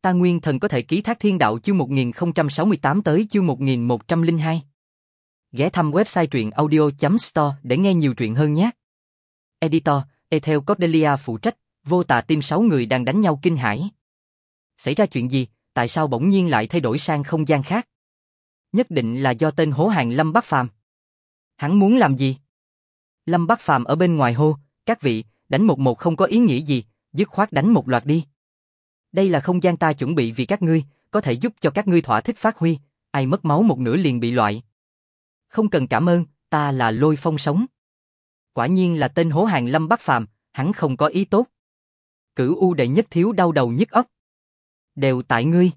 Ta nguyên thần có thể ký thác thiên đạo chương 1068 tới chương 1102. Ghé thăm website truyện audio.store để nghe nhiều truyện hơn nhé. Editor, Ethel Cordelia phụ trách, vô tà team 6 người đang đánh nhau kinh hãi. Xảy ra chuyện gì, tại sao bỗng nhiên lại thay đổi sang không gian khác? Nhất định là do tên hố hàng Lâm Bắc Phàm. Hắn muốn làm gì? Lâm Bắc Phàm ở bên ngoài hô, các vị, đánh một không có ý nghĩa gì, dứt khoát đánh một loạt đi. Đây là không gian ta chuẩn bị vì các ngươi, có thể giúp cho các ngươi thỏa thích phát huy, ai mất máu một nửa liền bị loại. Không cần cảm ơn, ta là Lôi Phong sống. Quả nhiên là tên hố hàng Lâm Bắc Phàm, hắn không có ý tốt. Cửu U đệ nhất thiếu đau đầu nhức óc. Đều tại ngươi.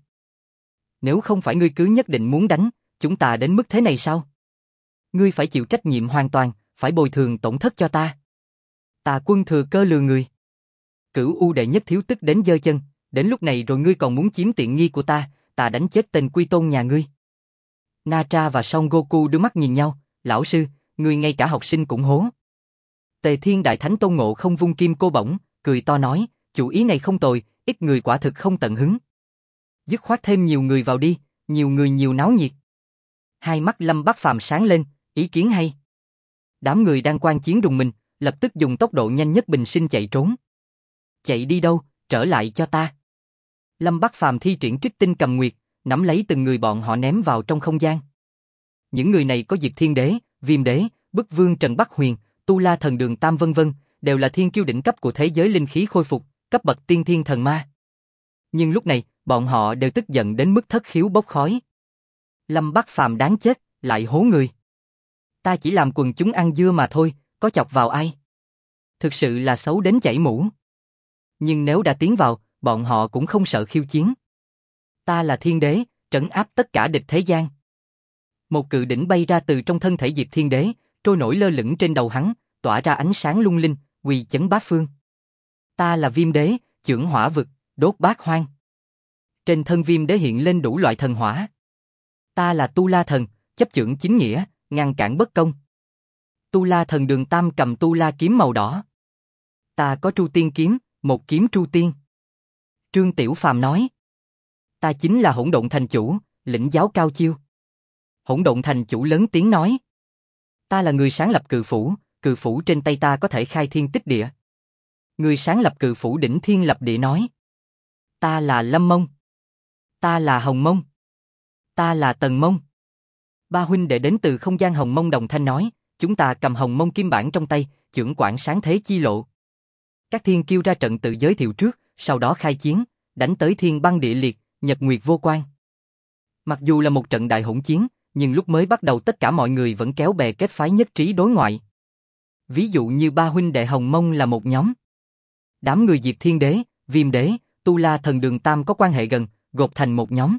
Nếu không phải ngươi cứ nhất định muốn đánh, chúng ta đến mức thế này sao? Ngươi phải chịu trách nhiệm hoàn toàn, phải bồi thường tổn thất cho ta. Ta quân thừa cơ lừa người. Cửu U đệ nhất thiếu tức đến giơ chân, đến lúc này rồi ngươi còn muốn chiếm tiện nghi của ta, ta đánh chết tên quy tôn nhà ngươi. Natra và Son Goku đưa mắt nhìn nhau, lão sư, ngươi ngay cả học sinh cũng hố. Tề Thiên Đại Thánh Tôn Ngộ không vung kim cô bổng, cười to nói, chủ ý này không tồi, ít người quả thực không tận hứng. Dứt khoát thêm nhiều người vào đi, nhiều người nhiều náo nhiệt. Hai mắt Lâm Bắc Phàm sáng lên, ý kiến hay. Đám người đang quan chiến rùng mình, lập tức dùng tốc độ nhanh nhất bình sinh chạy trốn. Chạy đi đâu, trở lại cho ta. Lâm Bắc Phàm thi triển Trích Tinh Cầm Nguyệt, nắm lấy từng người bọn họ ném vào trong không gian. Những người này có Diệp Thiên Đế, Viêm Đế, Bức Vương Trần Bắc Huyền, Tu La Thần Đường Tam vân vân, đều là thiên kiêu đỉnh cấp của thế giới linh khí khôi phục, cấp bậc tiên thiên thần ma. Nhưng lúc này, bọn họ đều tức giận đến mức thất khiếu bốc khói. Lâm Bắc Phàm đáng chết, lại hố người. Ta chỉ làm quần chúng ăn dưa mà thôi, có chọc vào ai? Thực sự là xấu đến chảy mũ. Nhưng nếu đã tiến vào, bọn họ cũng không sợ khiêu chiến. Ta là thiên đế, trấn áp tất cả địch thế gian. Một cự đỉnh bay ra từ trong thân thể Diệp Thiên Đế, trôi nổi lơ lửng trên đầu hắn, tỏa ra ánh sáng lung linh, quỳ chấn bát phương. Ta là Viêm Đế, chưởng hỏa vực, đốt bát hoang. Trên thân Viêm Đế hiện lên đủ loại thần hỏa. Ta là Tu La Thần, chấp chưởng chính nghĩa, ngăn cản bất công. Tu La Thần Đường Tam cầm Tu La kiếm màu đỏ. Ta có Tru Tiên kiếm, một kiếm Tru Tiên. Trương Tiểu Phàm nói. Ta chính là Hỗn Độn Thành Chủ, lĩnh giáo cao chiêu. Hỗn Độn Thành Chủ lớn tiếng nói. Ta là người sáng lập cự phủ trên tay ta có thể khai thiên tích địa. Người sáng lập cự phủ đỉnh thiên lập địa nói. Ta là Lâm Mông. Ta là Hồng Mông. Ta là Tần Mông. Ba huynh đệ đến từ không gian Hồng Mông đồng thanh nói, chúng ta cầm Hồng Mông kim bản trong tay, chưởng quản sáng thế chi lộ. Các thiên kiêu ra trận tự giới thiệu trước, sau đó khai chiến, đánh tới thiên băng địa liệt, nhật nguyệt vô quan. Mặc dù là một trận đại hỗn chiến, nhưng lúc mới bắt đầu tất cả mọi người vẫn kéo bè kết phái nhất trí đối ngoại. Ví dụ như ba huynh đệ Hồng Mông là một nhóm. Đám người Diệp Thiên Đế, Viêm Đế, Tu La Thần Đường Tam có quan hệ gần, gộp thành một nhóm.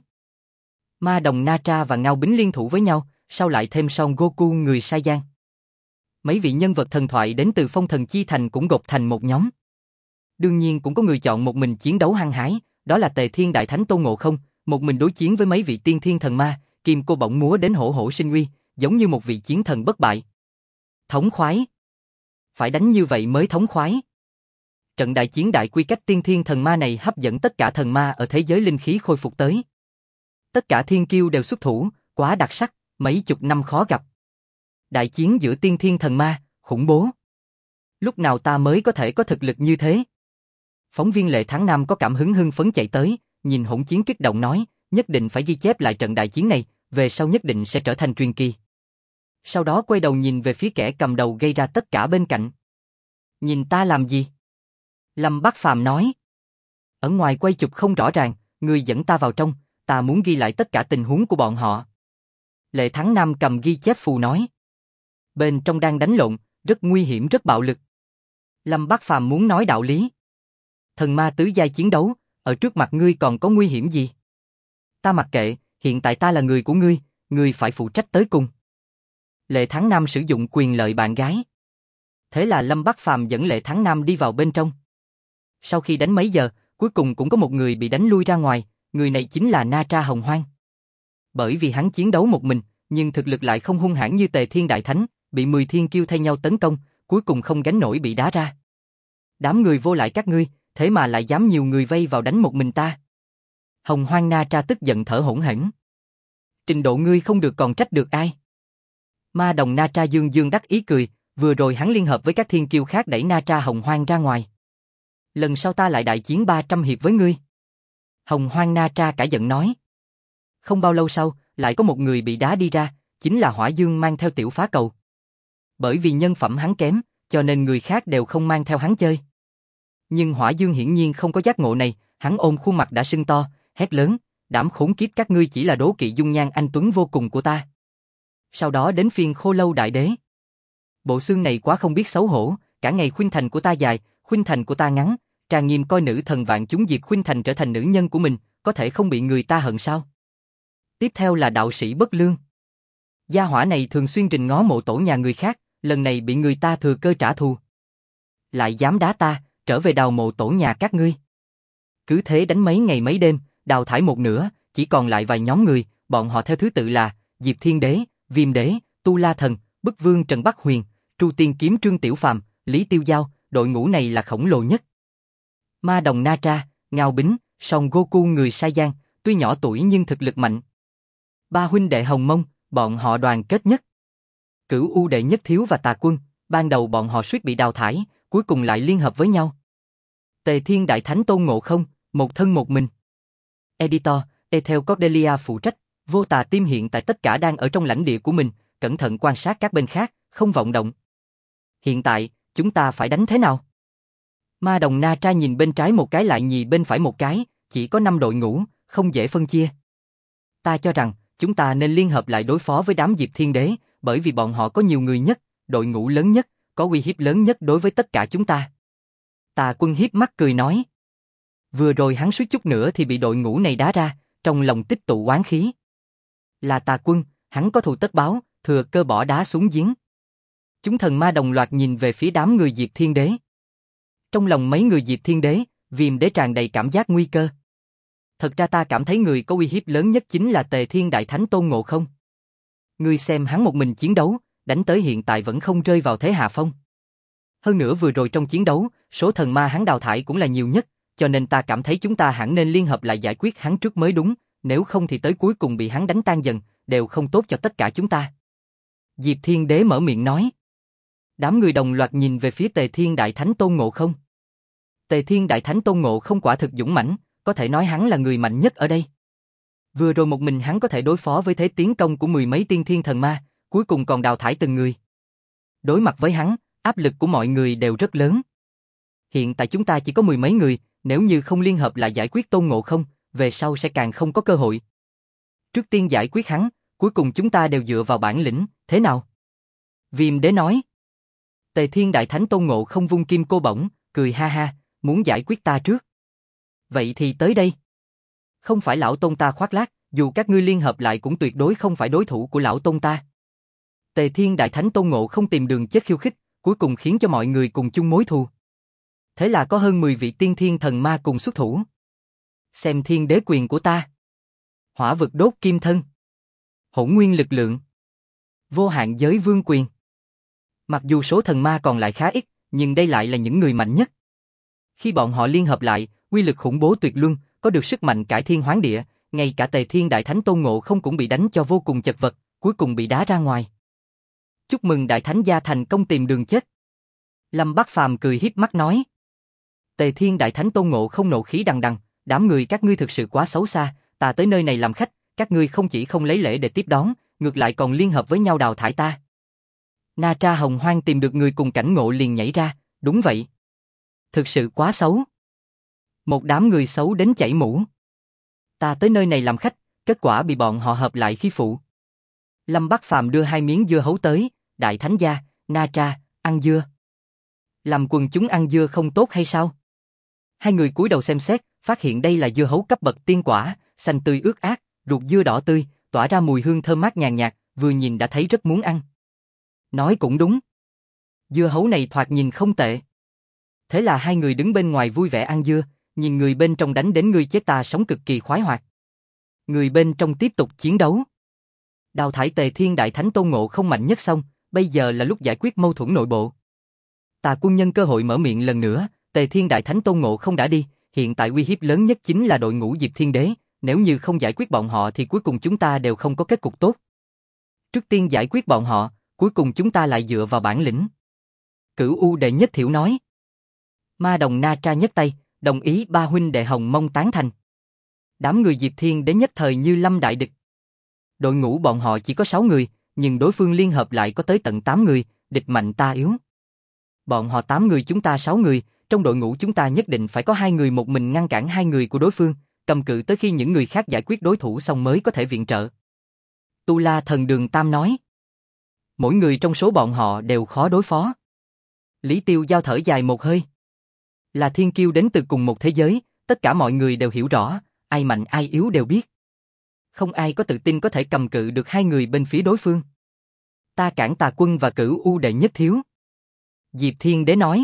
Ma Đồng Natra và Ngao Bính liên thủ với nhau, sau lại thêm Son Goku người Sa Giang. Mấy vị nhân vật thần thoại đến từ Phong Thần Chi Thành cũng gộp thành một nhóm. Đương nhiên cũng có người chọn một mình chiến đấu hăng hái, đó là Tề Thiên Đại Thánh Tôn Ngộ Không, một mình đối chiến với mấy vị tiên thiên thần ma, kim cô bổng múa đến hổ hổ sinh uy, giống như một vị chiến thần bất bại. Thống khoái. Phải đánh như vậy mới thống khoái. Trận đại chiến đại quy cách tiên thiên thần ma này hấp dẫn tất cả thần ma ở thế giới linh khí khôi phục tới. Tất cả thiên kiêu đều xuất thủ, quá đặc sắc, mấy chục năm khó gặp. Đại chiến giữa tiên thiên thần ma, khủng bố. Lúc nào ta mới có thể có thực lực như thế? Phóng viên Lệ Tháng Nam có cảm hứng hưng phấn chạy tới, nhìn hỗn chiến kích động nói, nhất định phải ghi chép lại trận đại chiến này, về sau nhất định sẽ trở thành truyền kỳ. Sau đó quay đầu nhìn về phía kẻ cầm đầu gây ra tất cả bên cạnh. Nhìn ta làm gì? Lâm Bắc Phàm nói. Ở ngoài quay chụp không rõ ràng, ngươi dẫn ta vào trong, ta muốn ghi lại tất cả tình huống của bọn họ. Lệ Thắng Nam cầm ghi chép phù nói. Bên trong đang đánh lộn, rất nguy hiểm rất bạo lực. Lâm Bắc Phàm muốn nói đạo lý. Thần ma tứ giai chiến đấu, ở trước mặt ngươi còn có nguy hiểm gì? Ta mặc kệ, hiện tại ta là người của ngươi phải phụ trách tới cùng. Lệ Thắng Nam sử dụng quyền lợi bạn gái. Thế là Lâm Bắc Phàm dẫn Lệ Thắng Nam đi vào bên trong. Sau khi đánh mấy giờ, cuối cùng cũng có một người bị đánh lui ra ngoài, người này chính là Natra Hồng Hoang. Bởi vì hắn chiến đấu một mình, nhưng thực lực lại không hung hãn như Tề Thiên Đại Thánh, bị 10 thiên kiêu thay nhau tấn công, cuối cùng không gánh nổi bị đá ra. Đám người vô lại các ngươi, thế mà lại dám nhiều người vây vào đánh một mình ta. Hồng Hoang Na Tra tức giận thở hổn hển. Trình độ ngươi không được còn trách được ai? Ma đồng Na Tra dương dương đắc ý cười, vừa rồi hắn liên hợp với các thiên kiêu khác đẩy Na Tra Hồng Hoang ra ngoài. Lần sau ta lại đại chiến 300 hiệp với ngươi. Hồng Hoang Na Tra cả giận nói. Không bao lâu sau, lại có một người bị đá đi ra, chính là Hỏa Dương mang theo Tiểu Phá Cầu. Bởi vì nhân phẩm hắn kém, cho nên người khác đều không mang theo hắn chơi. Nhưng Hỏa Dương hiển nhiên không có giác ngộ này, hắn ôm khuôn mặt đã sưng to, hét lớn, đảm khốn kiếp các ngươi chỉ là đố kỵ dung nhan anh tuấn vô cùng của ta. Sau đó đến phiên Khô Lâu Đại Đế. Bộ xương này quá không biết xấu hổ, cả ngày khuynh thành của ta dài, khuynh thành của ta ngắn, Trang Nghiêm coi nữ thần vạn chúng diệt khuynh thành trở thành nữ nhân của mình, có thể không bị người ta hận sao? Tiếp theo là đạo sĩ Bất Lương. Gia hỏa này thường xuyên rình ngó mộ tổ nhà người khác, lần này bị người ta thừa cơ trả thù. Lại dám đá ta, trở về đào mộ tổ nhà các ngươi. Cứ thế đánh mấy ngày mấy đêm, đào thải một nửa, chỉ còn lại vài nhóm người, bọn họ theo thứ tự là Diệp Thiên Đế, Viêm Đế, Tu La Thần, Bức Vương Trần Bắc Huyền, Tru Tiên Kiếm Trương Tiểu Phàm, Lý Tiêu Giao, đội ngũ này là khổng lồ nhất. Ma đồng Na Tra, Ngao Bính, Son Goku người Sa Giang, tuy nhỏ tuổi nhưng thực lực mạnh. Ba huynh đệ Hồng Mông, bọn họ đoàn kết nhất. Cửu U đệ Nhất Thiếu và Tà Quân, ban đầu bọn họ suýt bị đào thải, cuối cùng lại liên hợp với nhau. Tề Thiên Đại Thánh Tôn Ngộ Không, một thân một mình. Editor, Ethel Cordelia phụ trách, Vô Tà Tim hiện tại tất cả đang ở trong lãnh địa của mình, cẩn thận quan sát các bên khác, không vọng động. Hiện tại, chúng ta phải đánh thế nào? Ma đồng Na Tra nhìn bên trái một cái lại nhìn bên phải một cái, chỉ có 5 đội ngũ, không dễ phân chia. Ta cho rằng, chúng ta nên liên hợp lại đối phó với đám Diệp Thiên Đế, bởi vì bọn họ có nhiều người nhất, đội ngũ lớn nhất, có uy hiếp lớn nhất đối với tất cả chúng ta. Tà Quân hiếp mắt cười nói. Vừa rồi hắn suýt chút nữa thì bị đội ngũ này đá ra, trong lòng tích tụ oán khí. Là Tà Quân, hắn có thù tất báo, thừa cơ bỏ đá xuống giếng. Chúng thần ma đồng loạt nhìn về phía đám người Diệp Thiên Đế. Trong lòng mấy người Diệp Thiên Đế, Viêm Đế tràn đầy cảm giác nguy cơ. Thật ra ta cảm thấy người có uy hiếp lớn nhất chính là Tề Thiên Đại Thánh Tôn Ngộ Không. Ngươi xem hắn một mình chiến đấu, đánh tới hiện tại vẫn không rơi vào thế hạ phong. Hơn nữa vừa rồi trong chiến đấu, số thần ma hắn đào thải cũng là nhiều nhất, cho nên ta cảm thấy chúng ta hẳn nên liên hợp lại giải quyết hắn trước mới đúng, nếu không thì tới cuối cùng bị hắn đánh tan dần, đều không tốt cho tất cả chúng ta. Diệp Thiên Đế mở miệng nói. Đám người đồng loạt nhìn về phía Tề Thiên Đại Thánh Tôn Ngộ Không. Tề Thiên Đại Thánh Tôn Ngộ Không quả thực dũng mãnh, có thể nói hắn là người mạnh nhất ở đây. Vừa rồi một mình hắn có thể đối phó với thế tiến công của mười mấy tiên thiên thần ma, cuối cùng còn đào thải từng người. Đối mặt với hắn, áp lực của mọi người đều rất lớn. Hiện tại chúng ta chỉ có mười mấy người, nếu như không liên hợp lại giải quyết Tôn Ngộ Không, về sau sẽ càng không có cơ hội. Trước tiên giải quyết hắn, cuối cùng chúng ta đều dựa vào bản lĩnh, thế nào? Viêm Đế nói. Tề Thiên Đại Thánh Tôn Ngộ Không vung kim cô bổng, cười ha ha, muốn giải quyết ta trước. Vậy thì tới đây. Không phải lão tôn ta khoác lác, dù các ngươi liên hợp lại cũng tuyệt đối không phải đối thủ của lão tôn ta. Tề Thiên Đại Thánh Tôn Ngộ Không tìm đường chết khiêu khích, cuối cùng khiến cho mọi người cùng chung mối thù. Thế là có hơn 10 vị tiên thiên thần ma cùng xuất thủ. Xem thiên đế quyền của ta. Hỏa vực đốt kim thân. Hỗn nguyên lực lượng. Vô hạn giới vương quyền. Mặc dù số thần ma còn lại khá ít, nhưng đây lại là những người mạnh nhất. Khi bọn họ liên hợp lại, uy lực khủng bố tuyệt luân, có được sức mạnh cải thiên hoán địa, ngay cả Tề Thiên Đại Thánh Tôn Ngộ Không cũng bị đánh cho vô cùng chật vật, cuối cùng bị đá ra ngoài. Chúc mừng Đại Thánh gia thành công tìm đường chết. Lâm Bắc Phàm cười hiếp mắt nói. Tề Thiên Đại Thánh Tôn Ngộ Không nộ khí đằng đằng, đám người các ngươi thực sự quá xấu xa, ta tới nơi này làm khách, các ngươi không chỉ không lấy lễ để tiếp đón, ngược lại còn liên hợp với nhau đào thải ta. Na Tra Hồng Hoang tìm được người cùng cảnh ngộ liền nhảy ra, đúng vậy. Thực sự quá xấu. Một đám người xấu đến chảy mũ. Ta tới nơi này làm khách, kết quả bị bọn họ hợp lại khi phụ. Lâm Bắc Phàm đưa 2 miếng dưa hấu tới, Đại Thánh gia, Na Tra, ăn dưa. Làm quần chúng ăn dưa không tốt hay sao? Hai người cúi đầu xem xét, phát hiện đây là dưa hấu cấp bậc tiên quả, xanh tươi ướt át, ruột dưa đỏ tươi, tỏa ra mùi hương thơm mát nhàn nhạt, vừa nhìn đã thấy rất muốn ăn. Nói cũng đúng. Dưa hấu này thoạt nhìn không tệ. Thế là hai người đứng bên ngoài vui vẻ ăn dưa, nhìn người bên trong đánh đến ngươi chết ta sống cực kỳ khoái hoạt. Người bên trong tiếp tục chiến đấu. Đào thải Tề Thiên Đại Thánh Tôn Ngộ Không mạnh nhất xong, bây giờ là lúc giải quyết mâu thuẫn nội bộ. Tà Quân nhân cơ hội mở miệng lần nữa, Tề Thiên Đại Thánh Tôn Ngộ Không đã đi, hiện tại uy hiếp lớn nhất chính là đội ngũ Diệp Thiên Đế, Nếu như không giải quyết bọn họ thì cuối cùng chúng ta đều không có kết cục tốt. Trước tiên giải quyết bọn họ, cuối cùng chúng ta lại dựa vào bản lĩnh. Cửu U đệ nhất thiểu nói. Ma Đồng Na Tra nhấc tay, đồng ý ba huynh đệ Hồng Mông tán thành. Đám người Diệp Thiên Đế nhất thời như lâm đại địch. Đội ngũ bọn họ chỉ có 6 người, nhưng đối phương liên hợp lại có tới tận 8 người, địch mạnh ta yếu. Bọn họ 8 người chúng ta 6 người, trong đội ngũ chúng ta nhất định phải có 2 người một mình ngăn cản 2 người của đối phương, cầm cự tới khi những người khác giải quyết đối thủ xong mới có thể viện trợ. Tu La Thần Đường Tam nói. Mỗi người trong số bọn họ đều khó đối phó. Lý Tiêu Giao thở dài một hơi. Là thiên kiêu đến từ cùng một thế giới, tất cả mọi người đều hiểu rõ, ai mạnh ai yếu đều biết. Không ai có tự tin có thể cầm cự được 2 người bên phía đối phương. Ta cản Tà Quân và Cửu U đệ nhất thiếu. Diệp Thiên Đế nói.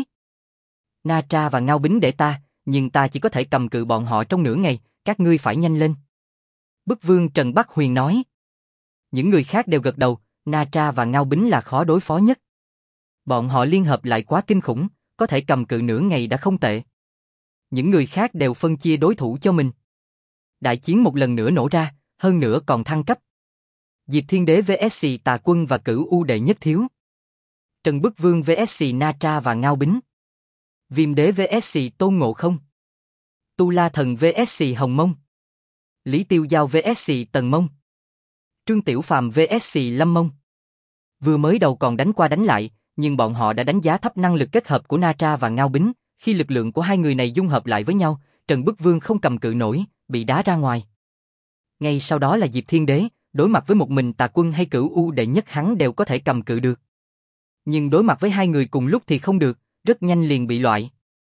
Na Tra và Ngao Bính để ta, nhưng ta chỉ có thể cầm cự bọn họ trong nửa ngày, các ngươi phải nhanh lên. Bức Vương Trần Bắc Huyền nói. Những người khác đều gật đầu, Na Tra và Ngao Bính là khó đối phó nhất. Bọn họ liên hợp lại quá kinh khủng, có thể cầm cự nửa ngày đã không tệ. Những người khác đều phân chia đối thủ cho mình. Đại chiến một lần nữa nổ ra, hơn nữa còn thăng cấp. Diệp Thiên Đế vs Tà Quân và Cửu U đệ nhất thiếu. Trần Bức Vương vs Na Tra và Ngao Bính. Viêm Đế vs Tôn Ngộ Không. Tu La Thần vs Hồng Mông. Lý Tiêu Giao vs Tần Mông. Trương Tiểu Phàm vs Lâm Mông. Vừa mới đầu còn đánh qua đánh lại, nhưng bọn họ đã đánh giá thấp năng lực kết hợp của Na Tra và Ngao Bính. Khi lực lượng của hai người này dung hợp lại với nhau, Trần Bức Vương không cầm cự nổi, bị đá ra ngoài. Ngay sau đó là Diệp Thiên Đế, đối mặt với một mình Tà Quân hay Cửu U đệ nhất hắn đều có thể cầm cự được. Nhưng đối mặt với hai người cùng lúc thì không được, rất nhanh liền bị loại.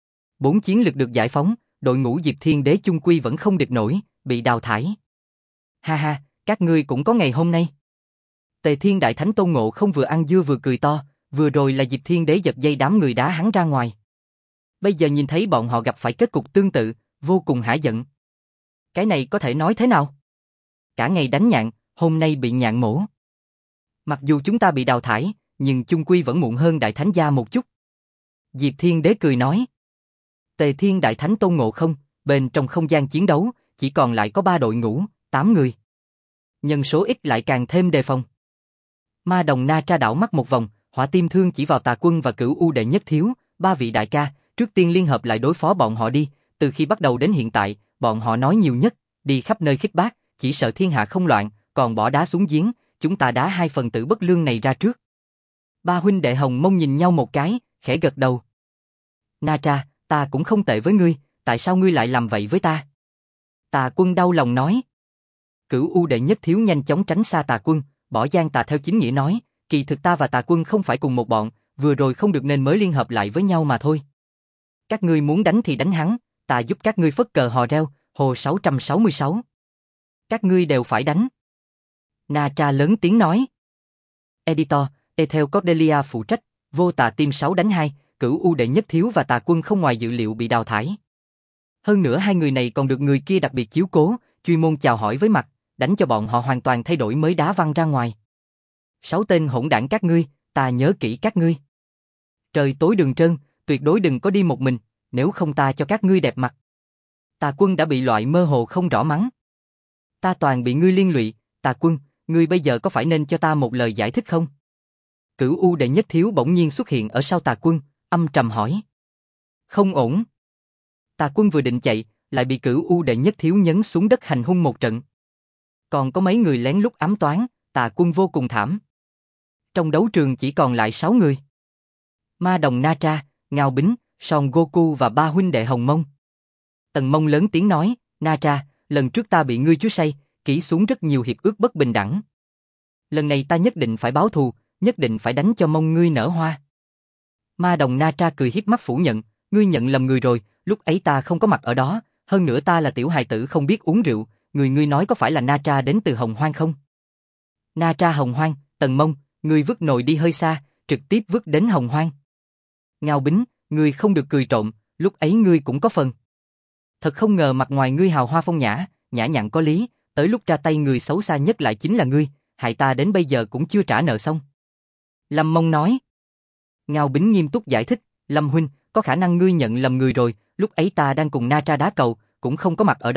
4 chiến lực được giải phóng, đội ngũ Diệp Thiên Đế chung quy vẫn không địch nổi, bị đào thải. Ha ha, các ngươi cũng có ngày hôm nay. Tề Thiên Đại Thánh Tôn Ngộ Không vừa ăn dưa vừa cười to, vừa rồi là Diệp Thiên Đế giật dây đám người đá hắn ra ngoài. Bây giờ nhìn thấy bọn họ gặp phải kết cục tương tự, vô cùng hả giận. Cái này có thể nói thế nào? Cả ngày đánh nhạn, hôm nay bị nhạn mổ. Mặc dù chúng ta bị đào thải, nhưng chung quy vẫn muộn hơn Đại Thánh gia một chút. Diệp Thiên Đế cười nói. Tề Thiên Đại Thánh Tôn Ngộ Không, bên trong không gian chiến đấu, chỉ còn lại có 3 đội ngũ, 8 người. Nhân số ít lại càng thêm đề phòng. Ma Đồng Na Tra đảo mắt một vòng, hỏa tim thương chỉ vào Tà Quân và Cửu U đệ nhất thiếu, 3 vị đại ca, trước tiên liên hợp lại đối phó bọn họ đi, từ khi bắt đầu đến hiện tại, bọn họ nói nhiều nhất, đi khắp nơi khích bác, chỉ sợ thiên hạ không loạn, còn bỏ đá xuống giếng, chúng ta đá 2 phần tử bất lương này ra trước. 3 huynh đệ Hồng Mông nhìn nhau một cái, khẽ gật đầu. Na Tra, ta cũng không tệ với ngươi, tại sao ngươi lại làm vậy với ta? Tà Quân đau lòng nói. Cửu U đệ nhất thiếu nhanh chóng tránh xa Tà Quân, bỏ Giang Tà theo chính nghĩa nói, kỳ thực ta và Tà Quân không phải cùng một bọn, vừa rồi không được nên mới liên hợp lại với nhau mà thôi. Các ngươi muốn đánh thì đánh hắn, ta giúp các ngươi phất cờ hò reo, hồ 666. Các ngươi đều phải đánh. Na Tra lớn tiếng nói. Editor, Ethel Cordelia phụ trách, vô tà team 6 đánh 2, Cửu U đệ nhất thiếu và Tà Quân không ngoài dự liệu bị đào thải. Hơn nữa hai người này còn được người kia đặc biệt chiếu cố, chuyên môn chào hỏi với mặt, đánh cho bọn họ hoàn toàn thay đổi mới đá văng ra ngoài. 6 tên hỗn đảng các ngươi, ta nhớ kỹ các ngươi. Trời tối đường trơn, tuyệt đối đừng có đi một mình, nếu không ta cho các ngươi đẹp mặt. Tà Quân đã bị loại mơ hồ không rõ mắng. Ta toàn bị ngươi liên lụy, Tà Quân, ngươi bây giờ có phải nên cho ta một lời giải thích không? Cửu U đệ nhất thiếu bỗng nhiên xuất hiện ở sau Tà Quân, âm trầm hỏi. Không ổn. Tà Quân vừa định chạy, lại bị Cửu U đệ nhất thiếu nhấn xuống đất hành hung một trận. Còn có mấy người lén lút ám toán, Tà Quân vô cùng thảm. Trong đấu trường chỉ còn lại 6 người. Ma Đồng Na Tra, Ngao Bính, Son Goku và 3 huynh đệ Hồng Mông. Tần Mông lớn tiếng nói, Na Tra, lần trước ta bị ngươi chúa say, ký xuống rất nhiều hiệp ước bất bình đẳng. Lần này ta nhất định phải báo thù, nhất định phải đánh cho mông ngươi nở hoa. Ma Đồng Na Tra cười hiếp mắt phủ nhận, ngươi nhận lầm người rồi, lúc ấy ta không có mặt ở đó, hơn nữa ta là tiểu hài tử không biết uống rượu, ngươi nói có phải là Na Tra đến từ Hồng Hoang không? Na Tra Hồng Hoang, Tần Mông, ngươi vứt nồi đi hơi xa, trực tiếp vứt đến Hồng Hoang. Ngao Bính, ngươi không được cười trộm, lúc ấy ngươi cũng có phần. Thật không ngờ mặt ngoài ngươi hào hoa phong nhã, nhã nhặn có lý, tới lúc ra tay người xấu xa nhất lại chính là ngươi, hại ta đến bây giờ cũng chưa trả nợ xong. Lâm Mông nói. Ngao Bính nghiêm túc giải thích, Lâm huynh, có khả năng ngươi nhận lầm người rồi, lúc ấy ta đang cùng Na Tra đá cầu, cũng không có mặt ở đó,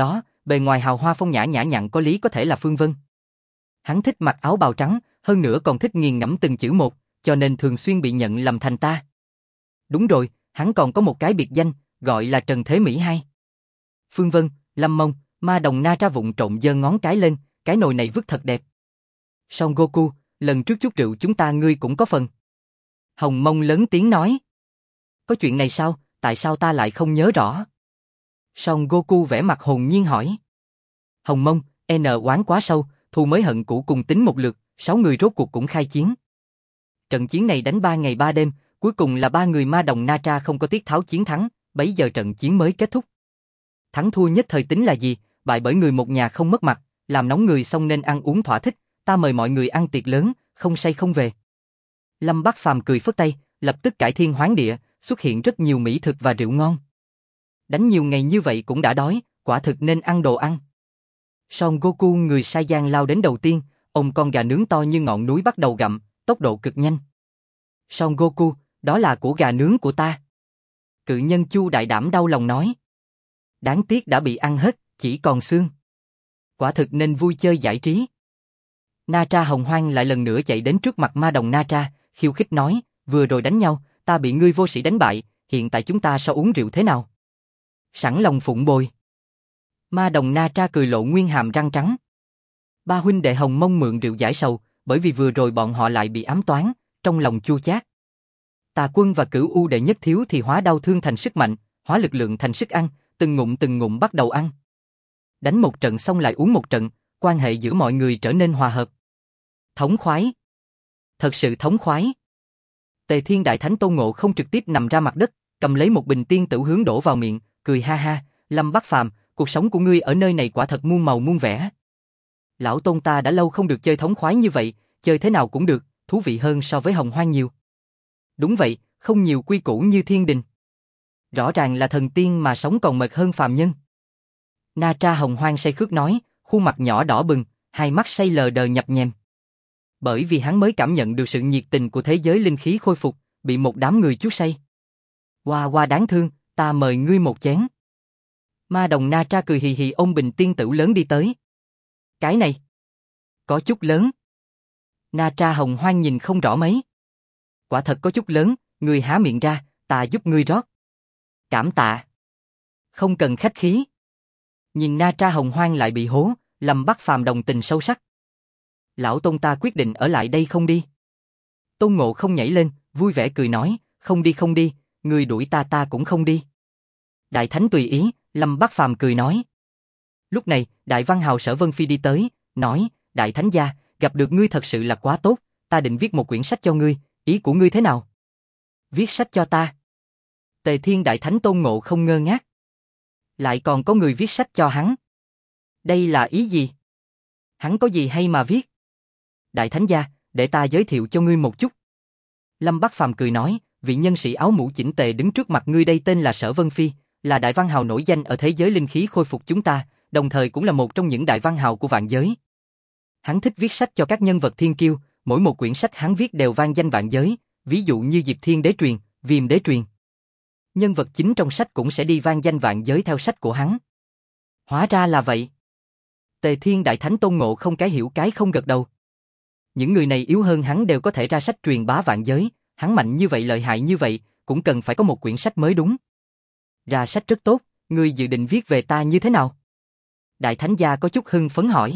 bề ngoài hào hoa phong nhã nhã nhặn có lý có thể là Phương Vân. Hắn thích mặc áo bào trắng, hơn nữa còn thích nghiền ngẫm từng chữ một, cho nên thường xuyên bị nhận lầm thành ta. Đúng rồi, hắn còn có một cái biệt danh, gọi là Trần Thế Mỹ Hai. Phương Vân, Lâm Mông, Ma Đồng Na Tra vụng trộn giơ ngón cái lên, cái nồi này vứt thật đẹp. Son Goku, lần trước chút rượu chúng ta ngươi cũng có phần. Hồng Mông lớn tiếng nói. Có chuyện này sao, tại sao ta lại không nhớ rõ? Son Goku vẻ mặt hồn nhiên hỏi. Hồng Mông, N oán quá sâu, thù mới hận cũ cùng tính một lượt, 6 người rốt cuộc cũng khai chiến. Trận chiến này đánh 3 ngày 3 đêm, cuối cùng là 3 người Ma Đồng Na Tra không có tiết tháo chiến thắng, bấy giờ trận chiến mới kết thúc. Thắng thua nhất thời tính là gì, bại bởi người một nhà không mất mặt, làm nóng người xong nên ăn uống thỏa thích, ta mời mọi người ăn tiệc lớn, không say không về. Lâm Bắc Phàm cười phất tay, lập tức cải thiên hoán địa, xuất hiện rất nhiều mỹ thực và rượu ngon. Đánh nhiều ngày như vậy cũng đã đói, quả thực nên ăn đồ ăn. Son Goku người Sai Giang lao đến đầu tiên, ôm con gà nướng to như ngọn núi bắt đầu gặm, tốc độ cực nhanh. Son Goku, đó là của gà nướng của ta. Cự nhân Chu Đại Đảm đau lòng nói. Đáng tiếc đã bị ăn hết, chỉ còn xương. Quả thực nên vui chơi giải trí. Na Tra Hồng Hoang lại lần nữa chạy đến trước mặt Ma Đồng Na Tra, khiêu khích nói, vừa rồi đánh nhau, ta bị ngươi vô sĩ đánh bại, hiện tại chúng ta so uống rượu thế nào? Sẵn lòng phụng bồi. Ma Đồng Na Tra cười lộ nguyên hàm răng trắng. Ba huynh đệ Hồng Mông mượn rượu giải sầu, bởi vì vừa rồi bọn họ lại bị ám toán, trong lòng chua chát. Tà Quân và Cửu U đệ nhất thiếu thì hóa đau thương thành sức mạnh, hóa lực lượng thành sức ăn, từng ngụm bắt đầu ăn. Đánh một trận xong lại uống một trận, quan hệ giữa mọi người trở nên hòa hợp. Thống khoái. Thật sự thống khoái. Tề Thiên Đại Thánh Tôn Ngộ không trực tiếp nằm ra mặt đất, cầm lấy một bình tiên tử hướng đổ vào miệng, cười ha ha, Lâm Bắc Phàm, cuộc sống của ngươi ở nơi này quả thật muôn màu muôn vẻ. Lão Tôn ta đã lâu không được chơi thống khoái như vậy, chơi thế nào cũng được, thú vị hơn so với Hồng Hoang nhiều. Đúng vậy, không nhiều quy củ như thiên đình. Rõ ràng là thần tiên mà sống còn mệt hơn phàm nhân. Na Tra Hồng Hoang say khước nói, khuôn mặt nhỏ đỏ bừng, hai mắt say lờ đờ nhập nhèm. Bởi vì hắn mới cảm nhận được sự nhiệt tình của thế giới linh khí khôi phục, bị một đám người chuốc say. Hoa hoa đáng thương, ta mời ngươi một chén. Ma Đồng Na Tra cười hì hì ôm bình tiên tử lớn đi tới. Cái này, có chút lớn. Na Tra Hồng Hoang nhìn không rõ mấy. Quả thật có chút lớn, ngươi há miệng ra, ta giúp ngươi rót. Cảm tạ. Không cần khách khí. Nhìn Na Tra Hồng Hoang lại bị hố, Lâm Bắc Phàm đồng tình sâu sắc. Lão Tôn ta quyết định ở lại đây không đi. Tôn Ngộ không nhảy lên, vui vẻ cười nói, không đi, ngươi đuổi ta cũng không đi. Đại Thánh tùy ý, Lâm Bắc Phàm cười nói. Lúc này, Đại Văn Hào Sở Vân Phi đi tới, nói, Đại Thánh gia, gặp được ngươi thật sự là quá tốt, ta định viết một quyển sách cho ngươi, ý của ngươi thế nào? Viết sách cho ta. Tề Thiên Đại Thánh Tôn Ngộ không ngơ ngác. Lại còn có người viết sách cho hắn. Đây là ý gì? Hắn có gì hay mà viết? Đại Thánh gia, để ta giới thiệu cho ngươi một chút. Lâm Bắc Phàm cười nói, vị nhân sĩ áo mũ chỉnh tề đứng trước mặt ngươi đây tên là Sở Vân Phi, là đại văn hào nổi danh ở thế giới linh khí khôi phục chúng ta, đồng thời cũng là một trong những đại văn hào của vạn giới. Hắn thích viết sách cho các nhân vật thiên kiêu, mỗi một quyển sách hắn viết đều vang danh vạn giới, ví dụ như Diệp Thiên Đế truyền, Viêm Đế truyền. Nhân vật chính trong sách cũng sẽ đi vang danh vạn giới theo sách của hắn. Hóa ra là vậy. Tề Thiên Đại Thánh Tôn Ngộ không cái hiểu cái không gật đầu. Những người này yếu hơn hắn đều có thể ra sách truyền bá vạn giới, hắn mạnh như vậy lợi hại như vậy, cũng cần phải có một quyển sách mới đúng. Ra sách rất tốt, ngươi dự định viết về ta như thế nào? Đại Thánh gia có chút hưng phấn hỏi.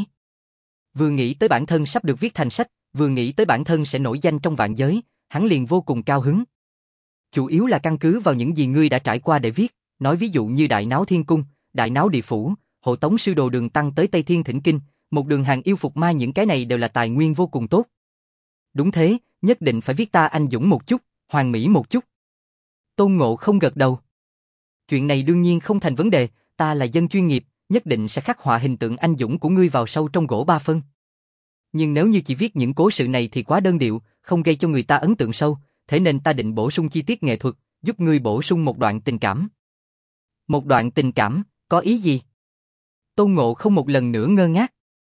Vừa nghĩ tới bản thân sắp được viết thành sách, vừa nghĩ tới bản thân sẽ nổi danh trong vạn giới, hắn liền vô cùng cao hứng. Chủ yếu là căn cứ vào những gì ngươi đã trải qua để viết, nói ví dụ như Đại Náo Thiên Cung, Đại Náo Địa Phủ, Hộ Tống Sư Đồ Đường Tăng tới Tây Thiên Thỉnh Kinh, một đường hàng yêu phục ma, những cái này đều là tài nguyên vô cùng tốt. Đúng thế, nhất định phải viết ta anh dũng một chút, hoàn mỹ một chút. Tôn Ngộ không gật đầu. Chuyện này đương nhiên không thành vấn đề, ta là dân chuyên nghiệp, nhất định sẽ khắc họa hình tượng anh dũng của ngươi vào sâu trong gỗ 3 phân. Nhưng nếu như chỉ viết những cố sự này thì quá đơn điệu, không gây cho người ta ấn tượng sâu, thế nên ta định bổ sung chi tiết nghệ thuật, giúp ngươi bổ sung một đoạn tình cảm. Một đoạn tình cảm, có ý gì? Tôn Ngộ không một lần nữa ngơ ngác.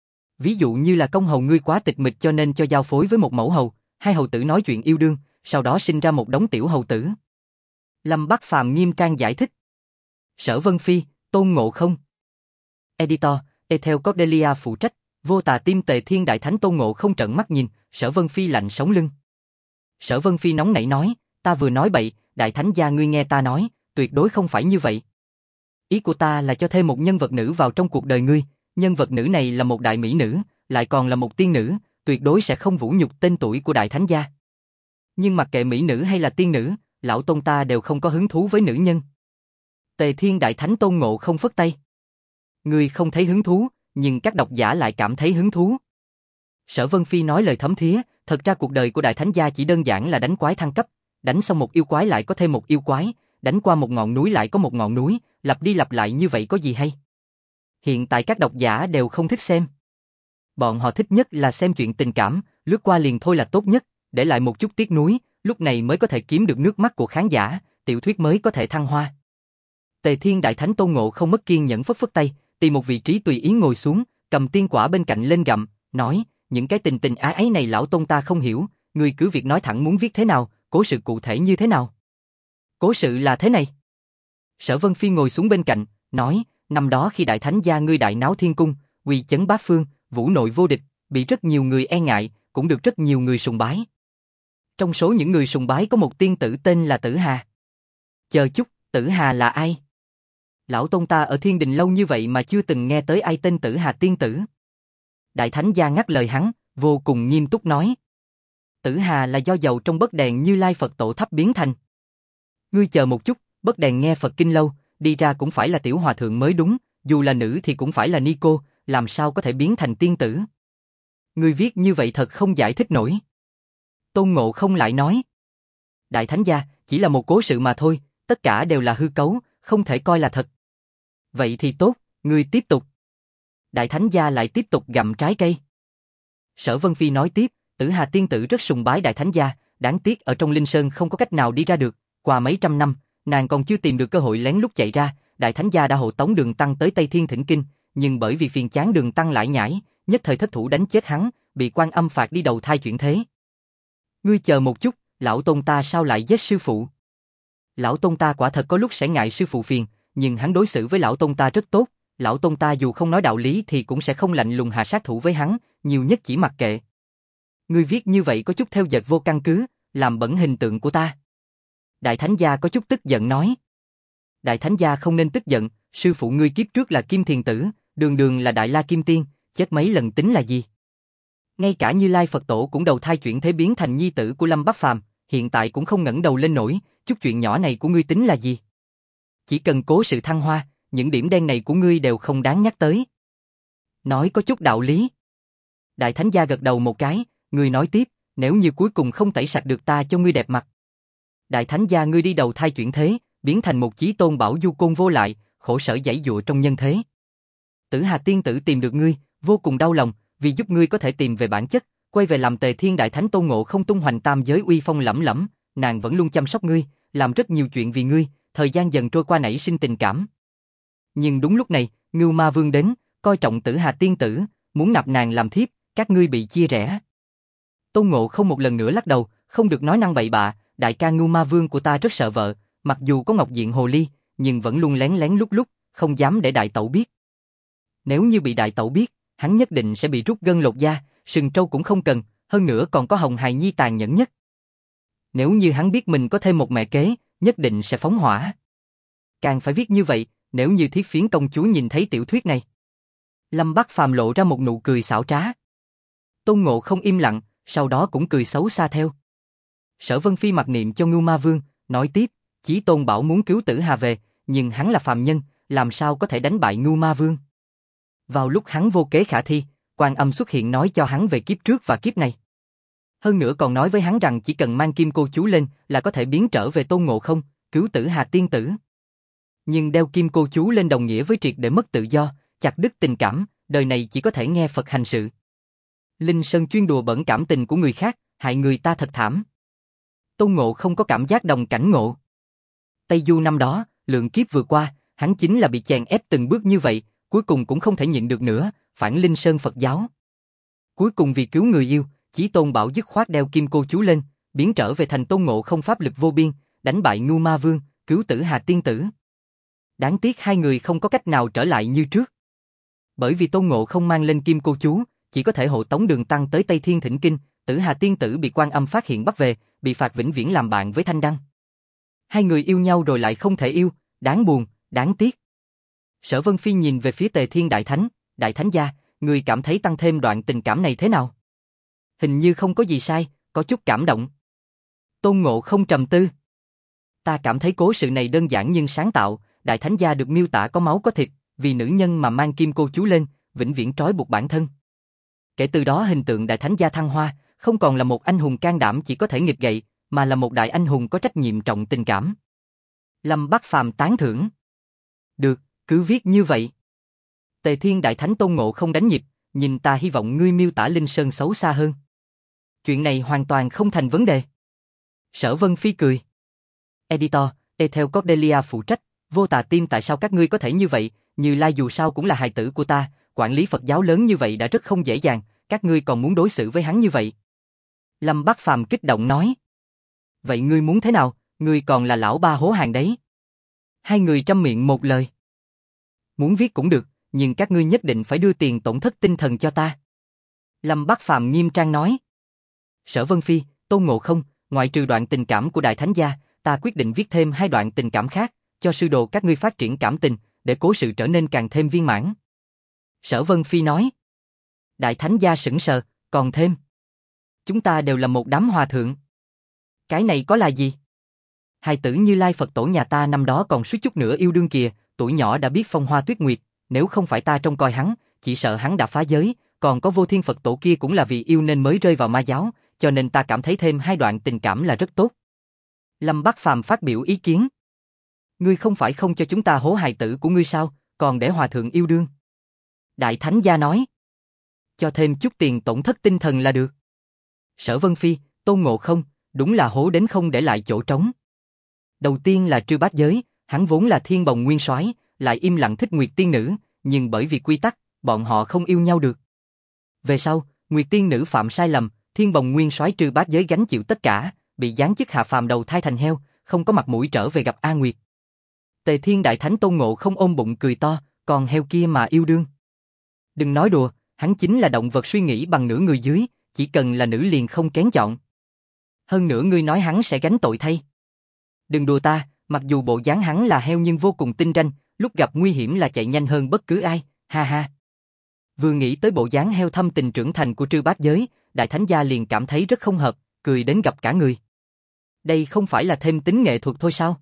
Ví dụ như là công hầu ngươi quá tịch mịch cho nên cho giao phối với một mẫu hầu, hai hầu tử nói chuyện yêu đương, sau đó sinh ra một đống tiểu hầu tử. Lâm Bắc Phàm nghiêm trang giải thích. Sở Vân Phi, Tôn Ngộ không. Editor, Ethel Cordelia phụ trách, vô tà tim Tề Thiên Đại Thánh Tôn Ngộ không trợn mắt nhìn, Sở Vân Phi lạnh sống lưng. Sở Vân Phi nóng nảy nói, ta vừa nói bậy, Đại Thánh gia ngươi nghe ta nói, tuyệt đối không phải như vậy. Ý của ta là cho thêm một nhân vật nữ vào trong cuộc đời ngươi, nhân vật nữ này là một đại mỹ nữ, lại còn là một tiên nữ, tuyệt đối sẽ không vũ nhục tên tuổi của Đại Thánh gia. Nhưng mặc kệ mỹ nữ hay là tiên nữ, lão tôn ta đều không có hứng thú với nữ nhân. Tề Thiên Đại Thánh Tôn Ngộ không phất tay. Ngươi không thấy hứng thú, nhưng các độc giả lại cảm thấy hứng thú. Sở Vân Phi nói lời thấm thía, thật ra cuộc đời của Đại Thánh gia chỉ đơn giản là đánh quái thăng cấp, đánh xong một yêu quái lại có thêm một yêu quái, đánh qua một ngọn núi lại có một ngọn núi, lặp đi lặp lại như vậy có gì hay? Hiện tại các độc giả đều không thích xem. Bọn họ thích nhất là xem chuyện tình cảm, lướt qua liền thôi là tốt nhất, để lại một chút tiếc nuối, lúc này mới có thể kiếm được nước mắt của khán giả, tiểu thuyết mới có thể thăng hoa. Tề Thiên Đại Thánh Tôn Ngộ không mất kiên nhẫn phất phất tay, tìm một vị trí tùy ý ngồi xuống, cầm tiên quả bên cạnh lên gặm, nói, những cái tình tình ái ấy này lão tôn ta không hiểu, ngươi cứ việc nói thẳng muốn viết thế nào, cố sự cụ thể như thế nào. Cố sự là thế này. Sở Vân Phi ngồi xuống bên cạnh, nói, năm đó khi Đại Thánh gia ngươi đại náo thiên cung, uy chấn bát phương, vũ nội vô địch, bị rất nhiều người e ngại, cũng được rất nhiều người sùng bái. Trong số những người sùng bái có một tiên tử tên là Tử Hà. Chờ chút, Tử Hà là ai? Lão tôn ta ở thiên đình lâu như vậy mà chưa từng nghe tới ai tên Tử Hà tiên tử. Đại Thánh gia ngắt lời hắn, vô cùng nghiêm túc nói. Tử Hà là do dầu trong bất đèn Như Lai Phật tổ thắp biến thành. Ngươi chờ một chút, bất đèn nghe Phật kinh lâu, đi ra cũng phải là tiểu hòa thượng mới đúng, dù là nữ thì cũng phải là ni cô, làm sao có thể biến thành tiên tử. Ngươi viết như vậy thật không giải thích nổi. Tôn Ngộ không lại nói. Đại Thánh gia, chỉ là một cố sự mà thôi, tất cả đều là hư cấu, không thể coi là thật. Vậy thì tốt, ngươi tiếp tục. Đại Thánh gia lại tiếp tục gặm trái cây. Sở Vân Phi nói tiếp, Tử Hà tiên tử rất sùng bái Đại Thánh gia, đáng tiếc ở trong Linh Sơn không có cách nào đi ra được, qua mấy trăm năm, nàng còn chưa tìm được cơ hội lén lút chạy ra, Đại Thánh gia đã hộ tống Đường Tăng tới Tây Thiên thỉnh kinh, nhưng bởi vì phiền chán Đường Tăng lại nhảy, nhất thời thất thủ đánh chết hắn, bị Quan Âm phạt đi đầu thai chuyển thế. Ngươi chờ một chút, lão tôn ta sao lại giết sư phụ? Lão tôn ta quả thật có lúc sẽ ngại sư phụ phiền, nhưng hắn đối xử với lão tôn ta rất tốt, lão tôn ta dù không nói đạo lý thì cũng sẽ không lạnh lùng hạ sát thủ với hắn, nhiều nhất chỉ mặc kệ. Ngươi viết như vậy có chút theo dệt vô căn cứ, làm bẩn hình tượng của ta. Đại Thánh gia có chút tức giận nói. Đại Thánh gia không nên tức giận, sư phụ ngươi kiếp trước là Kim Thiền Tử, đường đường là Đại La Kim Tiên, chết mấy lần tính là gì? Ngay cả Như Lai Phật Tổ cũng đầu thai chuyển thế biến thành nhi tử của Lâm Bắc Phàm, hiện tại cũng không ngẩng đầu lên nổi, chút chuyện nhỏ này của ngươi tính là gì? Chỉ cần cố sự thăng hoa, những điểm đen này của ngươi đều không đáng nhắc tới. Nói có chút đạo lý. Đại Thánh gia gật đầu một cái, ngươi nói tiếp, nếu như cuối cùng không tẩy sạch được ta cho ngươi đẹp mặt. Đại Thánh gia ngươi đi đầu thai chuyển thế, biến thành một chí tôn bảo du côn vô lại, khổ sở giãy giụa trong nhân thế. Tử Hà tiên tử tìm được ngươi, vô cùng đau lòng, vì giúp ngươi có thể tìm về bản chất, quay về làm Tề Thiên Đại Thánh Tôn Ngộ không tung hoành tam giới uy phong lẫm lẫm, nàng vẫn luôn chăm sóc ngươi, làm rất nhiều chuyện vì ngươi, thời gian dần trôi qua nảy sinh tình cảm. Nhưng đúng lúc này, Ngưu Ma Vương đến, coi trọng Tử Hà tiên tử, muốn nạp nàng làm thiếp, các ngươi bị chia rẽ. Tôn Ngộ không một lần nữa lắc đầu, không được nói năng bậy bạ, đại ca Ngưu Ma Vương của ta rất sợ vợ, mặc dù có ngọc diện hồ ly, nhưng vẫn luôn lén lén lút lút, không dám để đại tẩu biết. Nếu như bị đại tẩu biết, hắn nhất định sẽ bị rút gân lột da, sừng trâu cũng không cần, hơn nữa còn có Hồng Hài Nhi tàn nhẫn nhất. Nếu như hắn biết mình có thêm một mẹ kế, nhất định sẽ phóng hỏa. Càng phải viết như vậy, nếu như Thiết Phiến công chúa nhìn thấy tiểu thuyết này. Lâm Bắc Phàm lộ ra một nụ cười xảo trá. Tôn Ngộ không im lặng, sau đó cũng cười xấu xa theo. Sở Vân Phi mặc niệm cho Ngưu Ma Vương, nói tiếp, Chí Tôn bảo muốn cứu Tử Hà về, nhưng hắn là phàm nhân, làm sao có thể đánh bại Ngưu Ma Vương. Vào lúc hắn vô kế khả thi, Quan Âm xuất hiện nói cho hắn về kiếp trước và kiếp này. Hơn nữa còn nói với hắn rằng chỉ cần mang kim cô chú lên là có thể biến trở về Tôn Ngộ không, cứu Tử Hà tiên tử. Nhưng đeo kim cô chú lên đồng nghĩa với triệt để mất tự do, chặt đứt tình cảm, đời này chỉ có thể nghe Phật hành sự. Linh Sơn chuyên đùa bẩn cảm tình của người khác, hại người ta thật thảm. Tôn Ngộ không có cảm giác đồng cảnh ngộ. Tây Du năm đó, lượng kiếp vừa qua, hắn chính là bị chèn ép từng bước như vậy, cuối cùng cũng không thể nhịn được nữa, phản Linh Sơn Phật giáo. Cuối cùng vì cứu người yêu, Chí Tôn bảo dứt khoát đeo kim cô chú lên, biến trở về thành Tôn Ngộ không pháp lực vô biên, đánh bại Ngưu Ma Vương, cứu Tử Hà tiên tử. Đáng tiếc hai người không có cách nào trở lại như trước. Bởi vì Tôn Ngộ không mang lên kim cô chú, chỉ có thể hộ tống Đường Tăng tới Tây Thiên thỉnh kinh, Tử Hà tiên tử bị Quan Âm phát hiện bắt về, bị phạt vĩnh viễn làm bạn với Thanh Đăng. Hai người yêu nhau rồi lại không thể yêu, đáng buồn, đáng tiếc. Sở Vân Phi nhìn về phía Tề Thiên Đại Thánh gia, người cảm thấy tăng thêm đoạn tình cảm này thế nào? Hình như không có gì sai, có chút cảm động. Tôn Ngộ không trầm tư. Ta cảm thấy cố sự này đơn giản nhưng sáng tạo, Đại Thánh gia được miêu tả có máu có thịt, vì nữ nhân mà mang kim cô chú lên, vĩnh viễn trói buộc bản thân. Kể từ đó hình tượng Đại Thánh gia thăng hoa, không còn là một anh hùng can đảm chỉ có thể nghịch gậy, mà là một đại anh hùng có trách nhiệm trọng tình cảm. Lâm Bắc Phàm tán thưởng. Được, cứ viết như vậy. Tề Thiên Đại Thánh Tôn Ngộ không đánh nhịp, nhìn ta hy vọng ngươi miêu tả Linh Sơn xấu xa hơn. Chuyện này hoàn toàn không thành vấn đề. Sở Vân Phi cười. Editor, Ethel Cordelia phụ trách, Vô Tà Tim tại sao các ngươi có thể như vậy, Như Lai dù sao cũng là hài tử của ta, quản lý Phật giáo lớn như vậy đã rất không dễ dàng, các ngươi còn muốn đối xử với hắn như vậy. Lâm Bắc Phàm kích động nói. Vậy ngươi muốn thế nào, ngươi còn là lão ba hố hàng đấy. Hai người trăm miệng một lời. Muốn viết cũng được, nhưng các ngươi nhất định phải đưa tiền tổn thất tinh thần cho ta. Lâm Bắc Phàm nghiêm trang nói. Sở Vân Phi, Tôn Ngộ không, ngoại trừ đoạn tình cảm của Đại Thánh gia, ta quyết định viết thêm 2 đoạn tình cảm khác, cho sư đồ các ngươi phát triển cảm tình, để cố sự trở nên càng thêm viên mãn. Sở Vân Phi nói. Đại Thánh gia sững sờ, còn thêm. Chúng ta đều là một đám hòa thượng. Cái này có là gì? Hài tử Như Lai Phật tổ nhà ta năm đó còn suýt chút nữa yêu đương kìa, tuổi nhỏ đã biết phong hoa tuyết nguyệt, nếu không phải ta trông coi hắn, chỉ sợ hắn đã phá giới, còn có Vô Thiên Phật tổ kia cũng là vì yêu nên mới rơi vào ma giáo, cho nên ta cảm thấy thêm 2 đoạn tình cảm là rất tốt. Lâm Bắc Phàm phát biểu ý kiến. Ngươi không phải không cho chúng ta hố hài tử của ngươi sao, còn để hòa thượng yêu đương. Đại Thánh gia nói. Cho thêm chút tiền tổn thất tinh thần là được. Sở Vân Phi, Tôn Ngộ không, đúng là hố đến không để lại chỗ trống. Đầu tiên là Trư Bát Giới, hắn vốn là thiên bồng nguyên soái, lại im lặng thích Nguyệt tiên nữ, nhưng bởi vì quy tắc, bọn họ không yêu nhau được. Về sau, Nguyệt tiên nữ phạm sai lầm, thiên bồng nguyên soái Trư Bát Giới gánh chịu tất cả, bị giáng chức hạ phàm đầu thai thành heo, không có mặt mũi trở về gặp A Nguyệt. Tề Thiên Đại Thánh Tôn Ngộ không ôm bụng cười to, còn heo kia mà yêu đương. Đừng nói đùa, hắn chính là động vật suy nghĩ bằng nửa người dưới, chỉ cần là nữ liền không kén chọn. Hơn nữa ngươi nói hắn sẽ gánh tội thay. Đừng đùa ta, mặc dù bộ dáng hắn là heo nhưng vô cùng tinh ranh, lúc gặp nguy hiểm là chạy nhanh hơn bất cứ ai, ha ha. Vừa nghĩ tới bộ dáng heo thâm tình trưởng thành của Trư Bát Giới, Đại Thánh gia liền cảm thấy rất không hợp, cười đến gặp cả người. Đây không phải là thêm tính nghệ thuật thôi sao?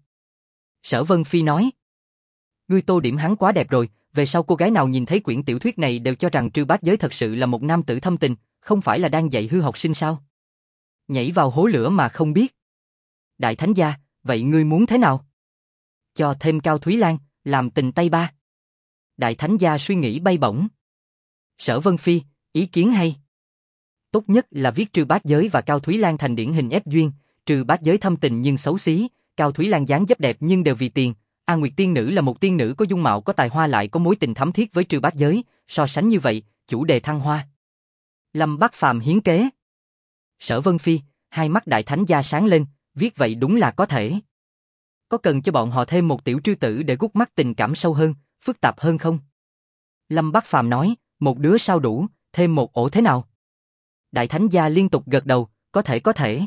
Sở Vân Phi nói. Ngươi tô điểm hắn quá đẹp rồi, về sau cô gái nào nhìn thấy quyển tiểu thuyết này đều cho rằng Trư Bát Giới thật sự là một nam tử thâm tình, không phải là đang dạy hư học sinh sao? Nhảy vào hố lửa mà không biết. Đại Thánh gia, vậy ngươi muốn thế nào? Cho thêm Cao Thúy Lan, làm tình tay ba. Đại Thánh gia suy nghĩ bay bổng. Sở Vân Phi, ý kiến hay. Tốt nhất là viết Trư Bát Giới và Cao Thúy Lan thành điển hình ép duyên, Trư Bát Giới thâm tình nhưng xấu xí, Cao Thúy Lan dáng dấp đẹp nhưng đều vì tiền. A Nguyệt tiên nữ là một tiên nữ có dung mạo có tài hoa lại có mối tình thắm thiết với Trư Bát Giới, so sánh như vậy, chủ đề thăng hoa. Lâm Bắc Phàm hiến kế. Sở Vân Phi, hai mắt Đại Thánh gia sáng lên, viết vậy đúng là có thể. Có cần cho bọn họ thêm một tiểu trư tử để gút mắt tình cảm sâu hơn, phức tạp hơn không? Lâm Bắc Phàm nói, một đứa sao đủ, thêm một ổ thế nào? Đại Thánh gia liên tục gật đầu, có thể.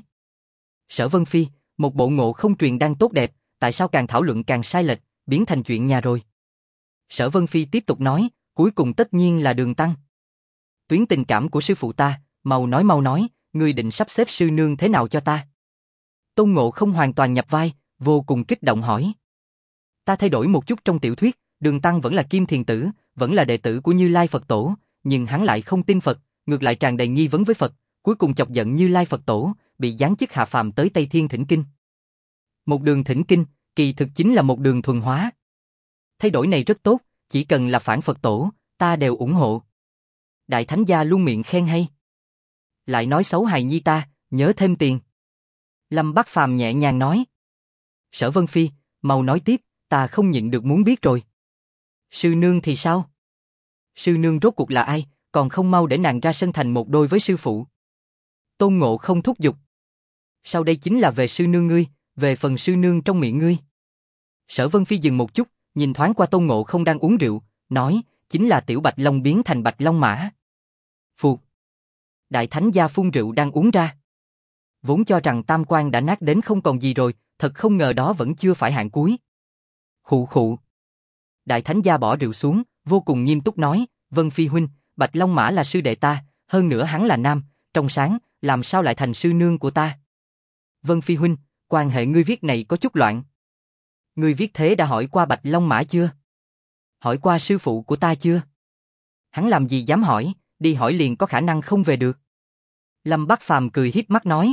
Sở Vân Phi, một bộ Ngộ không truyền đang tốt đẹp, tại sao càng thảo luận càng sai lệch, biến thành chuyện nhà rồi. Sở Vân Phi tiếp tục nói, cuối cùng tất nhiên là Đường Tăng. Tuyến tình cảm của sư phụ ta, mau nói, ngươi định sắp xếp sư nương thế nào cho ta? Tôn Ngộ không hoàn toàn nhập vai, vô cùng kích động hỏi. Ta thay đổi một chút trong tiểu thuyết, Đường Tăng vẫn là Kim Thiền Tử, vẫn là đệ tử của Như Lai Phật Tổ, nhưng hắn lại không tin Phật, ngược lại tràn đầy nghi vấn với Phật, cuối cùng chọc giận Như Lai Phật Tổ, bị giáng chức hạ phàm tới Tây Thiên thỉnh kinh. Một đường thỉnh kinh, kỳ thực chính là một đường thuần hóa. Thay đổi này rất tốt, chỉ cần là phản Phật Tổ, ta đều ủng hộ. Đại Thánh gia luôn miệng khen hay. Lại nói xấu hài nhi ta, nhớ thêm tiền. Lâm Bắc Phàm nhẹ nhàng nói. Sở Vân Phi, mau nói tiếp, ta không nhịn được muốn biết rồi. Sư nương thì sao? Sư nương rốt cuộc là ai, còn không mau để nàng ra sân thành một đôi với sư phụ. Tôn Ngộ không thúc giục. Sau đây chính là về sư nương ngươi, về phần sư nương trong miệng ngươi. Sở Vân Phi dừng một chút, nhìn thoáng qua Tôn Ngộ không đang uống rượu, nói, chính là Tiểu Bạch Long biến thành Bạch Long Mã. Phụt! Đại thánh gia phun rượu đang uống ra. Vốn cho rằng tam quan đã nát đến không còn gì rồi, thật không ngờ đó vẫn chưa phải hạng cuối. Khụ khụ. Đại thánh gia bỏ rượu xuống, vô cùng nghiêm túc nói, Vân Phi huynh, Bạch Long Mã là sư đệ ta, hơn nữa hắn là nam, trong sáng, làm sao lại thành sư nương của ta? Vân Phi huynh, quan hệ ngươi viết này có chút loạn. Ngươi viết thế đã hỏi qua Bạch Long Mã chưa? Hỏi qua sư phụ của ta chưa? Hắn làm gì dám hỏi, đi hỏi liền có khả năng không về được. Lâm Bắc Phàm cười hiếp mắt nói.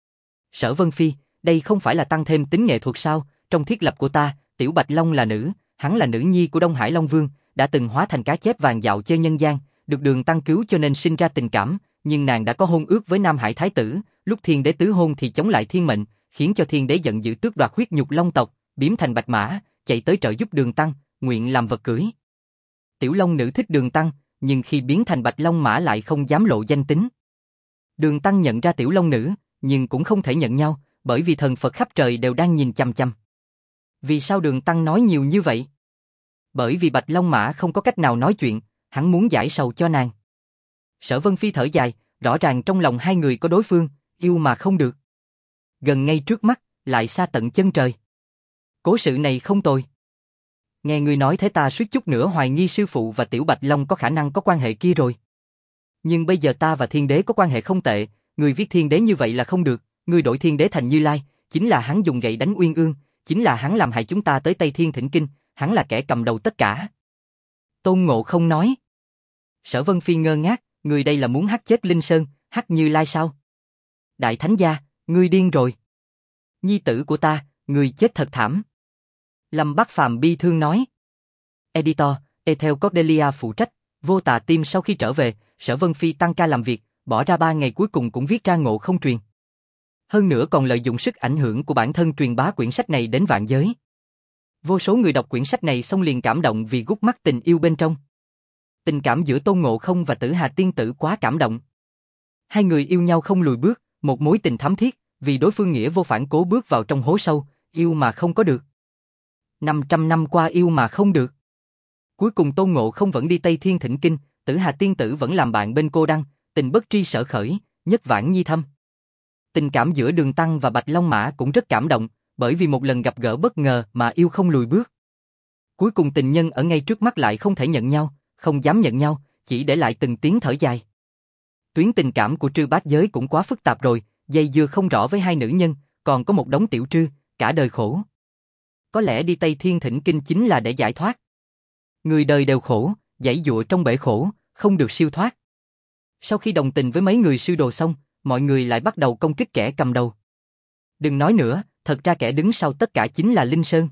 Sở Vân Phi, đây không phải là tăng thêm tính nghệ thuật sao? Trong thiết lập của ta, Tiểu Bạch Long là nữ, hắn là nữ nhi của Đông Hải Long Vương, đã từng hóa thành cá chép vàng dạo chơi nhân gian, được Đường Tăng cứu cho nên sinh ra tình cảm, nhưng nàng đã có hôn ước với Nam Hải Thái tử, lúc Thiên Đế tứ hôn thì chống lại thiên mệnh, khiến cho Thiên Đế giận dữ tước đoạt huyết nhục Long tộc, biếm thành bạch mã, chạy tới trợ giúp Đường Tăng, nguyện làm vật cưỡi. Tiểu Long nữ thích Đường Tăng, nhưng khi biến thành Bạch Long Mã lại không dám lộ danh tính. Đường Tăng nhận ra Tiểu Long nữ, nhưng cũng không thể nhận nhau, bởi vì thần Phật khắp trời đều đang nhìn chằm chằm. Vì sao Đường Tăng nói nhiều như vậy? Bởi vì Bạch Long Mã không có cách nào nói chuyện, hắn muốn giải sầu cho nàng. Sở Vân Phi thở dài, rõ ràng trong lòng hai người có đối phương, yêu mà không được. Gần ngay trước mắt, lại xa tận chân trời. Cố sự này không tồi. Nghe ngươi nói thế ta suýt chút nữa hoài nghi sư phụ và Tiểu Bạch Long có khả năng có quan hệ kia rồi. Nhưng bây giờ ta và Thiên Đế có quan hệ không tệ, ngươi viết Thiên Đế như vậy là không được, ngươi đổi Thiên Đế thành Như Lai, chính là hắn dùng gậy đánh Uyên Ương, chính là hắn làm hại chúng ta tới Tây Thiên thỉnh kinh, hắn là kẻ cầm đầu tất cả. Tôn Ngộ Không nói. Sở Vân Phi ngơ ngác, người đây là muốn hắc chết Linh Sơn, hắc Như Lai sao? Đại Thánh gia, ngươi điên rồi. Nhi tử của ta, ngươi chết thật thảm. Lâm Bắc Phàm bi thương nói. Editor, Ethel Cordelia phụ trách, Vô Tà Team sau khi trở về, Sở Vân Phi tăng ca làm việc, bỏ ra 3 ngày cuối cùng cũng viết ra Ngộ Không truyền. Hơn nữa còn lợi dụng sức ảnh hưởng của bản thân truyền bá quyển sách này đến vạn giới. Vô số người đọc quyển sách này xong liền cảm động vì gút mắt tình yêu bên trong. Tình cảm giữa Tôn Ngộ Không và Tử Hà Tiên Tử quá cảm động. Hai người yêu nhau không lùi bước, một mối tình thắm thiết, vì đối phương nghĩa vô phản cố bước vào trong hố sâu, yêu mà không có được. 500 năm qua yêu mà không được. Cuối cùng Tôn Ngộ Không vẫn đi Tây Thiên thỉnh kinh, Tử Hà Tiên Tử vẫn làm bạn bên cô Đăng, tình bất tri sở khởi, nhất vãng nhi thâm. Tình cảm giữa Đường Tăng và Bạch Long Mã cũng rất cảm động, bởi vì một lần gặp gỡ bất ngờ mà yêu không lùi bước. Cuối cùng tình nhân ở ngay trước mắt lại không thể nhận nhau, không dám nhận nhau, chỉ để lại từng tiếng thở dài. Tuyến tình cảm của Trư Bát Giới cũng quá phức tạp rồi, dây dưa không rõ với hai nữ nhân, còn có một đống tiểu trư, cả đời khổ. Có lẽ đi Tây Thiên thỉnh kinh chính là để giải thoát. Người đời đều khổ, giãy giụa trong bể khổ, không được siêu thoát. Sau khi đồng tình với mấy người sư đồ xong, mọi người lại bắt đầu công kích kẻ cầm đầu. Đừng nói nữa, thật ra kẻ đứng sau tất cả chính là Linh Sơn.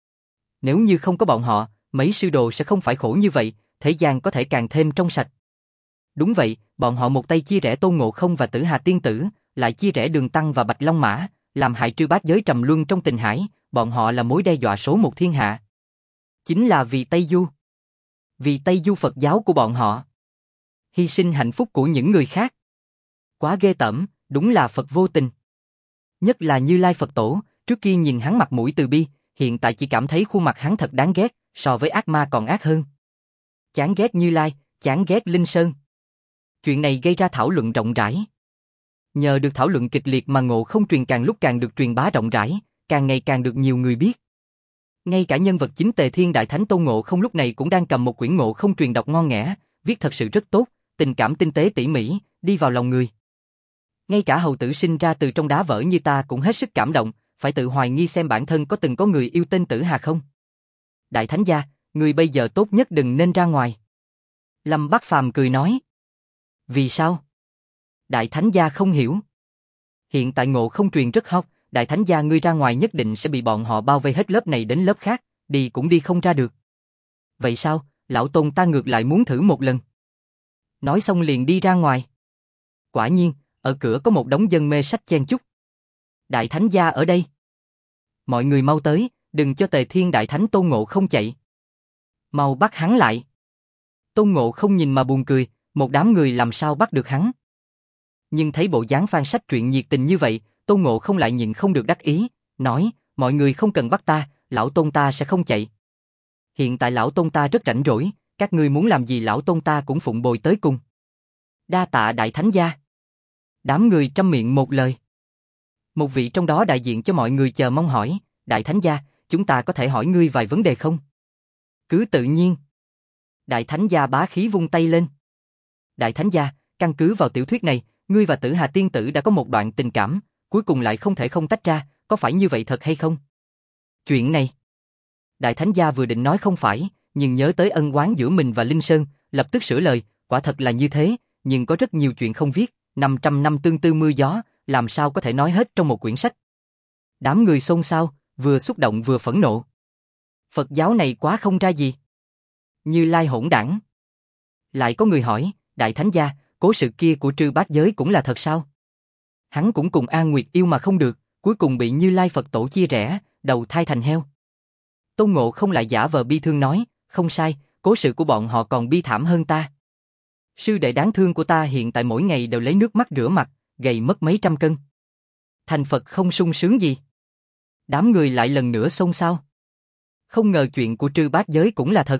Nếu như không có bọn họ, mấy sư đồ sẽ không phải khổ như vậy, thế gian có thể càng thêm trong sạch. Đúng vậy, bọn họ một tay chia rẽ Tôn Ngộ Không và Tử Hà Tiên Tử, lại chia rẽ Đường Tăng và Bạch Long Mã, làm hại Trư Bát Giới trầm luân trong tình hải, bọn họ là mối đe dọa số một thiên hạ. Chính là vì Tây Du. Vì Tây Du Phật giáo của bọn họ. Hy sinh hạnh phúc của những người khác. Quá ghê tởm, đúng là Phật vô tình. Nhất là Như Lai Phật Tổ, trước kia nhìn hắn mặt mũi từ bi, hiện tại chỉ cảm thấy khuôn mặt hắn thật đáng ghét, so với ác ma còn ác hơn. Chán ghét Như Lai, chán ghét Linh Sơn. Chuyện này gây ra thảo luận rộng rãi. Nhờ được thảo luận kịch liệt mà Ngộ Không truyền càng lúc càng được truyền bá rộng rãi, càng ngày càng được nhiều người biết. Ngay cả nhân vật chính Tề Thiên Đại Thánh Tôn Ngộ Không lúc này cũng đang cầm một quyển Ngộ Không truyền đọc ngon nghẻ, viết thật sự rất tốt, tình cảm tinh tế tỉ mỉ, đi vào lòng người. Ngay cả hầu tử sinh ra từ trong đá vỡ như ta cũng hết sức cảm động, phải tự hoài nghi xem bản thân có từng có người yêu tên Tử Hà không. Đại Thánh gia, người bây giờ tốt nhất đừng nên ra ngoài. Lâm Bắc Phàm cười nói. Vì sao? Đại Thánh gia không hiểu. Hiện tại Ngộ Không truyền rất hot, Đại Thánh gia ngươi ra ngoài nhất định sẽ bị bọn họ bao vây hết lớp này đến lớp khác, đi cũng đi không ra được. Vậy sao, lão Tôn ta ngược lại muốn thử một lần. Nói xong liền đi ra ngoài. Quả nhiên, ở cửa có một đống dân mê sách chen chúc. Đại Thánh gia ở đây. Mọi người mau tới, đừng cho Tề Thiên Đại Thánh Tôn Ngộ Không chạy. Mau bắt hắn lại. Tôn Ngộ Không nhìn mà buồn cười, một đám người làm sao bắt được hắn. Nhưng thấy bộ dáng fan sách truyện nhiệt tình như vậy, Tôn Ngộ Không lại nhịn không được đắc ý, nói, mọi người không cần bắt ta, lão Tôn ta sẽ không chạy. Hiện tại lão Tôn ta rất rảnh rỗi, các ngươi muốn làm gì lão tôn ta cũng phụng bồi tới cùng. Đa tạ đại thánh gia. Đám người trăm miệng một lời. Một vị trong đó đại diện cho mọi người chờ mong hỏi, đại thánh gia, chúng ta có thể hỏi ngươi vài vấn đề không? Cứ tự nhiên. Đại thánh gia bá khí vung tay lên. Đại thánh gia, căn cứ vào tiểu thuyết này, ngươi và Tử Hà tiên tử đã có một đoạn tình cảm, cuối cùng lại không thể không tách ra, có phải như vậy thật hay không? Chuyện này. Đại thánh gia vừa định nói không phải, nhưng nhớ tới ân oán giữa mình và Linh Sơn, lập tức sửa lời, quả thật là như thế, nhưng có rất nhiều chuyện không viết, 500 năm tương tư mưa gió, làm sao có thể nói hết trong một quyển sách. Đám người xôn xao, vừa xúc động vừa phẫn nộ. Phật giáo này quá không ra gì. Như Lai hỗn đảng. Lại có người hỏi, đại thánh gia, cố sự kia của Trư Bát Giới cũng là thật sao? Hắn cũng cùng An Nguyệt yêu mà không được, cuối cùng bị Như Lai Phật tổ chia rẽ, đầu thai thành heo. Tôn Ngộ không lại giả vờ bi thương nói, không sai, cố sự của bọn họ còn bi thảm hơn ta. Sư đệ đáng thương của ta hiện tại mỗi ngày đều lấy nước mắt rửa mặt, gầy mất mấy trăm cân. Thành Phật không sung sướng gì. Đám người lại lần nữa xôn xao. Không ngờ chuyện của Trư Bát Giới cũng là thật.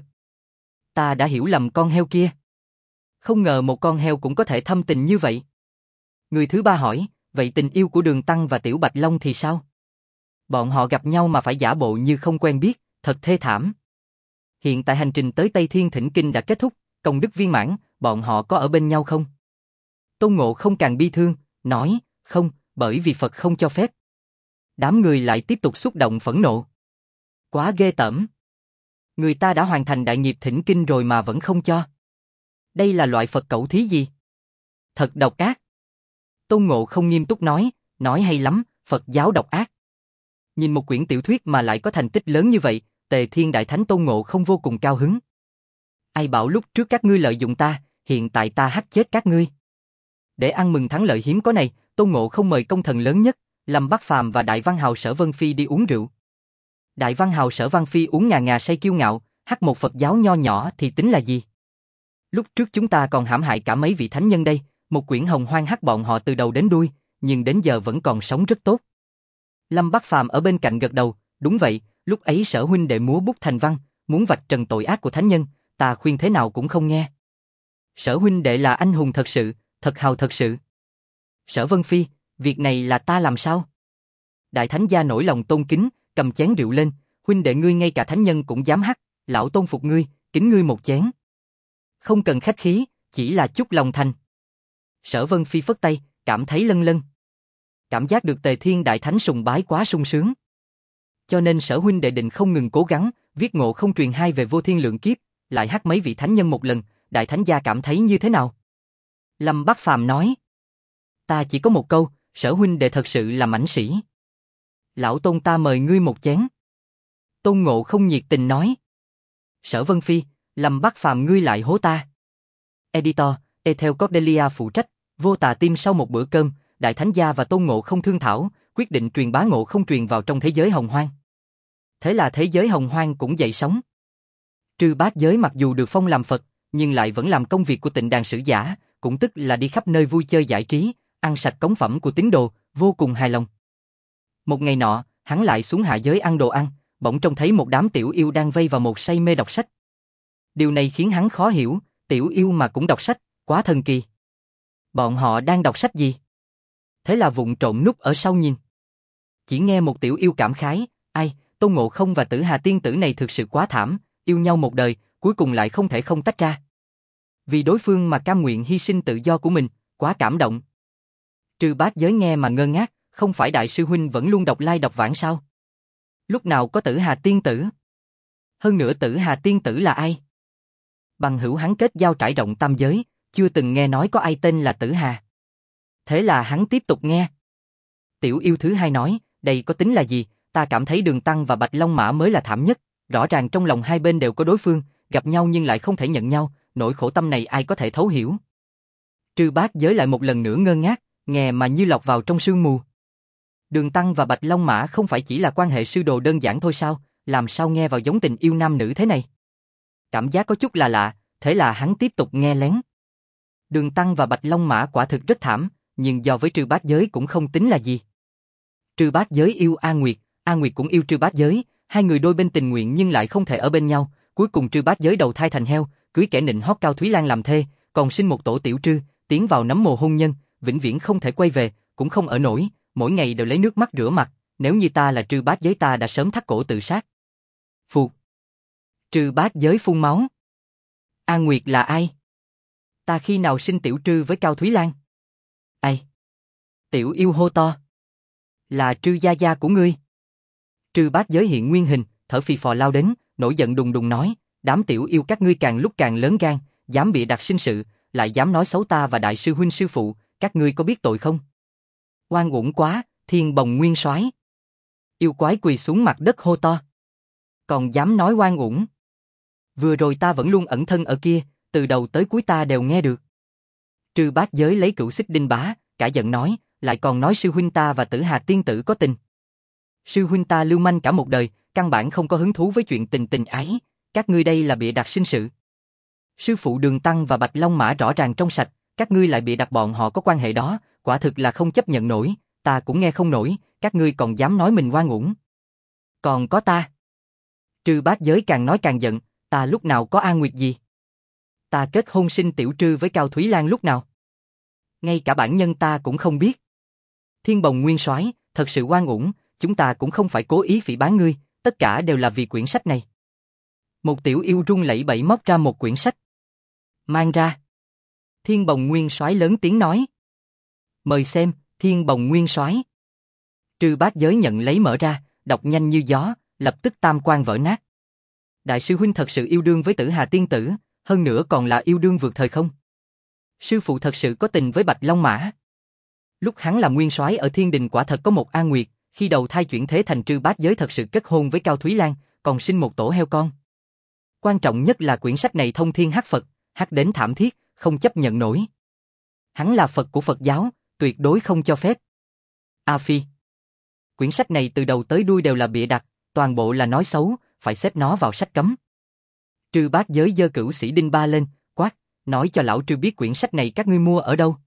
Ta đã hiểu lầm con heo kia. Không ngờ một con heo cũng có thể thâm tình như vậy. Người thứ ba hỏi, vậy tình yêu của Đường Tăng và Tiểu Bạch Long thì sao? Bọn họ gặp nhau mà phải giả bộ như không quen biết, thật thê thảm. Hiện tại hành trình tới Tây Thiên Thỉnh Kinh đã kết thúc, công đức viên mãn, bọn họ có ở bên nhau không? Tôn Ngộ không càng bi thương, nói, không, bởi vì Phật không cho phép. Đám người lại tiếp tục xúc động phẫn nộ. Quá ghê tởm. Người ta đã hoàn thành đại nghiệp Thỉnh Kinh rồi mà vẫn không cho. Đây là loại Phật cẩu thí gì? Thật độc ác. Tôn Ngộ không nghiêm túc nói hay lắm, Phật giáo độc ác. Nhìn một quyển tiểu thuyết mà lại có thành tích lớn như vậy, Tề Thiên Đại Thánh Tôn Ngộ không vô cùng cao hứng. Ai bảo lúc trước các ngươi lợi dụng ta, hiện tại ta hắt chết các ngươi. Để ăn mừng thắng lợi hiếm có này, Tôn Ngộ không mời công thần lớn nhất, Lâm Bắc Phàm và Đại Văn Hào Sở Vân Phi đi uống rượu. Đại Văn Hào Sở Văn Phi uống ngà ngà say kiêu ngạo, hắt một Phật giáo nho nhỏ thì tính là gì? Lúc trước chúng ta còn hãm hại cả mấy vị thánh nhân đây, một quyển hồng hoang hắt bọn họ từ đầu đến đuôi, nhưng đến giờ vẫn còn sống rất tốt. Lâm Bắc Phàm ở bên cạnh gật đầu, đúng vậy, lúc ấy Sở huynh đệ múa bút thành văn, muốn vạch trần tội ác của thánh nhân, ta khuyên thế nào cũng không nghe. Sở huynh đệ là anh hùng thật sự, thật hào thật sự. Sở Vân Phi, việc này là ta làm sao? Đại thánh gia nổi lòng tôn kính, cầm chén rượu lên, huynh đệ ngươi ngay cả thánh nhân cũng dám hắt, lão tôn phục ngươi, kính ngươi một chén. Không cần khách khí, chỉ là chút lòng thành. Sở Vân Phi phất tay, cảm thấy lân lân. Cảm giác được Tề Thiên Đại Thánh sùng bái quá sung sướng. Cho nên Sở huynh đệ định không ngừng cố gắng, viết Ngộ Không truyền 2 về vô thiên lượng kiếp, lại hắt mấy vị thánh nhân một lần, Đại Thánh gia cảm thấy như thế nào? Lâm Bắc Phàm nói, ta chỉ có một câu, Sở huynh đệ thật sự là mãnh sĩ. Lão tôn ta mời ngươi một chén. Tôn Ngộ không nhiệt tình nói. Sở Vân Phi, Lâm Bắc Phàm ngươi lại hố ta. Editor, Ethel Cordelia phụ trách, vô tà tim sau một bữa cơm, Đại Thánh gia và Tôn Ngộ không thương thảo, quyết định truyền bá Ngộ không truyền vào trong thế giới hồng hoang. Thế là thế giới hồng hoang cũng dậy sóng. Trư Bát Giới mặc dù được phong làm Phật, nhưng lại vẫn làm công việc của Tịnh Đàn Sử Giả, cũng tức là đi khắp nơi vui chơi giải trí, ăn sạch cống phẩm của tín đồ, vô cùng hài lòng. Một ngày nọ, hắn lại xuống hạ giới ăn đồ ăn, bỗng trông thấy một đám tiểu yêu đang vây vào một say mê đọc sách. Điều này khiến hắn khó hiểu, tiểu yêu mà cũng đọc sách, quá thần kỳ. Bọn họ đang đọc sách gì? Thế là vụng trộm núp ở sau nhìn. Chỉ nghe một tiểu yêu cảm khái, ai, Tôn Ngộ không và Tử Hà tiên tử này thực sự quá thảm, yêu nhau một đời, cuối cùng lại không thể không tách ra. Vì đối phương mà cam nguyện hy sinh tự do của mình, quá cảm động. Trư Bát Giới nghe mà ngơ ngác, không phải đại sư huynh vẫn luôn đọc lai đọc vãng sao? Lúc nào có Tử Hà tiên tử? Hơn nữa Tử Hà tiên tử là ai? Bằng hữu hắn kết giao trải rộng tam giới, chưa từng nghe nói có ai tên là Tử Hà. Thế là hắn tiếp tục nghe. Tiểu yêu thứ hai nói, đây có tính là gì, ta cảm thấy Đường Tăng và Bạch Long Mã mới là thảm nhất, rõ ràng trong lòng hai bên đều có đối phương, gặp nhau nhưng lại không thể nhận nhau, nỗi khổ tâm này ai có thể thấu hiểu. Trư Bát Giới lại một lần nữa ngơ ngác, nghe mà như lọt vào trong sương mù. Đường Tăng và Bạch Long Mã không phải chỉ là quan hệ sư đồ đơn giản thôi sao, làm sao nghe vào giống tình yêu nam nữ thế này? Cảm giác có chút là lạ, thế là hắn tiếp tục nghe lén. Đường Tăng và Bạch Long Mã quả thực rất thảm, nhưng do với Trư Bát Giới cũng không tính là gì. Trư Bát Giới yêu An Nguyệt cũng yêu Trư Bát Giới, hai người đôi bên tình nguyện nhưng lại không thể ở bên nhau, cuối cùng Trư Bát Giới đầu thai thành heo, cưới kẻ nịnh hót Cao Thúy Lan làm thê, còn sinh một tổ tiểu trư, tiến vào nấm mồ hôn nhân, vĩnh viễn không thể quay về, cũng không ở nổi, mỗi ngày đều lấy nước mắt rửa mặt, nếu như ta là Trư Bát Giới ta đã sớm thắt cổ tự sát. Phù. Trư Bát Giới phun máu. An Nguyệt là ai? Ta khi nào sinh tiểu trư với Cao Thúy Lan? Ai? Tiểu yêu hô to. Là Trư gia gia của ngươi. Trư Bát Giới hiện nguyên hình, thở phì phò lao đến, nổi giận đùng đùng nói, đám tiểu yêu các ngươi càng lúc càng lớn gan, dám bịa đặt sinh sự, lại dám nói xấu ta và đại sư huynh sư phụ, các ngươi có biết tội không? Oan uổng quá, Thiên Bồng Nguyên Soái. Yêu quái quỳ xuống mặt đất hô to. Còn dám nói oan uổng? Vừa rồi ta vẫn luôn ẩn thân ở kia, từ đầu tới cuối ta đều nghe được. Trư Bát Giới lấy Cửu Xích Đinh Bá, cả giận nói, lại còn nói sư huynh ta và Tử Hà tiên tử có tình. Sư huynh ta lưu manh cả một đời, căn bản không có hứng thú với chuyện tình tình ái, các ngươi đây là bịa đặt sinh sự. Sư phụ Đường Tăng và Bạch Long Mã rõ ràng trong sạch, các ngươi lại bịa đặt bọn họ có quan hệ đó, quả thực là không chấp nhận nổi, ta cũng nghe không nổi, các ngươi còn dám nói mình oan uổng. Còn có ta. Trư Bát Giới càng nói càng giận, ta lúc nào có An Nguyệt gì? Ta kết hôn sinh tiểu trư với Cao Thúy Lan lúc nào? Ngay cả bản nhân ta cũng không biết. Thiên Bồng Nguyên Soái, thật sự oan uổng, chúng ta cũng không phải cố ý phỉ báng ngươi, tất cả đều là vì quyển sách này. Một tiểu yêu run lẩy bẩy móc ra một quyển sách. Mang ra. Thiên Bồng Nguyên Soái lớn tiếng nói. Mời xem, Thiên Bồng Nguyên Soái. Trư Bát Giới nhận lấy mở ra, đọc nhanh như gió, lập tức tam quan vỡ nát. Đại sư huynh thật sự yêu đương với Tử Hà tiên tử, hơn nữa còn là yêu đương vượt thời không? Sư phụ thật sự có tình với Bạch Long Mã. Lúc hắn làm nguyên soái ở Thiên Đình quả thật có một An Nguyệt, khi đầu thai chuyển thế thành Trư Bát Giới thật sự kết hôn với Cao Thúy Lan, còn sinh một tổ heo con. Quan trọng nhất là quyển sách này thông thiên hắc Phật, hắc đến thảm thiết, không chấp nhận nổi. Hắn là Phật của Phật giáo, tuyệt đối không cho phép. A Phi. Quyển sách này từ đầu tới đuôi đều là bịa đặt, toàn bộ là nói xấu, phải xếp nó vào sách cấm. Trư Bát Giới giơ Cửu Sĩ Đinh Ba lên, quát, nói cho lão Trư biết quyển sách này các ngươi mua ở đâu.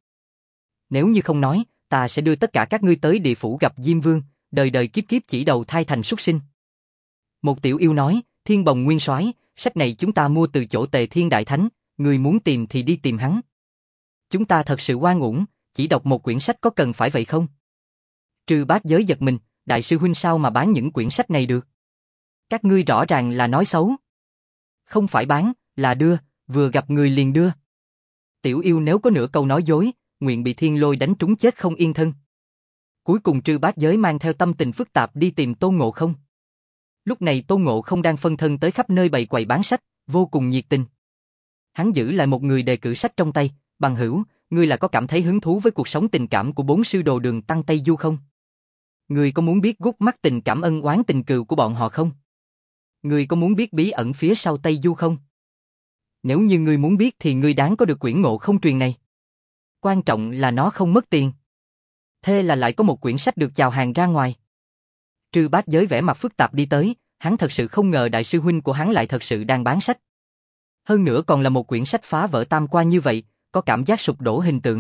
Nếu như không nói, ta sẽ đưa tất cả các ngươi tới địa phủ gặp Diêm Vương, đời đời kiếp kiếp chỉ đầu thai thành súc sinh. Một tiểu yêu nói, Thiên Bồng Nguyên Soái, sách này chúng ta mua từ chỗ Tề Thiên Đại Thánh, người muốn tìm thì đi tìm hắn. Chúng ta thật sự oan uổng, chỉ đọc một quyển sách có cần phải vậy không? Trư Bát Giới giật mình, đại sư huynh sao mà bán những quyển sách này được? Các ngươi rõ ràng là nói xấu. Không phải bán, là đưa, vừa gặp người liền đưa. Tiểu yêu nếu có nửa câu nói dối, nguyện bị thiên lôi đánh trúng chết không yên thân. Cuối cùng Trư Bát Giới mang theo tâm tình phức tạp đi tìm Tôn Ngộ Không. Lúc này Tôn Ngộ Không đang phân thân tới khắp nơi bày quầy bán sách, vô cùng nhiệt tình. Hắn giữ lại một người đề cử sách trong tay, bằng hữu, ngươi là có cảm thấy hứng thú với cuộc sống tình cảm của bốn sư đồ Đường Tăng Tây Du không? Ngươi có muốn biết gút mắt tình cảm ân oán tình cừu của bọn họ không? Ngươi có muốn biết bí ẩn phía sau Tây Du không? Nếu như ngươi muốn biết thì ngươi đáng có được quyển Ngộ Không truyền này. Quan trọng là nó không mất tiền. Thế là lại có một quyển sách được chào hàng ra ngoài. Trư Bát Giới vẻ mặt phức tạp đi tới, hắn thật sự không ngờ đại sư huynh của hắn lại thật sự đang bán sách. Hơn nữa còn là một quyển sách phá vỡ tam quan như vậy, có cảm giác sụp đổ hình tượng.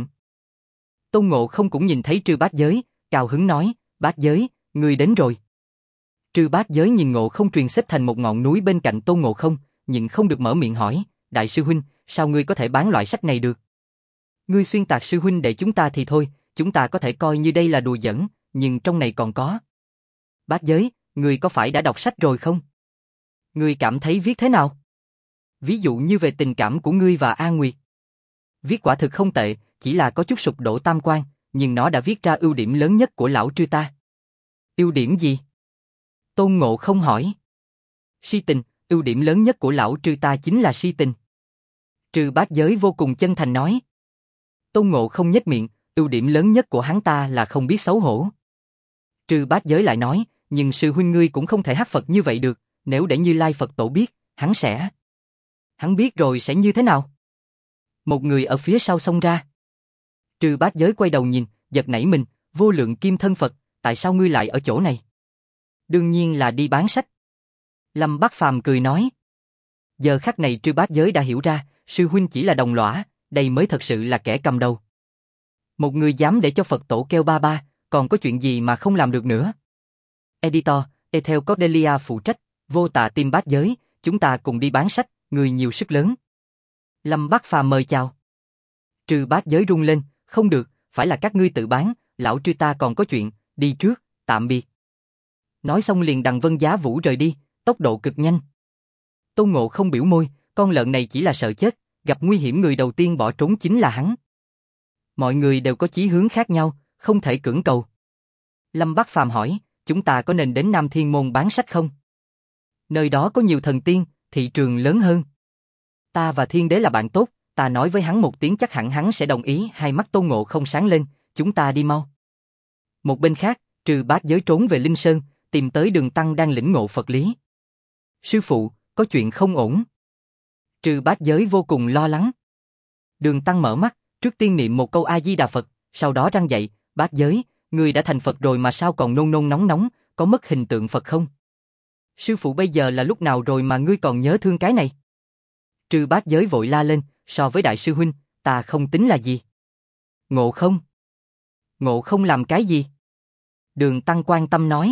Tôn Ngộ Không cũng nhìn thấy Trư Bát Giới, cao hứng nói, Bát Giới, ngươi đến rồi. Trư Bát Giới nhìn Ngộ Không truyền xếp thành một ngọn núi bên cạnh Tôn Ngộ Không, nhưng không được mở miệng hỏi, đại sư huynh, sao ngươi có thể bán loại sách này được? Ngươi xuyên tạc sư huynh để chúng ta thì thôi, chúng ta có thể coi như đây là đùa giỡn, nhưng trong này còn có. Bát Giới, ngươi có phải đã đọc sách rồi không? Ngươi cảm thấy viết thế nào? Ví dụ như về tình cảm của ngươi và An Nguyệt. Viết quả thực không tệ, chỉ là có chút sụp đổ tam quan, nhưng nó đã viết ra ưu điểm lớn nhất của lão Trư ta. Ưu điểm gì? Tôn Ngộ Không hỏi. Si tình, ưu điểm lớn nhất của lão Trư ta chính là si tình. Trư Bát Giới vô cùng chân thành nói. Tôn Ngộ Không nhếch miệng, ưu điểm lớn nhất của hắn ta là không biết xấu hổ. Trư Bát Giới lại nói, nhưng sư huynh ngươi cũng không thể hắc Phật như vậy được, nếu để Như Lai Phật Tổ biết, hắn sẽ... Hắn biết rồi sẽ như thế nào? Một người ở phía sau xông ra. Trư Bát Giới quay đầu nhìn, giật nảy mình, vô lượng kim thân Phật, tại sao ngươi lại ở chỗ này? Đương nhiên là đi bán sách. Lâm Bát Phàm cười nói. Giờ khắc này Trư Bát Giới đã hiểu ra, sư huynh chỉ là đồng lõa, đây mới thật sự là kẻ cầm đầu. Một người dám để cho Phật Tổ kêu ba ba, còn có chuyện gì mà không làm được nữa? Editor, Ethel Cordelia phụ trách, vô tà tim Bát Giới, chúng ta cùng đi bán sách, người nhiều sức lớn. Lâm Bắc Phàm mời chào. Trừ Bát Giới rung lên, không được, phải là các ngươi tự bán, lão Trư ta còn có chuyện, đi trước, tạm biệt. Nói xong liền đằng Vân Giá Vũ rời đi, tốc độ cực nhanh. Tôn Ngộ không biểu môi, con lợn này chỉ là sợ chết, gặp nguy hiểm người đầu tiên bỏ trốn chính là hắn. Mọi người đều có chí hướng khác nhau, không thể cưỡng cầu. Lâm Bắc Phàm hỏi, chúng ta có nên đến Nam Thiên Môn bán sách không? Nơi đó có nhiều thần tiên, thị trường lớn hơn. Ta và Thiên Đế là bạn tốt, ta nói với hắn một tiếng chắc hẳn hắn sẽ đồng ý. Hai mắt Tôn Ngộ không sáng lên, chúng ta đi mau. Một bên khác, Trừ Bát Giới trốn về Linh Sơn, tìm tới Đường Tăng đang lĩnh ngộ Phật lý. Sư phụ, có chuyện không ổn. Trừ Bát Giới vô cùng lo lắng. Đường Tăng mở mắt, trước tiên niệm một câu A Di Đà Phật, sau đó răng dậy, Bát Giới, người đã thành Phật rồi mà sao còn nôn nôn nóng nóng, có mất hình tượng Phật không? Sư phụ bây giờ là lúc nào rồi mà ngươi còn nhớ thương cái này? Trừ Bát Giới vội la lên, so với đại sư huynh, ta không tính là gì. Ngộ không? Ngộ không làm cái gì? Đường Tăng quan tâm nói.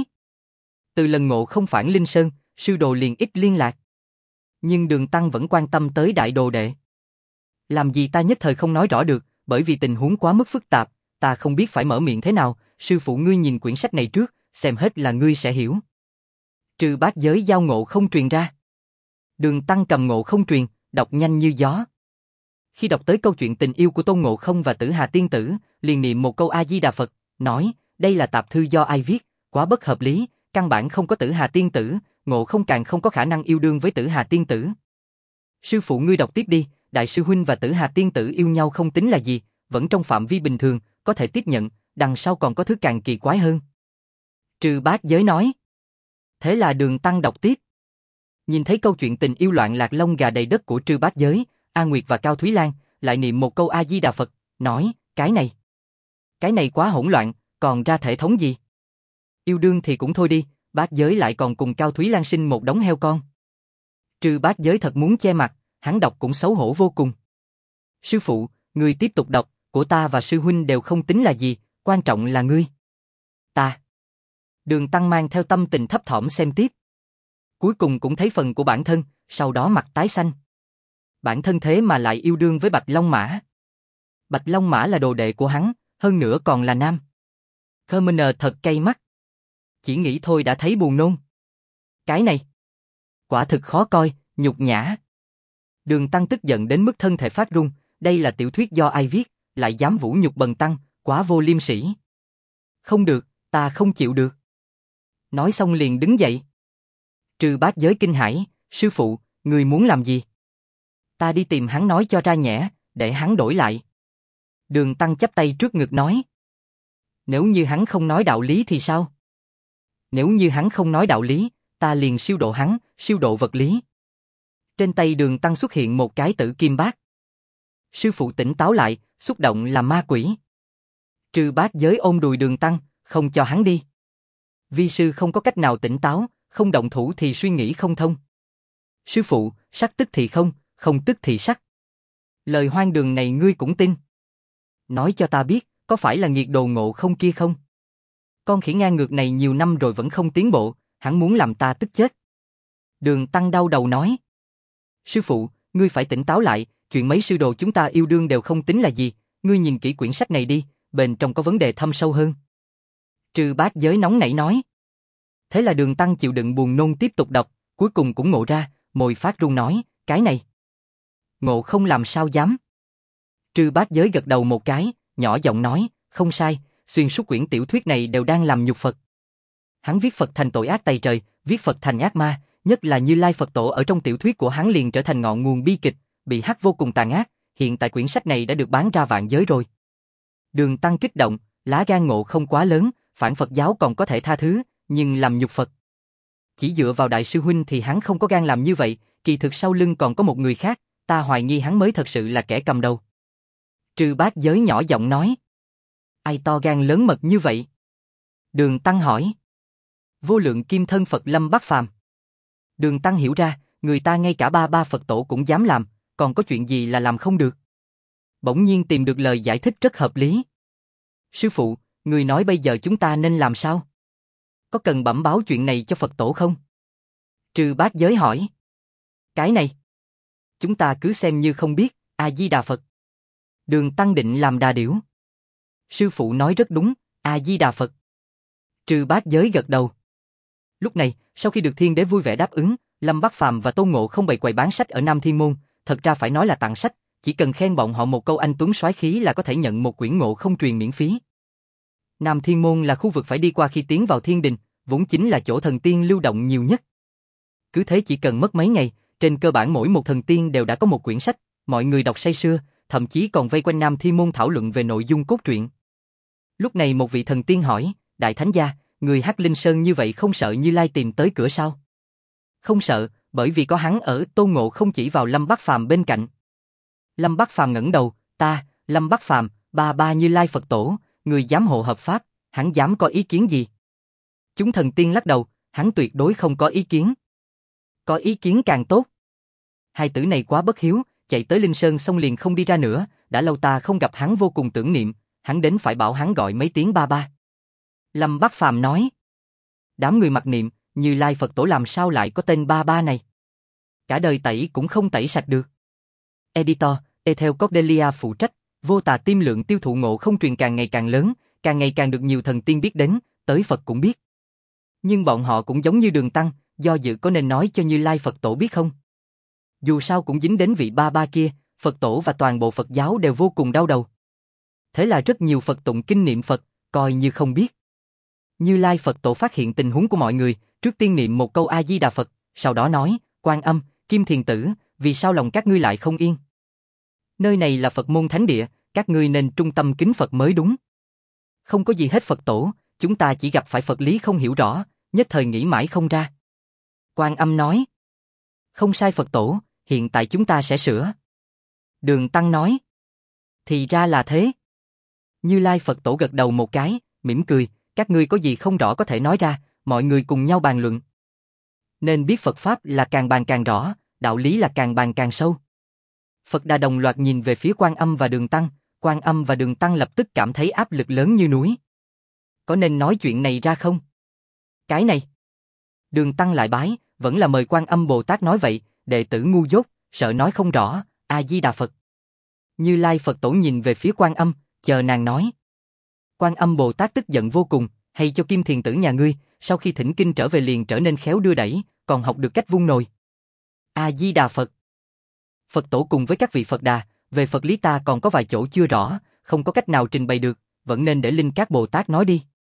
Từ lần Ngộ không phản Linh Sơn, sư đồ liền ít liên lạc. Nhưng Đường Tăng vẫn quan tâm tới đại đồ đệ. Làm gì ta nhất thời không nói rõ được, bởi vì tình huống quá mức phức tạp, ta không biết phải mở miệng thế nào, sư phụ ngươi nhìn quyển sách này trước, xem hết là ngươi sẽ hiểu. Trừ Bát Giới giao Ngộ không truyền ra. Đường Tăng cầm Ngộ không truyền, đọc nhanh như gió. Khi đọc tới câu chuyện tình yêu của Tôn Ngộ không và Tử Hà Tiên Tử, liền niệm một câu A Di Đà Phật, nói, đây là tạp thư do ai viết, quá bất hợp lý, căn bản không có Tử Hà Tiên Tử, Ngộ không càng không có khả năng yêu đương với Tử Hà Tiên Tử. Sư phụ ngươi đọc tiếp đi, đại sư huynh và Tử Hà Tiên Tử yêu nhau không tính là gì, vẫn trong phạm vi bình thường, có thể tiếp nhận, đằng sau còn có thứ càng kỳ quái hơn. Trừ Bát Giới nói. Thế là Đường Tăng đọc tiếp. Nhìn thấy câu chuyện tình yêu loạn lạc lông gà đầy đất của Trừ Bát Giới, A Nguyệt và Cao Thúy Lan, lại niệm một câu A Di Đà Phật, nói, cái này quá hỗn loạn, còn ra thể thống gì? Yêu đương thì cũng thôi đi, Bát Giới lại còn cùng Cao Thúy Lan sinh một đống heo con. Trừ Bát Giới thật muốn che mặt, hắn đọc cũng xấu hổ vô cùng. Sư phụ, ngươi tiếp tục đọc, của ta và sư huynh đều không tính là gì, quan trọng là ngươi. Ta. Đường Tăng mang theo tâm tình thấp thỏm xem tiếp. Cuối cùng cũng thấy phần của bản thân, sau đó mặt tái xanh. Bản thân thế mà lại yêu đương với Bạch Long Mã. Bạch Long Mã là đồ đệ của hắn, hơn nữa còn là nam. Khmer thật cay mắt. Chỉ nghĩ thôi đã thấy buồn nôn. Cái này, quả thực khó coi, nhục nhã. Đường Tăng tức giận đến mức thân thể phát run, đây là tiểu thuyết do ai viết, lại dám vũ nhục bần tăng, quá vô liêm sỉ. Không được, ta không chịu được. Nói xong liền đứng dậy. Trừ Bát Giới kinh hãi, sư phụ, người muốn làm gì? Ta đi tìm hắn nói cho ra nhẽ, để hắn đổi lại. Đường Tăng chắp tay trước ngực nói. Nếu như hắn không nói đạo lý thì sao? Nếu như hắn không nói đạo lý, ta liền siêu độ hắn, siêu độ vật lý. Trên tay Đường Tăng xuất hiện một cái tử kim bát. Sư phụ tỉnh táo lại, xúc động là ma quỷ. Trừ Bát Giới ôm đùi Đường Tăng, không cho hắn đi. Vi sư không có cách nào tỉnh táo, không động thủ thì suy nghĩ không thông. Sư phụ, sắc tức thì không, không tức thì sắc. Lời hoang đường này ngươi cũng tin. Nói cho ta biết, có phải là nghiệt đồ Ngộ không kia không? Con khỉ ngang ngược này nhiều năm rồi vẫn không tiến bộ, hắn muốn làm ta tức chết. Đường Tăng đau đầu nói. Sư phụ, ngươi phải tỉnh táo lại, chuyện mấy sư đồ chúng ta yêu đương đều không tính là gì, ngươi nhìn kỹ quyển sách này đi, bên trong có vấn đề thâm sâu hơn. Trừ Bát Giới nóng nảy nói. Thế là Đường Tăng chịu đựng buồn nôn tiếp tục đọc, cuối cùng cũng ngộ ra, môi phát run nói, cái này. Ngộ không làm sao dám. Trừ Bát Giới gật đầu một cái, nhỏ giọng nói, không sai, xuyên suốt quyển tiểu thuyết này đều đang làm nhục Phật. Hắn viết Phật thành tội ác tày trời, viết Phật thành ác ma, nhất là Như Lai Phật Tổ ở trong tiểu thuyết của hắn liền trở thành ngọn nguồn bi kịch, bị hắc vô cùng tàn ác, hiện tại quyển sách này đã được bán ra vạn giới rồi. Đường Tăng kích động, lá gan Ngộ không quá lớn, phản Phật giáo còn có thể tha thứ, nhưng làm nhục Phật. Chỉ dựa vào đại sư huynh thì hắn không có gan làm như vậy, kỳ thực sau lưng còn có một người khác, ta hoài nghi hắn mới thật sự là kẻ cầm đầu. Trừ Bát Giới nhỏ giọng nói. Ai to gan lớn mật như vậy? Đường Tăng hỏi. Vô lượng kim thân Phật Lâm Bắc Phàm. Đường Tăng hiểu ra, người ta ngay cả ba Phật tổ cũng dám làm, còn có chuyện gì là làm không được. Bỗng nhiên tìm được lời giải thích rất hợp lý. Sư phụ, người nói bây giờ chúng ta nên làm sao? Có cần bẩm báo chuyện này cho Phật tổ không? Trừ Bát Giới hỏi. Cái này, chúng ta cứ xem như không biết, A-di-đà Phật. Đường Tăng định làm đà điểu. Sư phụ nói rất đúng, A-di-đà Phật. Trư Bát Giới gật đầu. Lúc này, sau khi được Thiên Đế vui vẻ đáp ứng, Lâm Bắc Phàm và Tôn Ngộ Không bày quầy bán sách ở Nam Thiên Môn, thật ra phải nói là tặng sách, chỉ cần khen bọn họ một câu anh tuấn soái khí là có thể nhận một quyển Ngộ Không truyền miễn phí. Nam Thiên Môn là khu vực phải đi qua khi tiến vào Thiên Đình, vốn chính là chỗ thần tiên lưu động nhiều nhất. Cứ thế chỉ cần mất mấy ngày, trên cơ bản mỗi một thần tiên đều đã có một quyển sách, mọi người đọc say sưa, thậm chí còn vây quanh Nam Thiên Môn thảo luận về nội dung cốt truyện. Lúc này một vị thần tiên hỏi, Đại Thánh Gia, người Hắc Linh Sơn như vậy không sợ Như Lai tìm tới cửa sao? Không sợ, bởi vì có hắn ở. Tôn Ngộ Không chỉ vào Lâm Bắc Phàm bên cạnh. Lâm Bắc Phàm ngẩng đầu, ta, Lâm Bắc Phàm, ba Như Lai Phật Tổ, người giám hộ hợp pháp, hắn dám có ý kiến gì? Chúng thần tiên lắc đầu, hắn tuyệt đối không có ý kiến. Có ý kiến càng tốt. Hai tử này quá bất hiếu, chạy tới Linh Sơn xong liền không đi ra nữa, đã lâu ta không gặp hắn vô cùng tưởng niệm, hắn đến phải bảo hắn gọi mấy tiếng ba. Lâm Bắc Phàm nói. Đám người mặc niệm, Như Lai Phật Tổ làm sao lại có tên ba này? Cả đời tẩy cũng không tẩy sạch được. Editor, Ethel Cordelia phụ trách, Vô Tà Tim lượng tiêu thụ Ngộ Không truyền càng ngày càng lớn, càng ngày càng được nhiều thần tiên biết đến, tới Phật cũng biết. Nhưng bọn họ cũng giống như Đường Tăng, do dự có nên nói cho Như Lai Phật Tổ biết không? Dù sao cũng dính đến vị ba kia, Phật Tổ và toàn bộ Phật giáo đều vô cùng đau đầu. Thế là rất nhiều Phật tụng kinh niệm Phật, coi như không biết. Như Lai Phật Tổ phát hiện tình huống của mọi người, trước tiên niệm một câu A-di-đà Phật, sau đó nói, Quan Âm, Kim Thiền Tử, vì sao lòng các ngươi lại không yên? Nơi này là Phật môn thánh địa, các ngươi nên trung tâm kính Phật mới đúng. Không có gì hết Phật Tổ, chúng ta chỉ gặp phải Phật lý không hiểu rõ, nhất thời nghĩ mãi không ra. Quan Âm nói, không sai Phật Tổ, hiện tại chúng ta sẽ sửa. Đường Tăng nói, thì ra là thế. Như Lai Phật Tổ gật đầu một cái, mỉm cười, các ngươi có gì không rõ có thể nói ra, mọi người cùng nhau bàn luận. Nên biết Phật Pháp là càng bàn càng rõ, đạo lý là càng bàn càng sâu. Phật Đà đồng loạt nhìn về phía Quan Âm và Đường Tăng, Quan Âm và Đường Tăng lập tức cảm thấy áp lực lớn như núi. Có nên nói chuyện này ra không? Cái này. Đường Tăng lại bái, vẫn là mời Quan Âm Bồ Tát nói vậy, đệ tử ngu dốt, sợ nói không rõ, A-di-đà Phật. Như Lai Phật Tổ nhìn về phía Quan Âm, chờ nàng nói. Quan Âm Bồ Tát tức giận vô cùng, hay cho Kim Thiền Tử nhà ngươi, sau khi thỉnh kinh trở về liền trở nên khéo đưa đẩy, còn học được cách vung nồi. A-di-đà Phật. Phật Tổ cùng với các vị Phật Đà, về Phật lý ta còn có vài chỗ chưa rõ, không có cách nào trình bày được, vẫn nên để Linh Các Bồ Tát nói đi.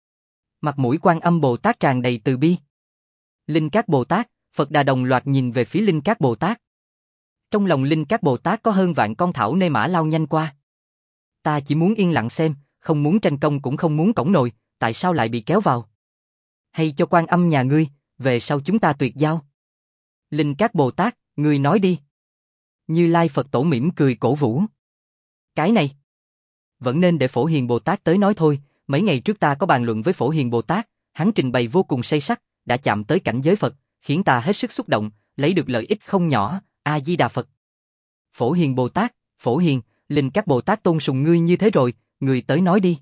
Mặt mũi Quan Âm Bồ Tát tràn đầy từ bi. Linh Các Bồ Tát, Phật Đà đồng loạt nhìn về phía Linh Các Bồ Tát. Trong lòng Linh Các Bồ Tát có hơn vạn con thảo nê mã lao nhanh qua. Ta chỉ muốn yên lặng xem, không muốn tranh công cũng không muốn cõng nồi, tại sao lại bị kéo vào? Hay cho Quan Âm nhà ngươi, về sau chúng ta tuyệt giao. Linh Các Bồ Tát, ngươi nói đi. Như Lai Phật Tổ mỉm cười cổ vũ. Cái này, vẫn nên để Phổ Hiền Bồ Tát tới nói thôi, mấy ngày trước ta có bàn luận với Phổ Hiền Bồ Tát, hắn trình bày vô cùng say sắc, đã chạm tới cảnh giới Phật, khiến ta hết sức xúc động, lấy được lợi ích không nhỏ, A-di-đà Phật. Phổ Hiền Bồ Tát, Phổ Hiền, Linh Các Bồ Tát tôn sùng ngươi như thế rồi, ngươi tới nói đi.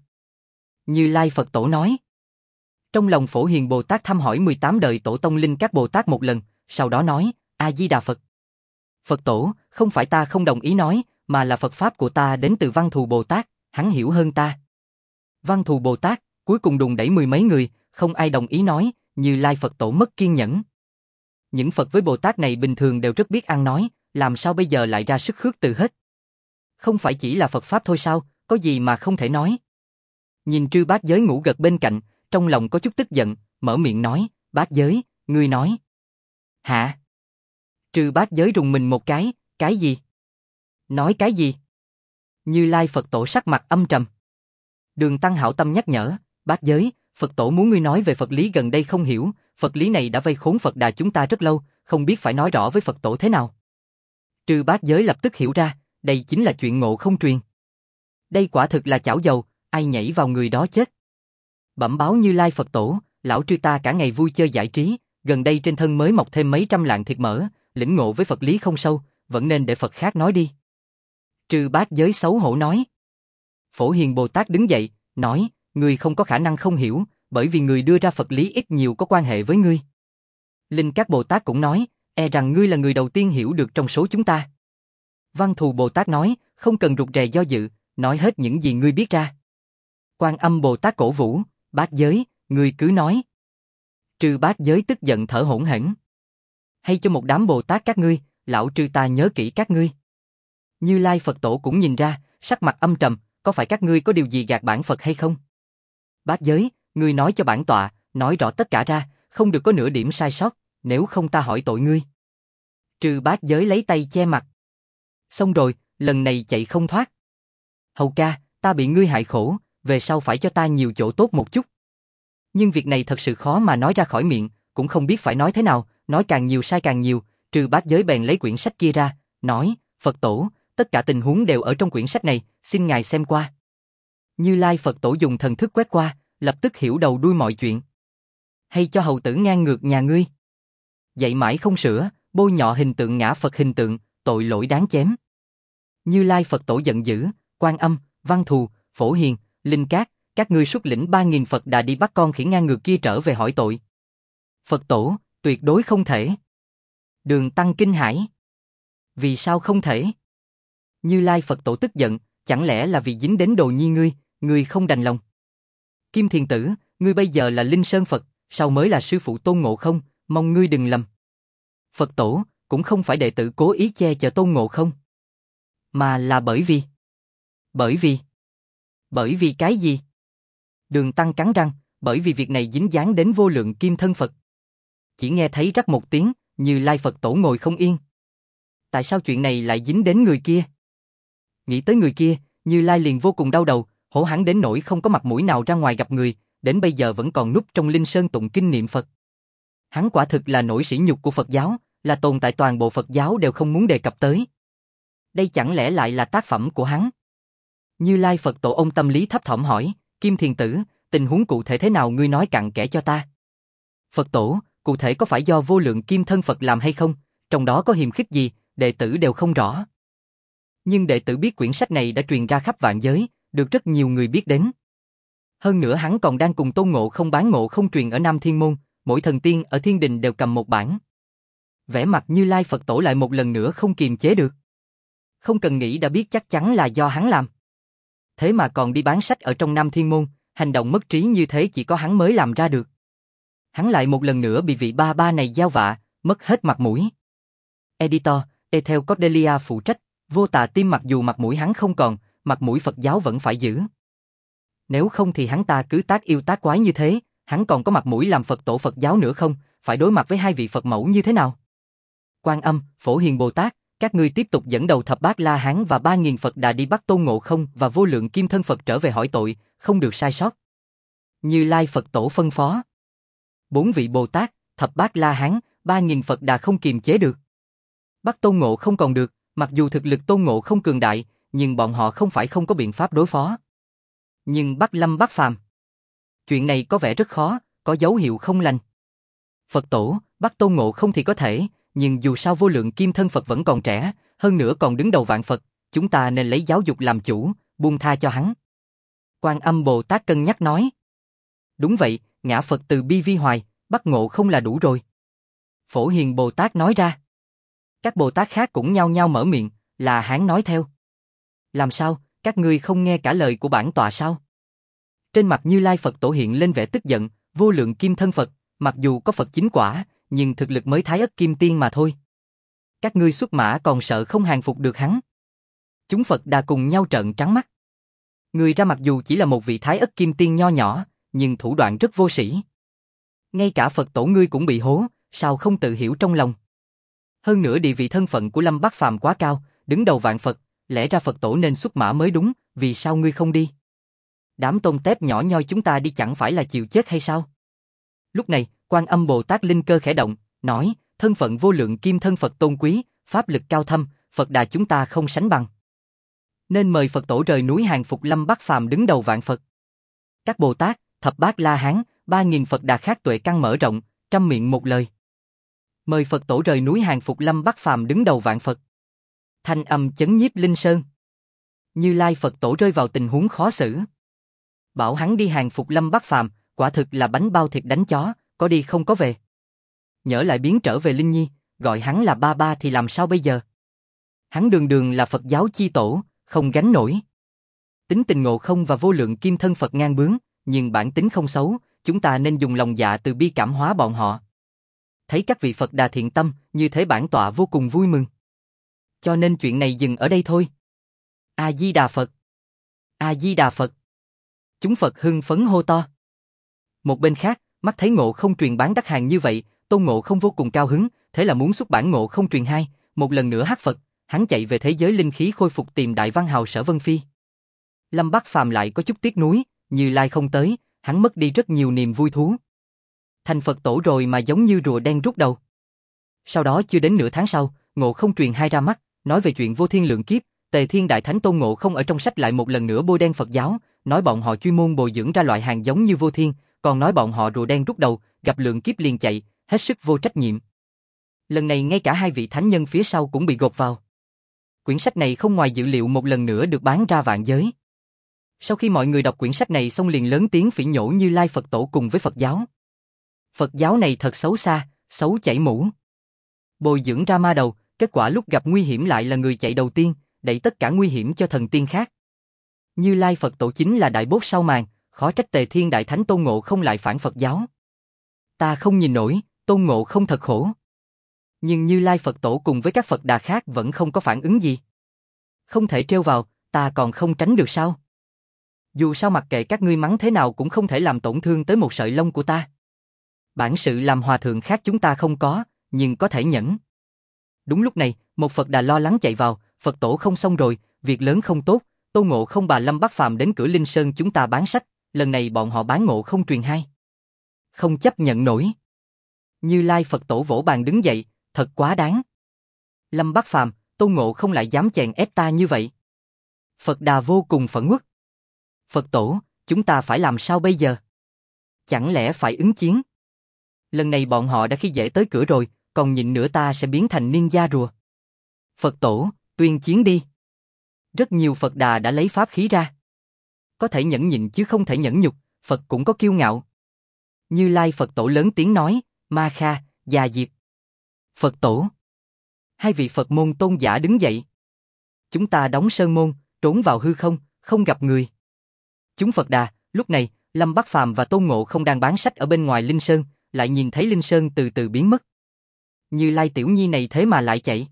Như Lai Phật Tổ nói. Trong lòng Phổ Hiền Bồ Tát thăm hỏi 18 đời Tổ tông Linh Các Bồ Tát một lần, sau đó nói, A-di-đà Phật. Phật Tổ, không phải ta không đồng ý nói, mà là Phật Pháp của ta đến từ Văn Thù Bồ Tát, hắn hiểu hơn ta. Văn Thù Bồ Tát, cuối cùng đùng đẩy mười mấy người, không ai đồng ý nói, Như Lai Phật Tổ mất kiên nhẫn. Những Phật với Bồ Tát này bình thường đều rất biết ăn nói, làm sao bây giờ lại ra sức khước từ hết. Không phải chỉ là Phật Pháp thôi sao, có gì mà không thể nói. Nhìn Trư Bát Giới ngủ gật bên cạnh, trong lòng có chút tức giận, mở miệng nói, Bát Giới, ngươi nói. Hả? Trư Bát Giới rùng mình một cái gì? Nói cái gì? Như Lai Phật Tổ sắc mặt âm trầm. Đường Tăng hảo tâm nhắc nhở, Bát Giới, Phật Tổ muốn ngươi nói về Phật lý gần đây không hiểu, Phật lý này đã vây khốn Phật Đà chúng ta rất lâu, không biết phải nói rõ với Phật Tổ thế nào. Trư Bát Giới lập tức hiểu ra, đây chính là chuyện Ngộ Không truyền. Đây quả thực là chảo dầu, ai nhảy vào người đó chết. Bẩm báo Như Lai Phật Tổ, lão Trư ta cả ngày vui chơi giải trí, gần đây trên thân mới mọc thêm mấy trăm lạng thịt mỡ, lĩnh ngộ với Phật lý không sâu, vẫn nên để Phật khác nói đi. Trư Bát Giới xấu hổ nói. Phổ Hiền Bồ Tát đứng dậy, nói, ngươi không có khả năng không hiểu, bởi vì người đưa ra Phật lý ít nhiều có quan hệ với ngươi. Linh Các Bồ Tát cũng nói, e rằng ngươi là người đầu tiên hiểu được trong số chúng ta. Văn Thù Bồ Tát nói, không cần rụt rè do dự, nói hết những gì ngươi biết ra. Quan Âm Bồ Tát cổ vũ, bát giới, ngươi cứ nói. Trừ bát giới tức giận thở hổn hển. Hay cho một đám Bồ Tát các ngươi, lão trừ ta nhớ kỹ các ngươi. Như Lai Phật Tổ cũng nhìn ra, sắc mặt âm trầm, có phải các ngươi có điều gì gạt bản Phật hay không? Bát giới, ngươi nói cho bản tọa, nói rõ tất cả ra, không được có nửa điểm sai sót, nếu không ta hỏi tội ngươi. Trừ bát giới lấy tay che mặt. Xong rồi, lần này chạy không thoát. Hầu ca, ta bị ngươi hại khổ, về sau phải cho ta nhiều chỗ tốt một chút. Nhưng việc này thật sự khó mà nói ra khỏi miệng, cũng không biết phải nói thế nào, nói càng nhiều sai càng nhiều. Trừ bát giới bèn lấy quyển sách kia ra, nói, Phật Tổ, tất cả tình huống đều ở trong quyển sách này, xin ngài xem qua. Như Lai Phật Tổ dùng thần thức quét qua, lập tức hiểu đầu đuôi mọi chuyện. Hay cho hầu tử ngang ngược nhà ngươi. Dạy mãi không sửa, bôi nhọ hình tượng ngã Phật hình tượng, tội lỗi đáng chém. Như Lai Phật Tổ giận dữ, Quan Âm, Văn Thù, Phổ Hiền, Linh Cát, các ngươi xuất lĩnh 3.000 Phật Đà đi bắt con khỉ ngang ngược kia trở về hỏi tội. Phật Tổ, tuyệt đối không thể. Đường Tăng kinh hãi. Vì sao không thể? Như Lai Phật Tổ tức giận, chẳng lẽ là vì dính đến đồ nhi ngươi không đành lòng. Kim Thiền Tử, ngươi bây giờ là Linh Sơn Phật, sau mới là sư phụ Tôn Ngộ Không, mong ngươi đừng lầm. Phật Tổ, cũng không phải đệ tử cố ý che chở Tôn Ngộ Không, mà là bởi vì... Bởi vì cái gì? Đường Tăng cắn răng, bởi vì việc này dính dáng đến vô lượng kim thân Phật. Chỉ nghe thấy rắc một tiếng, Như Lai Phật Tổ ngồi không yên. Tại sao chuyện này lại dính đến người kia? Nghĩ tới người kia, Như Lai liền vô cùng đau đầu, hổ hắn đến nỗi không có mặt mũi nào ra ngoài gặp người, đến bây giờ vẫn còn núp trong Linh Sơn tụng kinh niệm Phật. Hắn quả thực là nỗi sỉ nhục của Phật giáo, là tồn tại toàn bộ Phật giáo đều không muốn đề cập tới. Đây chẳng lẽ lại là tác phẩm của hắn? Như Lai Phật Tổ ông tâm lý thấp thỏm hỏi, Kim Thiền Tử, tình huống cụ thể thế nào ngươi nói cặn kẽ cho ta. Phật Tổ, cụ thể có phải do vô lượng kim thân Phật làm hay không, trong đó có hiềm khích gì, đệ tử đều không rõ. Nhưng đệ tử biết quyển sách này đã truyền ra khắp vạn giới, được rất nhiều người biết đến. Hơn nữa hắn còn đang cùng Tôn Ngộ Không bán Ngộ Không truyền ở Nam Thiên Môn, mỗi thần tiên ở thiên đình đều cầm một bản. Vẻ mặt Như Lai Phật Tổ lại một lần nữa không kiềm chế được. Không cần nghĩ đã biết chắc chắn là do hắn làm. Thế mà còn đi bán sách ở trong Nam Thiên Môn, hành động mất trí như thế chỉ có hắn mới làm ra được. Hắn lại một lần nữa bị vị ba ba này gieo vạ, mất hết mặt mũi. Editor, Ethel Cordelia phụ trách, Vô Tà Tim mặc dù mặt mũi hắn không còn, mặt mũi Phật giáo vẫn phải giữ. Nếu không thì hắn ta cứ tác yêu tác quái như thế, hắn còn có mặt mũi làm Phật tổ Phật giáo nữa không, phải đối mặt với hai vị Phật mẫu như thế nào? Quan Âm, Phổ Hiền Bồ Tát, các ngươi tiếp tục dẫn đầu thập bát La Hán và 3.000 Phật Đà đi bắt Tôn Ngộ Không và vô lượng kim thân Phật trở về hỏi tội, không được sai sót. Như Lai Phật Tổ phân phó. 4 vị Bồ Tát, thập bát La Hán, 3.000 Phật Đà không kiềm chế được. Bắt Tôn Ngộ Không còn được, mặc dù thực lực Tôn Ngộ Không cường đại, nhưng bọn họ không phải không có biện pháp đối phó. Nhưng bắt Lâm bắt Phàm, chuyện này có vẻ rất khó, có dấu hiệu không lành. Phật Tổ, bắt Tôn Ngộ Không thì có thể, nhưng dù sao vô lượng kim thân Phật vẫn còn trẻ, hơn nữa còn đứng đầu vạn Phật, chúng ta nên lấy giáo dục làm chủ, buông tha cho hắn. Quan Âm Bồ Tát cân nhắc nói. Đúng vậy, ngã Phật từ bi vi hoài, bắt Ngộ Không là đủ rồi. Phổ Hiền Bồ Tát nói ra. Các Bồ Tát khác cũng nhao nhao mở miệng, là Hán nói theo. Làm sao, các ngươi không nghe cả lời của bản tọa sao? Trên mặt Như Lai Phật Tổ hiện lên vẻ tức giận, vô lượng kim thân Phật, mặc dù có Phật chính quả, nhưng thực lực mới Thái Ất Kim Tiên mà thôi. Các ngươi xuất mã còn sợ không hàng phục được hắn. Chúng Phật Đà cùng nhau trợn trắng mắt. Người ra mặc dù chỉ là một vị Thái Ất Kim Tiên nho nhỏ, nhưng thủ đoạn rất vô sĩ. Ngay cả Phật Tổ ngươi cũng bị hố, sao không tự hiểu trong lòng. Hơn nữa địa vị thân phận của Lâm Bát Phàm quá cao, đứng đầu vạn Phật, lẽ ra Phật Tổ nên xuất mã mới đúng, vì sao ngươi không đi? Đám tôm tép nhỏ nhoi chúng ta đi chẳng phải là chịu chết hay sao? Lúc này, Quan Âm Bồ Tát linh cơ khẽ động, nói, thân phận vô lượng kim thân Phật tôn quý, pháp lực cao thâm, Phật Đà chúng ta không sánh bằng. Nên mời Phật Tổ rời núi hàng phục Lâm Bát Phàm đứng đầu vạn Phật. Các Bồ Tát, thập bát La Hán, 3.000 Phật Đà khác tuệ căn mở rộng, trăm miệng một lời. Mời Phật Tổ rời núi hàng phục Lâm Bát Phàm đứng đầu vạn Phật. Thanh âm chấn nhiếp Linh Sơn. Như Lai Phật Tổ rơi vào tình huống khó xử. Bảo hắn đi hàng phục Lâm Bát Phàm, quả thực là bánh bao thịt đánh chó, có đi không có về. Nhỡ lại biến trở về Linh Nhi, gọi hắn là ba ba thì làm sao bây giờ? Hắn đường đường là Phật giáo chi tổ, không gánh nổi. Tính tình Ngộ Không và Vô Lượng Kim Thân Phật ngang bướng, nhưng bản tính không xấu, chúng ta nên dùng lòng dạ từ bi cảm hóa bọn họ. Thấy các vị Phật Đà thiện tâm, như thế bản tọa vô cùng vui mừng. Cho nên chuyện này dừng ở đây thôi. A-di-đà Phật. A-di-đà Phật. Chúng Phật hưng phấn hô to. Một bên khác, mắt thấy Ngộ Không truyền bán đắt hàng như vậy, Tôn Ngộ Không vô cùng cao hứng, thế là muốn xuất bản Ngộ Không truyền 2, một lần nữa hát Phật, hắn chạy về thế giới linh khí khôi phục tìm Đại Văn Hào Sở Vân Phi. Lâm Bắc Phàm lại có chút tiếc nuối, Như Lai không tới, hắn mất đi rất nhiều niềm vui thú. Thành Phật tổ rồi mà giống như rùa đen rút đầu. Sau đó chưa đến nửa tháng sau, Ngộ Không truyền 2 ra mắt, nói về chuyện vô thiên lượng kiếp, Tề Thiên Đại Thánh Tôn Ngộ Không ở trong sách lại một lần nữa bôi đen Phật giáo, nói bọn họ chuyên môn bồi dưỡng ra loại hàng giống như vô thiên, còn nói bọn họ rùa đen rút đầu, gặp lượng kiếp liền chạy, hết sức vô trách nhiệm. Lần này ngay cả 2 vị thánh nhân phía sau cũng bị gộp vào. Quyển sách này không ngoài dự liệu một lần nữa được bán ra vạn giới. Sau khi mọi người đọc quyển sách này xong liền lớn tiếng phỉ nhổ Như Lai Phật tổ cùng với Phật giáo. Phật giáo này thật xấu xa, xấu chảy mũ. Bồi dưỡng ra ma đầu, kết quả lúc gặp nguy hiểm lại là người chạy đầu tiên, đẩy tất cả nguy hiểm cho thần tiên khác. Như Lai Phật tổ chính là đại bốt sau màn, khó trách Tề Thiên Đại Thánh Tôn Ngộ Không lại phản Phật giáo. Ta không nhìn nổi, Tôn Ngộ Không thật khổ. Nhưng Như Lai Phật tổ cùng với các Phật Đà khác vẫn không có phản ứng gì. Không thể trêu vào, ta còn không tránh được sao? Dù sao mặc kệ các ngươi mắng thế nào cũng không thể làm tổn thương tới một sợi lông của ta. Bản sự làm hòa thượng khác chúng ta không có, nhưng có thể nhẫn. Đúng lúc này, một Phật Đà lo lắng chạy vào, Phật tổ không xong rồi, việc lớn không tốt, Tôn Ngộ Không bà Lâm Bắc Phàm đến cửa Linh Sơn chúng ta bán sách, lần này bọn họ bán Ngộ Không truyền 2. Không chấp nhận nổi. Như Lai Phật tổ vỗ bàn đứng dậy, thật quá đáng. Lâm Bắc Phàm, Tôn Ngộ Không lại dám chèn ép ta như vậy. Phật Đà vô cùng phẫn uất. Phật tổ, chúng ta phải làm sao bây giờ? Chẳng lẽ phải ứng chiến? Lần này bọn họ đã khi dễ tới cửa rồi, còn nhịn nữa ta sẽ biến thành niên gia rùa. Phật tổ, tuyên chiến đi. Rất nhiều Phật Đà đã lấy pháp khí ra. Có thể nhẫn nhịn chứ không thể nhẫn nhục, Phật cũng có kiêu ngạo. Như Lai Phật tổ lớn tiếng nói, Ma Kha, Già Diệp. Phật tổ. 2 vị Phật môn tôn giả đứng dậy. Chúng ta đóng sơn môn, trốn vào hư không, không gặp người. Chúng Phật Đà, lúc này, Lâm Bắc Phàm và Tôn Ngộ Không đang bán sách ở bên ngoài Linh Sơn, lại nhìn thấy Linh Sơn từ từ biến mất. Như Lai tiểu nhi này thế mà lại chạy.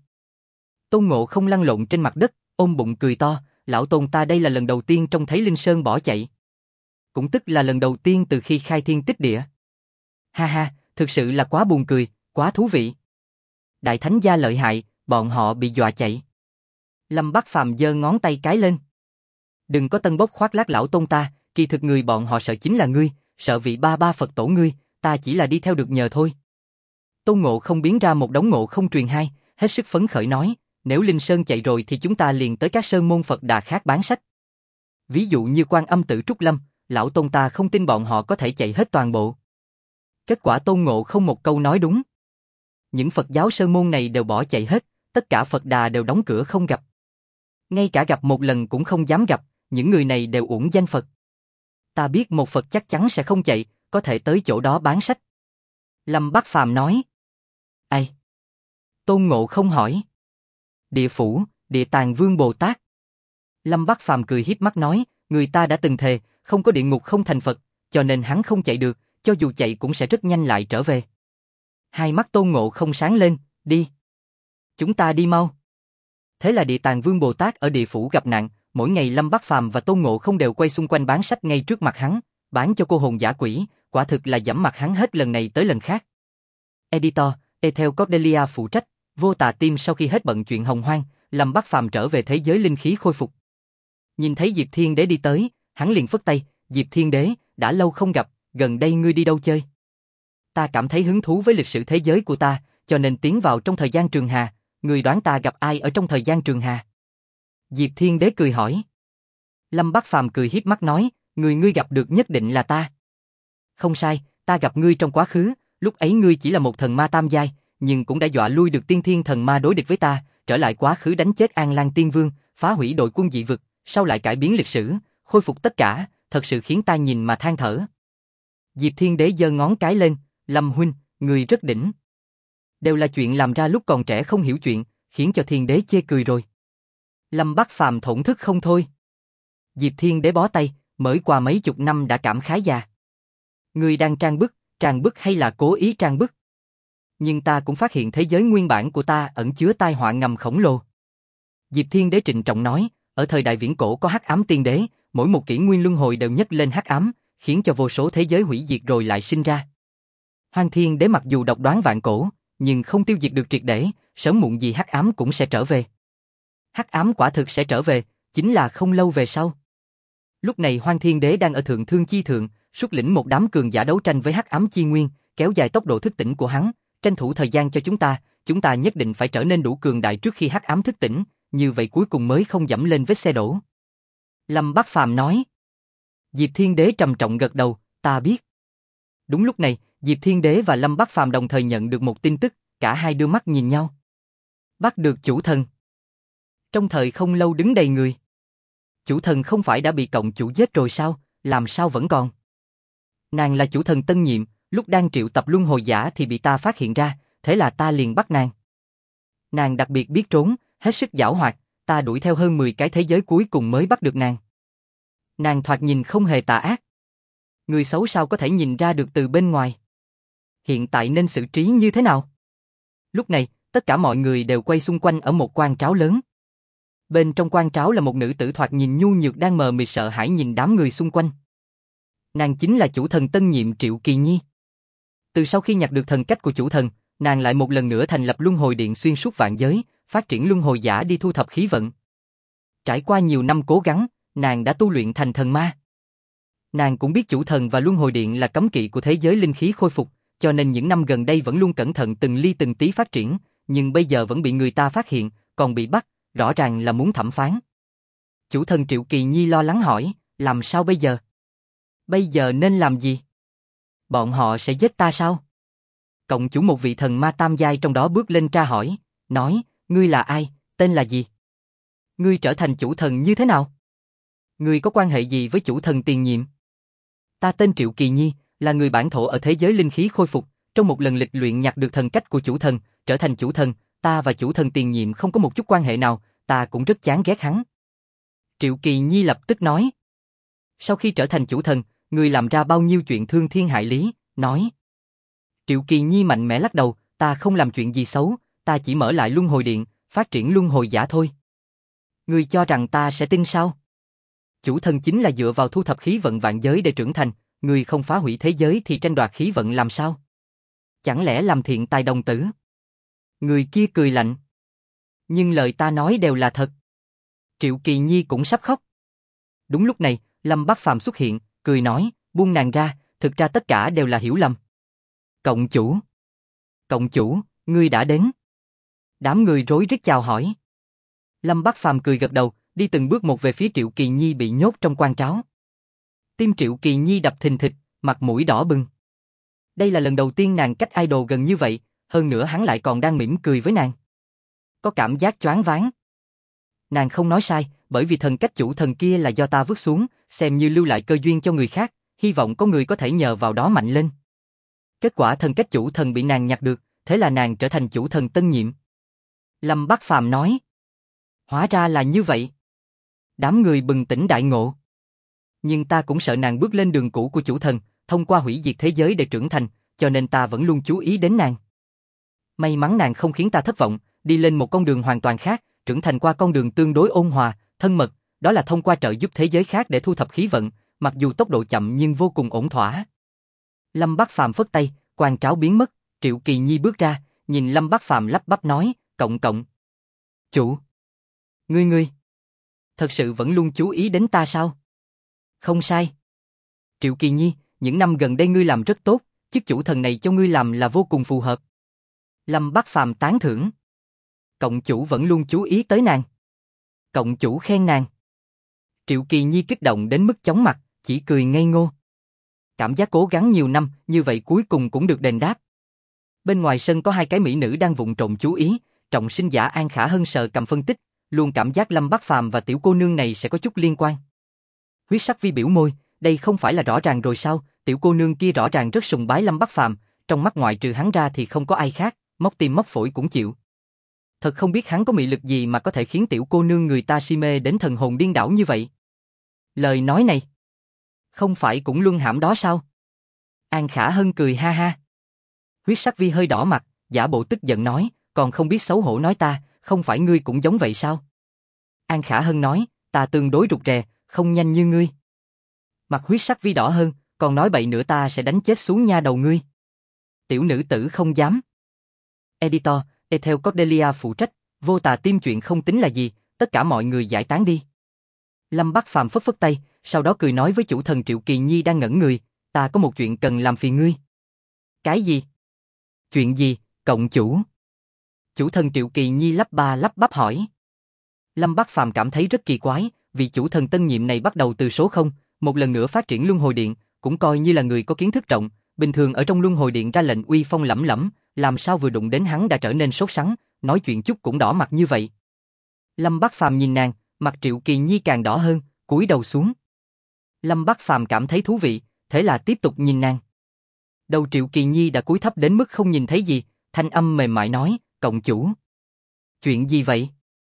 Tôn Ngộ Không lăn lộn trên mặt đất, ôm bụng cười to, lão Tôn ta đây là lần đầu tiên trông thấy Linh Sơn bỏ chạy. Cũng tức là lần đầu tiên từ khi khai thiên tích địa. Ha ha, thực sự là quá buồn cười, quá thú vị. Đại thánh gia lợi hại, bọn họ bị dọa chạy. Lâm Bắc Phàm giơ ngón tay cái lên. Đừng có tân bốc khoác lác lão Tôn ta, kỳ thực người bọn họ sợ chính là ngươi, sợ vị ba Phật tổ ngươi, ta chỉ là đi theo được nhờ thôi. Tôn Ngộ Không biến ra một đống Ngộ Không truyền 2, hết sức phấn khởi nói, nếu Linh Sơn chạy rồi thì chúng ta liền tới các sơn môn Phật Đà khác bán sách. Ví dụ như Quan Âm Tự Trúc Lâm, lão Tôn ta không tin bọn họ có thể chạy hết toàn bộ. Kết quả Tôn Ngộ Không một câu nói đúng. Những Phật giáo sơn môn này đều bỏ chạy hết, tất cả Phật Đà đều đóng cửa không gặp. Ngay cả gặp một lần cũng không dám gặp, những người này đều uổng danh Phật. Ta biết một Phật chắc chắn sẽ không chạy, có thể tới chỗ đó bán sách. Lâm Bắc Phàm nói. Ai? Tôn Ngộ Không hỏi. Địa Phủ, Địa Tạng Vương Bồ Tát. Lâm Bắc Phàm cười hiếp mắt nói, người ta đã từng thề, không có địa ngục không thành Phật, cho nên hắn không chạy được, cho dù chạy cũng sẽ rất nhanh lại trở về. Hai mắt Tôn Ngộ Không sáng lên, đi. Chúng ta đi mau. Thế là Địa Tạng Vương Bồ Tát ở địa phủ gặp nạn, mỗi ngày Lâm Bắc Phàm và Tôn Ngộ Không đều quay xung quanh bán sách ngay trước mặt hắn, bán cho cô hồn dã quỷ, quả thực là giẫm mặt hắn hết lần này tới lần khác. Editor, Ethel Cordelia phụ trách, Vô Tà Team sau khi hết bận chuyện hồng hoang, Lâm Bắc Phàm trở về thế giới linh khí khôi phục. Nhìn thấy Diệp Thiên Đế đi tới, hắn liền phất tay, Diệp Thiên Đế, đã lâu không gặp, gần đây ngươi đi đâu chơi? Ta cảm thấy hứng thú với lịch sử thế giới của ta, cho nên tiến vào trong thời gian trường hà, ngươi đoán ta gặp ai ở trong thời gian trường hà? Diệp Thiên Đế cười hỏi. Lâm Bắc Phàm cười hiếp mắt nói, ngươi gặp được nhất định là ta. Không sai, ta gặp ngươi trong quá khứ, lúc ấy ngươi chỉ là một thần ma tam giai, nhưng cũng đã dọa lui được tiên thiên thần ma đối địch với ta, trở lại quá khứ đánh chết An Lan Tiên Vương, phá hủy đội quân dị vực, sau lại cải biến lịch sử, khôi phục tất cả, thật sự khiến ta nhìn mà than thở. Diệp Thiên Đế giơ ngón cái lên, Lâm huynh, người rất đỉnh. Đều là chuyện làm ra lúc còn trẻ không hiểu chuyện, khiến cho Thiên Đế chê cười rồi. Lâm Bắc Phàm thổn thức không thôi. Diệp Thiên Đế bó tay, mới qua mấy chục năm đã cảm khái già. Ngươi đang trang bức hay là cố ý trang bức? Nhưng ta cũng phát hiện thế giới nguyên bản của ta ẩn chứa tai họa ngầm khổng lồ. Diệp Thiên Đế trịnh trọng nói, ở thời đại viễn cổ có hắc ám tiên đế, mỗi một kỷ nguyên luân hồi đều nhấc lên hắc ám, khiến cho vô số thế giới hủy diệt rồi lại sinh ra. Hoang Thiên Đế mặc dù độc đoán vạn cổ, nhưng không tiêu diệt được triệt để, sớm muộn gì hắc ám cũng sẽ trở về. Hắc ám quả thực sẽ trở về, chính là không lâu về sau. Lúc này Hoang Thiên Đế đang ở thượng thương chi thượng, xuất lĩnh một đám cường giả đấu tranh với hắc ám chi nguyên, kéo dài tốc độ thức tỉnh của hắn, tranh thủ thời gian cho chúng ta nhất định phải trở nên đủ cường đại trước khi hắc ám thức tỉnh, như vậy cuối cùng mới không dẫm lên vết xe đổ. Lâm Bắc Phàm nói. Diệp Thiên Đế trầm trọng gật đầu, ta biết. Đúng lúc này, Diệp Thiên Đế và Lâm Bắc Phàm đồng thời nhận được một tin tức, cả hai đưa mắt nhìn nhau. Bắt được chủ thần. Trong thời không lâu đứng đầy người. Chủ thần không phải đã bị cộng chủ giết rồi sao, làm sao vẫn còn? Nàng là chủ thần tân nhiệm, lúc đang triệu tập luân hồi giả thì bị ta phát hiện ra, thế là ta liền bắt nàng. Nàng đặc biệt biết trốn, hết sức giảo hoạt, ta đuổi theo hơn 10 cái thế giới cuối cùng mới bắt được nàng. Nàng thoạt nhìn không hề tà ác. Người xấu sao có thể nhìn ra được từ bên ngoài? Hiện tại nên xử trí như thế nào? Lúc này, tất cả mọi người đều quay xung quanh ở một quan tráo lớn. Bên trong quan tráo là một nữ tử thoạt nhìn nhu nhược đang mờ mịt sợ hãi nhìn đám người xung quanh. Nàng chính là chủ thần tân nhiệm Triệu Kỳ Nhi. Từ sau khi nhặt được thần cách của chủ thần, nàng lại một lần nữa thành lập luân hồi điện xuyên suốt vạn giới, phát triển luân hồi giả đi thu thập khí vận. Trải qua nhiều năm cố gắng, nàng đã tu luyện thành thần ma. Nàng cũng biết chủ thần và luân hồi điện là cấm kỵ của thế giới linh khí khôi phục, cho nên những năm gần đây vẫn luôn cẩn thận từng ly từng tí phát triển, nhưng bây giờ vẫn bị người ta phát hiện, còn bị bắt, rõ ràng là muốn thẩm phán. Chủ thần Triệu Kỳ Nhi lo lắng hỏi, làm sao bây giờ? Bây giờ nên làm gì? Bọn họ sẽ giết ta sao? Cộng chủ một vị thần ma tam giai trong đó bước lên tra hỏi, nói, ngươi là ai, tên là gì? Ngươi trở thành chủ thần như thế nào? Ngươi có quan hệ gì với chủ thần tiền nhiệm? Ta tên Triệu Kỳ Nhi, là người bản thổ ở thế giới linh khí khôi phục, trong một lần lịch luyện nhặt được thần cách của chủ thần, trở thành chủ thần, ta và chủ thần tiền nhiệm không có một chút quan hệ nào, ta cũng rất chán ghét hắn. Triệu Kỳ Nhi lập tức nói. Sau khi trở thành chủ thần, ngươi làm ra bao nhiêu chuyện thương thiên hại lý, nói. Triệu Kỳ Nhi mạnh mẽ lắc đầu, ta không làm chuyện gì xấu, ta chỉ mở lại luân hồi điện, phát triển luân hồi giả thôi. Ngươi cho rằng ta sẽ tin sao? Chủ thần chính là dựa vào thu thập khí vận vạn giới để trưởng thành, ngươi không phá hủy thế giới thì tranh đoạt khí vận làm sao? Chẳng lẽ làm thiện tài đồng tử? Người kia cười lạnh. Nhưng lời ta nói đều là thật. Triệu Kỳ Nhi cũng sắp khóc. Đúng lúc này, Lâm Bắc Phàm xuất hiện, cười nói, buông nàng ra, thực ra tất cả đều là hiểu lầm. Cộng chủ, ngươi đã đến. Đám người rối rít chào hỏi. Lâm Bắc Phàm cười gật đầu, đi từng bước một về phía Triệu Kỳ Nhi bị nhốt trong quan tráo. Tim Triệu Kỳ Nhi đập thình thịch, mặt mũi đỏ bừng. Đây là lần đầu tiên nàng cách idol gần như vậy, hơn nữa hắn lại còn đang mỉm cười với nàng. Có cảm giác choáng váng. Nàng không nói sai, bởi vì thần cách chủ thần kia là do ta vứt xuống, xem như lưu lại cơ duyên cho người khác, hy vọng có người có thể nhờ vào đó mạnh lên. Kết quả thần cách chủ thần bị nàng nhặt được, thế là nàng trở thành chủ thần tân nhiệm. Lâm Bắc Phàm nói. Hóa ra là như vậy. Đám người bừng tỉnh đại ngộ. Nhưng ta cũng sợ nàng bước lên đường cũ của chủ thần, thông qua hủy diệt thế giới để trưởng thành, cho nên ta vẫn luôn chú ý đến nàng. May mắn nàng không khiến ta thất vọng, đi lên một con đường hoàn toàn khác, trưởng thành qua con đường tương đối ôn hòa, thân mật, đó là thông qua trợ giúp thế giới khác để thu thập khí vận, mặc dù tốc độ chậm nhưng vô cùng ổn thỏa. Lâm Bắc Phàm phất tay, quan tráo biến mất, Triệu Kỳ Nhi bước ra, nhìn Lâm Bắc Phàm lắp bắp nói, cộng. Chủ. Ngươi. Thật sự vẫn luôn chú ý đến ta sao? Không sai. Triệu Kỳ Nhi, những năm gần đây ngươi làm rất tốt, chức chủ thần này cho ngươi làm là vô cùng phù hợp. Lâm Bắc Phàm tán thưởng. Cộng chủ vẫn luôn chú ý tới nàng. Cộng chủ khen nàng. Triệu Kỳ Nhi kích động đến mức chóng mặt, chỉ cười ngây ngô. Cảm giác cố gắng nhiều năm, như vậy cuối cùng cũng được đền đáp. Bên ngoài sân có hai cái mỹ nữ đang vụng trộm chú ý, trọng sinh giả An Khả Hân sờ cầm phân tích, luôn cảm giác Lâm Bắc Phàm và tiểu cô nương này sẽ có chút liên quan. Huyết Sắc Vi biểu môi, đây không phải là rõ ràng rồi sao, tiểu cô nương kia rõ ràng rất sùng bái Lâm Bắc Phàm, trong mắt ngoại trừ hắn ra thì không có ai khác, móc tim móc phổi cũng chịu. thật không biết hắn có mị lực gì mà có thể khiến tiểu cô nương người ta si mê đến thần hồn điên đảo như vậy. Lời nói này, không phải cũng luân hãm đó sao? An Khả Hân cười ha ha. Huyết Sắc Vi hơi đỏ mặt, giả bộ tức giận nói, còn không biết xấu hổ nói ta, không phải ngươi cũng giống vậy sao? An Khả Hân nói, ta tương đối rụt rè, không nhanh như ngươi. Mặt Huyết Sắc Vi đỏ hơn, còn nói bậy nữa ta sẽ đánh chết xuống nha đầu ngươi. Tiểu nữ tử không dám. Editor, Ethel Cordelia phụ trách, vô tà tim chuyện không tính là gì, tất cả mọi người giải tán đi. Lâm Bắc Phàm phất phất tay, sau đó cười nói với chủ thần Triệu Kỳ Nhi đang ngẩn người, ta có một chuyện cần làm phiền ngươi. Cái gì? Chuyện gì, cộng chủ? Chủ thần Triệu Kỳ Nhi lắp ba lắp bắp hỏi. Lâm Bắc Phàm cảm thấy rất kỳ quái, vì chủ thần tân nhiệm này bắt đầu từ số 0, một lần nữa phát triển luân hồi điện, cũng coi như là người có kiến thức rộng, bình thường ở trong luân hồi điện ra lệnh uy phong lẫm lẫm, làm sao vừa đụng đến hắn đã trở nên sốt sắng, nói chuyện chút cũng đỏ mặt như vậy. Lâm Bắc Phàm nhìn nàng, mặt Triệu Kỳ Nhi càng đỏ hơn, cúi đầu xuống. Lâm Bắc Phàm cảm thấy thú vị, thế là tiếp tục nhìn nàng. Đầu Triệu Kỳ Nhi đã cúi thấp đến mức không nhìn thấy gì, thanh âm mềm mại nói, cộng chủ. Chuyện gì vậy?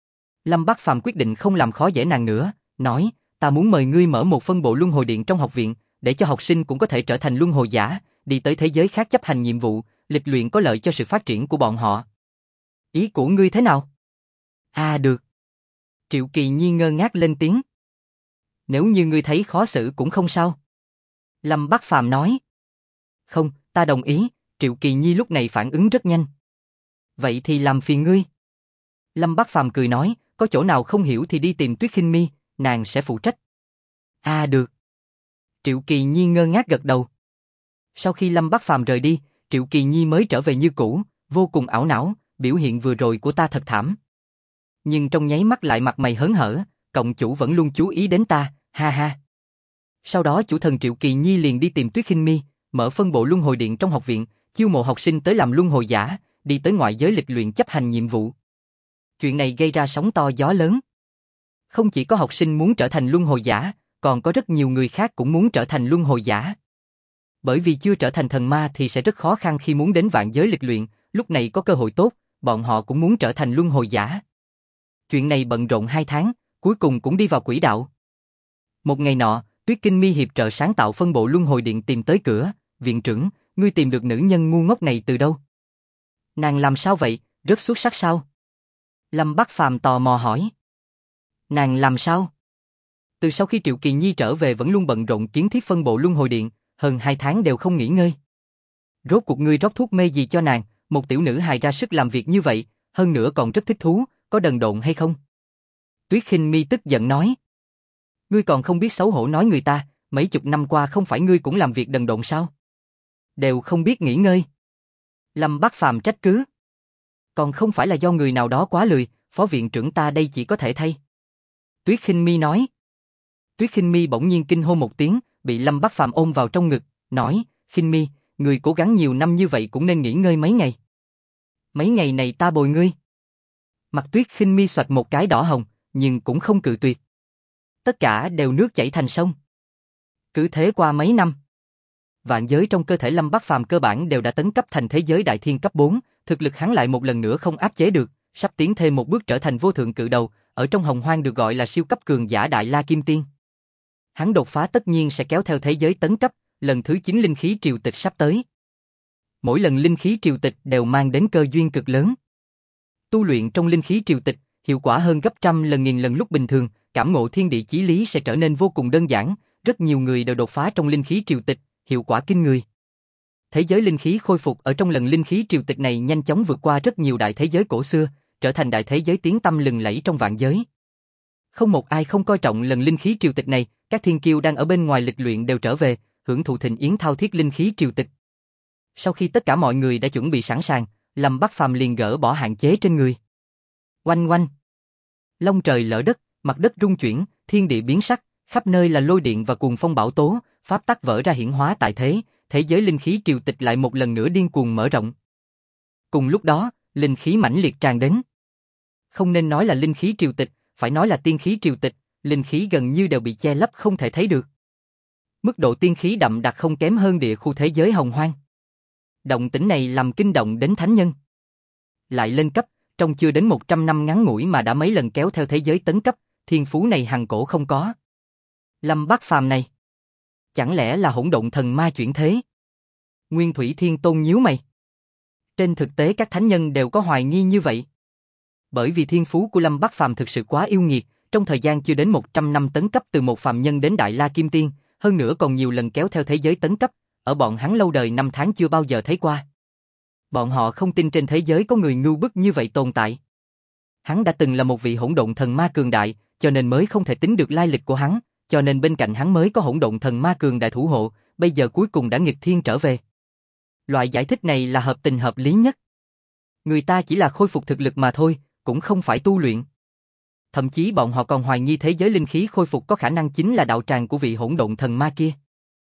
Lâm Bắc Phàm quyết định không làm khó dễ nàng nữa, nói, ta muốn mời ngươi mở một phân bộ luân hồi điện trong học viện, để cho học sinh cũng có thể trở thành luân hồi giả, đi tới thế giới khác chấp hành nhiệm vụ, lịch luyện có lợi cho sự phát triển của bọn họ. Ý của ngươi thế nào? À được. Triệu Kỳ Nhi ngơ ngác lên tiếng. Nếu như ngươi thấy khó xử cũng không sao. Lâm Bắc Phàm nói. Không, ta đồng ý, Triệu Kỳ Nhi lúc này phản ứng rất nhanh. Vậy thì làm phiền ngươi. Lâm Bắc Phàm cười nói, có chỗ nào không hiểu thì đi tìm Tuyết Khinh Mi, nàng sẽ phụ trách. À được. Triệu Kỳ Nhi ngơ ngác gật đầu. Sau khi Lâm Bắc Phàm rời đi, Triệu Kỳ Nhi mới trở về như cũ, vô cùng ảo não, biểu hiện vừa rồi của ta thật thảm. Nhưng trong nháy mắt lại mặt mày hớn hở, cộng chủ vẫn luôn chú ý đến ta, ha ha. Sau đó chủ thần Triệu Kỳ Nhi liền đi tìm Tuyết Khinh Mi, mở phân bộ luân hồi điện trong học viện, chiêu mộ học sinh tới làm luân hồi giả, đi tới ngoại giới lịch luyện chấp hành nhiệm vụ. Chuyện này gây ra sóng to gió lớn. Không chỉ có học sinh muốn trở thành luân hồi giả, còn có rất nhiều người khác cũng muốn trở thành luân hồi giả. Bởi vì chưa trở thành thần ma thì sẽ rất khó khăn khi muốn đến vạn giới lịch luyện, lúc này có cơ hội tốt, bọn họ cũng muốn trở thành luân hồi giả. Chuyện này bận rộn 2 tháng, cuối cùng cũng đi vào quỹ đạo. Một ngày nọ, Tuyết Kinh Mi hiệp trợ sáng tạo phân bộ luân hồi điện tìm tới cửa, viện trưởng, ngươi tìm được nữ nhân ngu ngốc này từ đâu? Nàng làm sao vậy, rất xuất sắc sao? Lâm Bắc Phàm tò mò hỏi. Nàng làm sao? Từ sau khi Triệu Kỳ Nhi trở về vẫn luôn bận rộn kiến thiết phân bộ luân hồi điện, hơn 2 tháng đều không nghỉ ngơi. Rốt cuộc ngươi rót thuốc mê gì cho nàng, một tiểu nữ hài ra sức làm việc như vậy, hơn nữa còn rất thích thú, có đần độn hay không? Tuyết Khinh Mi tức giận nói. Ngươi còn không biết xấu hổ nói người ta, mấy chục năm qua không phải ngươi cũng làm việc đần độn sao? Đều không biết nghỉ ngơi. Lâm Bắc Phàm trách cứ. Còn không phải là do người nào đó quá lười, phó viện trưởng ta đây chỉ có thể thay. Tuyết Khinh Mi nói. Tuyết Khinh Mi bỗng nhiên kinh hô một tiếng, bị Lâm Bắc Phàm ôm vào trong ngực, nói, Khinh Mi, người cố gắng nhiều năm như vậy cũng nên nghỉ ngơi mấy ngày. Mấy ngày này ta bồi ngươi. Mặt Tuyết Khinh Mi xoạch một cái đỏ hồng, nhưng cũng không cự tuyệt. Tất cả đều nước chảy thành sông. Cứ thế qua mấy năm. Vạn giới trong cơ thể Lâm Bắc Phàm cơ bản đều đã tấn cấp thành thế giới đại thiên cấp 4, thực lực hắn lại một lần nữa không áp chế được, sắp tiến thêm một bước trở thành vô thượng cự đầu, ở trong hồng hoang được gọi là siêu cấp cường giả Đại La Kim Tiên. Hắn đột phá tất nhiên sẽ kéo theo thế giới tấn cấp, lần thứ 9 linh khí triều tịch sắp tới. Mỗi lần linh khí triều tịch đều mang đến cơ duyên cực lớn. Tu luyện trong linh khí triều tịch, hiệu quả hơn gấp trăm lần nghìn lần lúc bình thường, cảm ngộ thiên địa chí lý sẽ trở nên vô cùng đơn giản, rất nhiều người đều đột phá trong linh khí triều tịch, hiệu quả kinh người. Thế giới linh khí khôi phục ở trong lần linh khí triều tịch này nhanh chóng vượt qua rất nhiều đại thế giới cổ xưa, trở thành đại thế giới tiếng tăm lừng lẫy trong vạn giới. Không một ai không coi trọng lần linh khí triều tịch này, các thiên kiêu đang ở bên ngoài lịch luyện đều trở về, hưởng thụ thịnh yến thao thiết linh khí triều tịch. Sau khi tất cả mọi người đã chuẩn bị sẵn sàng, Lâm Bắc Phàm liền gỡ bỏ hạn chế trên người. Oanh oanh. Long trời lở đất, mặt đất rung chuyển, thiên địa biến sắc, khắp nơi là lôi điện và cuồng phong bão tố, pháp tắc vỡ ra hiển hóa tại thế giới linh khí triều tịch lại một lần nữa điên cuồng mở rộng. Cùng lúc đó, linh khí mãnh liệt tràn đến. Không nên nói là linh khí triều tịch, phải nói là tiên khí triều tịch, linh khí gần như đều bị che lấp không thể thấy được. Mức độ tiên khí đậm đặc không kém hơn địa khu thế giới hồng hoang. Động tĩnh này làm kinh động đến thánh nhân. Lại lên cấp, trong chưa đến 100 năm ngắn ngủi mà đã mấy lần kéo theo thế giới tấn cấp, thiên phú này hằng cổ không có. Lâm Bát Phàm này, chẳng lẽ là hỗn độn thần ma chuyển thế? Nguyên Thủy Thiên Tôn nhíu mày. Trên thực tế các thánh nhân đều có hoài nghi như vậy. Bởi vì thiên phú của Lâm Bát Phàm thực sự quá yêu nghiệt, trong thời gian chưa đến 100 năm tấn cấp từ một phàm nhân đến Đại La Kim Tiên, hơn nữa còn nhiều lần kéo theo thế giới tấn cấp, ở bọn hắn lâu đời năm tháng chưa bao giờ thấy qua. Bọn họ không tin trên thế giới có người ngưu bức như vậy tồn tại. Hắn đã từng là một vị hỗn độn thần ma cường đại, cho nên mới không thể tính được lai lịch của hắn, cho nên bên cạnh hắn mới có hỗn độn thần ma cường đại thủ hộ, bây giờ cuối cùng đã nghịch thiên trở về. Loại giải thích này là hợp tình hợp lý nhất. Người ta chỉ là khôi phục thực lực mà thôi, cũng không phải tu luyện. Thậm chí bọn họ còn hoài nghi thế giới linh khí khôi phục có khả năng chính là đạo tràng của vị hỗn độn thần ma kia.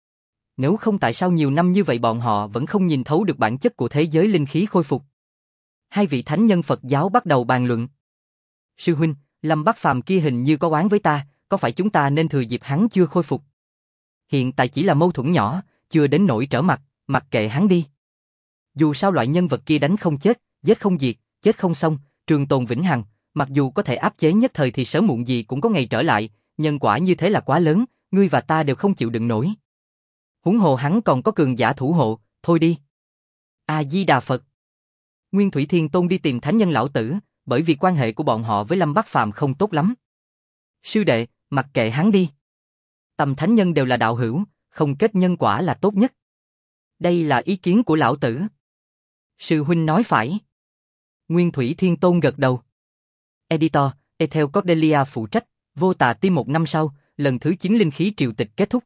Nếu không tại sao nhiều năm như vậy bọn họ vẫn không nhìn thấu được bản chất của thế giới linh khí khôi phục. Hai vị thánh nhân Phật giáo bắt đầu bàn luận. Sư huynh, Lâm Bát Phàm kia hình như có oán với ta, có phải chúng ta nên thừa dịp hắn chưa khôi phục? Hiện tại chỉ là mâu thuẫn nhỏ, chưa đến nỗi trở mặt, mặc kệ hắn đi. Dù sao loại nhân vật kia đánh không chết, giết không diệt, chết không xong, trường tồn vĩnh hằng, mặc dù có thể áp chế nhất thời thì sớm muộn gì cũng có ngày trở lại, nhân quả như thế là quá lớn, ngươi và ta đều không chịu đựng nổi. Huống hồ hắn còn có cường giả thủ hộ, thôi đi. A Di Đà Phật. Nguyên Thủy Thiên Tôn đi tìm thánh nhân lão tử, bởi vì quan hệ của bọn họ với Lâm Bát Phàm không tốt lắm. Sư đệ, mặc kệ hắn đi. Tầm thánh nhân đều là đạo hữu, không kết nhân quả là tốt nhất. Đây là ý kiến của lão tử. Sư huynh nói phải. Nguyên Thủy Thiên Tôn gật đầu. Editor, Ethel Cordelia phụ trách, Vô Tà Tim. Một năm sau, lần thứ 9 linh khí triều tịch kết thúc.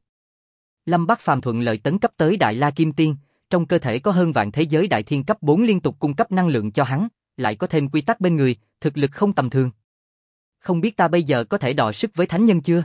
Lâm Bát Phàm thuận lợi tấn cấp tới Đại La Kim Tiên, trong cơ thể có hơn vạn thế giới đại thiên cấp 4 liên tục cung cấp năng lượng cho hắn, lại có thêm quy tắc bên người, thực lực không tầm thường. Không biết ta bây giờ có thể đọ sức với thánh nhân chưa?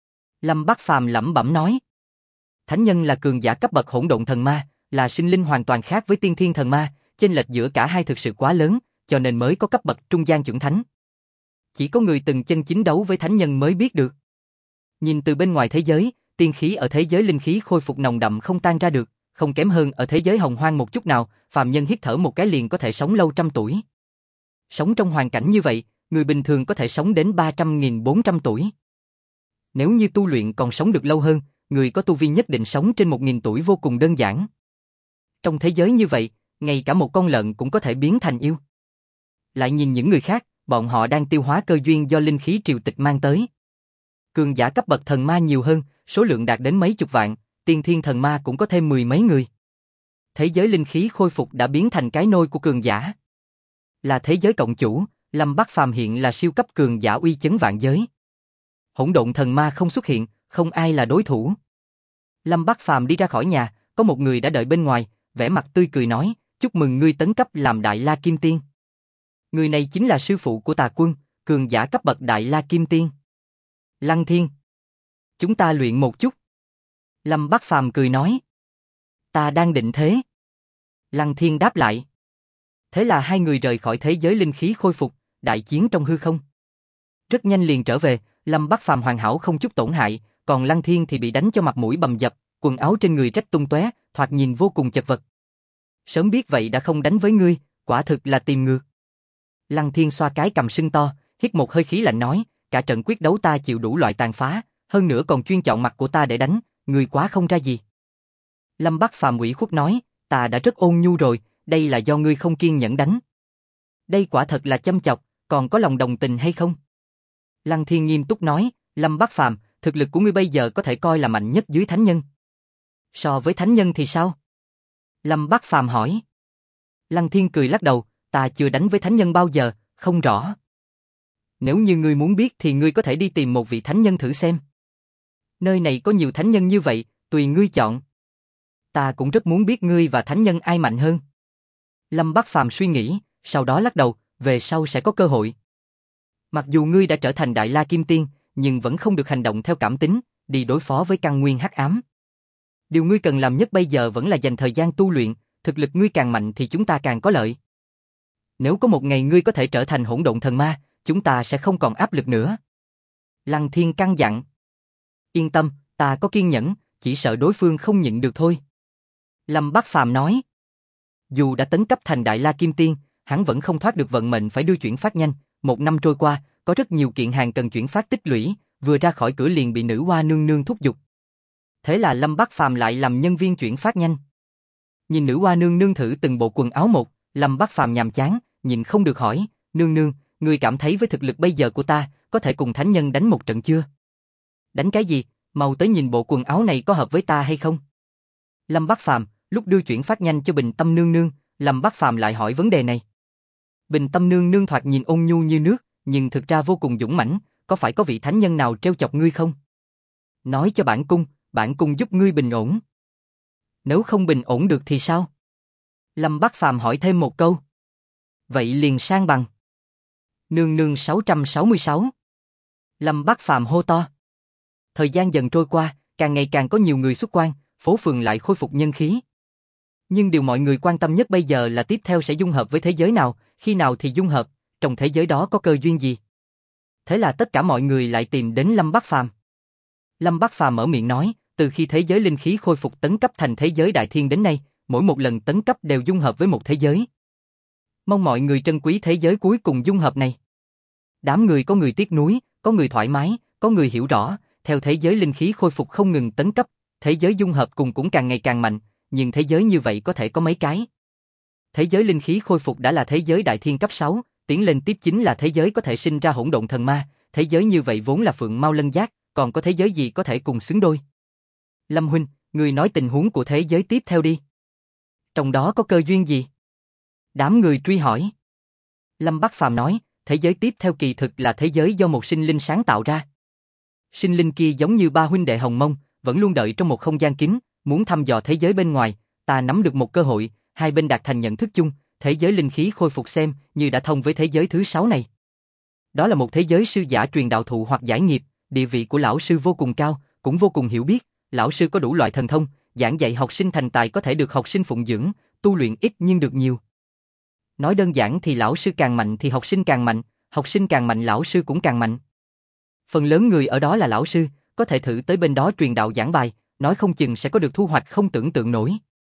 Lâm Bát Phàm lẩm bẩm nói. Thánh nhân là cường giả cấp bậc hỗn độn thần ma, là sinh linh hoàn toàn khác với tiên thiên thần ma, chênh lệch giữa cả hai thực sự quá lớn, cho nên mới có cấp bậc trung gian chuẩn thánh. Chỉ có người từng chân chính đấu với thánh nhân mới biết được. Nhìn từ bên ngoài thế giới, tiên khí ở thế giới linh khí khôi phục nồng đậm không tan ra được, không kém hơn ở thế giới hồng hoang một chút nào, phàm nhân hít thở một cái liền có thể sống lâu trăm tuổi. Sống trong hoàn cảnh như vậy, người bình thường có thể sống đến 300.400 tuổi. Nếu như tu luyện còn sống được lâu hơn, người có tu vi nhất định sống trên 1.000 tuổi vô cùng đơn giản. Trong thế giới như vậy, ngay cả một con lợn cũng có thể biến thành yêu. Lại nhìn những người khác, bọn họ đang tiêu hóa cơ duyên do linh khí triều tịch mang tới. Cường giả cấp bậc thần ma nhiều hơn, số lượng đạt đến mấy chục vạn, tiên thiên thần ma cũng có thêm mười mấy người. Thế giới linh khí khôi phục đã biến thành cái nôi của cường giả. Là thế giới cộng chủ, Lâm Bát Phàm hiện là siêu cấp cường giả uy chấn vạn giới. Hỗn độn thần ma không xuất hiện, không ai là đối thủ. Lâm Bát Phàm đi ra khỏi nhà, có một người đã đợi bên ngoài, vẻ mặt tươi cười nói, chúc mừng ngươi tấn cấp làm Đại La Kim Tiên. Người này chính là sư phụ của Tà Quân, cường giả cấp bậc Đại La Kim Tiên. Lăng Thiên. Chúng ta luyện một chút. Lâm Bát Phàm cười nói. Ta đang định thế. Lăng Thiên đáp lại. Thế là hai người rời khỏi thế giới linh khí khôi phục, đại chiến trong hư không. Rất nhanh liền trở về, Lâm Bát Phàm hoàn hảo không chút tổn hại, còn Lăng Thiên thì bị đánh cho mặt mũi bầm dập, quần áo trên người rách tung tóe, thoạt nhìn vô cùng chật vật. Sớm biết vậy đã không đánh với ngươi, quả thực là tìm ngược. Lăng Thiên xoa cái cằm sưng to, hít một hơi khí lạnh nói, cả trận quyết đấu ta chịu đủ loại tàn phá, hơn nữa còn chuyên chọn mặt của ta để đánh, ngươi quá không ra gì. Lâm Bát Phàm ủy khuất nói, ta đã rất ôn nhu rồi, đây là do ngươi không kiên nhẫn đánh. Đây quả thật là châm chọc, còn có lòng đồng tình hay không? Lăng Thiên nghiêm túc nói, Lâm Bát Phàm, thực lực của ngươi bây giờ có thể coi là mạnh nhất dưới thánh nhân. So với thánh nhân thì sao? Lâm Bát Phàm hỏi. Lăng Thiên cười lắc đầu, ta chưa đánh với thánh nhân bao giờ, không rõ. Nếu như ngươi muốn biết thì ngươi có thể đi tìm một vị thánh nhân thử xem. Nơi này có nhiều thánh nhân như vậy, tùy ngươi chọn. Ta cũng rất muốn biết ngươi và thánh nhân ai mạnh hơn. Lâm Bát Phàm suy nghĩ, sau đó lắc đầu, về sau sẽ có cơ hội. Mặc dù ngươi đã trở thành Đại La Kim Tiên, nhưng vẫn không được hành động theo cảm tính, đi đối phó với căn nguyên hắc ám. Điều ngươi cần làm nhất bây giờ vẫn là dành thời gian tu luyện, thực lực ngươi càng mạnh thì chúng ta càng có lợi. Nếu có một ngày ngươi có thể trở thành hỗn độn thần ma, chúng ta sẽ không còn áp lực nữa. Lăng Thiên căn dặn. Yên tâm, ta có kiên nhẫn, chỉ sợ đối phương không nhịn được thôi. Lâm Bát Phàm nói. Dù đã tấn cấp thành Đại La Kim Tiên, hắn vẫn không thoát được vận mệnh phải đưa chuyển phát nhanh. 1 năm trôi qua, có rất nhiều kiện hàng cần chuyển phát tích lũy, vừa ra khỏi cửa liền bị nữ hoa nương nương thúc giục. Thế là Lâm Bắc Phàm lại làm nhân viên chuyển phát nhanh. Nhìn nữ hoa nương nương thử từng bộ quần áo một, Lâm Bắc Phàm nhàm chán, nhịn không được hỏi, nương nương, ngươi cảm thấy với thực lực bây giờ của ta, có thể cùng thánh nhân đánh một trận chưa? Đánh cái gì, mau tới nhìn bộ quần áo này có hợp với ta hay không? Lâm Bắc Phàm lúc đưa chuyển phát nhanh cho Bình Tâm nương nương, Lâm Bắc Phàm lại hỏi vấn đề này. Bình Tâm nương nương thoạt nhìn ôn nhu như nước, nhưng thực ra vô cùng dũng mãnh, có phải có vị thánh nhân nào trêu chọc ngươi không? Nói cho bản cung giúp ngươi bình ổn. Nếu không bình ổn được thì sao? Lâm Bắc Phàm hỏi thêm một câu. Vậy liền sang bằng. Nương nương 666. Lâm Bắc Phàm hô to. Thời gian dần trôi qua, càng ngày càng có nhiều người xuất quan, phố phường lại khôi phục nhân khí. Nhưng điều mọi người quan tâm nhất bây giờ là tiếp theo sẽ dung hợp với thế giới nào, khi nào thì dung hợp, trong thế giới đó có cơ duyên gì. Thế là tất cả mọi người lại tìm đến Lâm Bắc Phàm. Lâm Bắc Phàm mở miệng nói, từ khi thế giới linh khí khôi phục tấn cấp thành thế giới đại thiên đến nay, mỗi một lần tấn cấp đều dung hợp với một thế giới. Mong mọi người trân quý thế giới cuối cùng dung hợp này. Đám người có người tiếc nuối, có người thoải mái, có người hiểu rõ, theo thế giới linh khí khôi phục không ngừng tấn cấp, thế giới dung hợp cùng cũng càng ngày càng mạnh, nhưng thế giới như vậy có thể có mấy cái. Thế giới linh khí khôi phục đã là thế giới đại thiên cấp 6, tiến lên tiếp chính là thế giới có thể sinh ra hỗn độn thần ma, thế giới như vậy vốn là phượng mao lân giác, còn có thế giới gì có thể cùng xứng đôi. Lâm huynh, người nói tình huống của thế giới tiếp theo đi. Trong đó có cơ duyên gì? Đám người truy hỏi. Lâm Bắc Phàm nói, thế giới tiếp theo kỳ thực là thế giới do một sinh linh sáng tạo ra. Sinh linh kia giống như ba huynh đệ Hồng Mông, vẫn luôn đợi trong một không gian kín, muốn thăm dò thế giới bên ngoài, ta nắm được một cơ hội, hai bên đạt thành nhận thức chung, thế giới linh khí khôi phục xem như đã thông với thế giới thứ 6 này. Đó là một thế giới sư giả truyền đạo thụ hoặc giải nghiệp, địa vị của lão sư vô cùng cao, cũng vô cùng hiểu biết, lão sư có đủ loại thần thông, giảng dạy học sinh thành tài có thể được học sinh phụng dưỡng, tu luyện ít nhưng được nhiều. Nói đơn giản thì lão sư càng mạnh thì học sinh càng mạnh, học sinh càng mạnh lão sư cũng càng mạnh. Phần lớn người ở đó là lão sư, có thể thử tới bên đó truyền đạo giảng bài, nói không chừng sẽ có được thu hoạch không tưởng tượng nổi.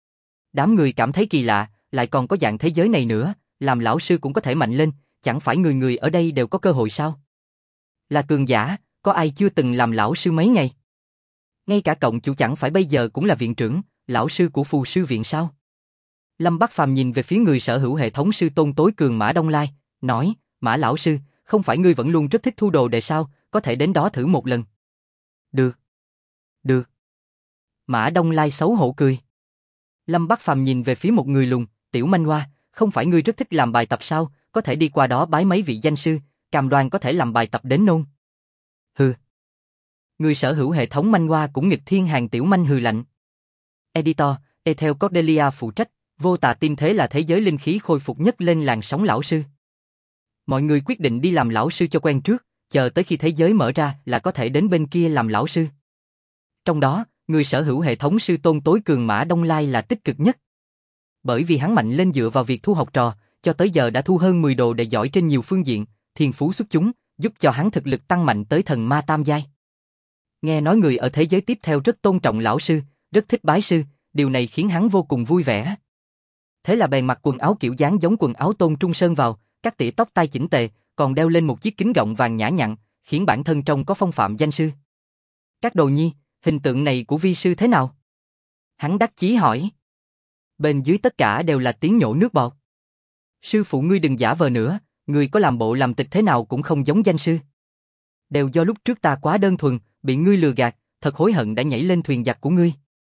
Đám người cảm thấy kỳ lạ, lại còn có dạng thế giới này nữa, làm lão sư cũng có thể mạnh lên, chẳng phải người người ở đây đều có cơ hội sao? Là cường giả, có ai chưa từng làm lão sư mấy ngày? Ngay cả cộng chủ chẳng phải bây giờ cũng là viện trưởng, lão sư của phù sư viện sao? Lâm Bắc Phàm nhìn về phía người sở hữu hệ thống sư tôn tối cường Mã Đông Lai, nói, Mã lão sư, không phải ngươi vẫn luôn rất thích thu đồ đệ sao, có thể đến đó thử một lần. Được. Được. Mã Đông Lai xấu hổ cười. Lâm Bắc Phàm nhìn về phía một người lùn, Tiểu Manh Hoa, không phải ngươi rất thích làm bài tập sao, có thể đi qua đó bái mấy vị danh sư, cam đoan có thể làm bài tập đến nôn. Hừ. Người sở hữu hệ thống Manh Hoa cũng nghịch thiên hàng Tiểu Manh hừ lạnh. Editor, Ethel Cordelia phụ trách, vô tà tim thế là thế giới linh khí khôi phục nhất lên làn sóng lão sư. Mọi người quyết định đi làm lão sư cho quen trước, chờ tới khi thế giới mở ra là có thể đến bên kia làm lão sư. Trong đó, người sở hữu hệ thống sư tôn tối cường Mã Đông Lai là tích cực nhất. Bởi vì hắn mạnh lên dựa vào việc thu học trò, cho tới giờ đã thu hơn 10 đồ đệ giỏi trên nhiều phương diện, thiên phú xuất chúng, giúp cho hắn thực lực tăng mạnh tới thần ma tam giai. Nghe nói người ở thế giới tiếp theo rất tôn trọng lão sư, rất thích bái sư, điều này khiến hắn vô cùng vui vẻ. Thế là bèn mặc quần áo kiểu dáng giống quần áo Tôn Trung Sơn vào, cắt tỉa tóc tai chỉnh tề, còn đeo lên một chiếc kính gọng vàng nhã nhặn, khiến bản thân trông có phong phạm danh sư. Các đồ nhi, hình tượng này của vi sư thế nào? Hắn đắc chí hỏi. Bên dưới tất cả đều là tiếng nhổ nước bọt. Sư phụ ngươi đừng giả vờ nữa, ngươi có làm bộ làm tịch thế nào cũng không giống danh sư. Đều do lúc trước ta quá đơn thuần, bị ngươi lừa gạt, thật hối hận đã nhảy lên thuyền giặc của ngươi.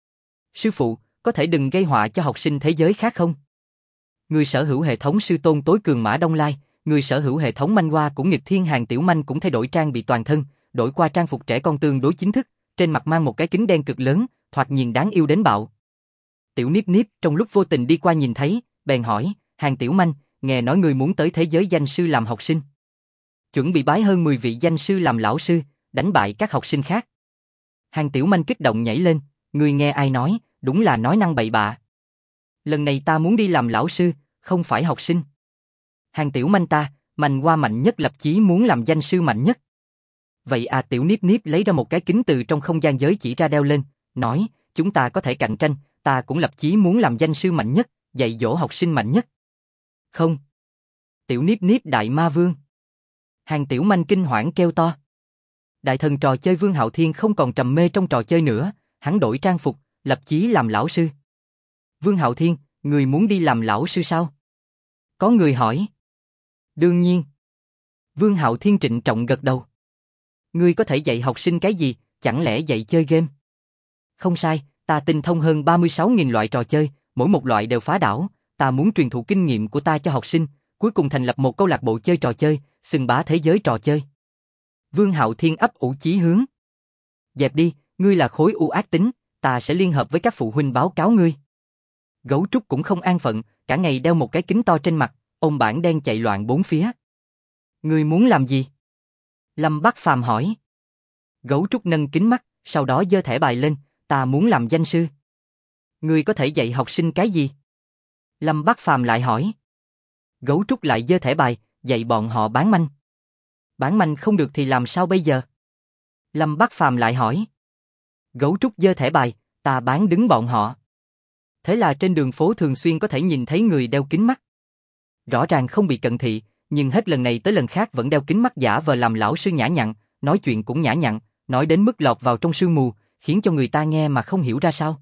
Sư phụ, có thể đừng gây họa cho học sinh thế giới khác không? Người sở hữu hệ thống sư tôn tối cường Mã Đông Lai, người sở hữu hệ thống Manh Hoa cũng nghịch thiên hàng Tiểu Manh cũng thay đổi trang bị toàn thân, đổi qua trang phục trẻ con tương đối chính thức, trên mặt mang một cái kính đen cực lớn, thoạt nhìn đáng yêu đến bạo. Tiểu Niếp Niếp trong lúc vô tình đi qua nhìn thấy, bèn hỏi, hàng Tiểu Manh, nghe nói ngươi muốn tới thế giới danh sư làm học sinh. Chuẩn bị bái hơn 10 vị danh sư làm lão sư, đánh bại các học sinh khác. Hàng Tiểu Manh kích động nhảy lên, ngươi nghe ai nói, đúng là nói năng bậy bạ. Lần này ta muốn đi làm lão sư, không phải học sinh. Hàng Tiểu Manh ta, Manh Hoa mạnh nhất lập chí muốn làm danh sư mạnh nhất. Vậy à, Tiểu Niếp Niếp lấy ra một cái kính từ trong không gian giới chỉ ra đeo lên, nói, chúng ta có thể cạnh tranh, ta cũng lập chí muốn làm danh sư mạnh nhất, dạy dỗ học sinh mạnh nhất. Không. Tiểu Niếp Niếp Đại Ma Vương. Hàng Tiểu Manh kinh hoảng kêu to. Đại thần trò chơi Vương Hạo Thiên không còn trầm mê trong trò chơi nữa, hắn đổi trang phục, lập chí làm lão sư. Vương Hạo Thiên, người muốn đi làm lão sư sao? Có người hỏi. Đương nhiên. Vương Hạo Thiên trịnh trọng gật đầu. Ngươi có thể dạy học sinh cái gì, chẳng lẽ dạy chơi game? Không sai, ta tinh thông hơn 36.000 loại trò chơi, mỗi một loại đều phá đảo, ta muốn truyền thụ kinh nghiệm của ta cho học sinh, cuối cùng thành lập một câu lạc bộ chơi trò chơi, xưng bá thế giới trò chơi. Vương Hạo Thiên ấp ủ chí hướng. Dẹp đi, ngươi là khối u ác tính, ta sẽ liên hợp với các phụ huynh báo cáo ngươi. Gấu trúc cũng không an phận, cả ngày đeo một cái kính to trên mặt, ôm bảng đen chạy loạn bốn phía. Ngươi muốn làm gì? Lâm Bắc Phàm hỏi. Gấu trúc nâng kính mắt, sau đó giơ thẻ bài lên, ta muốn làm danh sư. Ngươi có thể dạy học sinh cái gì? Lâm Bắc Phàm lại hỏi. Gấu trúc lại giơ thẻ bài, dạy bọn họ bán manh. Bán manh không được thì làm sao bây giờ? Lâm Bắc Phàm lại hỏi. Gấu trúc giơ thẻ bài, ta bán đứng bọn họ. Thế là trên đường phố thường xuyên có thể nhìn thấy người đeo kính mắt. Rõ ràng không bị cận thị, nhưng hết lần này tới lần khác vẫn đeo kính mắt giả vờ làm lão sư nhã nhặn, nói chuyện cũng nhã nhặn, nói đến mức lọt vào trong sương mù, khiến cho người ta nghe mà không hiểu ra sao.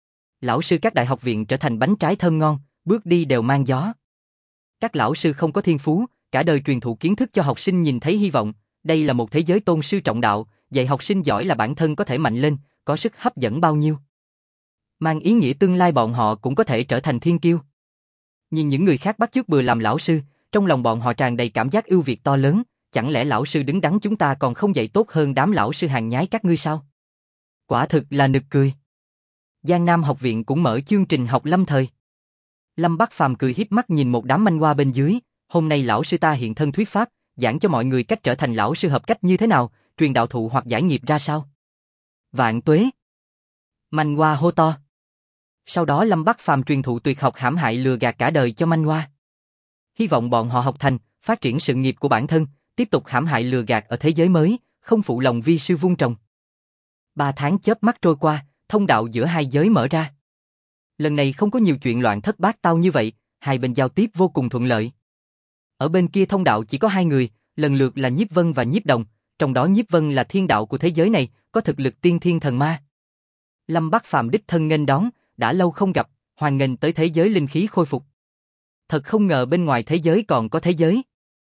Lão sư các đại học viện trở thành bánh trái thơm ngon, bước đi đều mang gió. Các lão sư không có thiên phú, cả đời truyền thụ kiến thức cho học sinh nhìn thấy hy vọng, đây là một thế giới tôn sư trọng đạo, dạy học sinh giỏi là bản thân có thể mạnh lên, có sức hấp dẫn bao nhiêu. Mang ý nghĩa tương lai bọn họ cũng có thể trở thành thiên kiêu. Nhưng những người khác bắt chước bừa làm lão sư, trong lòng bọn họ tràn đầy cảm giác ưu việt to lớn, chẳng lẽ lão sư đứng đắn chúng ta còn không dạy tốt hơn đám lão sư hàng nhái các ngươi sao? Quả thực là nực cười. Giang Nam học viện cũng mở chương trình học lâm thời. Lâm Bắc Phàm cười híp mắt nhìn một đám manh hoa bên dưới, hôm nay lão sư ta hiện thân thuyết pháp, giảng cho mọi người cách trở thành lão sư hợp cách như thế nào, truyền đạo thụ hoặc giải nghiệp ra sao. Vạn tuế. Manh hoa hô to. Sau đó Lâm Bắc Phàm truyền thụ tuyệt học hãm hại lừa gạt cả đời cho manh hoa. Hy vọng bọn họ học thành, phát triển sự nghiệp của bản thân, tiếp tục hãm hại lừa gạt ở thế giới mới, không phụ lòng vi sư vun trồng. 3 tháng chớp mắt trôi qua, thông đạo giữa hai giới mở ra. Lần này không có nhiều chuyện loạn thất bát tao như vậy, hai bên giao tiếp vô cùng thuận lợi. Ở bên kia thông đạo chỉ có 2 người, lần lượt là Nhiếp Vân và Nhiếp Đồng, trong đó Nhiếp Vân là thiên đạo của thế giới này, có thực lực tiên thiên thần ma. Lâm Bắc Phàm đích thân nghênh đón, đã lâu không gặp, hoan nghênh tới thế giới linh khí khôi phục. Thật không ngờ bên ngoài thế giới còn có thế giới.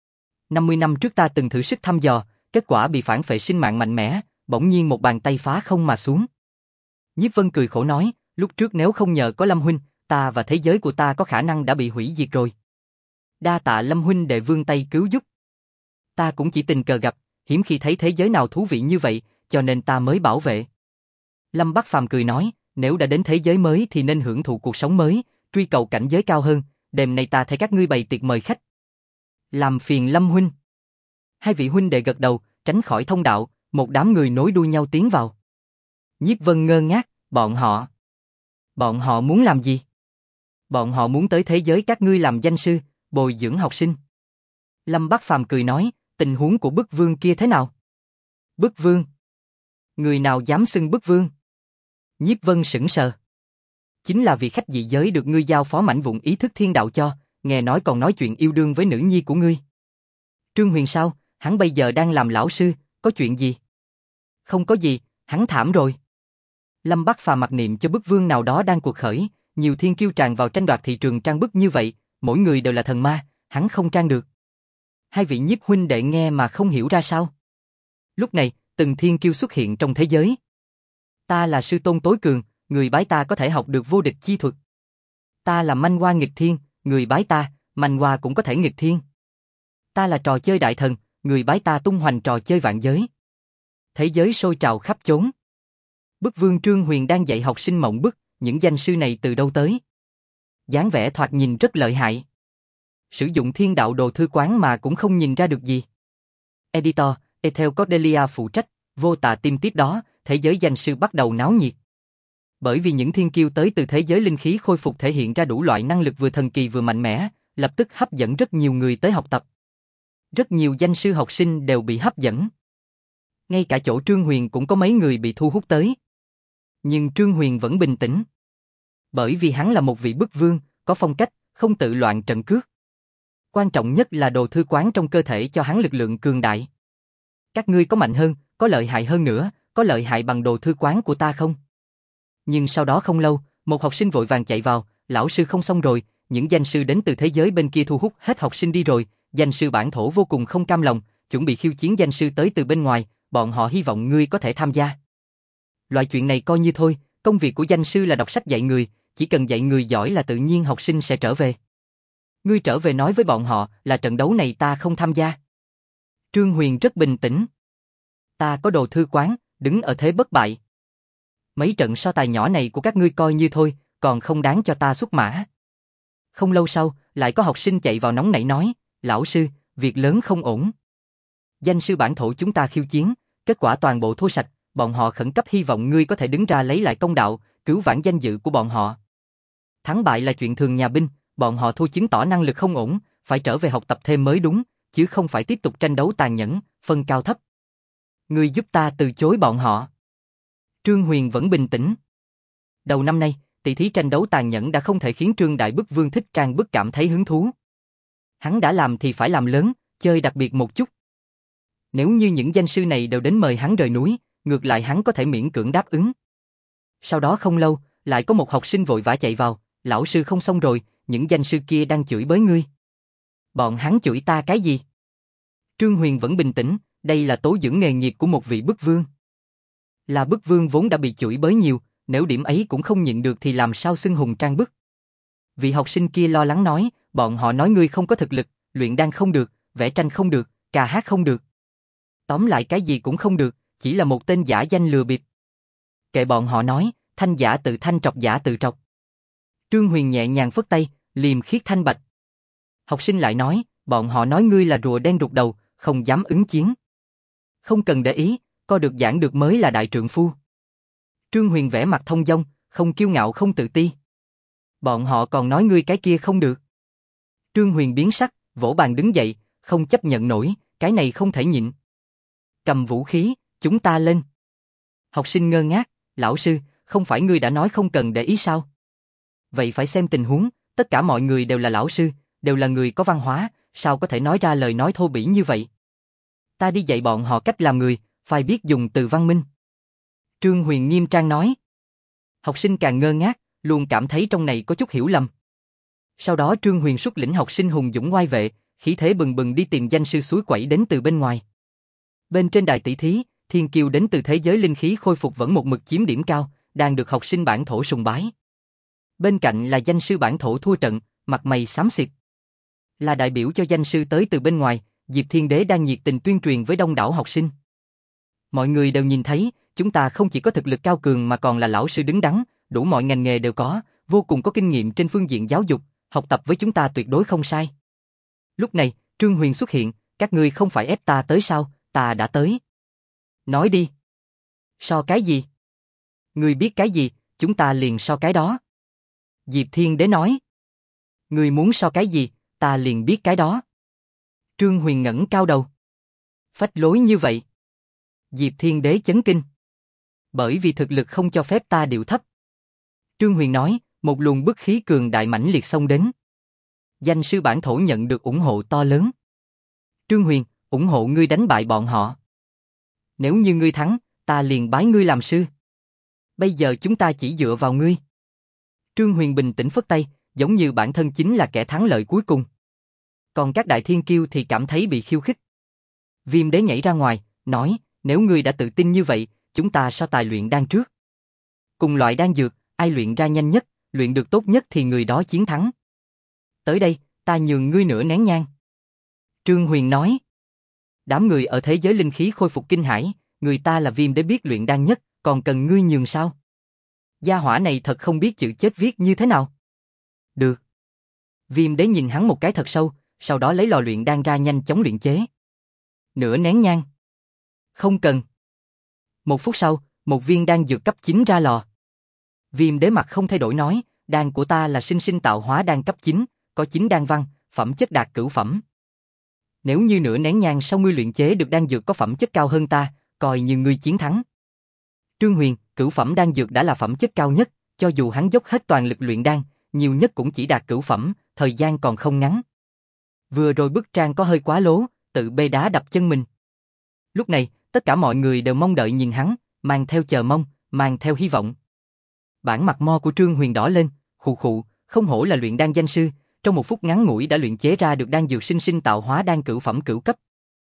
50 năm trước ta từng thử sức thăm dò, kết quả bị phản phệ sinh mạng mạnh mẽ, bỗng nhiên một bàn tay phá không mà xuống. Nhiếp Vân cười khổ nói, lúc trước nếu không nhờ có Lâm huynh, ta và thế giới của ta có khả năng đã bị hủy diệt rồi. Đa tạ Lâm huynh đệ vươn tay cứu giúp. Ta cũng chỉ tình cờ gặp, hiếm khi thấy thế giới nào thú vị như vậy, cho nên ta mới bảo vệ. Lâm Bắc Phàm cười nói, nếu đã đến thế giới mới thì nên hưởng thụ cuộc sống mới, truy cầu cảnh giới cao hơn, đêm nay ta thấy các ngươi bày tiệc mời khách. Làm phiền Lâm huynh. 2 vị huynh đệ gật đầu, tránh khỏi thông đạo, một đám người nối đuôi nhau tiến vào. Nhiếp Vân ngơ ngác, bọn họ muốn làm gì? Bọn họ muốn tới thế giới các ngươi làm danh sư, bồi dưỡng học sinh. Lâm Bắc Phàm cười nói, tình huống của Bức Vương kia thế nào? Bức Vương? Người nào dám xưng Bức Vương? Nhiếp Vân sững sờ. Chính là vị khách dị giới được ngươi giao phó mảnh vụn ý thức thiên đạo cho, nghe nói còn nói chuyện yêu đương với nữ nhi của ngươi. Trương Huyền sao, hắn bây giờ đang làm lão sư, có chuyện gì? Không có gì, hắn thảm rồi. Lâm Bắc Phàm mặc niệm cho Bức Vương nào đó đang cuộc khởi, nhiều thiên kiêu tràn vào tranh đoạt thị trường trang bức như vậy, mỗi người đều là thần ma, hắn không trang được. 2 vị Nhiếp huynh đệ nghe mà không hiểu ra sao. Lúc này, từng thiên kiêu xuất hiện trong thế giới. Ta là sư tôn tối cường, người bái ta có thể học được vô địch chi thuật. Ta là manh hoa nghịch thiên, người bái ta, manh hoa cũng có thể nghịch thiên. Ta là trò chơi đại thần, người bái ta tung hoành trò chơi vạn giới. Thế giới sôi trào khắp chốn. Bức Vương Trương Huyền đang dạy học sinh mộng bức, những danh sư này từ đâu tới? Dáng vẻ thoạt nhìn rất lợi hại. Sử dụng thiên đạo đồ thư quán mà cũng không nhìn ra được gì. Editor, Ethel Cordelia phụ trách, vô tà tim tiếp đó, thế giới danh sư bắt đầu náo nhiệt. Bởi vì những thiên kiêu tới từ thế giới linh khí khôi phục thể hiện ra đủ loại năng lực vừa thần kỳ vừa mạnh mẽ, lập tức hấp dẫn rất nhiều người tới học tập. Rất nhiều danh sư học sinh đều bị hấp dẫn. Ngay cả chỗ Trương Huyền cũng có mấy người bị thu hút tới. Nhưng Trương Huyền vẫn bình tĩnh. Bởi vì hắn là một vị bức vương, có phong cách, không tự loạn trận cước. Quan trọng nhất là đồ thư quán trong cơ thể cho hắn lực lượng cường đại. Các ngươi có mạnh hơn, có lợi hại hơn nữa, có lợi hại bằng đồ thư quán của ta không? Nhưng sau đó không lâu, một học sinh vội vàng chạy vào, lão sư không xong rồi, những danh sư đến từ thế giới bên kia thu hút hết học sinh đi rồi, danh sư bản thổ vô cùng không cam lòng, chuẩn bị khiêu chiến danh sư tới từ bên ngoài, bọn họ hy vọng ngươi có thể tham gia. Loại chuyện này coi như thôi, công việc của danh sư là đọc sách dạy người, chỉ cần dạy người giỏi là tự nhiên học sinh sẽ trở về. Ngươi trở về nói với bọn họ là trận đấu này ta không tham gia. Trương Huyền rất bình tĩnh. Ta có đồ thư quán, đứng ở thế bất bại. Mấy trận so tài nhỏ này của các ngươi coi như thôi, còn không đáng cho ta xuất mã. Không lâu sau, lại có học sinh chạy vào nóng nảy nói, lão sư, việc lớn không ổn. Danh sư bản thổ chúng ta khiêu chiến, kết quả toàn bộ thua sạch, bọn họ khẩn cấp hy vọng ngươi có thể đứng ra lấy lại công đạo, cứu vãn danh dự của bọn họ. Thắng bại là chuyện thường nhà binh, bọn họ thua chứng tỏ năng lực không ổn, phải trở về học tập thêm mới đúng, chứ không phải tiếp tục tranh đấu tàn nhẫn, phân cao thấp. Ngươi giúp ta từ chối bọn họ. Trương Huyền vẫn bình tĩnh. Đầu năm nay, tỷ thí tranh đấu tàn nhẫn đã không thể khiến Trương Đại Bức Vương Thích Trang Bức cảm thấy hứng thú. Hắn đã làm thì phải làm lớn, chơi đặc biệt một chút. Nếu như những danh sư này đều đến mời hắn rời núi, ngược lại hắn có thể miễn cưỡng đáp ứng. Sau đó không lâu, lại có một học sinh vội vã chạy vào, lão sư không xong rồi, những danh sư kia đang chửi bới ngươi. Bọn hắn chửi ta cái gì? Trương Huyền vẫn bình tĩnh, đây là tố dưỡng nghề nghiệp của một vị bức vương. Là bức vương vốn đã bị chửi bới nhiều, nếu điểm ấy cũng không nhịn được thì làm sao xưng hùng trang bức. Vị học sinh kia lo lắng nói, bọn họ nói ngươi không có thực lực, luyện đan không được, vẽ tranh không được, ca hát không được. Tóm lại cái gì cũng không được, chỉ là một tên giả danh lừa bịp. Kệ bọn họ nói, thanh giả tự thanh trọc giả tự trọc. Trương Huyền nhẹ nhàng phất tay, liềm khiết thanh bạch. Học sinh lại nói, bọn họ nói ngươi là rùa đen rụt đầu, không dám ứng chiến. Không cần để ý, có được giảng được mới là đại trượng phu. Trương Huyền vẽ mặt thông dong, không kiêu ngạo không tự ti. Bọn họ còn nói ngươi cái kia không được. Trương Huyền biến sắc, vỗ bàn đứng dậy, không chấp nhận nổi, cái này không thể nhịn. Cầm vũ khí, chúng ta lên. Học sinh ngơ ngác, lão sư, không phải ngươi đã nói không cần để ý sao? Vậy phải xem tình huống, tất cả mọi người đều là lão sư, đều là người có văn hóa, sao có thể nói ra lời nói thô bỉ như vậy? Ta đi dạy bọn họ cách làm người, phải biết dùng từ văn minh. Trương Huyền nghiêm trang nói. Học sinh càng ngơ ngác, luôn cảm thấy trong này có chút hiểu lầm. Sau đó Trương Huyền xuất lĩnh học sinh hùng dũng oai vệ, khí thế bừng bừng đi tìm danh sư suối quẩy đến từ bên ngoài. Bên trên đài tỷ thí, thiên kiêu đến từ thế giới linh khí khôi phục vẫn một mực chiếm điểm cao, đang được học sinh bản thổ sùng bái. Bên cạnh là danh sư bản thổ thua trận, mặt mày xám xịt. Là đại biểu cho danh sư tới từ bên ngoài, Diệp Thiên Đế đang nhiệt tình tuyên truyền với đông đảo học sinh. Mọi người đều nhìn thấy, chúng ta không chỉ có thực lực cao cường mà còn là lão sư đứng đắn, đủ mọi ngành nghề đều có, vô cùng có kinh nghiệm trên phương diện giáo dục, học tập với chúng ta tuyệt đối không sai. Lúc này, Trương Huyền xuất hiện, các ngươi không phải ép ta tới sao, ta đã tới. Nói đi. So cái gì? Ngươi biết cái gì, chúng ta liền so cái đó. Diệp Thiên Đế nói. Ngươi muốn so cái gì, ta liền biết cái đó. Trương Huyền ngẩng cao đầu. Phách lối như vậy. Diệp Thiên Đế chấn kinh. Bởi vì thực lực không cho phép ta điệu thấp. Trương Huyền nói, một luồng bức khí cường đại mãnh liệt xông đến. Danh sư bản thổ nhận được ủng hộ to lớn. Trương Huyền, ủng hộ ngươi đánh bại bọn họ. Nếu như ngươi thắng, ta liền bái ngươi làm sư. Bây giờ chúng ta chỉ dựa vào ngươi. Trương Huyền bình tĩnh phất tay, giống như bản thân chính là kẻ thắng lợi cuối cùng. Còn các đại thiên kiêu thì cảm thấy bị khiêu khích. Viêm Đế nhảy ra ngoài, nói, nếu ngươi đã tự tin như vậy, chúng ta so tài luyện đan trước. Cùng loại đan dược, ai luyện ra nhanh nhất, luyện được tốt nhất thì người đó chiến thắng. Tới đây, ta nhường ngươi nửa nén nhang. Trương Huyền nói. Đám người ở thế giới linh khí khôi phục kinh hãi, người ta là Viêm Đế biết luyện đan nhất, còn cần ngươi nhường sao? Gia hỏa này thật không biết chữ chết viết như thế nào. Được. Viêm Đế nhìn hắn một cái thật sâu, sau đó lấy lò luyện đan ra nhanh chóng luyện chế. Nửa nén nhang. Không cần. Một phút sau, một viên đan dược cấp 9 ra lò. Viêm Đế mặt không thay đổi nói, đan của ta là sinh sinh tạo hóa đan cấp 9, có 9 đan văn, phẩm chất đạt cửu phẩm. Nếu như nửa nén nhang sau ngươi luyện chế được đan dược có phẩm chất cao hơn ta, coi như ngươi chiến thắng. Trương Huyền, cửu phẩm đan dược đã là phẩm chất cao nhất, cho dù hắn dốc hết toàn lực luyện đan, nhiều nhất cũng chỉ đạt cửu phẩm, thời gian còn không ngắn. Vừa rồi bức trang có hơi quá lố, tự bê đá đập chân mình. Lúc này, tất cả mọi người đều mong đợi nhìn hắn, mang theo chờ mong, mang theo hy vọng. Bản mặt mo của Trương Huyền đỏ lên, khụ khụ, không hổ là luyện đan danh sư, trong một phút ngắn ngủi đã luyện chế ra được đan dược sinh sinh tạo hóa đan cửu phẩm cửu cấp.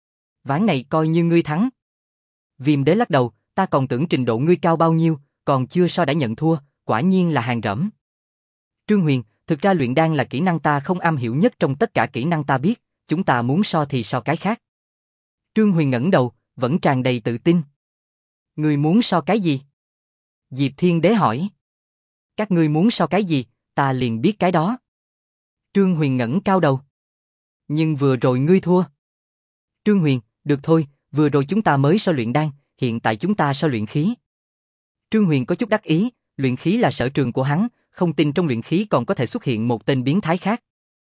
Ván này coi như ngươi thắng. Viêm Đế lắc đầu, ta còn tưởng trình độ ngươi cao bao nhiêu, còn chưa so đã nhận thua, quả nhiên là hàng rởm. Trương Huyền, thực ra luyện đan là kỹ năng ta không am hiểu nhất trong tất cả kỹ năng ta biết, chúng ta muốn so thì so cái khác. Trương Huyền ngẩng đầu, vẫn tràn đầy tự tin. Ngươi muốn so cái gì? Diệp Thiên Đế hỏi. Các ngươi muốn so cái gì, ta liền biết cái đó. Trương Huyền ngẩng cao đầu. Nhưng vừa rồi ngươi thua. Trương Huyền, được thôi, vừa rồi chúng ta mới so luyện đan, hiện tại chúng ta so luyện khí. Trương Huyền có chút đắc ý, luyện khí là sở trường của hắn, không tin trong luyện khí còn có thể xuất hiện một tên biến thái khác.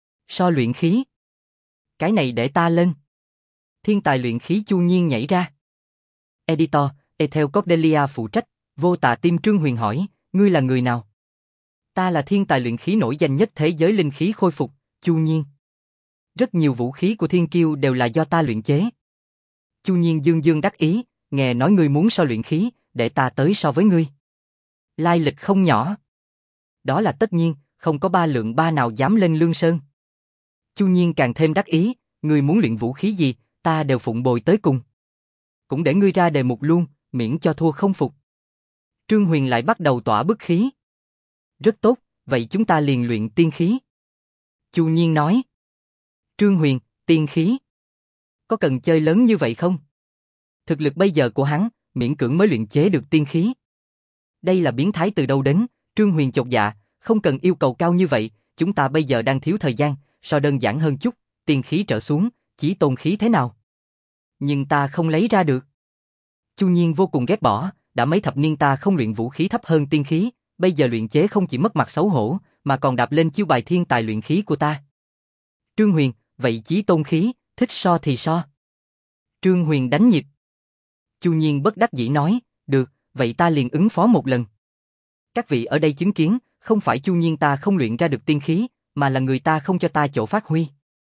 So luyện khí. Cái này để ta lên. Thiên tài luyện khí Chu Nhiên nhảy ra. Editor, Ethel Cordelia phụ trách, vô tà tim Trương Huyền hỏi, ngươi là người nào? Ta là thiên tài luyện khí nổi danh nhất thế giới linh khí khôi phục, Chu Nhiên. Rất nhiều vũ khí của thiên kiêu đều là do ta luyện chế. Chu Nhiên dương dương đắc ý, nghe nói ngươi muốn so luyện khí, để ta tới so với ngươi. Lai lịch không nhỏ. Đó là tất nhiên, không có ba lượng ba nào dám lên Lương Sơn. Chu Nhiên càng thêm đắc ý, ngươi muốn luyện vũ khí gì, ta đều phụng bồi tới cùng. Cũng để ngươi ra đề mục luôn, miễn cho thua không phục. Trương Huyền lại bắt đầu tỏa bức khí. Rất tốt, vậy chúng ta liền luyện tiên khí. Chu Nhiên nói. Trương Huyền, tiên khí. Có cần chơi lớn như vậy không? Thực lực bây giờ của hắn, miễn cưỡng mới luyện chế được tiên khí. Đây là biến thái từ đâu đến, Trương Huyền chột dạ, không cần yêu cầu cao như vậy, chúng ta bây giờ đang thiếu thời gian, so đơn giản hơn chút, tiên khí trở xuống, chí tôn khí thế nào? Nhưng ta không lấy ra được. Chu Nhiên vô cùng ghét bỏ, đã mấy thập niên ta không luyện vũ khí thấp hơn tiên khí, bây giờ luyện chế không chỉ mất mặt xấu hổ, mà còn đạp lên chiêu bài thiên tài luyện khí của ta. Trương Huyền, vậy chí tôn khí, thích so thì so. Trương Huyền đánh nhịp. Chu Nhiên bất đắc dĩ nói, được, vậy ta liền ứng phó một lần. Các vị ở đây chứng kiến, không phải Chu Nhiên ta không luyện ra được tiên khí, mà là người ta không cho ta chỗ phát huy.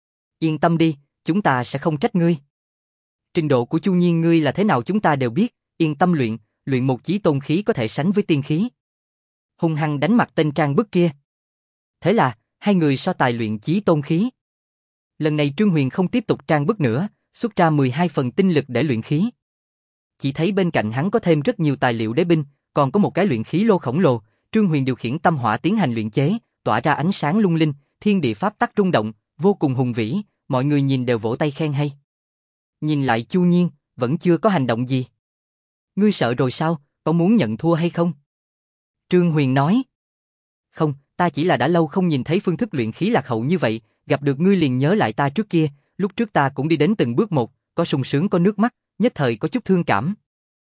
Yên tâm đi, chúng ta sẽ không trách ngươi. Trình độ của Chu Nhiên ngươi là thế nào chúng ta đều biết, yên tâm luyện, luyện một chí tôn khí có thể sánh với tiên khí. Hung hăng đánh mặt tên trang bức kia. Thế là, hai người so tài luyện chí tôn khí. Lần này Trương Huyền không tiếp tục trang bức nữa, xuất ra 12 phần tinh lực để luyện khí. Chỉ thấy bên cạnh hắn có thêm rất nhiều tài liệu đế binh, còn có một cái luyện khí lô khổng lồ, Trương Huyền điều khiển tâm hỏa tiến hành luyện chế, tỏa ra ánh sáng lung linh, thiên địa pháp tắc rung động, vô cùng hùng vĩ, mọi người nhìn đều vỗ tay khen hay. Nhìn lại Chu Nhiên, vẫn chưa có hành động gì. Ngươi sợ rồi sao, có muốn nhận thua hay không? Trương Huyền nói. Không, ta chỉ là đã lâu không nhìn thấy phương thức luyện khí lạc hậu như vậy, gặp được ngươi liền nhớ lại ta trước kia, lúc trước ta cũng đi đến từng bước một, có sung sướng có nước mắt, nhất thời có chút thương cảm.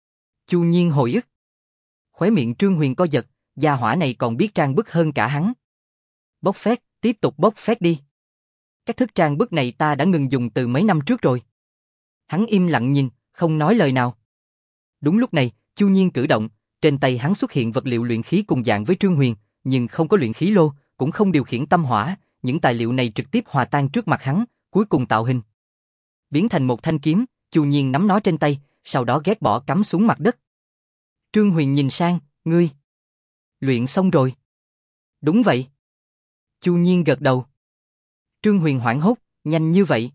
Chu Nhiên hồi ức. Khóe miệng Trương Huyền co giật, gia hỏa này còn biết trang bức hơn cả hắn. Bốc phét, tiếp tục bốc phét đi. Cách thức trang bức này ta đã ngừng dùng từ mấy năm trước rồi. Hắn im lặng nhìn, không nói lời nào. Đúng lúc này, Chu Nhiên cử động, trên tay hắn xuất hiện vật liệu luyện khí cùng dạng với Trương Huyền, nhưng không có luyện khí lô, cũng không điều khiển tâm hỏa, những tài liệu này trực tiếp hòa tan trước mặt hắn, cuối cùng tạo hình. Biến thành một thanh kiếm, Chu Nhiên nắm nó trên tay, sau đó ghét bỏ cắm xuống mặt đất. Trương Huyền nhìn sang, ngươi. Luyện xong rồi. Đúng vậy. Chu Nhiên gật đầu. Trương Huyền hoảng hốt, nhanh như vậy.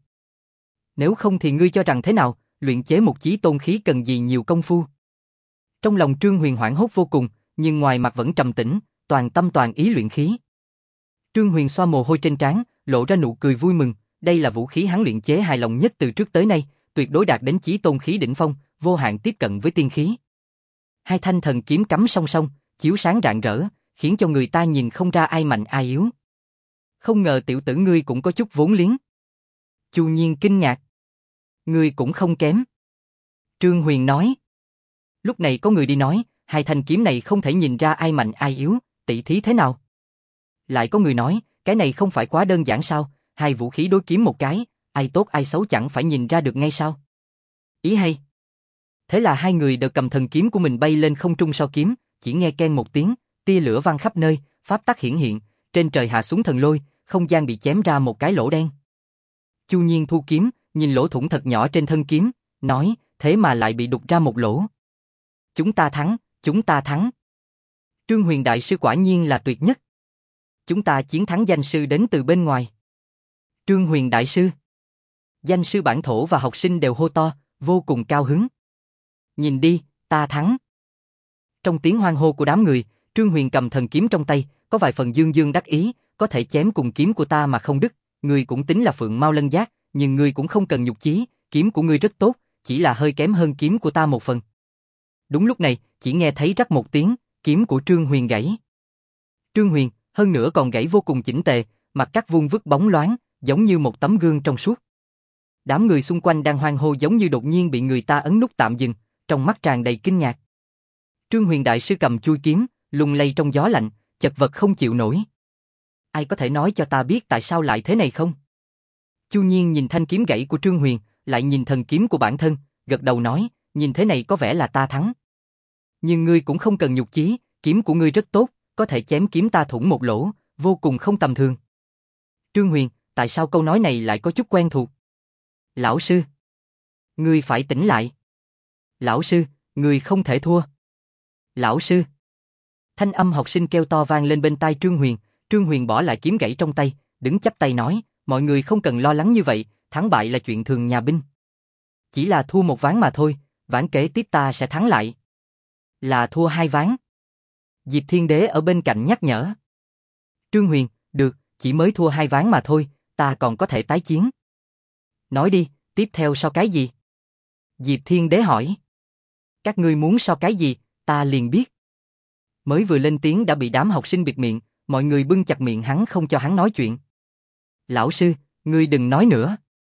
Nếu không thì ngươi cho rằng thế nào, luyện chế một chí tôn khí cần gì nhiều công phu. Trong lòng Trương Huyền hoảng hốt vô cùng, nhưng ngoài mặt vẫn trầm tĩnh, toàn tâm toàn ý luyện khí. Trương Huyền xoa mồ hôi trên trán, lộ ra nụ cười vui mừng, đây là vũ khí hắn luyện chế hài lòng nhất từ trước tới nay, tuyệt đối đạt đến chí tôn khí đỉnh phong, vô hạn tiếp cận với tiên khí. Hai thanh thần kiếm cắm song song, chiếu sáng rạng rỡ, khiến cho người ta nhìn không ra ai mạnh ai yếu. Không ngờ tiểu tử ngươi cũng có chút vốn liếng. Chu Nhiên kinh ngạc. Ngươi cũng không kém. Trương Huyền nói. Lúc này có người đi nói, hai thanh kiếm này không thể nhìn ra ai mạnh ai yếu, tỷ thí thế nào? Lại có người nói, cái này không phải quá đơn giản sao, hai vũ khí đối kiếm một cái, ai tốt ai xấu chẳng phải nhìn ra được ngay sao? Ý hay. Thế là hai người đều cầm thần kiếm của mình bay lên không trung so kiếm, chỉ nghe keng một tiếng, tia lửa văng khắp nơi, pháp tắc hiển hiện, trên trời hạ xuống thần lôi, không gian bị chém ra một cái lỗ đen. Chu Nhiên thu kiếm, nhìn lỗ thủng thật nhỏ trên thân kiếm, nói, thế mà lại bị đục ra một lỗ. Chúng ta thắng, chúng ta thắng. Trương Huyền đại sư quả nhiên là tuyệt nhất. Chúng ta chiến thắng danh sư đến từ bên ngoài. Trương Huyền đại sư. Danh sư bản thổ và học sinh đều hô to, vô cùng cao hứng. Nhìn đi, ta thắng. Trong tiếng hoan hô của đám người, Trương Huyền cầm thần kiếm trong tay, có vài phần dương dương đắc ý, có thể chém cùng kiếm của ta mà không đứt, ngươi cũng tính là Phượng Mao Lân Giác, nhưng ngươi cũng không cần nhục chí, kiếm của ngươi rất tốt, chỉ là hơi kém hơn kiếm của ta một phần. Đúng lúc này, chỉ nghe thấy rắc một tiếng, kiếm của Trương Huyền gãy. Trương Huyền, hơn nữa còn gãy vô cùng chỉnh tề, mặt cắt vuông vức bóng loáng, giống như một tấm gương trong suốt. Đám người xung quanh đang hoan hô giống như đột nhiên bị người ta ấn nút tạm dừng, trong mắt tràn đầy kinh ngạc. Trương Huyền đại sư cầm chui kiếm, lung lay trong gió lạnh, chật vật không chịu nổi. Ai có thể nói cho ta biết tại sao lại thế này không? Chu Nhiên nhìn thanh kiếm gãy của Trương Huyền, lại nhìn thần kiếm của bản thân, gật đầu nói, nhìn thế này có vẻ là ta thắng. Nhưng ngươi cũng không cần nhục chí, kiếm của ngươi rất tốt, có thể chém kiếm ta thủng một lỗ, vô cùng không tầm thường. Trương Huyền, tại sao câu nói này lại có chút quen thuộc? Lão sư, ngươi phải tỉnh lại. Lão sư, ngươi không thể thua. Lão sư. Thanh âm học sinh kêu to vang lên bên tai Trương Huyền bỏ lại kiếm gãy trong tay, đứng chắp tay nói, mọi người không cần lo lắng như vậy, thắng bại là chuyện thường nhà binh. Chỉ là thua một ván mà thôi, ván kế tiếp ta sẽ thắng lại. Là thua 2 ván. Diệp Thiên Đế ở bên cạnh nhắc nhở. Trương Huyền, được, chỉ mới thua 2 ván mà thôi, ta còn có thể tái chiến. Nói đi, tiếp theo so cái gì? Diệp Thiên Đế hỏi. Các ngươi muốn so cái gì, ta liền biết. Mới vừa lên tiếng đã bị đám học sinh bịt miệng, mọi người bưng chặt miệng hắn không cho hắn nói chuyện. Lão sư, ngươi đừng nói nữa.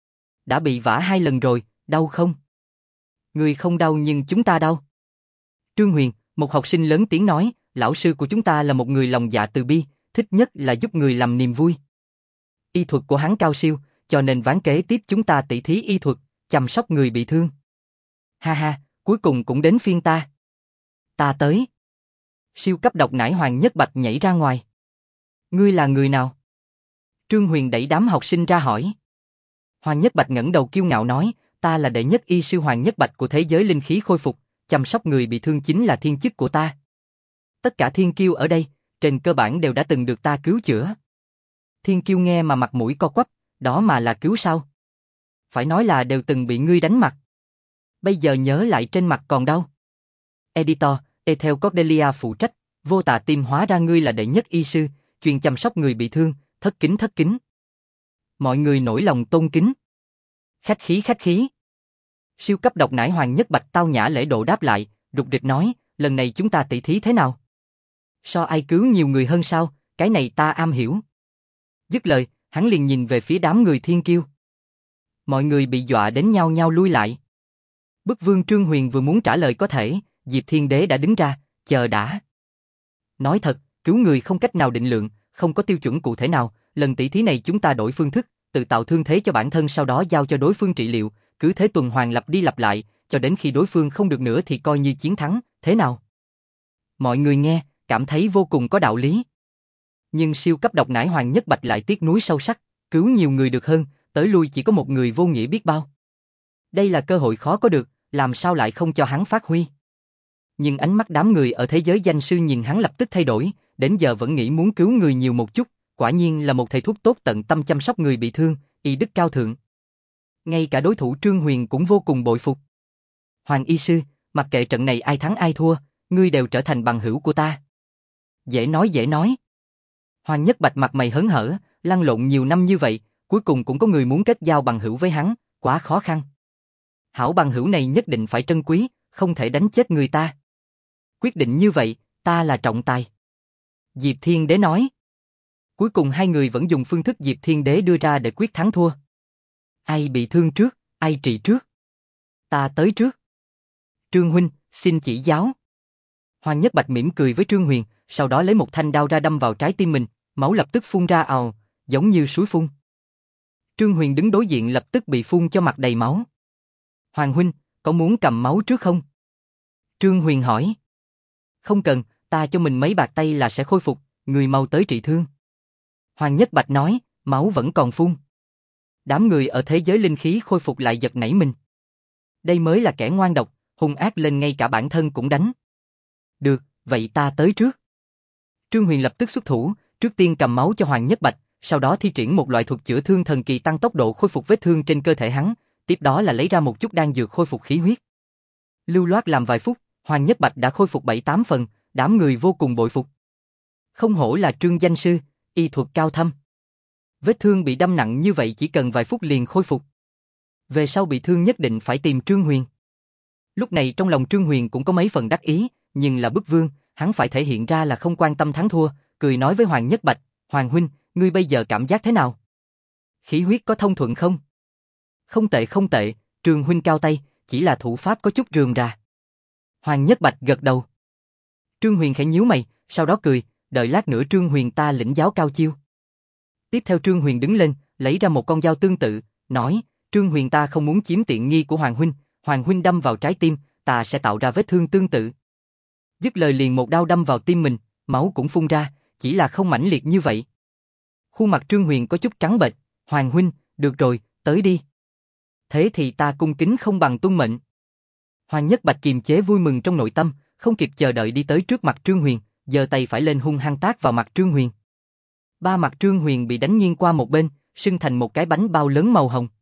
Đã bị vả 2 lần rồi, đau không? Ngươi không đau nhưng chúng ta đau. Trương Huyền, một học sinh lớn tiếng nói, lão sư của chúng ta là một người lòng dạ từ bi, thích nhất là giúp người làm niềm vui. Y thuật của hắn cao siêu, cho nên ván kế tiếp chúng ta tỉ thí y thuật, chăm sóc người bị thương. Ha ha, cuối cùng cũng đến phiên ta. Ta tới. Siêu cấp độc nải Hoàng Nhất Bạch nhảy ra ngoài. Ngươi là người nào? Trương Huyền đẩy đám học sinh ra hỏi. Hoàng Nhất Bạch ngẩng đầu kiêu ngạo nói, ta là đệ nhất y sư Hoàng Nhất Bạch của thế giới linh khí khôi phục, chăm sóc người bị thương chính là thiên chức của ta. Tất cả thiên kiêu ở đây, trên cơ bản đều đã từng được ta cứu chữa. Thiên kiêu nghe mà mặt mũi co quắp, đó mà là cứu sao? Phải nói là đều từng bị ngươi đánh mặt. Bây giờ nhớ lại trên mặt còn đau. Editor, Ethel Cordelia phụ trách, vô tà tim hóa ra ngươi là đệ nhất y sư, chuyên chăm sóc người bị thương, thất kính thất kính. Mọi người nổi lòng tôn kính. Khách khí khách khí. Siêu cấp độc nải Hoàng Nhất Bạch tao nhã lễ độ đáp lại, rụt rịch nói, lần này chúng ta tỉ thí thế nào? So ai cứu nhiều người hơn sao, cái này ta am hiểu. Dứt lời, hắn liền nhìn về phía đám người thiên kiêu. Mọi người bị dọa đến nhao nhao lui lại. Bức vương Trương Huyền vừa muốn trả lời có thể, Diệp Thiên Đế đã đứng ra, chờ đã. Nói thật, cứu người không cách nào định lượng, không có tiêu chuẩn cụ thể nào, lần tỷ thí này chúng ta đổi phương thức, tự tạo thương thế cho bản thân sau đó giao cho đối phương trị liệu, cứ thế tuần hoàn lặp đi lặp lại, cho đến khi đối phương không được nữa thì coi như chiến thắng, thế nào? Mọi người nghe, cảm thấy vô cùng có đạo lý. Nhưng siêu cấp độc nải Hoàng Nhất Bạch lại tiếc nuối sâu sắc, cứu nhiều người được hơn, tới lui chỉ có một người vô nghĩa biết bao. Đây là cơ hội khó có được, làm sao lại không cho hắn phát huy? Nhưng ánh mắt đám người ở thế giới danh sư nhìn hắn lập tức thay đổi, đến giờ vẫn nghĩ muốn cứu người nhiều một chút, quả nhiên là một thầy thuốc tốt tận tâm chăm sóc người bị thương, y đức cao thượng. Ngay cả đối thủ Trương Huyền cũng vô cùng bội phục. Hoàng y sư, mặc kệ trận này ai thắng ai thua, ngươi đều trở thành bằng hữu của ta. Dễ nói dễ nói. Hoàng Nhất Bạch mặt mày hớn hở, lăn lộn nhiều năm như vậy, cuối cùng cũng có người muốn kết giao bằng hữu với hắn, quá khó khăn. Hảo bằng hữu này nhất định phải trân quý, không thể đánh chết người ta. Quyết định như vậy, ta là trọng tài. Diệp Thiên Đế nói. Cuối cùng hai người vẫn dùng phương thức Diệp Thiên Đế đưa ra để quyết thắng thua. Ai bị thương trước, ai trị trước? Ta tới trước. Trương huynh, xin chỉ giáo. Hoàng Nhất Bạch mỉm cười với Trương Huyền, sau đó lấy một thanh đao ra đâm vào trái tim mình, máu lập tức phun ra ào, giống như suối phun. Trương Huyền đứng đối diện lập tức bị phun cho mặt đầy máu. Hoàng huynh, có muốn cầm máu trước không? Trương Huyền hỏi. Không cần, ta cho mình mấy bạt tay là sẽ khôi phục, người mau tới trị thương. Hoàng Nhất Bạch nói, máu vẫn còn phun. Đám người ở thế giới linh khí khôi phục lại giật nảy mình. Đây mới là kẻ ngoan độc, hung ác lên ngay cả bản thân cũng đánh. Được, vậy ta tới trước. Trương Huyền lập tức xuất thủ, trước tiên cầm máu cho Hoàng Nhất Bạch, sau đó thi triển một loại thuật chữa thương thần kỳ tăng tốc độ khôi phục vết thương trên cơ thể hắn, tiếp đó là lấy ra một chút đan dược khôi phục khí huyết. Lưu loát làm vài phút, Hoàng Nhất Bạch đã khôi phục 7-8 phần, đám người vô cùng bội phục. Không hổ là Trương danh sư, y thuật cao thâm. Vết thương bị đâm nặng như vậy chỉ cần vài phút liền khôi phục. Về sau bị thương nhất định phải tìm Trương Huyền. Lúc này trong lòng Trương Huyền cũng có mấy phần đắc ý, nhưng là bức vương, hắn phải thể hiện ra là không quan tâm thắng thua, cười nói với Hoàng Nhất Bạch, Hoàng huynh, ngươi bây giờ cảm giác thế nào? Khí huyết có thông thuận không? Không tệ không tệ, Trương huynh cao tay, chỉ là thủ pháp có chút rườm rà. Hoàng Nhất Bạch gật đầu. Trương Huyền khẽ nhíu mày, sau đó cười, đợi lát nữa Trương Huyền ta lĩnh giáo cao chiêu. Tiếp theo Trương Huyền đứng lên, lấy ra một con dao tương tự, nói, Trương Huyền ta không muốn chiếm tiện nghi của Hoàng huynh đâm vào trái tim, ta sẽ tạo ra vết thương tương tự. Dứt lời liền một đao đâm vào tim mình, máu cũng phun ra, chỉ là không mãnh liệt như vậy. Khuôn mặt Trương Huyền có chút trắng bệch, Hoàng huynh, được rồi, tới đi. Thế thì ta cung kính không bằng tuân mệnh. Hoàng Nhất Bạch kiềm chế vui mừng trong nội tâm, không kịp chờ đợi đi tới trước mặt Trương Huyền, giơ tay phải lên hung hăng tát vào mặt Trương Huyền. Ba mặt Trương Huyền bị đánh nghiêng qua một bên, sưng thành một cái bánh bao lớn màu hồng.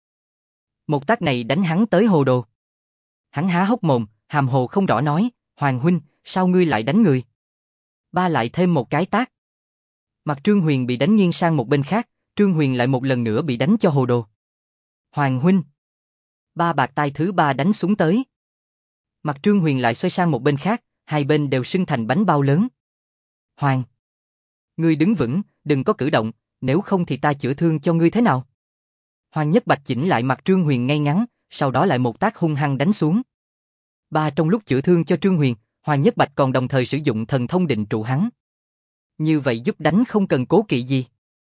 Một tát này đánh hắn tới hồ đồ. Hắn há hốc mồm, hàm hồ không rõ nói, Hoàng huynh, sao ngươi lại đánh người? Ba lại thêm một cái tát. Mặt Trương Huyền bị đánh nghiêng sang một bên khác, Trương Huyền lại một lần nữa bị đánh cho hồ đồ. Hoàng huynh. Ba bạt tai thứ ba đánh xuống tới. Mặt Trương Huyền lại xoay sang một bên khác, hai bên đều sưng thành bánh bao lớn. Hoàng. Ngươi đứng vững, đừng có cử động, nếu không thì ta chữa thương cho ngươi thế nào? Hoàng Nhất Bạch chỉnh lại mặt Trương Huyền ngay ngắn, sau đó lại một tát hung hăng đánh xuống. Ba trong lúc chữa thương cho Trương Huyền, Hoàng Nhất Bạch còn đồng thời sử dụng thần thông định trụ hắn. Như vậy giúp đánh không cần cố kỵ gì.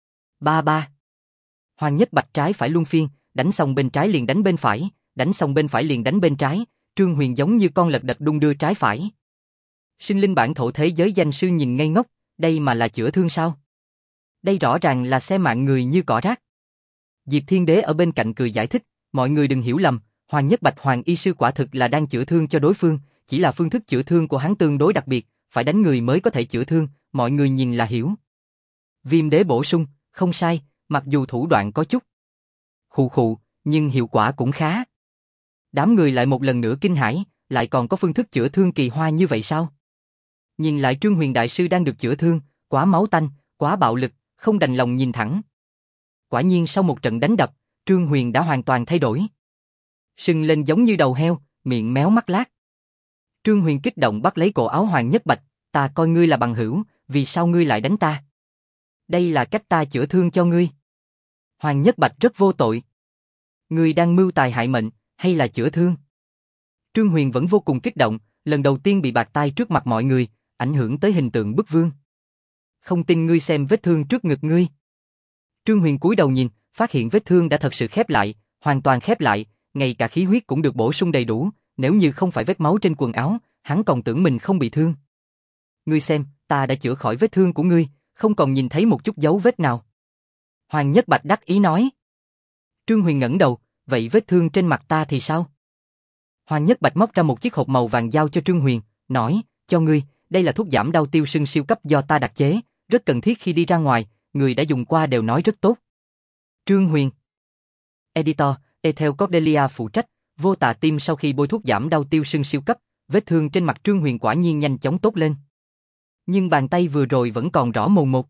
Ba. Hoàng Nhất Bạch trái phải luân phiên, đánh xong bên trái liền đánh bên phải, đánh xong bên phải liền đánh bên trái, Trương Huyền giống như con lật đật đung đưa trái phải. Sinh linh bản thổ thế giới danh sư nhìn ngây ngốc, đây mà là chữa thương sao? Đây rõ ràng là xem mạng người như cỏ rác. Diệp Thiên Đế ở bên cạnh cười giải thích, mọi người đừng hiểu lầm, Hoàng Nhất Bạch Hoàng y sư quả thực là đang chữa thương cho đối phương, chỉ là phương thức chữa thương của hắn tương đối đặc biệt, phải đánh người mới có thể chữa thương, mọi người nhìn là hiểu. Viêm Đế bổ sung, không sai, mặc dù thủ đoạn có chút khụ khụ, nhưng hiệu quả cũng khá. Đám người lại một lần nữa kinh hãi, lại còn có phương thức chữa thương kỳ hoa như vậy sao? Nhìn lại Trương Huyền đại sư đang được chữa thương, quá máu tanh, quá bạo lực, không đành lòng nhìn thẳng. Quả nhiên sau một trận đánh đập, Trương Huyền đã hoàn toàn thay đổi. Sưng lên giống như đầu heo, miệng méo mắt lác. Trương Huyền kích động bắt lấy cổ áo Hoàng Nhất Bạch, ta coi ngươi là bằng hữu, vì sao ngươi lại đánh ta? Đây là cách ta chữa thương cho ngươi. Hoàng Nhất Bạch rất vô tội. Ngươi đang mưu tài hại mệnh, hay là chữa thương? Trương Huyền vẫn vô cùng kích động, lần đầu tiên bị bạt tai trước mặt mọi người, ảnh hưởng tới hình tượng bức vương. Không tin ngươi xem vết thương trước ngực ngươi. Trương Huyền cúi đầu nhìn, phát hiện vết thương đã thật sự khép lại, hoàn toàn khép lại, ngay cả khí huyết cũng được bổ sung đầy đủ, nếu như không phải vết máu trên quần áo, hắn còn tưởng mình không bị thương. Ngươi xem, ta đã chữa khỏi vết thương của ngươi, không còn nhìn thấy một chút dấu vết nào. Hoàng Nhất Bạch đắc ý nói. Trương Huyền ngẩng đầu, vậy vết thương trên mặt ta thì sao? Hoàng Nhất Bạch móc ra một chiếc hộp màu vàng giao cho Trương Huyền, nói, cho ngươi, đây là thuốc giảm đau tiêu sưng siêu cấp do ta đặc chế, rất cần thiết khi đi ra ngoài, người đã dùng qua đều nói rất tốt. Trương Huyền. Editor, Ethel Cordelia phụ trách, Vô Tà Tim sau khi bôi thuốc giảm đau tiêu sưng siêu cấp, vết thương trên mặt Trương Huyền quả nhiên nhanh chóng tốt lên. Nhưng bàn tay vừa rồi vẫn còn rõ mồn một.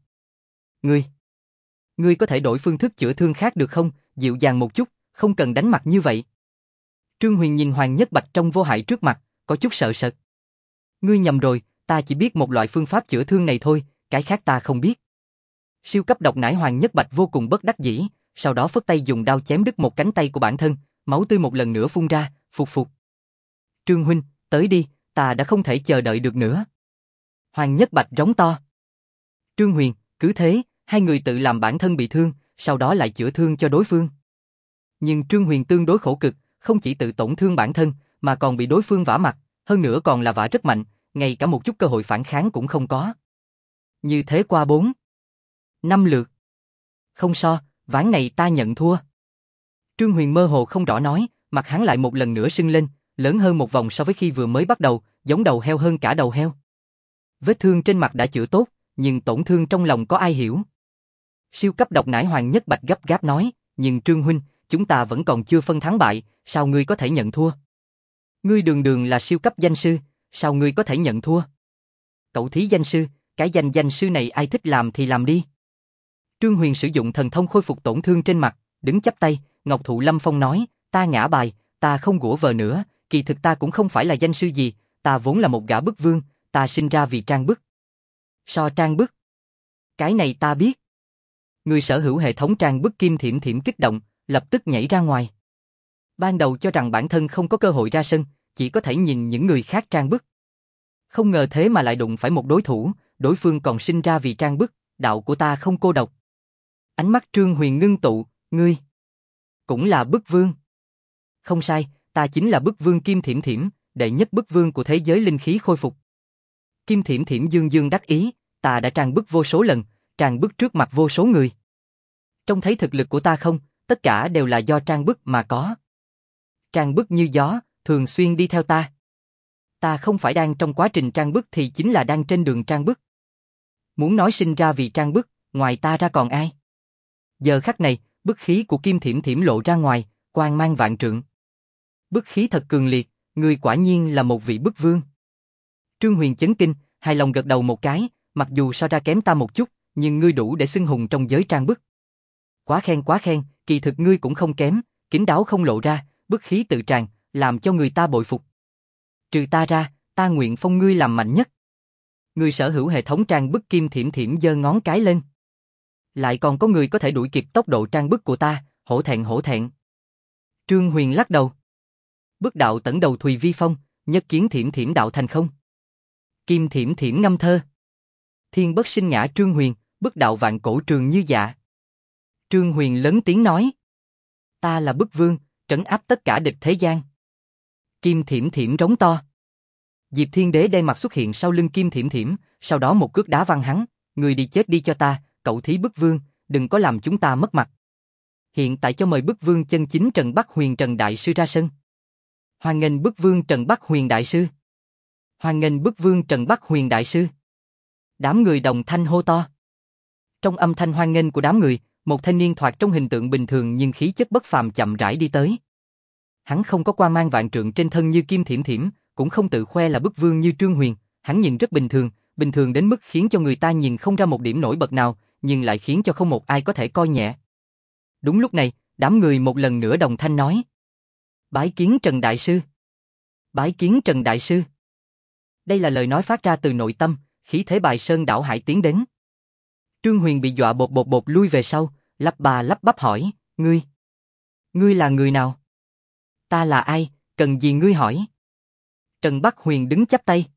Ngươi có thể đổi phương thức chữa thương khác được không, dịu dàng một chút, không cần đánh mặt như vậy. Trương Huyền nhìn Hoàng Nhất Bạch trong vô hại trước mặt, có chút sợ sệt. Ngươi nhầm rồi, ta chỉ biết một loại phương pháp chữa thương này thôi, cái khác ta không biết. Siêu cấp độc nải Hoàng Nhất Bạch vô cùng bất đắc dĩ, sau đó phất tay dùng đao chém đứt một cánh tay của bản thân, máu tươi một lần nữa phun ra, phụt phụt. Trương huynh, tới đi, ta đã không thể chờ đợi được nữa. Hoàng Nhất Bạch rống to. Trương Huyền, cứ thế, hai người tự làm bản thân bị thương, sau đó lại chữa thương cho đối phương. Nhưng Trương Huyền tương đối khổ cực, không chỉ tự tổn thương bản thân, mà còn bị đối phương vả mặt, hơn nữa còn là vả rất mạnh, ngay cả một chút cơ hội phản kháng cũng không có. Như thế qua 4-5 lượt. Không so, ván này ta nhận thua. Trương Huyền mơ hồ không rõ nói, mặt hắn lại một lần nữa sưng lên, lớn hơn một vòng so với khi vừa mới bắt đầu, giống đầu heo hơn cả đầu heo. Vết thương trên mặt đã chữa tốt, nhưng tổn thương trong lòng có ai hiểu. Siêu cấp độc nải Hoàng Nhất Bạch gấp gáp nói, nhưng Trương huynh, chúng ta vẫn còn chưa phân thắng bại, sao ngươi có thể nhận thua? Ngươi đường đường là siêu cấp danh sư, sao ngươi có thể nhận thua? Cậu thí danh sư, cái danh sư này ai thích làm thì làm đi. Trương Huyền sử dụng thần thông khôi phục tổn thương trên mặt, đứng chắp tay, Ngọc Thụ Lâm Phong nói, ta ngã bài, ta không gũa vờ nữa, kỳ thực ta cũng không phải là danh sư gì, ta vốn là một gã bức vương, ta sinh ra vì trang bức. So trang bức? Cái này ta biết. Người sở hữu hệ thống trang bức Kim Thiểm Thiểm kích động, lập tức nhảy ra ngoài. Ban đầu cho rằng bản thân không có cơ hội ra sân, chỉ có thể nhìn những người khác trang bức. Không ngờ thế mà lại đụng phải một đối thủ, đối phương còn sinh ra vì trang bức, đạo của ta không cô độc. Ánh mắt Trương Huyền ngưng tụ, ngươi cũng là bức vương. Không sai, ta chính là bức vương Kim Thiểm Thiểm, đệ nhất bức vương của thế giới linh khí khôi phục. Kim Thiểm Thiểm dương dương đắc ý, ta đã trang bức vô số lần, trang bức trước mặt vô số người. Trông thấy thực lực của ta không, tất cả đều là do trang bức mà có. Trang bức như gió, thường xuyên đi theo ta. Ta không phải đang trong quá trình trang bức thì chính là đang trên đường trang bức. Muốn nói sinh ra vì trang bức, ngoài ta ra còn ai? Giờ khắc này, bức khí của Kim Thiểm Thiểm lộ ra ngoài, quang mang vạn trượng. Bức khí thật cường liệt, ngươi quả nhiên là một vị bức vương. Trương Huyền chấn kinh, hài lòng gật đầu một cái, mặc dù so ra kém ta một chút, nhưng ngươi đủ để xưng hùng trong giới trang bức. Quá khen, kỳ thực ngươi cũng không kém, kín đáo không lộ ra, bức khí tự tràn, làm cho người ta bội phục. Trừ ta ra, ta nguyện phong ngươi làm mạnh nhất. Ngươi sở hữu hệ thống trang bức Kim Thiểm Thiểm giơ ngón cái lên. Lại còn có người có thể đuổi kịp tốc độ trang bức của ta, hổ thẹn. Trương Huyền lắc đầu. Bức đạo tẩn đầu Thùy Vi Phong, nhất kiến Thiểm Thiểm đạo thành không. Kim Thiểm Thiểm ngâm thơ. Thiên bất sinh ngã Trương Huyền, bức đạo vạn cổ trường như dạ. Trương Huyền lớn tiếng nói. Ta là bức vương, trấn áp tất cả địch thế gian. Kim Thiểm Thiểm rống to. Diệp Thiên Đế đen mặt xuất hiện sau lưng Kim Thiểm Thiểm, sau đó một cước đá văng hắn. Người đi chết đi cho ta, cậu thí bức vương, đừng có làm chúng ta mất mặt. Hiện tại cho mời bức vương chân chính Trần Bắc Huyền Trần Đại Sư ra sân. Hoan nghênh bức vương Trần Bắc Huyền Đại Sư. Hoan nghênh bức vương Trần Bắc Huyền Đại Sư. Đám người đồng thanh hô to. Trong âm thanh hoan nghênh của đám người, một thanh niên thoạt trong hình tượng bình thường nhưng khí chất bất phàm chậm rãi đi tới. Hắn không có quang mang vạn trượng trên thân như Kim Thiểm Thiểm, cũng không tự khoe là bức vương như Trương Huyền, hắn nhìn rất bình thường đến mức khiến cho người ta nhìn không ra một điểm nổi bật nào, nhưng lại khiến cho không một ai có thể coi nhẹ. Đúng lúc này, đám người một lần nữa đồng thanh nói. Bái kiến Trần Đại Sư. Bái kiến Trần Đại Sư. Đây là lời nói phát ra từ nội tâm, khí thế bài sơn đảo hải tiến đến. Trương Huyền bị dọa bột lui về sau, lắp bắp hỏi, ngươi là người nào? Ta là ai, cần gì ngươi hỏi? Trần Bắc Huyền đứng chắp tay.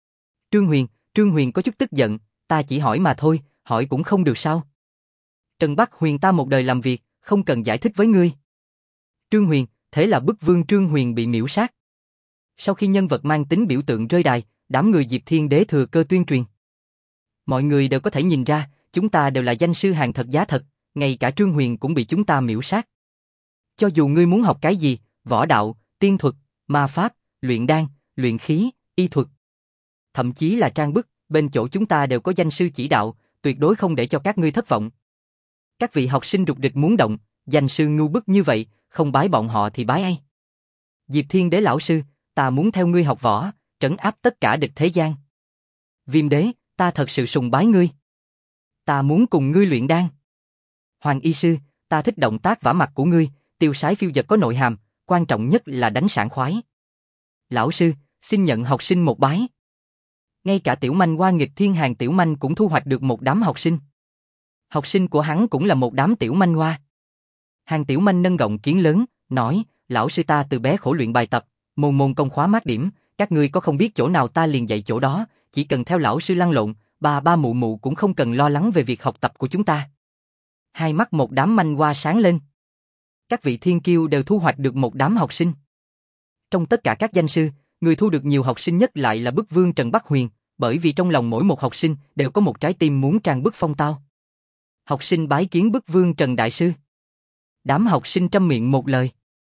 Trương Huyền có chút tức giận, ta chỉ hỏi mà thôi, hỏi cũng không được sao? Trần Bắc Huyền ta một đời làm việc, không cần giải thích với ngươi. Trương Huyền, thế là bức vương Trương Huyền bị miễu sát. Sau khi nhân vật mang tính biểu tượng rơi đài, đám người Diệp Thiên Đế thừa cơ tuyên truyền. Mọi người đều có thể nhìn ra, chúng ta đều là danh sư hàng thật giá thật, ngay cả Trương Huyền cũng bị chúng ta miễu sát. Cho dù ngươi muốn học cái gì, võ đạo, tiên thuật, ma pháp, luyện đan, luyện khí, y thuật, thậm chí là trang bức, bên chỗ chúng ta đều có danh sư chỉ đạo, tuyệt đối không để cho các ngươi thất vọng. Các vị học sinh rục rịch muốn động, danh sư ngu bức như vậy, không bái bọn họ thì bái ai? Diệp Thiên Đế lão sư, ta muốn theo ngươi học võ, trấn áp tất cả địch thế gian. Viêm Đế, ta thật sự sùng bái ngươi. Ta muốn cùng ngươi luyện đan. Hoàng Y Sư, ta thích động tác vả mặt của ngươi, tiêu sái phiêu dật có nội hàm, quan trọng nhất là đánh sảng khoái. Lão sư, xin nhận học sinh một bái. Ngay cả tiểu manh Hoa Nghịch Thiên Hàng tiểu manh cũng thu hoạch được một đám học sinh. Học sinh của hắn cũng là một đám tiểu manh hoa. Hàng tiểu manh nâng gọng kiến lớn, nói, lão sư ta từ bé khổ luyện bài tập, môn công khóa mát điểm, các ngươi có không biết chỗ nào ta liền dạy chỗ đó, chỉ cần theo lão sư lăn lộn, ba mụ cũng không cần lo lắng về việc học tập của chúng ta. Hai mắt một đám manh hoa sáng lên. Các vị thiên kiêu đều thu hoạch được một đám học sinh. Trong tất cả các danh sư, người thu được nhiều học sinh nhất lại là bức vương Trần Bắc Huyền, bởi vì trong lòng mỗi một học sinh đều có một trái tim muốn trang bức phong tao. Học sinh bái kiến bức vương Trần Đại Sư. Đám học sinh trăm miệng một lời.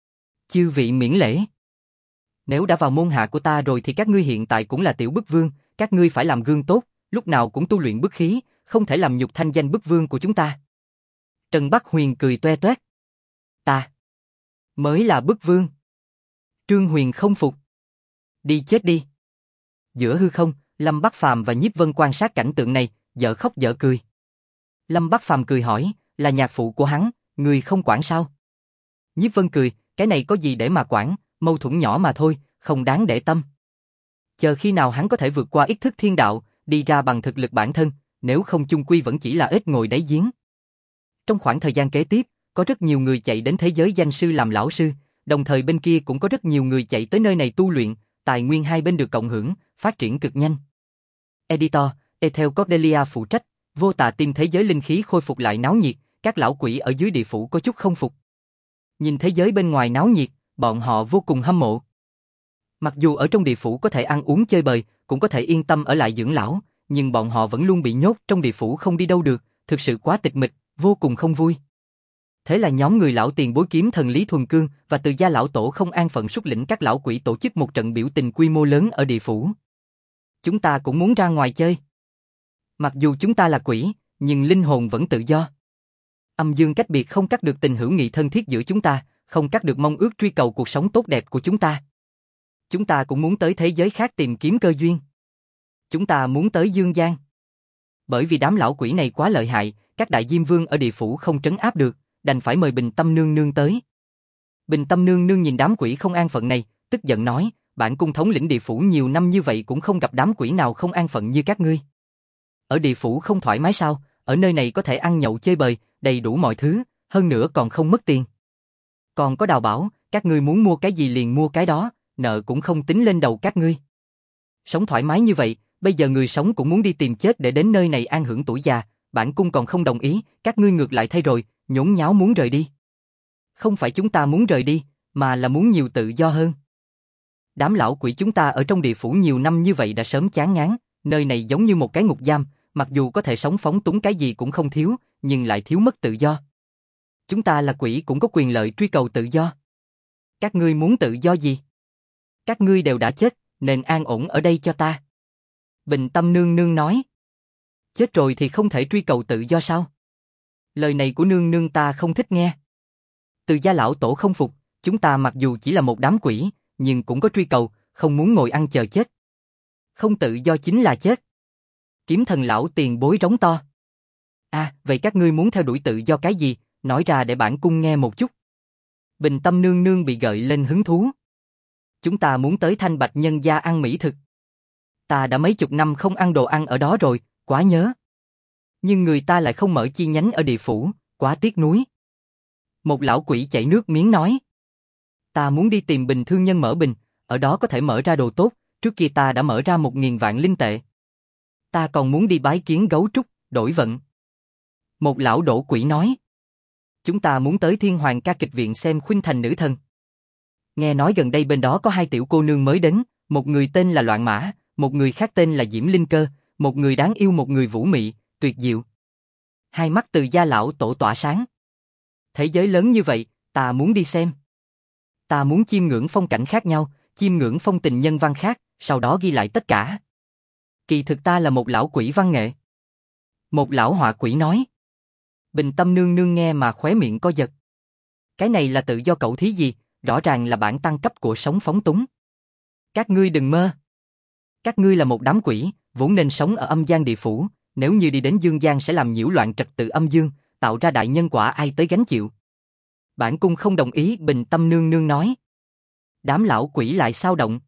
Chư vị miễn lễ. Nếu đã vào môn hạ của ta rồi thì các ngươi hiện tại cũng là tiểu bức vương, các ngươi phải làm gương tốt, lúc nào cũng tu luyện bức khí, không thể làm nhục thanh danh bức vương của chúng ta. Trần Bắc Huyền cười toe toét. Ta mới là bức vương. Trương Huyền không phục. Đi chết đi. Giữa hư không, Lâm Bắc Phàm và Nhiếp Vân quan sát cảnh tượng này, dở khóc dở cười. Lâm Bắc Phàm cười hỏi, là nhạc phụ của hắn, người không quản sao? Nhiếp Vân cười, cái này có gì để mà quản, mâu thuẫn nhỏ mà thôi, không đáng để tâm. Chờ khi nào hắn có thể vượt qua ý thức thiên đạo, đi ra bằng thực lực bản thân, nếu không chung quy vẫn chỉ là ếch ngồi đáy giếng. Trong khoảng thời gian kế tiếp, có rất nhiều người chạy đến thế giới danh sư làm lão sư, đồng thời bên kia cũng có rất nhiều người chạy tới nơi này tu luyện, tài nguyên hai bên được cộng hưởng, phát triển cực nhanh. Editor, Ethel Cordelia phụ trách, Vô Tà Tim thế giới linh khí khôi phục lại náo nhiệt, các lão quỷ ở dưới địa phủ có chút không phục. Nhìn thế giới bên ngoài náo nhiệt, bọn họ vô cùng hâm mộ. Mặc dù ở trong địa phủ có thể ăn uống chơi bời, cũng có thể yên tâm ở lại dưỡng lão, nhưng bọn họ vẫn luôn bị nhốt trong địa phủ không đi đâu được, thực sự quá tịch mịch, vô cùng không vui. Thế là nhóm người lão tiền bối kiếm thần Lý Thuần Cương và Từ gia lão tổ không an phận xuất lĩnh các lão quỷ tổ chức một trận biểu tình quy mô lớn ở địa phủ. Chúng ta cũng muốn ra ngoài chơi. Mặc dù chúng ta là quỷ, nhưng linh hồn vẫn tự do. Âm dương cách biệt không cắt được tình hữu nghị thân thiết giữa chúng ta, không cắt được mong ước truy cầu cuộc sống tốt đẹp của chúng ta. Chúng ta cũng muốn tới thế giới khác tìm kiếm cơ duyên. Chúng ta muốn tới dương gian. Bởi vì đám lão quỷ này quá lợi hại, các đại diêm vương ở địa phủ không trấn áp được, đành phải mời Bình Tâm Nương Nương tới. Bình Tâm Nương Nương nhìn đám quỷ không an phận này, tức giận nói, bản cung thống lĩnh địa phủ nhiều năm như vậy cũng không gặp đám quỷ nào không an phận như các ngươi. Ở địa phủ không thoải mái sao, ở nơi này có thể ăn nhậu chơi bời, đầy đủ mọi thứ, hơn nữa còn không mất tiền. Còn có đào bảo, các ngươi muốn mua cái gì liền mua cái đó, nợ cũng không tính lên đầu các ngươi. Sống thoải mái như vậy, bây giờ người sống cũng muốn đi tìm chết để đến nơi này an hưởng tuổi già, bản cung còn không đồng ý, các ngươi ngược lại thay rồi, nhốn nháo muốn rời đi. Không phải chúng ta muốn rời đi, mà là muốn nhiều tự do hơn. Đám lão quỷ chúng ta ở trong địa phủ nhiều năm như vậy đã sớm chán ngán, nơi này giống như một cái ngục giam, mặc dù có thể sống phóng túng cái gì cũng không thiếu, nhưng lại thiếu mất tự do. Chúng ta là quỷ cũng có quyền lợi truy cầu tự do. Các ngươi muốn tự do gì? Các ngươi đều đã chết, nên an ổn ở đây cho ta. Bình Tâm Nương Nương nói. Chết rồi thì không thể truy cầu tự do sao? Lời này của nương nương ta không thích nghe. Từ gia lão tổ không phục, chúng ta mặc dù chỉ là một đám quỷ, nhưng cũng có truy cầu, không muốn ngồi ăn chờ chết. Không tự do chính là chết. Kiếm thần lão tiền bối rống to. Vậy các ngươi muốn theo đuổi tự do cái gì, nói ra để bản cung nghe một chút. Bình Tâm Nương Nương bị gợi lên hứng thú. Chúng ta muốn tới Thanh Bạch nhân gia ăn mỹ thực. Ta đã mấy chục năm không ăn đồ ăn ở đó rồi, quá nhớ. Nhưng người ta lại không mở chi nhánh ở địa phủ, quá tiếc nuối. Một lão quỷ chảy nước miếng nói. Ta muốn đi tìm Bình thương nhân mở bình, ở đó có thể mở ra đồ tốt, trước kia ta đã mở ra 1.000 vạn linh tệ. Ta còn muốn đi bái kiến gấu trúc, đổi vận. Một lão đổ quỷ nói. Chúng ta muốn tới Thiên Hoàng ca kịch viện xem Khuynh Thành nữ thần. Nghe nói gần đây bên đó có hai tiểu cô nương mới đến, một người tên là Loạn Mã, một người khác tên là Diễm Linh Cơ, một người đáng yêu một người vũ mị, tuyệt diệu. Hai mắt Từ gia lão tổ tỏa sáng. Thế giới lớn như vậy, ta muốn đi xem. Ta muốn chiêm ngưỡng phong cảnh khác nhau, chiêm ngưỡng phong tình nhân văn khác, sau đó ghi lại tất cả. Kỳ thực ta là một lão quỷ văn nghệ. Một lão họa quỷ nói. Bình Tâm Nương Nương nghe mà khóe miệng co giật. Cái này là tự do cẩu thí gì, rõ ràng là bản tăng cấp của sống phóng túng. Các ngươi đừng mơ. Các ngươi là một đám quỷ, vốn nên sống ở âm gian địa phủ, nếu như đi đến dương gian sẽ làm nhiễu loạn trật tự âm dương, tạo ra đại nhân quả ai tới gánh chịu. Bản cung không đồng ý, Bình Tâm Nương Nương nói. Đám lão quỷ lại sao động.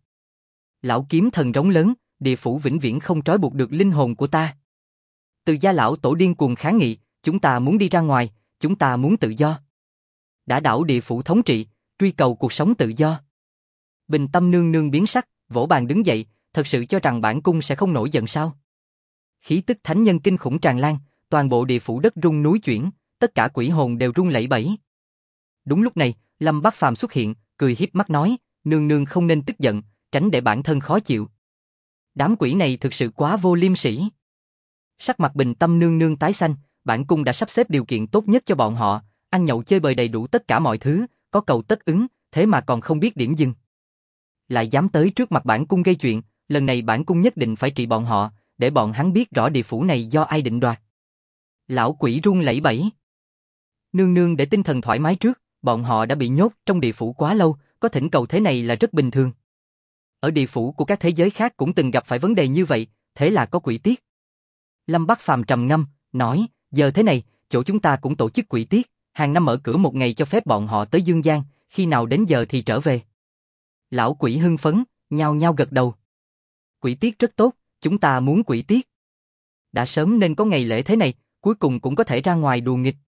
Lão kiếm thần rống lớn, địa phủ vĩnh viễn không trói buộc được linh hồn của ta. Từ gia lão tổ điên cuồng kháng nghị, chúng ta muốn đi ra ngoài, chúng ta muốn tự do. Đã đảo địa phủ thống trị, truy cầu cuộc sống tự do. Bình Tâm Nương Nương biến sắc, vỗ bàn đứng dậy, thật sự cho rằng bản cung sẽ không nổi giận sao? Khí tức thánh nhân kinh khủng tràn lan, toàn bộ địa phủ đất rung núi chuyển, tất cả quỷ hồn đều run lẩy bẩy. Đúng lúc này, Lâm Bắc Phàm xuất hiện, cười hiếp mắt nói, nương nương không nên tức giận, tránh để bản thân khó chịu. Đám quỷ này thực sự quá vô liêm sỉ. Sắc mặt Bình Tâm Nương Nương tái xanh, bản cung đã sắp xếp điều kiện tốt nhất cho bọn họ, ăn nhậu chơi bời đầy đủ tất cả mọi thứ, có cầu tất ứng, thế mà còn không biết điểm dừng. Lại dám tới trước mặt bản cung gây chuyện, lần này bản cung nhất định phải trị bọn họ, để bọn hắn biết rõ địa phủ này do ai định đoạt. Lão quỷ run lẩy bẩy. Nương nương để tinh thần thoải mái trước, bọn họ đã bị nhốt trong địa phủ quá lâu, có thỉnh cầu thế này là rất bình thường. Ở địa phủ của các thế giới khác cũng từng gặp phải vấn đề như vậy, thế là có quỷ tiết. Lâm Bắc Phàm trầm ngâm, nói, giờ thế này, chỗ chúng ta cũng tổ chức quỷ tiết, hàng năm mở cửa một ngày cho phép bọn họ tới Dương Gian, khi nào đến giờ thì trở về. Lão quỷ hưng phấn, nhao nhao gật đầu. Quỷ tiết rất tốt, chúng ta muốn quỷ tiết. Đã sớm nên có ngày lễ thế này, cuối cùng cũng có thể ra ngoài đùa nghịch.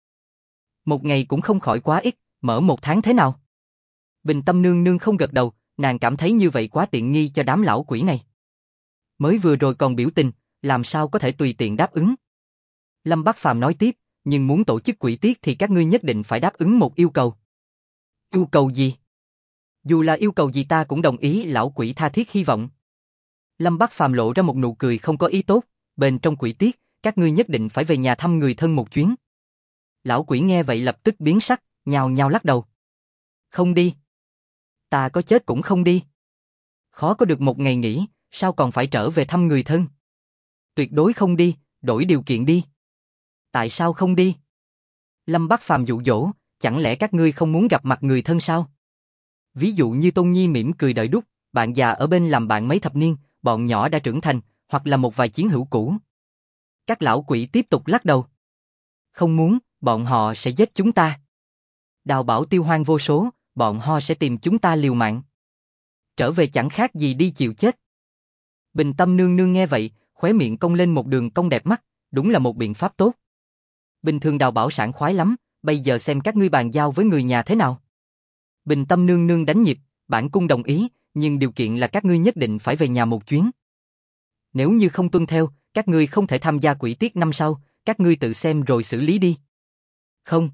Một ngày cũng không khỏi quá ít, mở 1 tháng thế nào? Bình Tâm nương nương không gật đầu, nàng cảm thấy như vậy quá tiện nghi cho đám lão quỷ này. Mới vừa rồi còn biểu tình, làm sao có thể tùy tiện đáp ứng. Lâm Bắc Phàm nói tiếp, nhưng muốn tổ chức quỷ tiết thì các ngươi nhất định phải đáp ứng một yêu cầu. Yêu cầu gì? Dù là yêu cầu gì ta cũng đồng ý, lão quỷ tha thiết hy vọng. Lâm Bắc Phàm lộ ra một nụ cười không có ý tốt, bên trong quỷ tiết, các ngươi nhất định phải về nhà thăm người thân một chuyến. Lão quỷ nghe vậy lập tức biến sắc, nhao nhao lắc đầu. Không đi. Ta có chết cũng không đi. Khó có được một ngày nghỉ, sao còn phải trở về thăm người thân? Tuyệt đối không đi, đổi điều kiện đi. Tại sao không đi? Lâm Bắc Phàm dụ dỗ, chẳng lẽ các ngươi không muốn gặp mặt người thân sao? Ví dụ như Tôn Nhi mỉm cười đợi đúc, bạn già ở bên làm bạn mấy thập niên, bọn nhỏ đã trưởng thành, hoặc là một vài chiến hữu cũ. Các lão quỷ tiếp tục lắc đầu. Không muốn, bọn họ sẽ giết chúng ta. Đào bảo tiêu hoang vô số, bọn họ sẽ tìm chúng ta liều mạng. Trở về chẳng khác gì đi chịu chết. Bình Tâm nương nương nghe vậy, khóe miệng cong lên một đường cong đẹp mắt, đúng là một biện pháp tốt. Bình thường Đào bảo sảng khoái lắm, bây giờ xem các ngươi bàn giao với người nhà thế nào. Bình Tâm nương nương đánh nhịp, bản cung đồng ý, nhưng điều kiện là các ngươi nhất định phải về nhà một chuyến. Nếu như không tuân theo, các ngươi không thể tham gia quỷ tiết năm sau, các ngươi tự xem rồi xử lý đi. Không.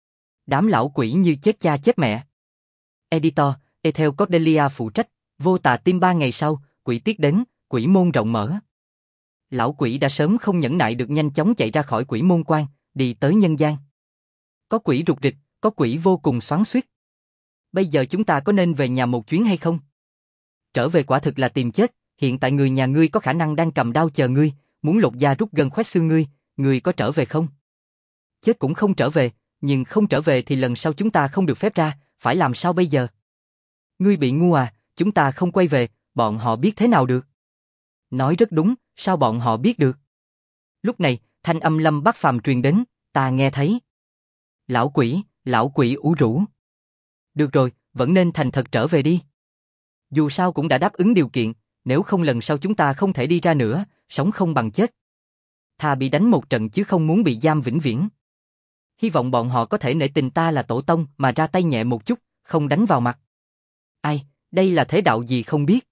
Đám lão quỷ như chết cha chết mẹ. Editor, Ethel Cordelia phụ trách, vô tà tim 3 ngày sau, quỷ tiết đến, quỷ môn rộng mở. Lão quỷ đã sớm không nhẫn nại được nhanh chóng chạy ra khỏi quỷ môn quan, đi tới nhân gian. Có quỷ rục rịch, có quỷ vô cùng xoắn xuýt. Bây giờ chúng ta có nên về nhà một chuyến hay không? Trở về quả thực là tìm chết, hiện tại người nhà ngươi có khả năng đang cầm đao chờ ngươi, muốn lột da rút gân khoét xương ngươi có trở về không? Chết cũng không trở về, nhưng không trở về thì lần sau chúng ta không được phép ra, phải làm sao bây giờ? Ngươi bị ngu à, chúng ta không quay về, bọn họ biết thế nào được? Nói rất đúng, sao bọn họ biết được? Lúc này, thanh âm Lâm Bắc Phàm truyền đến, ta nghe thấy. Lão quỷ ủ rũ. Được rồi, vẫn nên thành thật trở về đi. Dù sao cũng đã đáp ứng điều kiện, nếu không lần sau chúng ta không thể đi ra nữa, sống không bằng chết. Thà bị đánh một trận chứ không muốn bị giam vĩnh viễn. Hy vọng bọn họ có thể nể tình ta là tổ tông mà ra tay nhẹ một chút, không đánh vào mặt. Ai, đây là thế đạo gì không biết.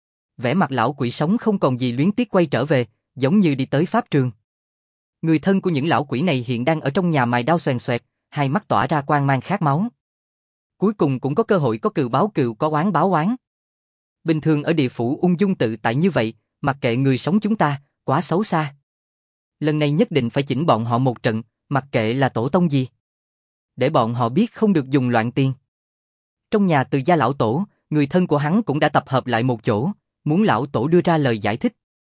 Vẻ mặt lão quỷ sống không còn gì luyến tiếc quay trở về, giống như đi tới pháp trường. Người thân của những lão quỷ này hiện đang ở trong nhà mài đao xoèn xoẹt, hai mắt tỏa ra quang mang khát máu. Cuối cùng cũng có cơ hội có cừu báo cừu, có oán báo oán. Bình thường ở địa phủ ung dung tự tại như vậy, mặc kệ người sống chúng ta, quá xấu xa. Lần này nhất định phải chỉnh bọn họ một trận, mặc kệ là tổ tông gì. Để bọn họ biết không được dùng loạn tiền. Trong nhà Từ gia lão tổ, người thân của hắn cũng đã tập hợp lại một chỗ, muốn lão tổ đưa ra lời giải thích.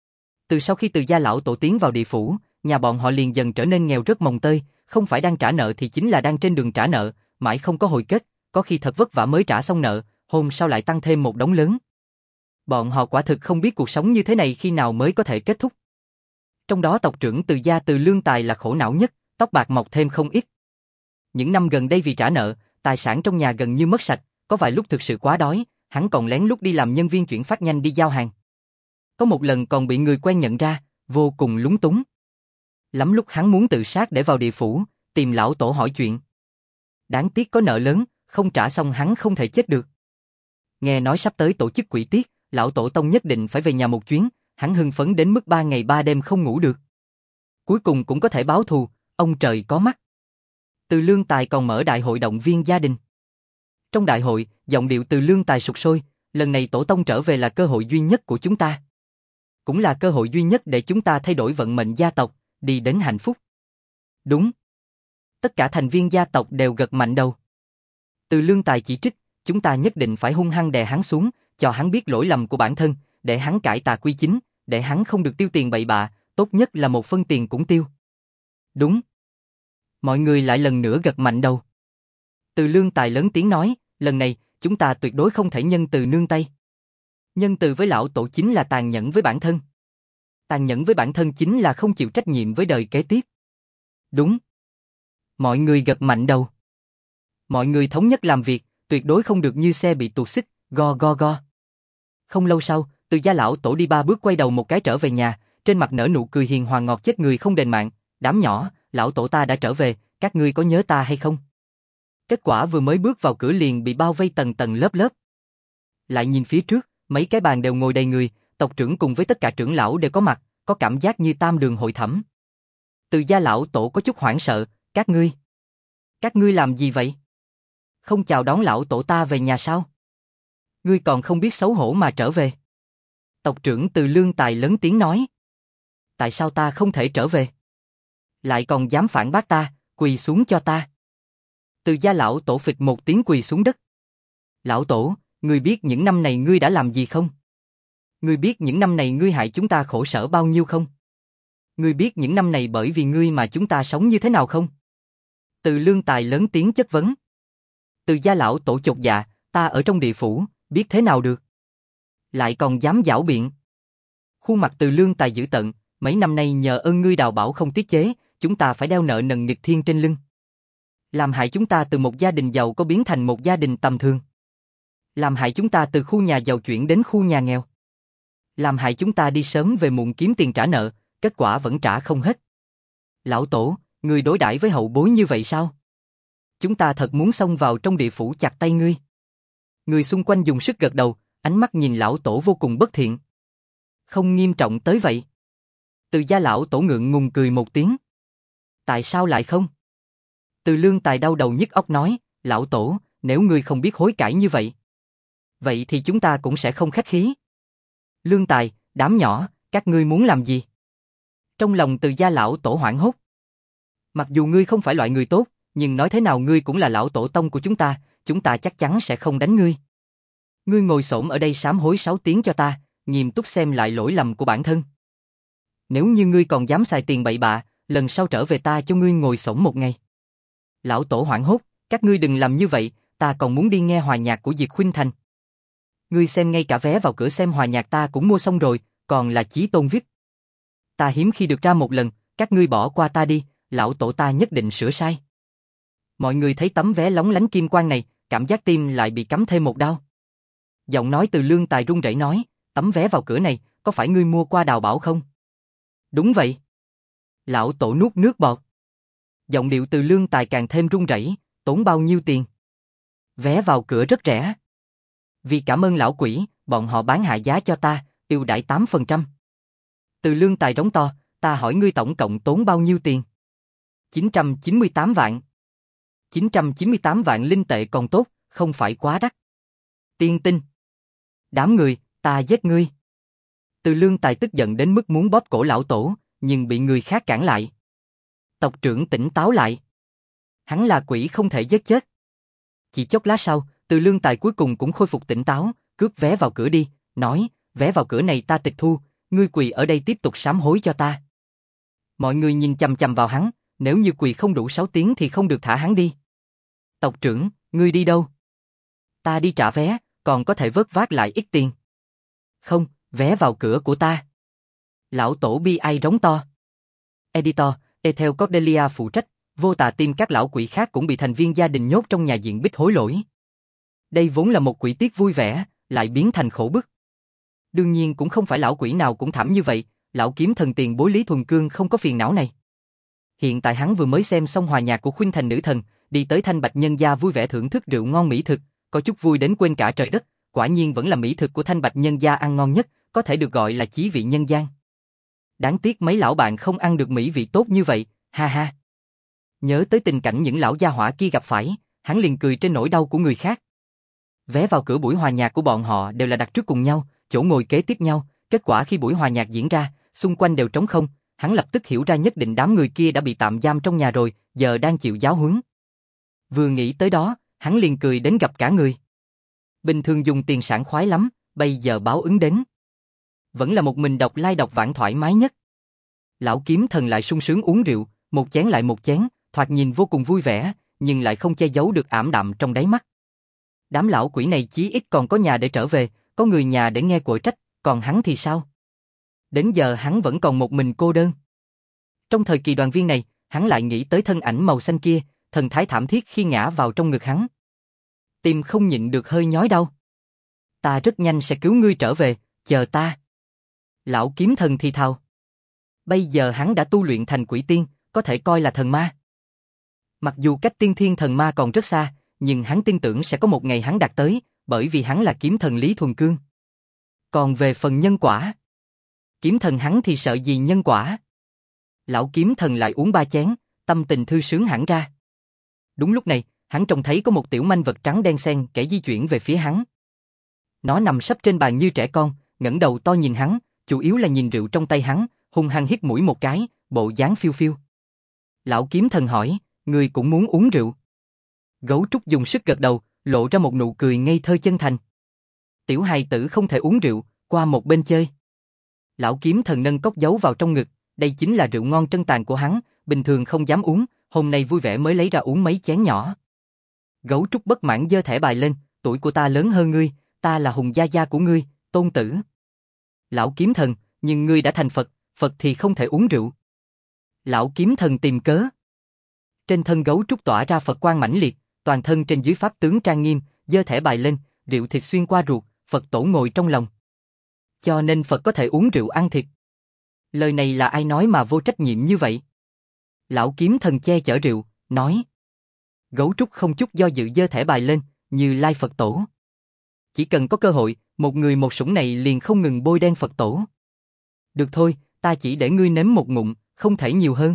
Từ sau khi Từ gia lão tổ tiến vào địa phủ, nhà bọn họ liền dần trở nên nghèo rất mồng tơi, không phải đang trả nợ thì chính là đang trên đường trả nợ, mãi không có hồi kết, có khi thật vất vả mới trả xong nợ, hôm sau lại tăng thêm một đống lớn. Bọn họ quả thực không biết cuộc sống như thế này khi nào mới có thể kết thúc. Trong đó tộc trưởng Từ gia Từ Lương Tài là khổ não nhất, tóc bạc mọc thêm không ít. Những năm gần đây vì trả nợ, tài sản trong nhà gần như mất sạch, có vài lúc thực sự quá đói, hắn còn lén lút đi làm nhân viên chuyển phát nhanh đi giao hàng. Có một lần còn bị người quen nhận ra, vô cùng lúng túng. Lắm lúc hắn muốn tự sát để vào địa phủ, tìm lão tổ hỏi chuyện. Đáng tiếc có nợ lớn, không trả xong hắn không thể chết được. Nghe nói sắp tới tổ chức quỷ tiết, lão tổ tông nhất định phải về nhà một chuyến, hắn hưng phấn đến mức 3 ngày 3 đêm không ngủ được. Cuối cùng cũng có thể báo thù, ông trời có mắt. Từ Lương Tài còn mở đại hội động viên gia đình. Trong đại hội, giọng điệu Từ Lương Tài sục sôi, lần này tổ tông trở về là cơ hội duy nhất của chúng ta. Cũng là cơ hội duy nhất để chúng ta thay đổi vận mệnh gia tộc, đi đến hạnh phúc. Đúng. Tất cả thành viên gia tộc đều gật mạnh đầu. Từ Lương Tài chỉ trích, chúng ta nhất định phải hung hăng đè hắn xuống, cho hắn biết lỗi lầm của bản thân, để hắn cải tà quy chính, để hắn không được tiêu tiền bậy bạ, tốt nhất là 1 phân tiền cũng tiêu. Đúng. Mọi người lại lần nữa gật mạnh đầu. Từ Lương Tài lớn tiếng nói, lần này, chúng ta tuyệt đối không thể nhân từ nương tay. Nhân từ với lão tổ chính là tàn nhẫn với bản thân. Tàn nhẫn với bản thân chính là không chịu trách nhiệm với đời kế tiếp. Đúng. Mọi người gật mạnh đầu. Mọi người thống nhất làm việc, tuyệt đối không được như xe bị tuột xích, go go go. Không lâu sau, Từ gia lão tổ đi 3 bước quay đầu một cái trở về nhà, trên mặt nở nụ cười hiền hòa ngọt chết người không đền mạng. Đám nhỏ, lão tổ ta đã trở về, các ngươi có nhớ ta hay không? Kết quả vừa mới bước vào cửa liền bị bao vây tầng tầng lớp lớp. Lại nhìn phía trước, mấy cái bàn đều ngồi đầy người, tộc trưởng cùng với tất cả trưởng lão đều có mặt, có cảm giác như tam đường hội thẩm. Từ gia lão tổ có chút hoảng sợ, các ngươi làm gì vậy? Không chào đón lão tổ ta về nhà sao? Ngươi còn không biết xấu hổ mà trở về. Tộc trưởng Từ Lương Tài lớn tiếng nói. Tại sao ta không thể trở về? Lại còn dám phản bác ta, quỳ xuống cho ta. Từ gia lão tổ phịch một tiếng quỳ xuống đất. Lão tổ, ngươi biết những năm này ngươi đã làm gì không? Ngươi biết những năm này ngươi hại chúng ta khổ sở bao nhiêu không? Ngươi biết những năm này bởi vì ngươi mà chúng ta sống như thế nào không? Từ Lương Tài lớn tiếng chất vấn. Từ gia lão tổ chột dạ, ta ở trong địa phủ, biết thế nào được? Lại còn dám giảo biện. Khuôn mặt Từ Lương Tài dữ tợn, mấy năm nay nhờ ơn ngươi đào bảo không tiết chế, chúng ta phải đeo nợ nần nghịch thiên trên lưng. Làm hại chúng ta từ một gia đình giàu có biến thành một gia đình tầm thường. Làm hại chúng ta từ khu nhà giàu chuyển đến khu nhà nghèo. Làm hại chúng ta đi sớm về muộn kiếm tiền trả nợ, kết quả vẫn trả không hết. Lão tổ, ngươi đối đãi với hậu bối như vậy sao? Chúng ta thật muốn xông vào trong địa phủ chặt tay ngươi. Người xung quanh dùng sức gật đầu, ánh mắt nhìn lão tổ vô cùng bất thiện. Không nghiêm trọng tới vậy. Từ gia lão tổ ngượng ngùng cười một tiếng. Tại sao lại không? Từ Lương Tài đau đầu nhức óc nói, lão tổ, nếu ngươi không biết hối cải như vậy, vậy thì chúng ta cũng sẽ không khách khí. Lương Tài, đám nhỏ, các ngươi muốn làm gì? Trong lòng Từ gia lão tổ hoảng hốt. Mặc dù ngươi không phải loại người tốt, nhưng nói thế nào ngươi cũng là lão tổ tông của chúng ta chắc chắn sẽ không đánh ngươi. Ngươi ngồi xổm ở đây sám hối 6 tiếng cho ta, nghiêm túc xem lại lỗi lầm của bản thân. Nếu như ngươi còn dám xài tiền bậy bạ, lần sau trở về ta cho ngươi ngồi xổm 1 ngày. Lão tổ hoảng hốt, các ngươi đừng làm như vậy, ta còn muốn đi nghe hòa nhạc của Diệp Khuynh Thành. Ngươi xem ngay cả vé vào cửa xem hòa nhạc ta cũng mua xong rồi, còn là chí tôn VIP. Ta hiếm khi được ra một lần, các ngươi bỏ qua ta đi, lão tổ ta nhất định sửa sai. Mọi người thấy tấm vé lóng lánh kim quang này, cảm giác tim lại bị cắm thêm một đao. Giọng nói Từ Lương Tài run rẩy nói, tấm vé vào cửa này, có phải ngươi mua qua đào bảo không? Đúng vậy. Lão tổ nuốt nước bọt. Giọng điệu Từ Lương Tài càng thêm run rẩy, tốn bao nhiêu tiền? Vé vào cửa rất rẻ. Vì cảm ơn lão quỷ, bọn họ bán hạ giá cho ta, ưu đãi 8%. Từ Lương Tài rống to, ta hỏi ngươi tổng cộng tốn bao nhiêu tiền? 998 vạn. 998 vạn linh tệ còn tốt, không phải quá đắt. Tiên tinh. Đám người, ta giết ngươi. Từ Lương Tài tức giận đến mức muốn bóp cổ lão tổ, nhưng bị người khác cản lại. Tộc trưởng tỉnh táo lại. Hắn là quỷ không thể giết chết. Chỉ chốc lát sau, Từ Lương Tài cuối cùng cũng khôi phục tỉnh táo, cướp vé vào cửa đi, nói, vé vào cửa này ta tịch thu, ngươi quỳ ở đây tiếp tục sám hối cho ta. Mọi người nhìn chằm chằm vào hắn, nếu như quỳ không đủ 6 tiếng thì không được thả hắn đi. Tộc trưởng, ngươi đi đâu? Ta đi trả vé, còn có thể vớt vát lại ít tiền. Không, vé vào cửa của ta. Lão tổ bi ai rống to. Editor, Ethel Cordelia phụ trách, Vô Tà Tim các lão quỷ khác cũng bị thành viên gia đình nhốt trong nhà diện bích hối lỗi. Đây vốn là một quỷ tiết vui vẻ, lại biến thành khổ bức. Đương nhiên cũng không phải lão quỷ nào cũng thảm như vậy, lão kiếm thần tiền bối Lý Thuần Cương không có phiền não này. Hiện tại hắn vừa mới xem xong hòa nhạc của Khuynh Thành nữ thần, đi tới Thanh Bạch nhân gia vui vẻ thưởng thức rượu ngon mỹ thực, có chút vui đến quên cả trời đất, quả nhiên vẫn là mỹ thực của Thanh Bạch nhân gia ăn ngon nhất, có thể được gọi là chí vị nhân gian. Đáng tiếc mấy lão bạn không ăn được mỹ vị tốt như vậy, ha ha. Nhớ tới tình cảnh những lão gia hỏa kia gặp phải, hắn liền cười trên nỗi đau của người khác. Vé vào cửa buổi hòa nhạc của bọn họ đều là đặt trước cùng nhau, chỗ ngồi kế tiếp nhau, kết quả khi buổi hòa nhạc diễn ra, xung quanh đều trống không, hắn lập tức hiểu ra nhất định đám người kia đã bị tạm giam trong nhà rồi, giờ đang chịu giáo huấn. Vừa nghĩ tới đó, hắn liền cười đến gặp cả người. Bình thường dùng tiền sảng khoái lắm, bây giờ báo ứng đến. Vẫn là một mình độc lai độc vãng thoải mái nhất. Lão kiếm thần lại sung sướng uống rượu, một chén lại một chén, thoạt nhìn vô cùng vui vẻ, nhưng lại không che giấu được ảm đạm trong đáy mắt. Đám lão quỷ này chí ít còn có nhà để trở về, có người nhà để nghe quở trách, còn hắn thì sao? Đến giờ hắn vẫn còn một mình cô đơn. Trong thời kỳ đoàn viên này, hắn lại nghĩ tới thân ảnh màu xanh kia, thần thái thảm thiết khi ngã vào trong ngực hắn. Tim không nhịn được hơi nhói đau. Ta rất nhanh sẽ cứu ngươi trở về, chờ ta. Lão kiếm thần thì thào. Bây giờ hắn đã tu luyện thành quỷ tiên, có thể coi là thần ma. Mặc dù cách tiên thiên thần ma còn rất xa, nhưng hắn tin tưởng sẽ có một ngày hắn đạt tới, bởi vì hắn là kiếm thần Lý Thuần Cương. Còn về phần nhân quả, kiếm thần hắn thì sợ gì nhân quả. Lão kiếm thần lại uống 3 chén, tâm tình thư sướng hẳn ra. Đúng lúc này, hắn trông thấy có một tiểu manh vật trắng đen xen kẻ di chuyển về phía hắn. Nó nằm sấp trên bàn như trẻ con, ngẩng đầu to nhìn hắn, chủ yếu là nhìn rượu trong tay hắn, hung hăng hít mũi một cái, bộ dáng phiêu phiêu. Lão kiếm thần hỏi, ngươi cũng muốn uống rượu? Gấu trúc dùng sức gật đầu, lộ ra một nụ cười ngây thơ chân thành. Tiểu hài tử không thể uống rượu, qua một bên chơi. Lão kiếm thần nâng cốc giấu vào trong ngực, đây chính là rượu ngon trân tàn của hắn, bình thường không dám uống, hôm nay vui vẻ mới lấy ra uống mấy chén nhỏ. Gấu trúc bất mãn giơ thẻ bài lên, tuổi của ta lớn hơn ngươi, ta là hùng gia gia của ngươi, tôn tử. Lão kiếm thần, nhưng ngươi đã thành Phật, Phật thì không thể uống rượu. Lão kiếm thần tìm cớ. Trên thân gấu trúc tỏa ra Phật quang mãnh liệt, toàn thân trên dưới pháp tướng trang nghiêm, giơ thẻ bài lên, rượu thịt xuyên qua ruột, Phật tổ ngồi trong lòng. Cho nên Phật có thể uống rượu ăn thịt. Lời này là ai nói mà vô trách nhiệm như vậy? Lão kiếm thần che chở rượu, nói. Gấu trúc không chút do dự giơ thẻ bài lên, Như Lai Phật tổ. Chỉ cần có cơ hội, một người một sủng này liền không ngừng bôi đen Phật tổ. Được thôi, ta chỉ để ngươi nếm một ngụm, không thể nhiều hơn.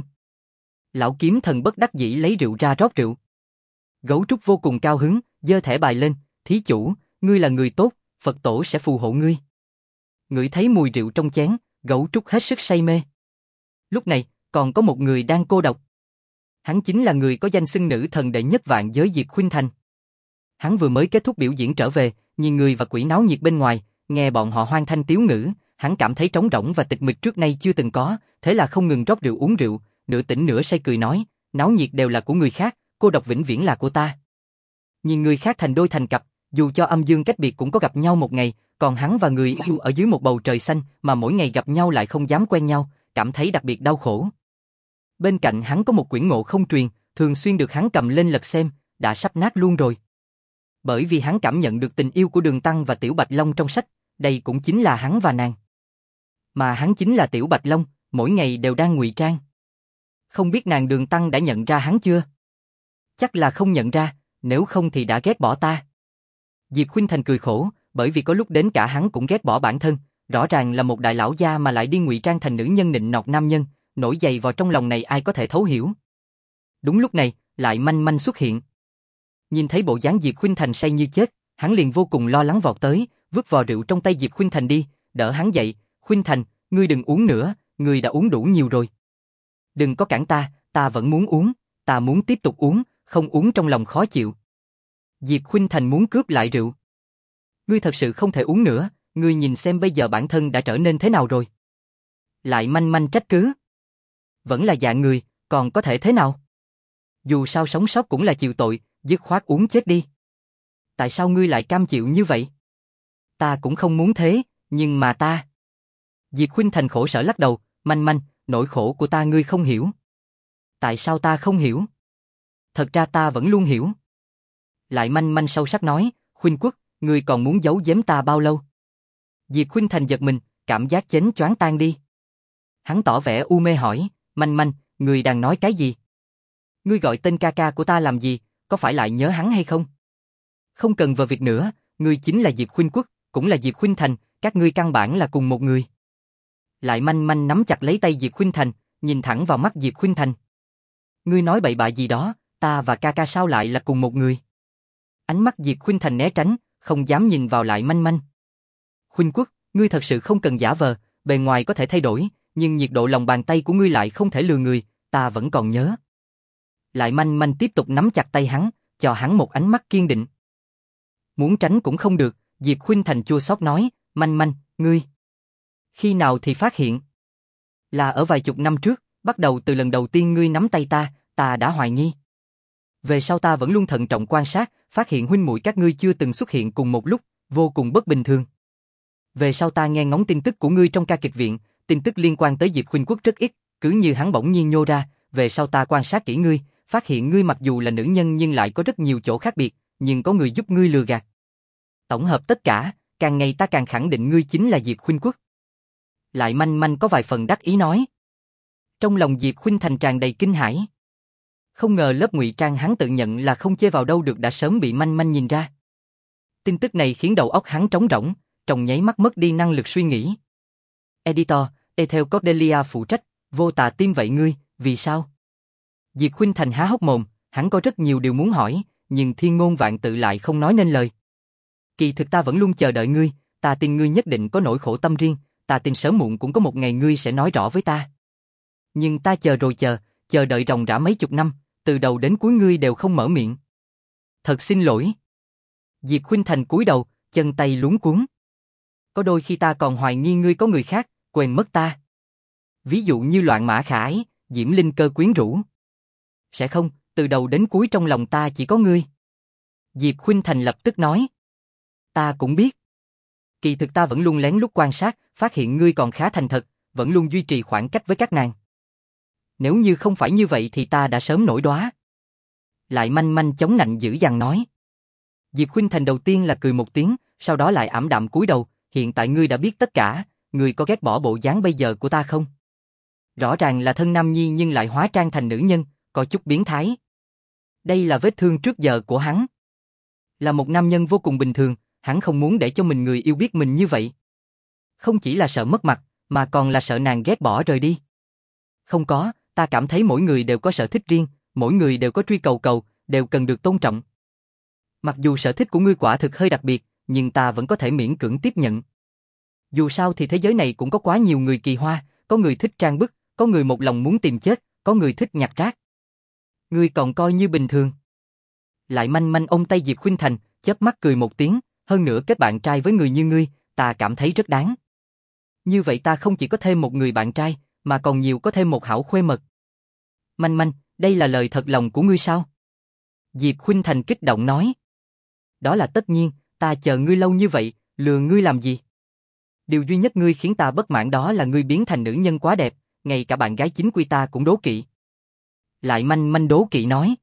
Lão kiếm thần bất đắc dĩ lấy rượu ra rót rượu. Gấu trúc vô cùng cao hứng, giơ thẻ bài lên, thí chủ, ngươi là người tốt, Phật tổ sẽ phù hộ ngươi. Ngửi thấy mùi rượu trong chén, gấu trúc hết sức say mê. Lúc này, còn có một người đang cô độc. Hắn chính là người có danh xưng nữ thần đệ nhất vạn giới Diệp Khuynh Thành. Hắn vừa mới kết thúc biểu diễn trở về, nhìn người và quỷ náo nhiệt bên ngoài, nghe bọn họ hoan thanh tiếu ngữ, hắn cảm thấy trống rỗng và tịch mịch trước nay chưa từng có, thế là không ngừng rót rượu uống rượu, nửa tỉnh nửa say cười nói, náo nhiệt đều là của người khác, cô độc vĩnh viễn là của ta. Nhìn người khác thành đôi thành cặp, dù cho âm dương cách biệt cũng có gặp nhau một ngày, còn hắn và người yêu ở dưới một bầu trời xanh mà mỗi ngày gặp nhau lại không dám quen nhau, cảm thấy đặc biệt đau khổ. Bên cạnh hắn có một quyển ngộ không truyền, thường xuyên được hắn cầm lên lật xem, đã sắp nát luôn rồi. Bởi vì hắn cảm nhận được tình yêu của Đường Tăng và Tiểu Bạch Long trong sách, đây cũng chính là hắn và nàng. Mà hắn chính là Tiểu Bạch Long, mỗi ngày đều đang ngụy trang. Không biết nàng Đường Tăng đã nhận ra hắn chưa? Chắc là không nhận ra, nếu không thì đã ghét bỏ ta. Diệp Khuynh Thành cười khổ, bởi vì có lúc đến cả hắn cũng ghét bỏ bản thân, rõ ràng là một đại lão gia mà lại đi ngụy trang thành nữ nhân nịnh nọt nam nhân, nổi dày vào trong lòng này ai có thể thấu hiểu. Đúng lúc này, lại manh manh xuất hiện. Nhìn thấy bộ dáng Diệp Khuynh Thành say như chết, hắn liền vô cùng lo lắng vọt tới, vứt vò rượu trong tay Diệp Khuynh Thành đi, đỡ hắn dậy, Khuynh Thành, ngươi đừng uống nữa, ngươi đã uống đủ nhiều rồi. Đừng có cản ta vẫn muốn uống, ta muốn tiếp tục uống, không uống trong lòng khó chịu. Diệp Khuynh Thành muốn cướp lại rượu. Ngươi thật sự không thể uống nữa, ngươi nhìn xem bây giờ bản thân đã trở nên thế nào rồi. Lại manh manh trách cứ. Vẫn là dạng người, còn có thể thế nào? Dù sao sống sót cũng là chịu tội, dứt khoát uống chết đi. Tại sao ngươi lại cam chịu như vậy? Ta cũng không muốn thế, nhưng mà ta... Diệp Khuynh Thành khổ sở lắc đầu, manh manh, nỗi khổ của ta ngươi không hiểu. Tại sao ta không hiểu? Thật ra ta vẫn luôn hiểu. Lại manh manh sâu sắc nói, Khuynh Quốc, ngươi còn muốn giấu giếm ta bao lâu? Diệp Khuynh Thành giật mình, cảm giác chến choáng tan đi. Hắn tỏ vẻ u mê hỏi, manh manh, ngươi đang nói cái gì? Ngươi gọi tên ca ca của ta làm gì, có phải lại nhớ hắn hay không? Không cần vào việc nữa, ngươi chính là Diệp Khuynh Quốc, cũng là Diệp Khuynh Thành, các ngươi căn bản là cùng một người. Lại manh manh nắm chặt lấy tay Diệp Khuynh Thành, nhìn thẳng vào mắt Diệp Khuynh Thành. Ngươi nói bậy bạ gì đó, ta và ca ca sao lại là cùng một người? Ánh mắt Diệp Khuynh Thành né tránh, không dám nhìn vào Lại manh manh. Khuynh Quốc, ngươi thật sự không cần giả vờ, bề ngoài có thể thay đổi, nhưng nhiệt độ lòng bàn tay của ngươi lại không thể lừa người, ta vẫn còn nhớ. Lại manh manh tiếp tục nắm chặt tay hắn, cho hắn một ánh mắt kiên định. Muốn tránh cũng không được, Diệp Khuynh Thành chua xót nói, manh manh, ngươi. Khi nào thì phát hiện? Là ở vài chục năm trước, bắt đầu từ lần đầu tiên ngươi nắm tay ta đã hoài nghi. Về sau ta vẫn luôn thận trọng quan sát, phát hiện huynh muội các ngươi chưa từng xuất hiện cùng một lúc, vô cùng bất bình thường. Về sau ta nghe ngóng tin tức của ngươi trong ca kịch viện, tin tức liên quan tới Diệp Khuynh Quốc rất ít, cứ như hắn bỗng nhiên nhô ra, về sau ta quan sát kỹ ngươi, phát hiện ngươi mặc dù là nữ nhân nhưng lại có rất nhiều chỗ khác biệt, nhưng có người giúp ngươi lừa gạt. Tổng hợp tất cả, càng ngày ta càng khẳng định ngươi chính là Diệp Khuynh Quốc. Lại manh manh có vài phần đắc ý nói. Trong lòng Diệp Khuynh Thành tràn đầy kinh hãi. Không ngờ lớp ngụy trang hắn tự nhận là không chê vào đâu được đã sớm bị manh manh nhìn ra. Tin tức này khiến đầu óc hắn trống rỗng, trong nháy mắt mất đi năng lực suy nghĩ. Editor, Ethel Cordelia phụ trách, vô tà tim vậy ngươi, vì sao? Diệp Khuynh Thành há hốc mồm, hắn có rất nhiều điều muốn hỏi, nhưng thiên ngôn vạn tự lại không nói nên lời. Kỳ thực ta vẫn luôn chờ đợi ngươi, ta tin ngươi nhất định có nỗi khổ tâm riêng, ta tin sớm muộn cũng có một ngày ngươi sẽ nói rõ với ta. Nhưng ta chờ rồi chờ đợi ròng rã mấy chục năm, từ đầu đến cuối ngươi đều không mở miệng. Thật xin lỗi. Diệp Khuynh Thành cúi đầu, chân tay luống cuống. Có đôi khi ta còn hoài nghi ngươi có người khác, quên mất ta. Ví dụ như Loạn Mã Khả Ái, Diễm Linh Cơ quyến rũ. Sẽ không, từ đầu đến cuối trong lòng ta chỉ có ngươi. Diệp Khuynh Thành lập tức nói. Ta cũng biết. Kỳ thực ta vẫn luôn lén lút quan sát, phát hiện ngươi còn khá thành thật, vẫn luôn duy trì khoảng cách với các nàng. Nếu như không phải như vậy thì ta đã sớm nổi đoá. Lại manh manh chống nạnh dữ dằn nói. Diệp Khuynh Thành đầu tiên là cười một tiếng, sau đó lại ảm đạm cúi đầu, hiện tại ngươi đã biết tất cả, ngươi có ghét bỏ bộ dáng bây giờ của ta không? Rõ ràng là thân nam nhi nhưng lại hóa trang thành nữ nhân, có chút biến thái. Đây là vết thương trước giờ của hắn. Là một nam nhân vô cùng bình thường, hắn không muốn để cho mình người yêu biết mình như vậy. Không chỉ là sợ mất mặt, mà còn là sợ nàng ghét bỏ rời đi. Không có, ta cảm thấy mỗi người đều có sở thích riêng, mỗi người đều có truy cầu, đều cần được tôn trọng. Mặc dù sở thích của ngươi quả thực hơi đặc biệt, nhưng ta vẫn có thể miễn cưỡng tiếp nhận. Dù sao thì thế giới này cũng có quá nhiều người kỳ hoa, có người thích trang bức, có người một lòng muốn tìm chết, có người thích nhặt rác. Ngươi còn coi như bình thường. Lại manh manh ôm tay Diệp Khuynh Thành, chớp mắt cười một tiếng, hơn nữa kết bạn trai với người như ngươi, ta cảm thấy rất đáng. Như vậy ta không chỉ có thêm một người bạn trai, mà còn nhiều có thêm một hảo khuê mật. Manh manh, đây là lời thật lòng của ngươi sao? Diệp Khuynh Thành kích động nói. Đó là tất nhiên, ta chờ ngươi lâu như vậy, lừa ngươi làm gì? Điều duy nhất ngươi khiến ta bất mãn đó là ngươi biến thành nữ nhân quá đẹp, ngay cả bạn gái chính quy ta cũng đố kỵ. Lại manh manh đố kỵ nói.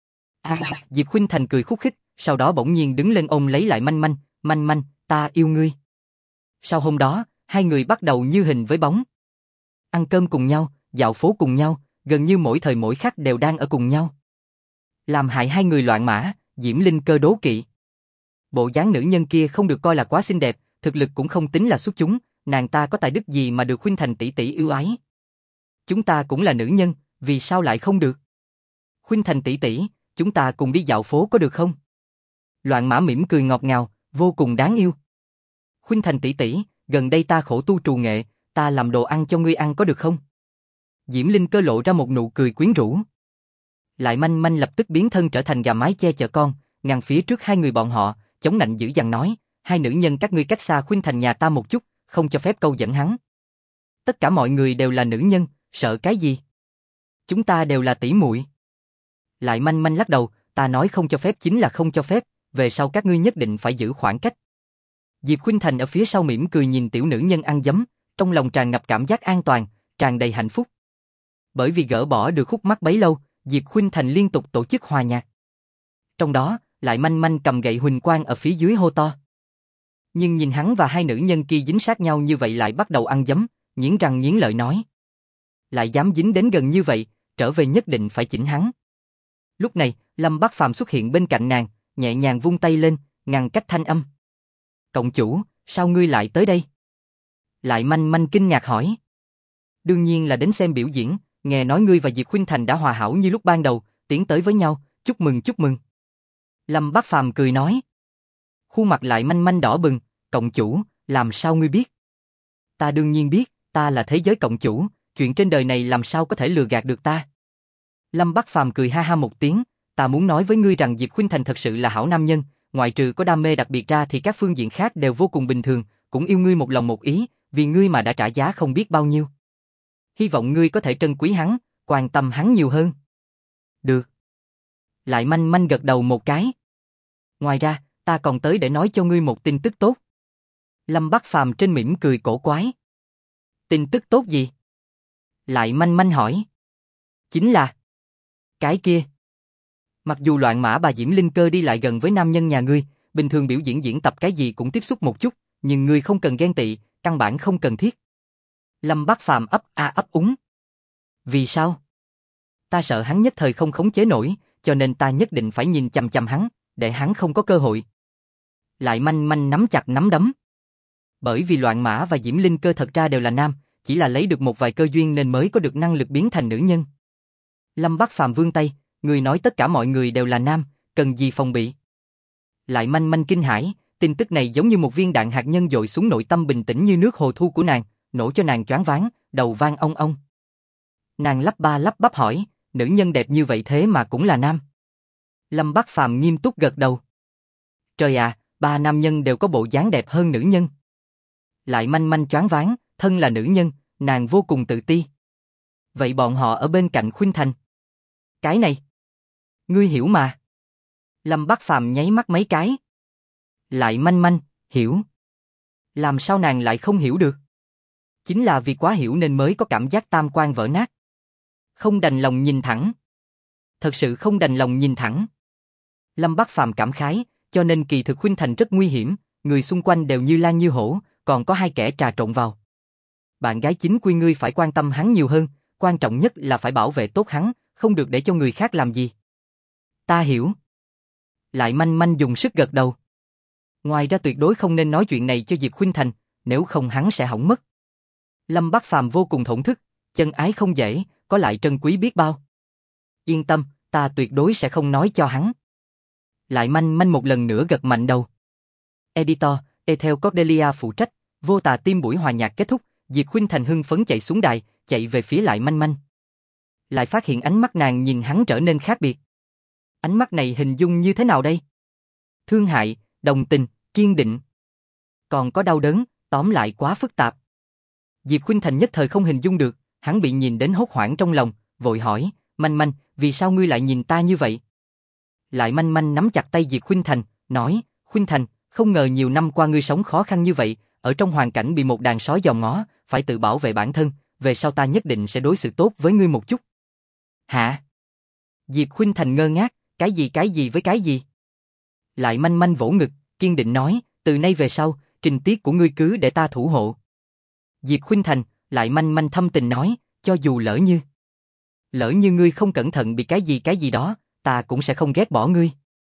Diệp Khuynh Thành cười khúc khích, sau đó bỗng nhiên đứng lên ôm lấy lại manh manh, ta yêu ngươi. Sau hôm đó, hai người bắt đầu như hình với bóng. Ăn cơm cùng nhau, dạo phố cùng nhau, gần như mỗi thời mỗi khắc đều đang ở cùng nhau. Làm hại hai người loạn mã, Diễm Linh Cơ đố kỵ. Bộ dáng nữ nhân kia không được coi là quá xinh đẹp, thực lực cũng không tính là xuất chúng, nàng ta có tài đức gì mà được Khuynh Thành tỷ tỷ ưu ái. Chúng ta cũng là nữ nhân, vì sao lại không được? Khuynh Thành tỷ tỷ, chúng ta cùng đi dạo phố có được không? Loạn mã mỉm cười ngọt ngào, vô cùng đáng yêu. Khuynh Thành tỷ tỷ, gần đây ta khổ tu trù nghệ, ta làm đồ ăn cho ngươi ăn có được không? Diễm Linh Cơ lộ ra một nụ cười quyến rũ. Lại manh manh lập tức biến thân trở thành gà mái che chở con, ngăn phía trước hai người bọn họ, chống nạnh dữ dằn nói, hai nữ nhân các ngươi cách xa Khuynh Thành nhà ta một chút, không cho phép câu dẫn hắn. Tất cả mọi người đều là nữ nhân, sợ cái gì? Chúng ta đều là tỷ muội. Lại manh manh lắc đầu, ta nói không cho phép chính là không cho phép, về sau các ngươi nhất định phải giữ khoảng cách. Diệp Khuynh Thành ở phía sau mỉm cười nhìn tiểu nữ nhân ăn dấm, trong lòng tràn ngập cảm giác an toàn, tràn đầy hạnh phúc. Bởi vì gỡ bỏ được khúc mắc bấy lâu, Diệp Khuynh Thành liên tục tổ chức hòa nhạc. Trong đó, lại manh manh cầm gậy huỳnh quang ở phía dưới hô to. Nhưng nhìn hắn và hai nữ nhân kia dính sát nhau như vậy lại bắt đầu ăn dấm, nghiến răng nghiến lợi nói. Lại dám dính đến gần như vậy, trở về nhất định phải chỉnh hắn. Lúc này, Lâm Bác Phàm xuất hiện bên cạnh nàng, nhẹ nhàng vung tay lên, ngăn cách thanh âm. Cộng chủ, sao ngươi lại tới đây? Lại manh manh kinh ngạc hỏi. Đương nhiên là đến xem biểu diễn, nghe nói ngươi và Diệp Khuynh Thành đã hòa hảo như lúc ban đầu, tiến tới với nhau, chúc mừng chúc mừng. Lâm Bác Phàm cười nói. Khuôn mặt lại manh manh đỏ bừng, cộng chủ, làm sao ngươi biết? Ta đương nhiên biết, ta là thế giới cộng chủ, chuyện trên đời này làm sao có thể lừa gạt được ta. Lâm Bắc Phàm cười ha ha một tiếng, ta muốn nói với ngươi rằng Diệp Khuynh Thành thật sự là hảo nam nhân, ngoại trừ có đam mê đặc biệt ra thì các phương diện khác đều vô cùng bình thường, cũng yêu ngươi một lòng một ý, vì ngươi mà đã trả giá không biết bao nhiêu. Hy vọng ngươi có thể trân quý hắn, quan tâm hắn nhiều hơn. Được. Lại Manh Manh gật đầu một cái. Ngoài ra, ta còn tới để nói cho ngươi một tin tức tốt. Lâm Bắc Phàm trên mỉm cười cổ quái. Tin tức tốt gì? Lại Manh Manh hỏi. Chính là cái kia. Mặc dù Loạn Mã bà Diễm Linh Cơ đi lại gần với nam nhân nhà ngươi, bình thường biểu diễn diễn tập cái gì cũng tiếp xúc một chút, nhưng ngươi không cần ghen tị, căn bản không cần thiết. Lâm Bắc Phàm ấp a ấp úng. Vì sao? Ta sợ hắn nhất thời không khống chế nổi, cho nên ta nhất định phải nhìn chằm chằm hắn, để hắn không có cơ hội. Lại Manh Manh nắm chặt nắm đấm. Bởi vì Loạn Mã và Diễm Linh Cơ thật ra đều là nam, chỉ là lấy được một vài cơ duyên nên mới có được năng lực biến thành nữ nhân. Lâm Bắc Phàm vươn tay, người nói tất cả mọi người đều là nam, cần gì phòng bị. Lại Manh Manh kinh hãi, tin tức này giống như một viên đạn hạt nhân dội xuống nội tâm bình tĩnh như nước hồ thu của nàng, nổ cho nàng choáng váng, đầu vang ong ong. Nàng lắp ba lắp bắp hỏi, nữ nhân đẹp như vậy thế mà cũng là nam. Lâm Bắc Phàm nghiêm túc gật đầu. Trời à, ba nam nhân đều có bộ dáng đẹp hơn nữ nhân. Lại Manh Manh choáng váng, thân là nữ nhân, nàng vô cùng tự ti. Vậy bọn họ ở bên cạnh Khuynh Thành. Cái này, ngươi hiểu mà. Lâm Bắc Phàm nháy mắt mấy cái. Lại Manh Manh, hiểu. Làm sao nàng lại không hiểu được? Chính là vì quá hiểu nên mới có cảm giác tam quan vỡ nát. Không đành lòng nhìn thẳng. Thật sự không đành lòng nhìn thẳng. Lâm Bắc Phàm cảm khái, cho nên kỳ thực Khuynh Thành rất nguy hiểm, người xung quanh đều như lang như hổ, còn có hai kẻ trà trộn vào. Bạn gái chính quy ngươi phải quan tâm hắn nhiều hơn, quan trọng nhất là phải bảo vệ tốt hắn, không được để cho người khác làm gì. Ta hiểu. Lại Manh Manh dùng sức gật đầu. Ngoài ra tuyệt đối không nên nói chuyện này cho Diệp Khuynh Thành, nếu không hắn sẽ hỏng mất. Lâm Bắc Phàm vô cùng thổn thức, chân ái không dễ, có lại trân quý biết bao. Yên tâm, ta tuyệt đối sẽ không nói cho hắn. Lại Manh Manh một lần nữa gật mạnh đầu. Editor, Ethel Cordelia phụ trách, vô tà tim buổi hòa nhạc kết thúc, Diệp Khuynh Thành hưng phấn chạy xuống đài, chạy về phía Lại Manh Manh. Lại phát hiện ánh mắt nàng nhìn hắn trở nên khác biệt. Ánh mắt này hình dung như thế nào đây? Thương hại, đồng tình, kiên định. Còn có đau đớn, tóm lại quá phức tạp. Diệp Khuynh Thành nhất thời không hình dung được, hắn bị nhìn đến hốt hoảng trong lòng, vội hỏi, Manh Manh, vì sao ngươi lại nhìn ta như vậy? Lại Manh Manh nắm chặt tay Diệp Khuynh Thành, nói, Khuynh Thành, không ngờ nhiều năm qua ngươi sống khó khăn như vậy, ở trong hoàn cảnh bị một đàn sói dòm ngó, phải tự bảo vệ bản thân, về sau ta nhất định sẽ đối xử tốt với ngươi một chút. Hả? Diệp Khuynh Thành ngơ ngác, cái gì với cái gì? Lại Manh Manh vỗ ngực, kiên định nói, từ nay về sau, trình tiết của ngươi cứ để ta thủ hộ. Diệp Khuynh Thành, Lại Manh Manh thâm tình nói, cho dù lỡ như ngươi không cẩn thận bị cái gì đó, ta cũng sẽ không ghét bỏ ngươi.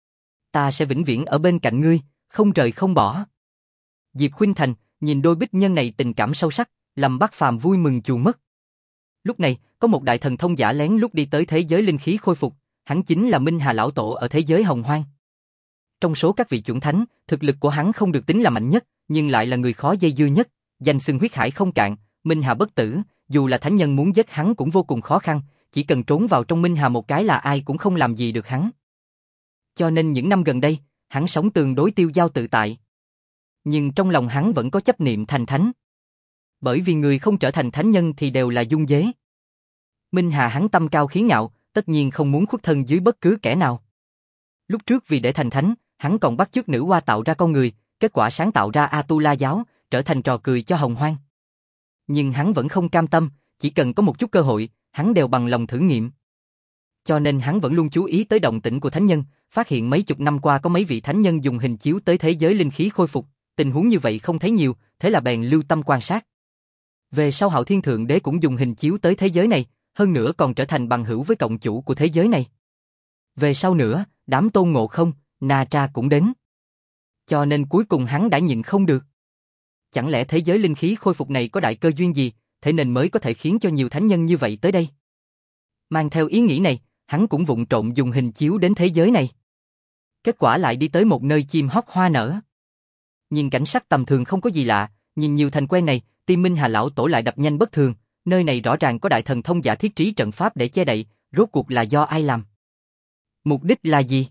Ta sẽ vĩnh viễn ở bên cạnh ngươi, không rời không bỏ. Diệp Khuynh Thành, nhìn đôi bích nhân này tình cảm sâu sắc, Lâm Bắc Phàm vui mừng chuồn mất. Lúc này, có một đại thần thông giả lén lút đi tới thế giới linh khí khôi phục, hắn chính là Minh Hà Lão Tổ ở thế giới Hồng Hoang. Trong số các vị chuẩn thánh, thực lực của hắn không được tính là mạnh nhất, nhưng lại là người khó dây dưa nhất, danh xưng huyết hải không cạn, Minh Hà bất tử, dù là thánh nhân muốn giết hắn cũng vô cùng khó khăn, chỉ cần trốn vào trong Minh Hà một cái là ai cũng không làm gì được hắn. Cho nên những năm gần đây, hắn sống tương đối tiêu dao tự tại. Nhưng trong lòng hắn vẫn có chấp niệm thành thánh. Bởi vì người không trở thành thánh nhân thì đều là dung dế. Minh Hà hắn tâm cao khí ngạo, tất nhiên không muốn khuất thân dưới bất cứ kẻ nào. Lúc trước vì để thành thánh, hắn còn bắt chước nữ hoa tạo ra con người, kết quả sáng tạo ra Atula giáo, trở thành trò cười cho Hồng Hoang. Nhưng hắn vẫn không cam tâm, chỉ cần có một chút cơ hội, hắn đều bằng lòng thử nghiệm. Cho nên hắn vẫn luôn chú ý tới động tĩnh của thánh nhân, phát hiện mấy chục năm qua có mấy vị thánh nhân dùng hình chiếu tới thế giới linh khí khôi phục, tình huống như vậy không thấy nhiều, thế là bèn lưu tâm quan sát. Về sau Hạo Thiên Thượng Đế cũng dùng hình chiếu tới thế giới này, hơn nữa còn trở thành bằng hữu với cộng chủ của thế giới này. Về sau nữa, đám Tôn Ngộ Không, Na Tra cũng đến. Cho nên cuối cùng hắn đã nhịn không được. Chẳng lẽ thế giới linh khí khôi phục này có đại cơ duyên gì, thế nên mới có thể khiến cho nhiều thánh nhân như vậy tới đây. Mang theo ý nghĩ này, hắn cũng vụng trộm dùng hình chiếu đến thế giới này. Kết quả lại đi tới một nơi chim hót hoa nở. Nhìn cảnh sắc tầm thường không có gì lạ, nhìn nhiều thành quen này, tim Minh Hà lão tổ lại đập nhanh bất thường, nơi này rõ ràng có đại thần thông giả thiết trí trận pháp để che đậy, rốt cuộc là do ai làm? Mục đích là gì?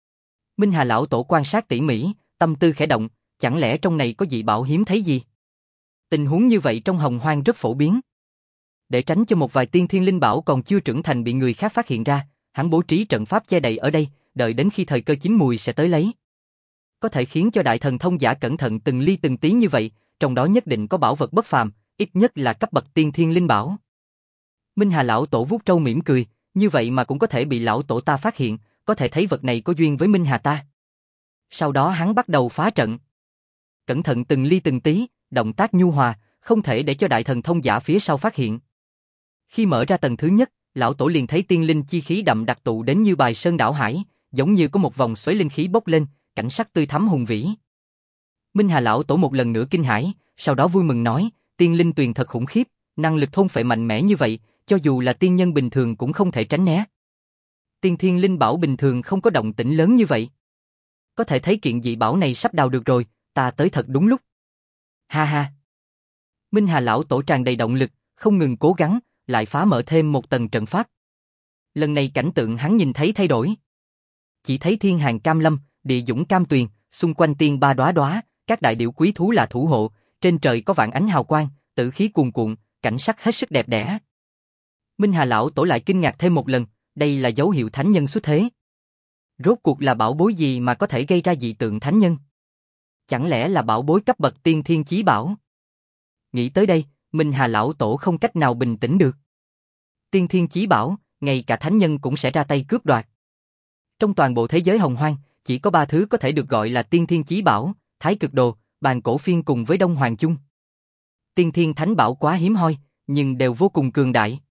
Minh Hà lão tổ quan sát tỉ mỉ, tâm tư khẽ động, chẳng lẽ trong này có dị bảo hiếm thấy gì? Tình huống như vậy trong Hồng Hoang rất phổ biến. Để tránh cho một vài tiên thiên linh bảo còn chưa trưởng thành bị người khác phát hiện ra, hắn bố trí trận pháp che đậy ở đây, đợi đến khi thời cơ chín mùi sẽ tới lấy. Có thể khiến cho đại thần thông giả cẩn thận từng ly từng tí như vậy, trong đó nhất định có bảo vật bất phàm, ít nhất là cấp bậc tiên thiên linh bảo. Minh Hà lão tổ vuốt trâu mỉm cười, như vậy mà cũng có thể bị lão tổ ta phát hiện, có thể thấy vật này có duyên với Minh Hà ta. Sau đó hắn bắt đầu phá trận. Cẩn thận từng ly từng tí, động tác nhu hòa, không thể để cho đại thần thông giả phía sau phát hiện. Khi mở ra tầng thứ nhất, lão tổ liền thấy tiên linh chi khí đậm đặc tụ đến như bài sơn đảo hải, giống như có một vòng xoáy linh khí bốc lên, cảnh sắc tươi thắm hùng vĩ. Minh Hà lão tổ một lần nữa kinh hãi, sau đó vui mừng nói, tiên linh tuyền thật khủng khiếp, năng lực thôn phệ mạnh mẽ như vậy, cho dù là tiên nhân bình thường cũng không thể tránh né. Tiên thiên linh bảo bình thường không có động tĩnh lớn như vậy. Có thể thấy kiện dị bảo này sắp đào được rồi, ta tới thật đúng lúc. Ha ha. Minh Hà lão tổ tràn đầy động lực, không ngừng cố gắng, lại phá mở thêm một tầng trận pháp. Lần này cảnh tượng hắn nhìn thấy thay đổi. Chỉ thấy thiên hàng cam lâm, địa dũng cam tuyền, xung quanh tiên ba đóa đóa, các đại điểu quý thú là thủ hộ, trên trời có vạn ánh hào quang, tử khí cuồn cuộn, cảnh sắc hết sức đẹp đẽ. Minh Hà lão tổ lại kinh ngạc thêm một lần, đây là dấu hiệu thánh nhân xuất thế. Rốt cuộc là bảo bối gì mà có thể gây ra dị tượng thánh nhân? Chẳng lẽ là bảo bối cấp bậc tiên thiên chí bảo? Nghĩ tới đây, Minh Hà lão tổ không cách nào bình tĩnh được. Tiên thiên chí bảo, ngay cả thánh nhân cũng sẽ ra tay cướp đoạt. Trong toàn bộ thế giới Hồng Hoang, chỉ có 3 thứ có thể được gọi là tiên thiên chí bảo, Thái Cực Đồ, Bàn Cổ Phiên cùng với Đông Hoàng Chung. Tiên thiên thánh bảo quá hiếm hoi, nhưng đều vô cùng cường đại.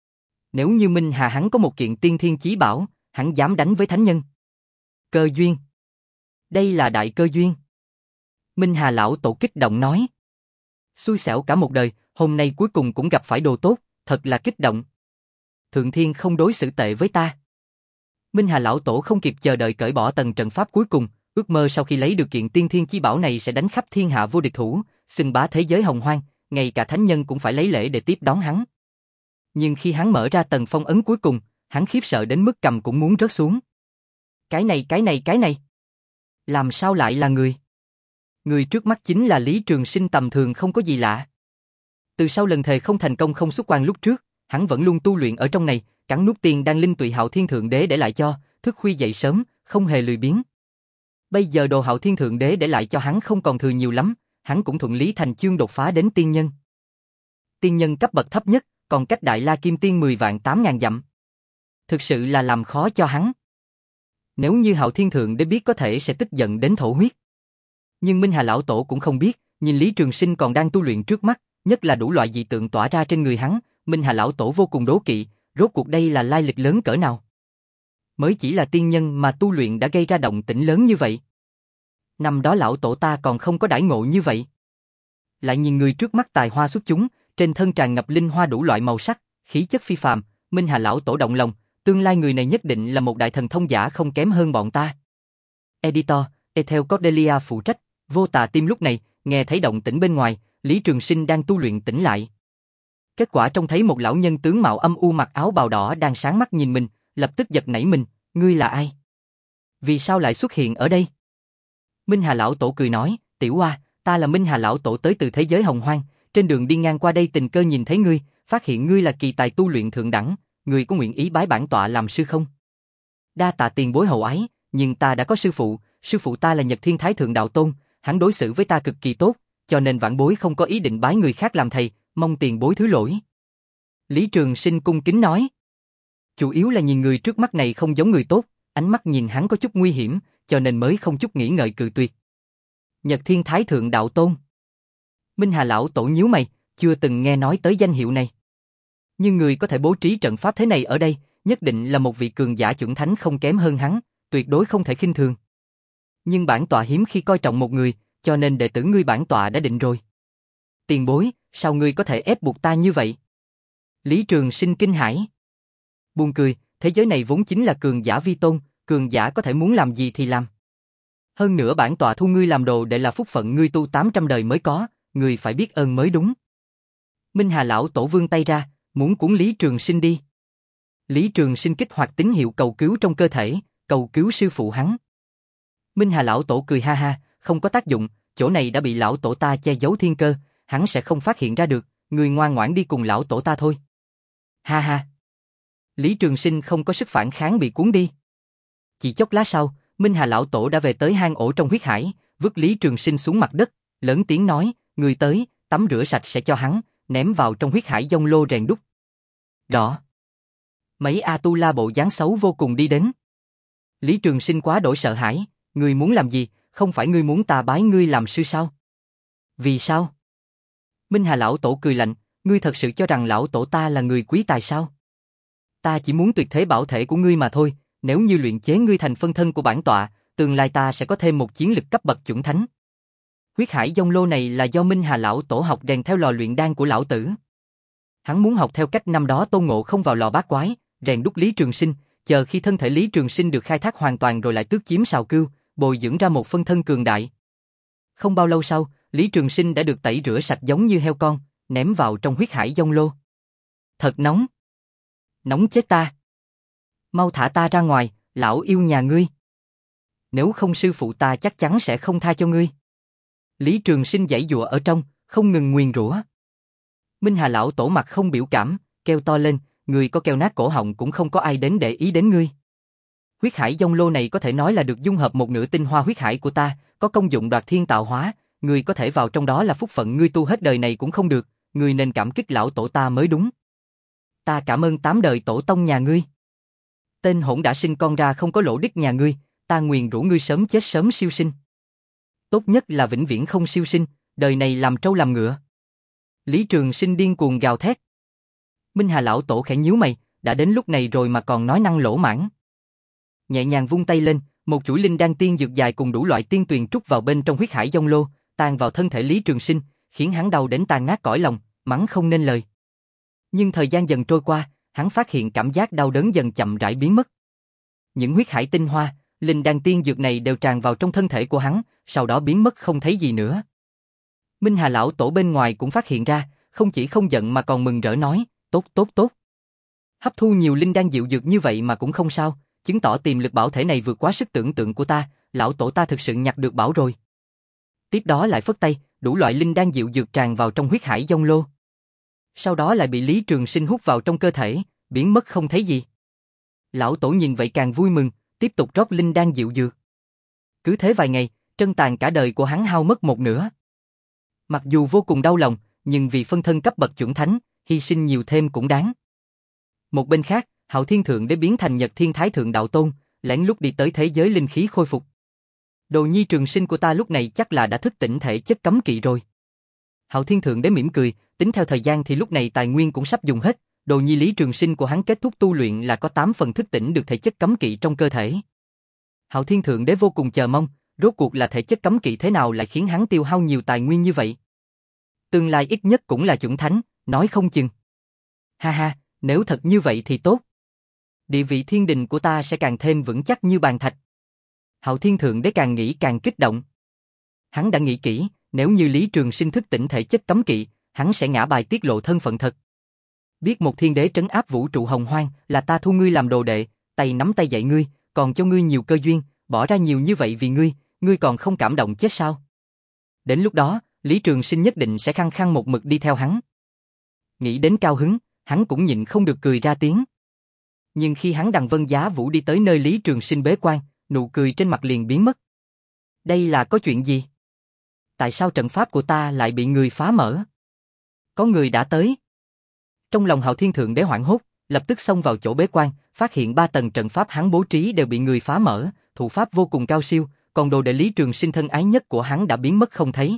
Nếu như Minh Hà hắn có một kiện tiên thiên chí bảo, hắn dám đánh với thánh nhân. Cơ duyên. Đây là đại cơ duyên. Minh Hà lão tổ kích động nói. Xui xẻo cả một đời, hôm nay cuối cùng cũng gặp phải đồ tốt, thật là kích động. Thượng Thiên không đối xử tệ với ta. Minh Hà lão tổ không kịp chờ đợi cởi bỏ tầng trận pháp cuối cùng, ước mơ sau khi lấy được kiện tiên thiên chí bảo này sẽ đánh khắp thiên hạ vô địch thủ, xưng bá thế giới Hồng Hoang, ngay cả thánh nhân cũng phải lấy lễ để tiếp đón hắn. Nhưng khi hắn mở ra tầng phong ấn cuối cùng, hắn khiếp sợ đến mức cầm cũng muốn rớt xuống. Cái này. Làm sao lại là người? Người trước mắt chính là Lý Trường Sinh tầm thường không có gì lạ. Từ sau lần thề không thành công không xuất quan lúc trước, hắn vẫn luôn tu luyện ở trong này, cắn nuốt tiền đan linh tụy Hạo Thiên Thượng Đế để lại cho, thức khuya dậy sớm, không hề lười biếng. Bây giờ đồ Hạo Thiên Thượng Đế để lại cho hắn không còn thừa nhiều lắm, hắn cũng thuận lý thành chương đột phá đến tiên nhân. Tiên nhân cấp bậc thấp nhất, còn cách Đại La Kim Tiên 10.800.000 dặm. Thực sự là làm khó cho hắn. Nếu như Hạo Thiên Thượng Đế biết có thể sẽ tức giận đến thổ huyết. Nhưng Minh Hà lão tổ cũng không biết, nhìn Lý Trường Sinh còn đang tu luyện trước mắt, nhất là đủ loại dị tượng tỏa ra trên người hắn, Minh Hà lão tổ vô cùng đố kỵ, rốt cuộc đây là lai lịch lớn cỡ nào. Mới chỉ là tiên nhân mà tu luyện đã gây ra động tĩnh lớn như vậy. Năm đó lão tổ ta còn không có đãi ngộ như vậy. Lại nhìn người trước mắt tài hoa xuất chúng, trên thân tràn ngập linh hoa đủ loại màu sắc, khí chất phi phàm, Minh Hà lão tổ động lòng, tương lai người này nhất định là một đại thần thông giả không kém hơn bọn ta. Editor, Ethel Cordelia phụ trách, Vô Tà Tim lúc này, nghe thấy động tĩnh bên ngoài, Lý Trường Sinh đang tu luyện tỉnh lại. Kết quả trông thấy một lão nhân tướng mạo âm u mặc áo bào đỏ đang sáng mắt nhìn mình, lập tức giật nảy mình, ngươi là ai? Vì sao lại xuất hiện ở đây? Minh Hà lão tổ cười nói, tiểu oa, ta là Minh Hà lão tổ tới từ thế giới Hồng Hoang, trên đường đi ngang qua đây tình cờ nhìn thấy ngươi, phát hiện ngươi là kỳ tài tu luyện thượng đẳng, ngươi có nguyện ý bái bản tọa làm sư không? Đa tạ tiền bối hậu ái, nhưng ta đã có sư phụ ta là Nhật Thiên Thái Thượng Đạo Tôn, hắn đối xử với ta cực kỳ tốt, cho nên vãn bối không có ý định bái người khác làm thầy, mong tiền bối thứ lỗi. Lý Trường Sinh cung kính nói. Chủ yếu là nhìn người trước mắt này không giống người tốt, ánh mắt nhìn hắn có chút nguy hiểm, cho nên mới không chút nghĩ ngợi cự tuyệt. Nhật Thiên Thái Thượng Đạo Tôn. Minh Hà lão tổ nhíu mày, chưa từng nghe nói tới danh hiệu này. Nhưng người có thể bố trí trận pháp thế này ở đây, nhất định là một vị cường giả chuẩn thánh không kém hơn hắn, tuyệt đối không thể khinh thường. Nhưng bản tọa hiếm khi coi trọng một người, cho nên đệ tử ngươi bản tọa đã định rồi. Tiền bối, sao ngươi có thể ép buộc ta như vậy? Lý Trường Sinh kinh hãi. Buồn cười, thế giới này vốn chính là cường giả vi tôn, cường giả có thể muốn làm gì thì làm. Hơn nữa bản tọa thu ngươi làm đồ để là phúc phận ngươi tu 800 đời mới có, ngươi phải biết ơn mới đúng. Minh Hà lão tổ vươn tay ra, muốn cuốn Lý Trường Sinh đi. Lý Trường Sinh kích hoạt tín hiệu cầu cứu trong cơ thể, cầu cứu sư phụ hắn. Minh Hà lão tổ cười ha ha, không có tác dụng, chỗ này đã bị lão tổ ta che giấu thiên cơ, hắn sẽ không phát hiện ra được, người ngoan ngoãn đi cùng lão tổ ta thôi. Ha ha. Lý Trường Sinh không có sức phản kháng bị cuốn đi. Chỉ chốc lát sau, Minh Hà lão tổ đã về tới hang ổ trong huyết hải, vứt Lý Trường Sinh xuống mặt đất, lớn tiếng nói, người tới, tắm rửa sạch sẽ cho hắn, ném vào trong huyết hải dông lô rèn đúc. Đó. Mấy A-tu-la bộ dáng xấu vô cùng đi đến. Lý Trường Sinh quá đổi sợ hãi, ngươi muốn làm gì, không phải ngươi muốn ta bái ngươi làm sư sao? Vì sao? Minh Hà lão tổ cười lạnh, ngươi thật sự cho rằng lão tổ ta là người quý tài sao? Ta chỉ muốn tuyệt thế bảo thể của ngươi mà thôi, nếu như luyện chế ngươi thành phân thân của bản tọa, tương lai ta sẽ có thêm một chiến lực cấp bậc chuẩn thánh. Huyết hải dông lô này là do Minh Hà lão tổ học rèn theo lò luyện đan của lão tử. Hắn muốn học theo cách năm đó Tôn Ngộ Không vào lò bát quái, rèn đúc Lý Trường Sinh, chờ khi thân thể Lý Trường Sinh được khai thác hoàn toàn rồi lại tước chiếm sào cưu, bồi dưỡng ra một phân thân cường đại. Không bao lâu sau, Lý Trường Sinh đã được tẩy rửa sạch giống như heo con, ném vào trong huyết hải dông lô. Thật nóng. Nóng chết ta. Mau thả ta ra ngoài, lão yêu nhà ngươi. Nếu không sư phụ ta chắc chắn sẽ không tha cho ngươi. Lý Trường Sinh giãy giụa ở trong, không ngừng nguyền rủa. Minh Hà lão tổ mặt không biểu cảm, kêu to lên, người có kêu nát cổ họng cũng không có ai đến để ý đến ngươi. Huyết hải dông lô này có thể nói là được dung hợp một nửa tinh hoa huyết hải của ta, có công dụng đoạt thiên tạo hóa, ngươi có thể vào trong đó là phúc phận ngươi tu hết đời này cũng không được, ngươi nên cảm kích lão tổ ta mới đúng. Ta cảm ơn 8 đời tổ tông nhà ngươi. Tên hỗn đã sinh con ra không có lỗ đích nhà ngươi, ta nguyền rủa ngươi sớm chết sớm siêu sinh. Tốt nhất là vĩnh viễn không siêu sinh, đời này làm trâu làm ngựa. Lý Trường Sinh điên cuồng gào thét. Minh Hà lão tổ khẽ nhíu mày, đã đến lúc này rồi mà còn nói năng lỗ mãng. Nhẹ nhàng vung tay lên, một chuỗi linh đan tiên dược dài cùng đủ loại tiên tuyền trút vào bên trong huyết hải dông lô, tan vào thân thể Lý Trường Sinh, khiến hắn đau đến tan nát cõi lòng, mắng không nên lời. Nhưng thời gian dần trôi qua, hắn phát hiện cảm giác đau đớn dần chậm rãi biến mất. Những huyết hải tinh hoa, linh đan tiên dược này đều tràn vào trong thân thể của hắn, sau đó biến mất không thấy gì nữa. Minh Hà lão tổ bên ngoài cũng phát hiện ra, không chỉ không giận mà còn mừng rỡ nói, tốt tốt tốt. Hấp thu nhiều linh đan diệu dược như vậy mà cũng không sao, chứng tỏ tiềm lực bảo thể này vượt quá sức tưởng tượng của ta, lão tổ ta thực sự nhặt được bảo rồi. Tiếp đó lại phất tay, đủ loại linh đan diệu dược tràn vào trong huyết hải dông lô. Sau đó lại bị Lý Trường Sinh hút vào trong cơ thể, biến mất không thấy gì. Lão tổ nhìn vậy càng vui mừng, tiếp tục rót linh đan diệu dược. Cứ thế vài ngày, trân tàn cả đời của hắn hao mất một nửa. Mặc dù vô cùng đau lòng, nhưng vì phân thân cấp bậc chuẩn thánh, hy sinh nhiều thêm cũng đáng. Một bên khác, Hạo Thiên Thượng Đế biến thành Nhật Thiên Thái Thượng Đạo Tôn, lén lút đi tới thế giới linh khí khôi phục. Đồ nhi Trường Sinh của ta lúc này chắc là đã thức tỉnh thể chất cấm kỵ rồi. Hạo Thiên Thượng Đế mỉm cười, tính theo thời gian thì lúc này tài nguyên cũng sắp dùng hết, đồ nhi Lý Trường Sinh của hắn kết thúc tu luyện là có 8 phần thức tỉnh được thể chất cấm kỵ trong cơ thể. Hạo Thiên Thượng Đế vô cùng chờ mong, rốt cuộc là thể chất cấm kỵ thế nào lại khiến hắn tiêu hao nhiều tài nguyên như vậy. Tương lai ít nhất cũng là chuẩn thánh, nói không chừng. Ha ha, nếu thật như vậy thì tốt. Địa vị thiên đình của ta sẽ càng thêm vững chắc như bàn thạch. Hạo Thiên Thượng Đế càng nghĩ càng kích động. Hắn đã nghĩ kỹ, nếu như Lý Trường Sinh thức tỉnh thể chất cấm kỵ, hắn sẽ ngã bài tiết lộ thân phận thật. Biết một thiên đế trấn áp vũ trụ hồng hoang là ta thu ngươi làm đồ đệ, tay nắm tay dạy ngươi, còn cho ngươi nhiều cơ duyên, bỏ ra nhiều như vậy vì ngươi còn không cảm động chết sao? Đến lúc đó, Lý Trường Sinh nhất định sẽ khăng khăng một mực đi theo hắn. Nghĩ đến cao hứng, hắn cũng nhịn không được cười ra tiếng. Nhưng khi hắn đằng Vân Giá Vũ đi tới nơi Lý Trường Sinh bế quan, nụ cười trên mặt liền biến mất. Đây là có chuyện gì? Tại sao trận pháp của ta lại bị người phá mở? Có người đã tới. Trong lòng Hạo Thiên Thượng Đế hoảng hốt, lập tức xông vào chỗ bế quan, phát hiện 3 tầng trận pháp hắn bố trí đều bị người phá mở, thủ pháp vô cùng cao siêu, còn đồ đệ Lý Trường Sinh thân ái nhất của hắn đã biến mất không thấy.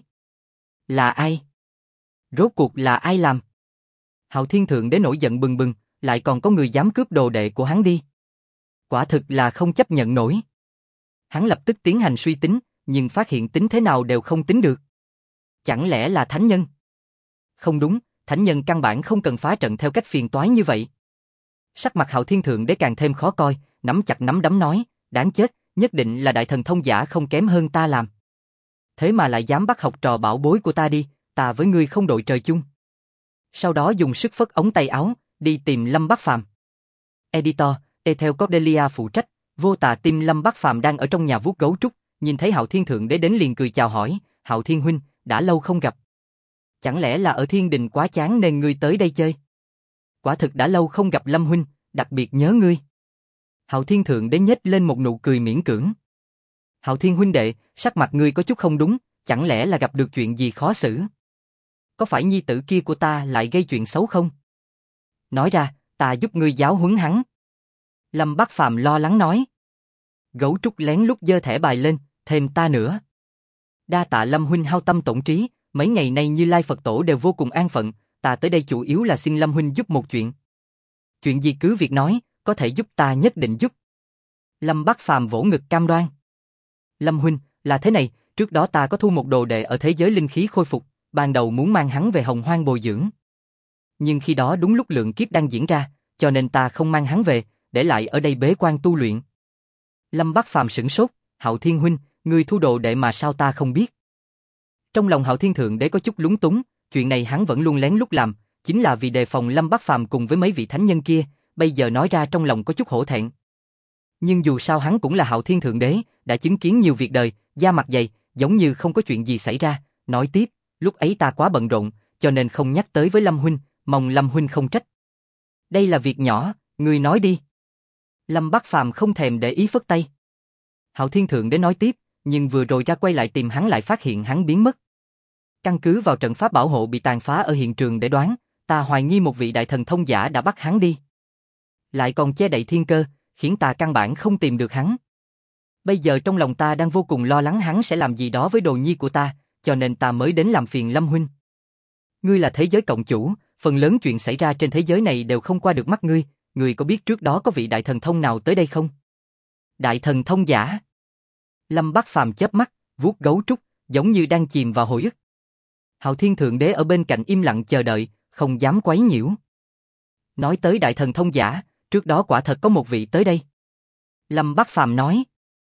Là ai? Rốt cuộc là ai làm? Hạo Thiên Thượng Đế nổi giận bừng bừng, lại còn có người dám cướp đồ đệ của hắn đi. Quả thực là không chấp nhận nổi. Hắn lập tức tiến hành suy tính, nhưng phát hiện tính thế nào đều không tính được. Chẳng lẽ là thánh nhân? Không đúng, thánh nhân căn bản không cần phá trận theo cách phiền toái như vậy. Sắc mặt Hạo Thiên Thượng Đế càng thêm khó coi, nắm chặt nắm đấm nói, đáng chết, nhất định là đại thần thông giả không kém hơn ta làm. Thế mà lại dám bắt học trò bảo bối của ta đi, ta với ngươi không đội trời chung. Sau đó dùng sức phất ống tay áo, đi tìm Lâm Bắc Phàm. Editor, Ethel Cordelia phụ trách, vô tà tim Lâm Bắc Phàm đang ở trong nhà vuốt gấu trúc, nhìn thấy Hạo Thiên Thượng Đế đến liền cười chào hỏi, Hạo Thiên huynh, đã lâu không gặp. Chẳng lẽ là ở thiên đình quá chán nên ngươi tới đây chơi? Quả thực đã lâu không gặp Lâm huynh, đặc biệt nhớ ngươi. Hạo Thiên Thượng Đế nhếch lên một nụ cười miễn cưỡng. Hạo Thiên huynh đệ, sắc mặt ngươi có chút không đúng, chẳng lẽ là gặp được chuyện gì khó xử? Có phải nhi tử kia của ta lại gây chuyện xấu không? Nói ra, ta giúp ngươi giáo huấn hắn. Lâm Bắc Phàm lo lắng nói. Gấu trúc lén lút giơ thẻ bài lên, thêm ta nữa. Đa tạ Lâm huynh hao tâm tổn trí, mấy ngày nay Như Lai Phật Tổ đều vô cùng an phận, ta tới đây chủ yếu là xin Lâm huynh giúp một chuyện. Chuyện gì cứ việc nói, có thể giúp ta nhất định giúp. Lâm Bắc Phàm vỗ ngực cam đoan. Lâm huynh, là thế này, trước đó ta có thu một đồ đệ ở thế giới linh khí khôi phục, ban đầu muốn mang hắn về Hồng Hoang bồi dưỡng. Nhưng khi đó đúng lúc lượng kiếp đang diễn ra, cho nên ta không mang hắn về, để lại ở đây bế quan tu luyện. Lâm Bắc Phàm sửng sốt, Hạo Thiên huynh, ngươi thu đồ đệ mà sao ta không biết? Trong lòng Hạo Thiên Thượng Đế có chút lúng túng, chuyện này hắn vẫn luôn lén lút làm, chính là vì đề phòng Lâm Bắc Phàm cùng với mấy vị thánh nhân kia, bây giờ nói ra trong lòng có chút hổ thẹn. Nhưng dù sao hắn cũng là Hạo Thiên Thượng Đế, đã chứng kiến nhiều việc đời, da mặt dày, giống như không có chuyện gì xảy ra, nói tiếp, lúc ấy ta quá bận rộn, cho nên không nhắc tới với Lâm huynh, mong Lâm huynh không trách. Đây là việc nhỏ, ngươi nói đi. Lâm Bắc Phàm không thèm để ý phất tay. Hạo Thiên Thượng Đế nói tiếp, nhưng vừa rồi ra quay lại tìm hắn lại phát hiện hắn biến mất. Căn cứ vào trận pháp bảo hộ bị tàn phá ở hiện trường để đoán, ta hoài nghi một vị đại thần thông giả đã bắt hắn đi. Lại còn che đậy thiên cơ, khiến ta căn bản không tìm được hắn. Bây giờ trong lòng ta đang vô cùng lo lắng hắn sẽ làm gì đó với đồ nhi của ta, cho nên ta mới đến làm phiền Lâm huynh. Ngươi là thế giới cộng chủ, phần lớn chuyện xảy ra trên thế giới này đều không qua được mắt ngươi, ngươi có biết trước đó có vị đại thần thông nào tới đây không? Đại thần thông giả? Lâm Bắc Phàm chớp mắt, vuốt gấu trúc, giống như đang chìm vào hồi ức. Hạo Thiên Thượng Đế ở bên cạnh im lặng chờ đợi, không dám quấy nhiễu. Nói tới đại thần thông giả, trước đó quả thật có một vị tới đây. Lâm Bắc Phàm nói.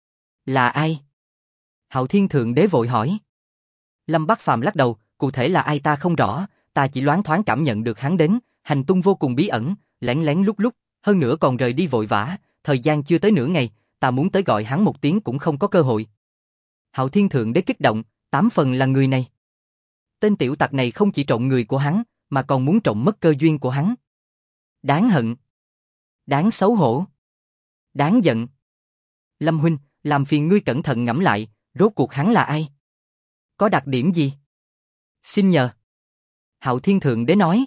Là ai? Hạo Thiên Thượng Đế vội hỏi. Lâm Bắc Phàm lắc đầu, cụ thể là ai ta không rõ, ta chỉ loáng thoáng cảm nhận được hắn đến, hành tung vô cùng bí ẩn, lén lén lúc lúc, hơn nữa còn rời đi vội vã, thời gian chưa tới nửa ngày, ta muốn tới gọi hắn một tiếng cũng không có cơ hội. Hạo Thiên Thượng Đế kích động, 8 phần là người này. Tên tiểu tặc này không chỉ trộm người của hắn, mà còn muốn trộm mất cơ duyên của hắn. Đáng hận. Đáng xấu hổ. Đáng giận. Lâm huynh, làm phiền ngươi cẩn thận ngẫm lại, rốt cuộc hắn là ai? Có đặc điểm gì? Xin nhờ. Hạo Thiên Thượng Đế nói.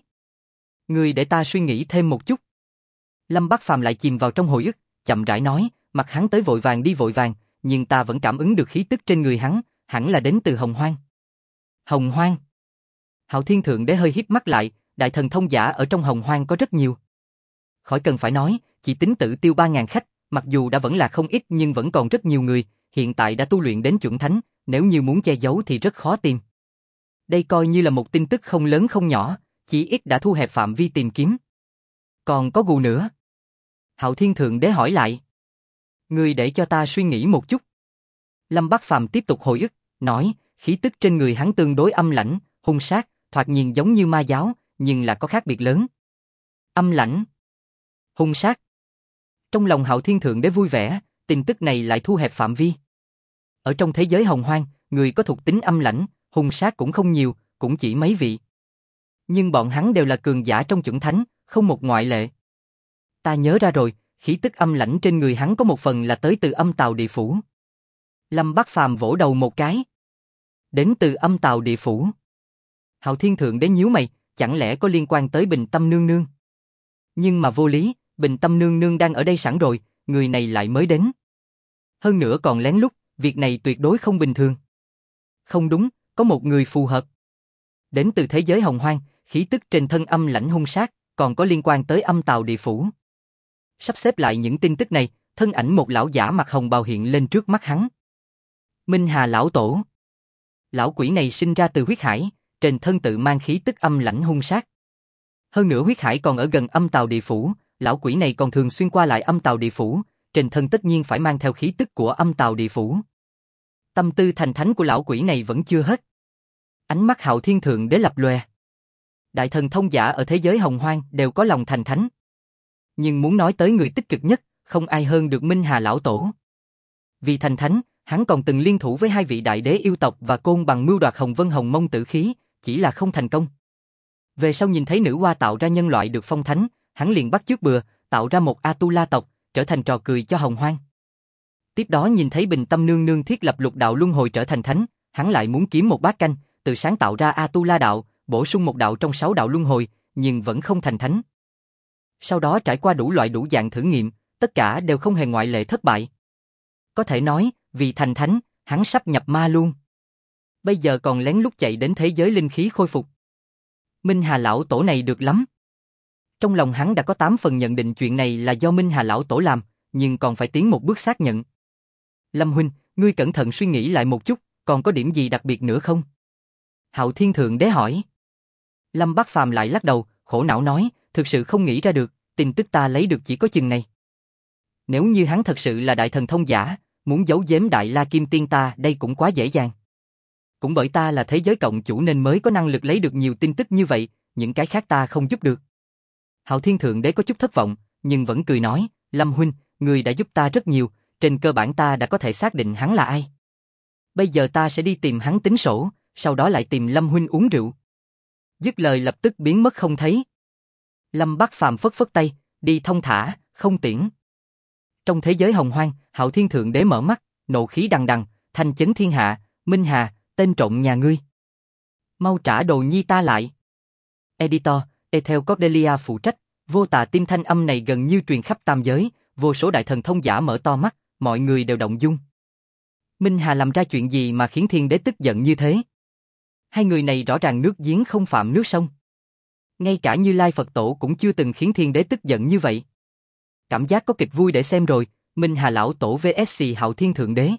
Ngươi để ta suy nghĩ thêm một chút. Lâm Bắc Phàm lại chìm vào trong hồi ức, chậm rãi nói, mặt hắn tới vội vàng đi vội vàng, nhưng ta vẫn cảm ứng được khí tức trên người hắn, hẳn là đến từ Hồng Hoang. Hồng Hoang? Hạo Thiên Thượng Đế hơi híp mắt lại, đại thần thông giả ở trong Hồng Hoang có rất nhiều. Khỏi cần phải nói, chỉ tính Tử Tiêu 3.000 khách, mặc dù đã vẫn là không ít nhưng vẫn còn rất nhiều người, hiện tại đã tu luyện đến chuẩn thánh, nếu như muốn che giấu thì rất khó tìm. Đây coi như là một tin tức không lớn không nhỏ, chỉ ít đã thu hẹp phạm vi tìm kiếm. Còn có gù nữa. Hạo Thiên Thượng Đế hỏi lại. Ngươi để cho ta suy nghĩ một chút. Lâm Bắc Phàm tiếp tục hồi ức, nói, khí tức trên người hắn tương đối âm lãnh, hung sát, thoạt nhìn giống như ma giáo, nhưng là có khác biệt lớn. Âm lãnh, hung sát. Trong lòng Hạo Thiên Thượng Đế vui vẻ, tin tức này lại thu hẹp phạm vi. Ở trong thế giới Hồng Hoang, người có thuộc tính âm lãnh, hung sát cũng không nhiều, cũng chỉ mấy vị. Nhưng bọn hắn đều là cường giả trong chuẩn thánh, không một ngoại lệ. Ta nhớ ra rồi, khí tức âm lãnh trên người hắn có một phần là tới từ Âm Tào Địa Phủ. Lâm Bắc Phàm vỗ đầu một cái. Đến từ Âm Tào Địa Phủ. Hạo Thiên Thượng Đế nhíu mày, chẳng lẽ có liên quan tới Bình Tâm Nương Nương? Nhưng mà vô lý, Bình Tâm Nương Nương đang ở đây sẵn rồi, người này lại mới đến. Hơn nữa còn lén lút, việc này tuyệt đối không bình thường. Không đúng, có một người phù hợp. Đến từ thế giới Hồng Hoang, khí tức trên thân âm lãnh hung sát, còn có liên quan tới Âm Tào Địa Phủ. Sắp xếp lại những tin tức này, thân ảnh một lão giả mặc hồng bào hiện lên trước mắt hắn. Minh Hà Lão Tổ. Lão quỷ này sinh ra từ huyết hải, trên thân tự mang khí tức âm lãnh hung sát. Hơn nữa huyết hải còn ở gần Âm Tào Địa Phủ, lão quỷ này còn thường xuyên qua lại Âm Tào Địa Phủ, trên thân tất nhiên phải mang theo khí tức của Âm Tào Địa Phủ. Tâm tư thành thánh của lão quỷ này vẫn chưa hết. Ánh mắt Hạo Thiên Thượng Đế lập lòe. Đại thần thông giả ở thế giới hồng hoang đều có lòng thành thánh. Nhưng muốn nói tới người tích cực nhất, không ai hơn được Minh Hà lão tổ. Vì thành thánh, hắn còn từng liên thủ với hai vị đại đế yêu tộc và Côn Bằng mưu đoạt Hồng Vân Hồng Mông tử khí, chỉ là không thành công. Về sau nhìn thấy nữ hoa tạo ra nhân loại được phong thánh, hắn liền bắt chước bừa, tạo ra một Atula tộc, trở thành trò cười cho hồng hoang. Tiếp đó nhìn thấy Bình Tâm nương nương thiết lập lục đạo luân hồi trở thành thánh, hắn lại muốn kiếm một bát canh, tự sáng tạo ra Atula đạo, bổ sung một đạo trong 6 đạo luân hồi, nhưng vẫn không thành thánh. Sau đó trải qua đủ loại đủ dạng thử nghiệm, tất cả đều không hề ngoại lệ thất bại. Có thể nói, vì thành thánh, hắn sắp nhập ma luôn. Bây giờ còn lén lút chạy đến thế giới linh khí khôi phục. Minh Hà lão tổ này được lắm. Trong lòng hắn đã có 8 phần nhận định chuyện này là do Minh Hà lão tổ làm, nhưng còn phải tiến một bước xác nhận. Lâm huynh, ngươi cẩn thận suy nghĩ lại một chút, còn có điểm gì đặc biệt nữa không? Hạo Thiên Thượng Đế hỏi. Lâm Bác Phàm lại lắc đầu, khổ não nói, thực sự không nghĩ ra được, tin tức ta lấy được chỉ có chừng này. Nếu như hắn thật sự là đại thần thông giả, muốn giấu giếm Đại La Kim Tiên ta đây cũng quá dễ dàng. Cũng bởi ta là thế giới cộng chủ nên mới có năng lực lấy được nhiều tin tức như vậy, những cái khác ta không giúp được. Hạo Thiên Thượng Đế có chút thất vọng, nhưng vẫn cười nói, Lâm huynh, người đã giúp ta rất nhiều, trên cơ bản ta đã có thể xác định hắn là ai. Bây giờ ta sẽ đi tìm hắn tính sổ, sau đó lại tìm Lâm huynh uống rượu. Dứt lời lập tức biến mất không thấy. Lâm Bác Phàm phất phất tay, đi thông thả, không tiễn. Trong thế giới hồng hoang, Hạo Thiên Thượng Đế mở mắt, nộ khí đằng đằng, thanh chấn thiên hạ, Minh Hà, tên trộm nhà ngươi. Mau trả đồ nhi ta lại. Editor, Ethel Cordelia phụ trách, vô tà tim thanh âm này gần như truyền khắp tam giới, vô số đại thần thông giả mở to mắt, mọi người đều động dung. Minh Hà làm ra chuyện gì mà khiến thiên đế tức giận như thế? Hai người này rõ ràng nước giếng không phạm nước sông. Ngay cả Như Lai Phật Tổ cũng chưa từng khiến thiên đế tức giận như vậy. Cảm giác có kịch vui để xem rồi, Minh Hà lão tổ vs Hạo Thiên Thượng Đế.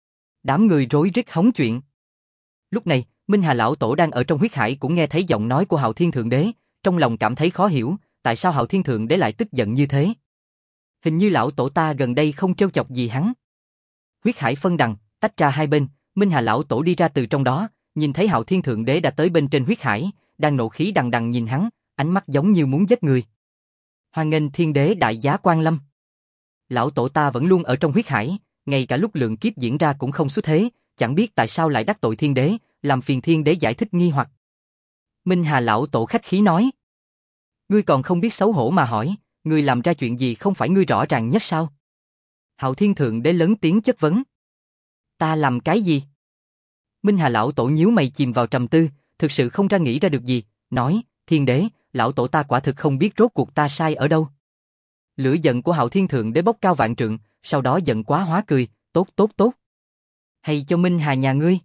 Đám người rối rít hóng chuyện. Lúc này, Minh Hà lão tổ đang ở trong huyết hải cũng nghe thấy giọng nói của Hạo Thiên Thượng Đế, trong lòng cảm thấy khó hiểu, tại sao Hạo Thiên Thượng Đế lại tức giận như thế? Hình như lão tổ ta gần đây không trêu chọc gì hắn. Huyết hải phân đằng, tách ra hai bên, Minh Hà lão tổ đi ra từ trong đó, nhìn thấy Hạo Thiên Thượng Đế đã tới bên trên huyết hải, đang nộ khí đằng đằng nhìn hắn, ánh mắt giống như muốn giết người. Hoan nghênh thiên đế đại giá quang lâm. Lão tổ ta vẫn luôn ở trong huyết hải, ngay cả lúc lượng kiếp diễn ra cũng không xuất thế, chẳng biết tại sao lại đắc tội thiên đế, làm phiền thiên đế giải thích nghi hoặc. Minh Hà lão tổ khách khí nói. Ngươi còn không biết xấu hổ mà hỏi, ngươi làm ra chuyện gì không phải ngươi rõ ràng nhất sao? Hạo Thiên Thượng Đế lớn tiếng chất vấn. Ta làm cái gì? Minh Hà lão tổ nhíu mày chìm vào trầm tư, thực sự không ra nghĩ ra được gì, nói, thiên đế, lão tổ ta quả thực không biết rốt cuộc ta sai ở đâu. Lửa giận của Hạo Thiên Thượng Đế bốc cao vạn trượng, sau đó giận quá hóa cười, tốt tốt tốt. Hay cho Minh Hà nhà ngươi.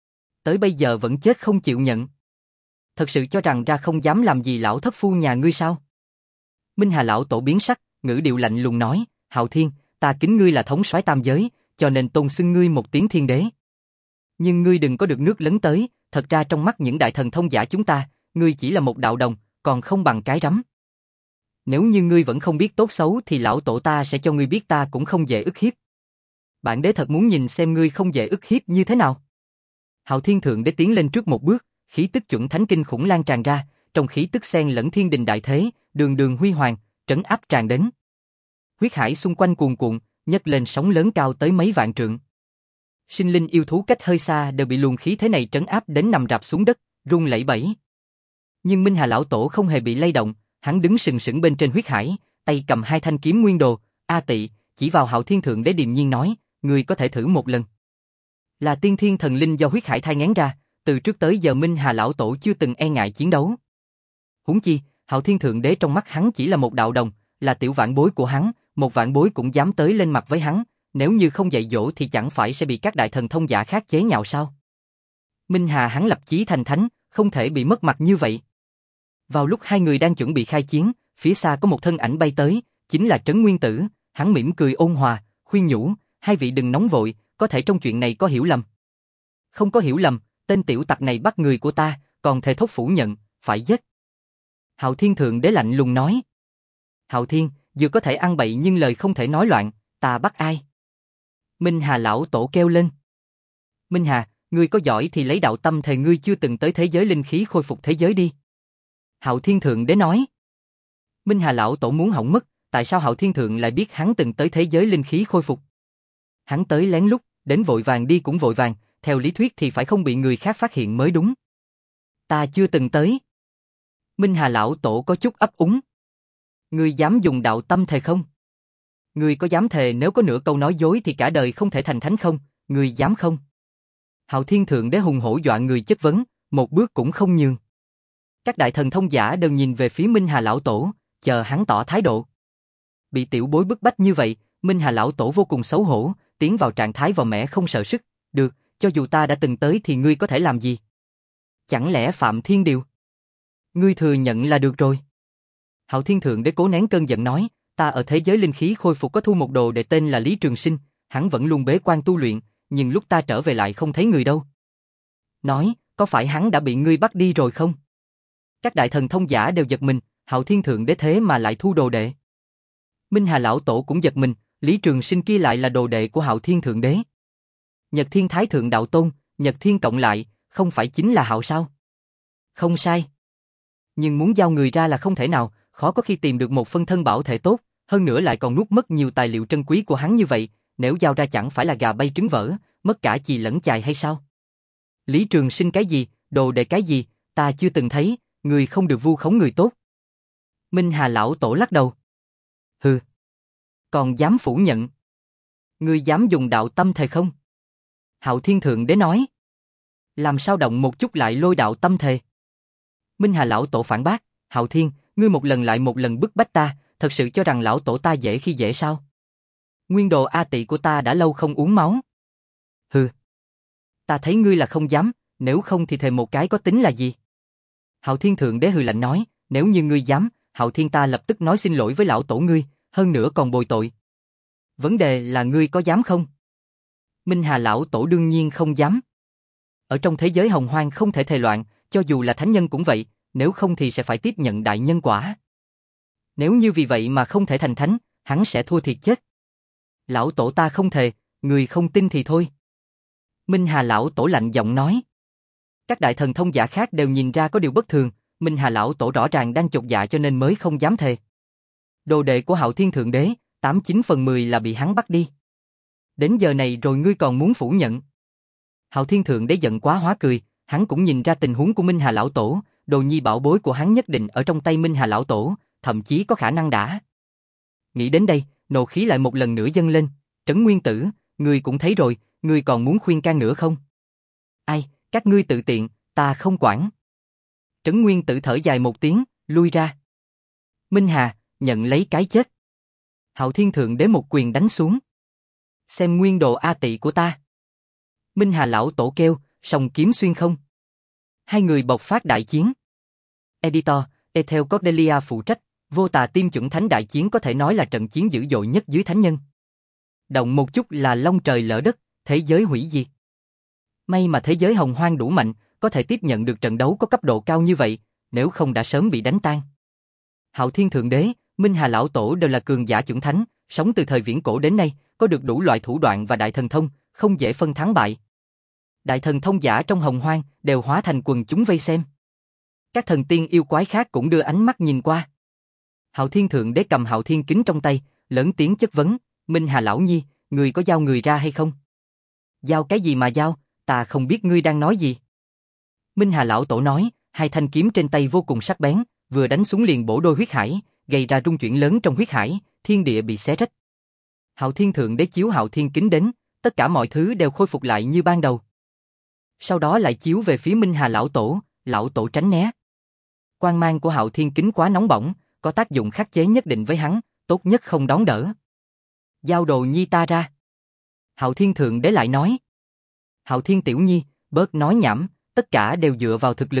Tới bây giờ vẫn chết không chịu nhận. Thật sự cho rằng ra không dám làm gì lão thất phu nhà ngươi sao? Minh Hà lão tổ biến sắc, ngữ điệu lạnh lùng nói, Hạo Thiên, ta kính ngươi là thống soái tam giới, cho nên tôn xưng ngươi một tiếng thiên đế. Nhưng ngươi đừng có được nước lấn tới, thật ra trong mắt những đại thần thông giả chúng ta, ngươi chỉ là một đạo đồng, còn không bằng cái rắm. Nếu như ngươi vẫn không biết tốt xấu thì lão tổ ta sẽ cho ngươi biết ta cũng không dễ ức hiếp. Bản đế thật muốn nhìn xem ngươi không dễ ức hiếp như thế nào. Hạo Thiên Thượng Đế tiến lên trước một bước, khí tức chuẩn thánh kinh khủng lan tràn ra, trong khí tức xen lẫn thiên đình đại thế, đường đường huy hoàng, trấn áp tràn đến. Huyết hải xung quanh cuồn cuộn, nhấc lên sóng lớn cao tới mấy vạn trượng. Sinh linh yêu thú cách hơi xa đều bị luồng khí thế này trấn áp đến nằm rạp xuống đất, run lẩy bẩy. Nhưng Minh Hà lão tổ không hề bị lay động, hắn đứng sừng sững bên trên huyết hải, tay cầm hai thanh kiếm nguyên đồ, A Tị, chỉ vào Hạo Thiên Thượng Đế điềm nhiên nói, ngươi có thể thử một lần. Là tiên thiên thần linh do huyết hải thai ngén ra, từ trước tới giờ Minh Hà lão tổ chưa từng e ngại chiến đấu. Huống chi, Hạo Thiên Thượng Đế trong mắt hắn chỉ là một đạo đồng, là tiểu vãn bối của hắn, một vãn bối cũng dám tới lên mặt với hắn, nếu như không dạy dỗ thì chẳng phải sẽ bị các đại thần thông giả khác chế nhạo sao? Minh Hà hắn lập chí thành thánh, không thể bị mất mặt như vậy. Vào lúc hai người đang chuẩn bị khai chiến, phía xa có một thân ảnh bay tới, chính là Trấn Nguyên Tử, hắn mỉm cười ôn hòa, khuyên nhủ, hai vị đừng nóng vội, có thể trong chuyện này có hiểu lầm. Không có hiểu lầm, tên tiểu tặc này bắt người của ta, còn thề thốt phủ nhận, phải giết. Hạo Thiên Thượng Đế lạnh lùng nói. Hạo Thiên, vừa có thể ăn bậy nhưng lời không thể nói loạn, ta bắt ai? Minh Hà lão tổ kêu lên. Minh Hà, ngươi có giỏi thì lấy đạo tâm thề ngươi chưa từng tới thế giới linh khí khôi phục thế giới đi. Hạo Thiên Thượng Đế nói. Minh Hà lão tổ muốn hỏng mất, tại sao Hạo Thiên Thượng lại biết hắn từng tới thế giới linh khí khôi phục? Hắn tới lén lút, đến vội vàng đi cũng vội vàng, theo lý thuyết thì phải không bị người khác phát hiện mới đúng. Ta chưa từng tới. Minh Hà lão tổ có chút ấp úng. Ngươi dám dùng đạo tâm thề không? Ngươi có dám thề nếu có nửa câu nói dối thì cả đời không thể thành thánh không? Ngươi dám không? Hạo Thiên Thượng Đế hùng hổ dọa người chất vấn, một bước cũng không nhường. Các đại thần thông giả đều nhìn về phía Minh Hà lão tổ, chờ hắn tỏ thái độ. Bị tiểu bối bức bách như vậy, Minh Hà lão tổ vô cùng xấu hổ, tiến vào trạng thái vào mẻ không sợ sức. Được, cho dù ta đã từng tới thì ngươi có thể làm gì? Chẳng lẽ phạm thiên điều? Ngươi thừa nhận là được rồi. Hạo Thiên Thượng Đế cố nén cơn giận nói, ta ở thế giới linh khí khôi phục có thu một đồ đệ tên là Lý Trường Sinh, hắn vẫn luôn bế quan tu luyện, nhưng lúc ta trở về lại không thấy người đâu. Nói, có phải hắn đã bị ngươi bắt đi rồi không? Các đại thần thông giả đều giật mình, Hạo Thiên Thượng Đế thế mà lại thu đồ đệ. Minh Hà lão tổ cũng giật mình, Lý Trường Sinh kia lại là đồ đệ của Hạo Thiên Thượng Đế. Nhật Thiên Thái Thượng Đạo Tôn, Nhật Thiên cộng lại, không phải chính là Hạo sao? Không sai. Nhưng muốn giao người ra là không thể nào, khó có khi tìm được một phân thân bảo thể tốt, hơn nữa lại còn nuốt mất nhiều tài liệu trân quý của hắn như vậy, nếu giao ra chẳng phải là gà bay trứng vỡ, mất cả chì lẫn chài hay sao? Lý Trường Sinh cái gì, đồ đệ cái gì, ta chưa từng thấy, người không được vu khống người tốt. Minh Hà lão tổ lắc đầu. Hừ. Còn dám phủ nhận? Ngươi dám dùng đạo tâm thề không? Hạo Thiên Thượng Đế nói. Làm sao động một chút lại lôi đạo tâm thề? Minh Hà lão tổ phản bác, Hạo Thiên, ngươi một lần lại một lần bức bách ta, thật sự cho rằng lão tổ ta dễ khi dễ sao? Nguyên đồ A Tị của ta đã lâu không uống máu. Hừ. Ta thấy ngươi là không dám, nếu không thì thề một cái có tính là gì? Hạo Thiên Thượng Đế hừ lạnh nói, nếu như ngươi dám, Hạo Thiên ta lập tức nói xin lỗi với lão tổ ngươi, hơn nữa còn bồi tội. Vấn đề là ngươi có dám không? Minh Hà lão tổ đương nhiên không dám. Ở trong thế giới hồng hoang không thể thề loạn, cho dù là thánh nhân cũng vậy, nếu không thì sẽ phải tiếp nhận đại nhân quả. Nếu như vì vậy mà không thể thành thánh, hắn sẽ thua thiệt chết. Lão tổ ta không thề, người không tin thì thôi. Minh Hà lão tổ lạnh giọng nói. Các đại thần thông giả khác đều nhìn ra có điều bất thường, Minh Hà lão tổ rõ ràng đang chột dạ cho nên mới không dám thề. Đồ đệ của Hạo Thiên Thượng Đế, 89/10 là bị hắn bắt đi. Đến giờ này rồi ngươi còn muốn phủ nhận? Hạo Thiên Thượng Đế giận quá hóa cười, hắn cũng nhìn ra tình huống của Minh Hà lão tổ, đồ nhi bảo bối của hắn nhất định ở trong tay Minh Hà lão tổ, thậm chí có khả năng đã. Nghĩ đến đây, nộ khí lại một lần nữa dâng lên, Trấn Nguyên Tử, ngươi cũng thấy rồi, ngươi còn muốn khuyên can nữa không? Ai, các ngươi tự tiện, ta không quản. Trấn Nguyên Tử thở dài một tiếng, lui ra. Minh Hà, nhận lấy cái chết. Hạo Thiên Thượng Đế một quyền đánh xuống. Xem nguyên đồ A Tị của ta. Minh Hà lão tổ kêu, song kiếm xuyên không. Hai người bộc phát đại chiến. Editor, Ethel Cordelia phụ trách, vô tà tiêm chuẩn thánh đại chiến có thể nói là trận chiến dữ dội nhất dưới thánh nhân. Động một chút là long trời lỡ đất, thế giới hủy diệt. May mà thế giới hồng hoang đủ mạnh, có thể tiếp nhận được trận đấu có cấp độ cao như vậy, nếu không đã sớm bị đánh tan. Hạo Thiên Thượng Đế, Minh Hà lão tổ đều là cường giả chuẩn thánh, sống từ thời viễn cổ đến nay, có được đủ loại thủ đoạn và đại thần thông, không dễ phân thắng bại. Đại thần thông giả trong hồng hoang đều hóa thành quần chúng vây xem. Các thần tiên yêu quái khác cũng đưa ánh mắt nhìn qua. Hạo Thiên Thượng Đế cầm Hạo Thiên Kính trong tay, lớn tiếng chất vấn, Minh Hà lão nhi, người có giao người ra hay không? Giao cái gì mà giao, ta không biết ngươi đang nói gì. Minh Hà lão tổ nói, hai thanh kiếm trên tay vô cùng sắc bén, vừa đánh xuống liền bổ đôi huyết hải, gây ra rung chuyển lớn trong huyết hải, thiên địa bị xé rách. Hạo Thiên Thượng Đế chiếu Hạo Thiên Kính đến, tất cả mọi thứ đều khôi phục lại như ban đầu. Sau đó lại chiếu về phía Minh Hà lão tổ tránh né. Quang mang của Hạo Thiên Kính quá nóng bỏng, có tác dụng khắc chế nhất định với hắn, tốt nhất không đón đỡ. Giao đồ nhi ta ra. Hạo Thiên Thượng Đế lại nói. Hạo Thiên tiểu nhi, bớt nói nhảm, tất cả đều dựa vào thực lực.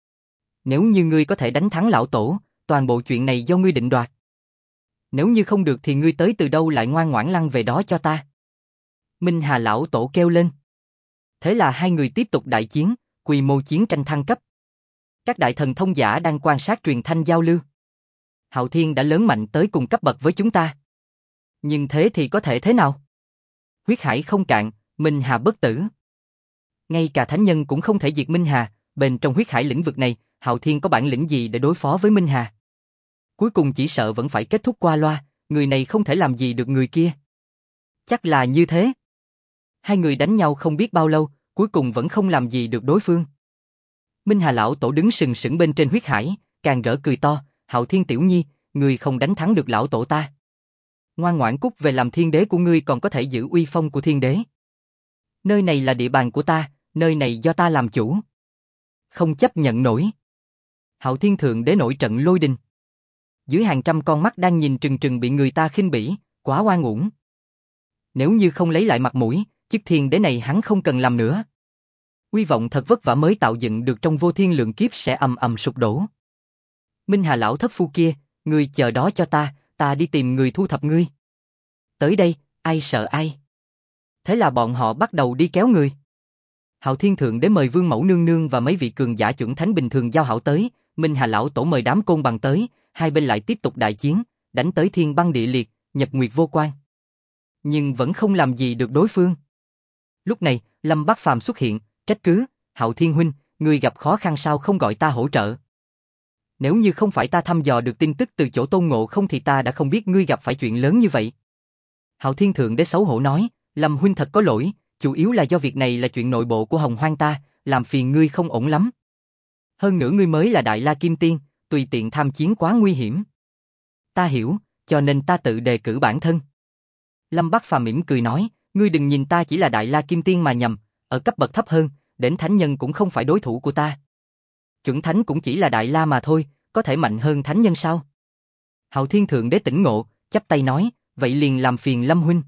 Nếu như ngươi có thể đánh thắng lão tổ, toàn bộ chuyện này do ngươi định đoạt. Nếu như không được thì ngươi tới từ đâu lại ngoan ngoãn lăn về đó cho ta. Minh Hà lão tổ kêu lên. Thế là hai người tiếp tục đại chiến, quy mô chiến tranh thăng cấp. Các đại thần thông giả đang quan sát truyền thanh giao lưu. Hạo Thiên đã lớn mạnh tới cùng cấp bậc với chúng ta. Nhưng thế thì có thể thế nào? Huyết hải không cạn, Minh Hà bất tử. Ngay cả thánh nhân cũng không thể diệt Minh Hà, bên trong huyết hải lĩnh vực này, Hạo Thiên có bản lĩnh gì để đối phó với Minh Hà? Cuối cùng chỉ sợ vẫn phải kết thúc qua loa, người này không thể làm gì được người kia. Chắc là như thế. Hai người đánh nhau không biết bao lâu, cuối cùng vẫn không làm gì được đối phương. Minh Hà lão tổ đứng sừng sững bên trên huyết hải, càng rỡ cười to, Hạo Thiên tiểu nhi, ngươi không đánh thắng được lão tổ ta. Ngoan ngoãn cút về làm thiên đế của ngươi còn có thể giữ uy phong của thiên đế. Nơi này là địa bàn của ta, nơi này do ta làm chủ. Không chấp nhận nổi. Hạo Thiên thượng đế nổi trận lôi đình. Dưới hàng trăm con mắt đang nhìn trừng trừng bị người ta khinh bỉ, quá oan uổng. Nếu như không lấy lại mặt mũi, chức thiên đế này hắn không cần làm nữa. Uy vọng thật vất vả mới tạo dựng được trong vô thiên lượng kiếp sẽ ầm ầm sụp đổ. Minh Hà lão thất phu kia, ngươi chờ đó cho ta đi tìm người thu thập ngươi. Tới đây, ai sợ ai. Thế là bọn họ bắt đầu đi kéo người. Hạo Thiên thượng đế mời Vương Mẫu nương nương và mấy vị cường giả chuẩn thánh bình thường giao hảo tới, Minh Hà lão tổ mời đám côn bằng tới, hai bên lại tiếp tục đại chiến, đánh tới thiên băng địa liệt, nhật nguyệt vô quan. Nhưng vẫn không làm gì được đối phương. Lúc này, Lâm Bát Phàm xuất hiện, trách cứ, Hạo Thiên huynh, ngươi gặp khó khăn sao không gọi ta hỗ trợ? Nếu như không phải ta thăm dò được tin tức từ chỗ Tôn Ngộ Không thì ta đã không biết ngươi gặp phải chuyện lớn như vậy. Hạo Thiên thượng đế xấu hổ nói, Lâm huynh thật có lỗi, chủ yếu là do việc này là chuyện nội bộ của Hồng Hoang ta, làm phiền ngươi không ổn lắm. Hơn nữa ngươi mới là Đại La Kim Tiên, tùy tiện tham chiến quá nguy hiểm. Ta hiểu, cho nên ta tự đề cử bản thân. Lâm Bát Phàm mỉm cười nói, ngươi đừng nhìn ta chỉ là Đại La Kim Tiên mà nhầm, ở cấp bậc thấp hơn, đến thánh nhân cũng không phải đối thủ của ta. Chuẩn thánh cũng chỉ là Đại La mà thôi, có thể mạnh hơn thánh nhân sao? Hạo Thiên thượng đế tỉnh ngộ, chắp tay nói, vậy liền làm phiền Lâm huynh.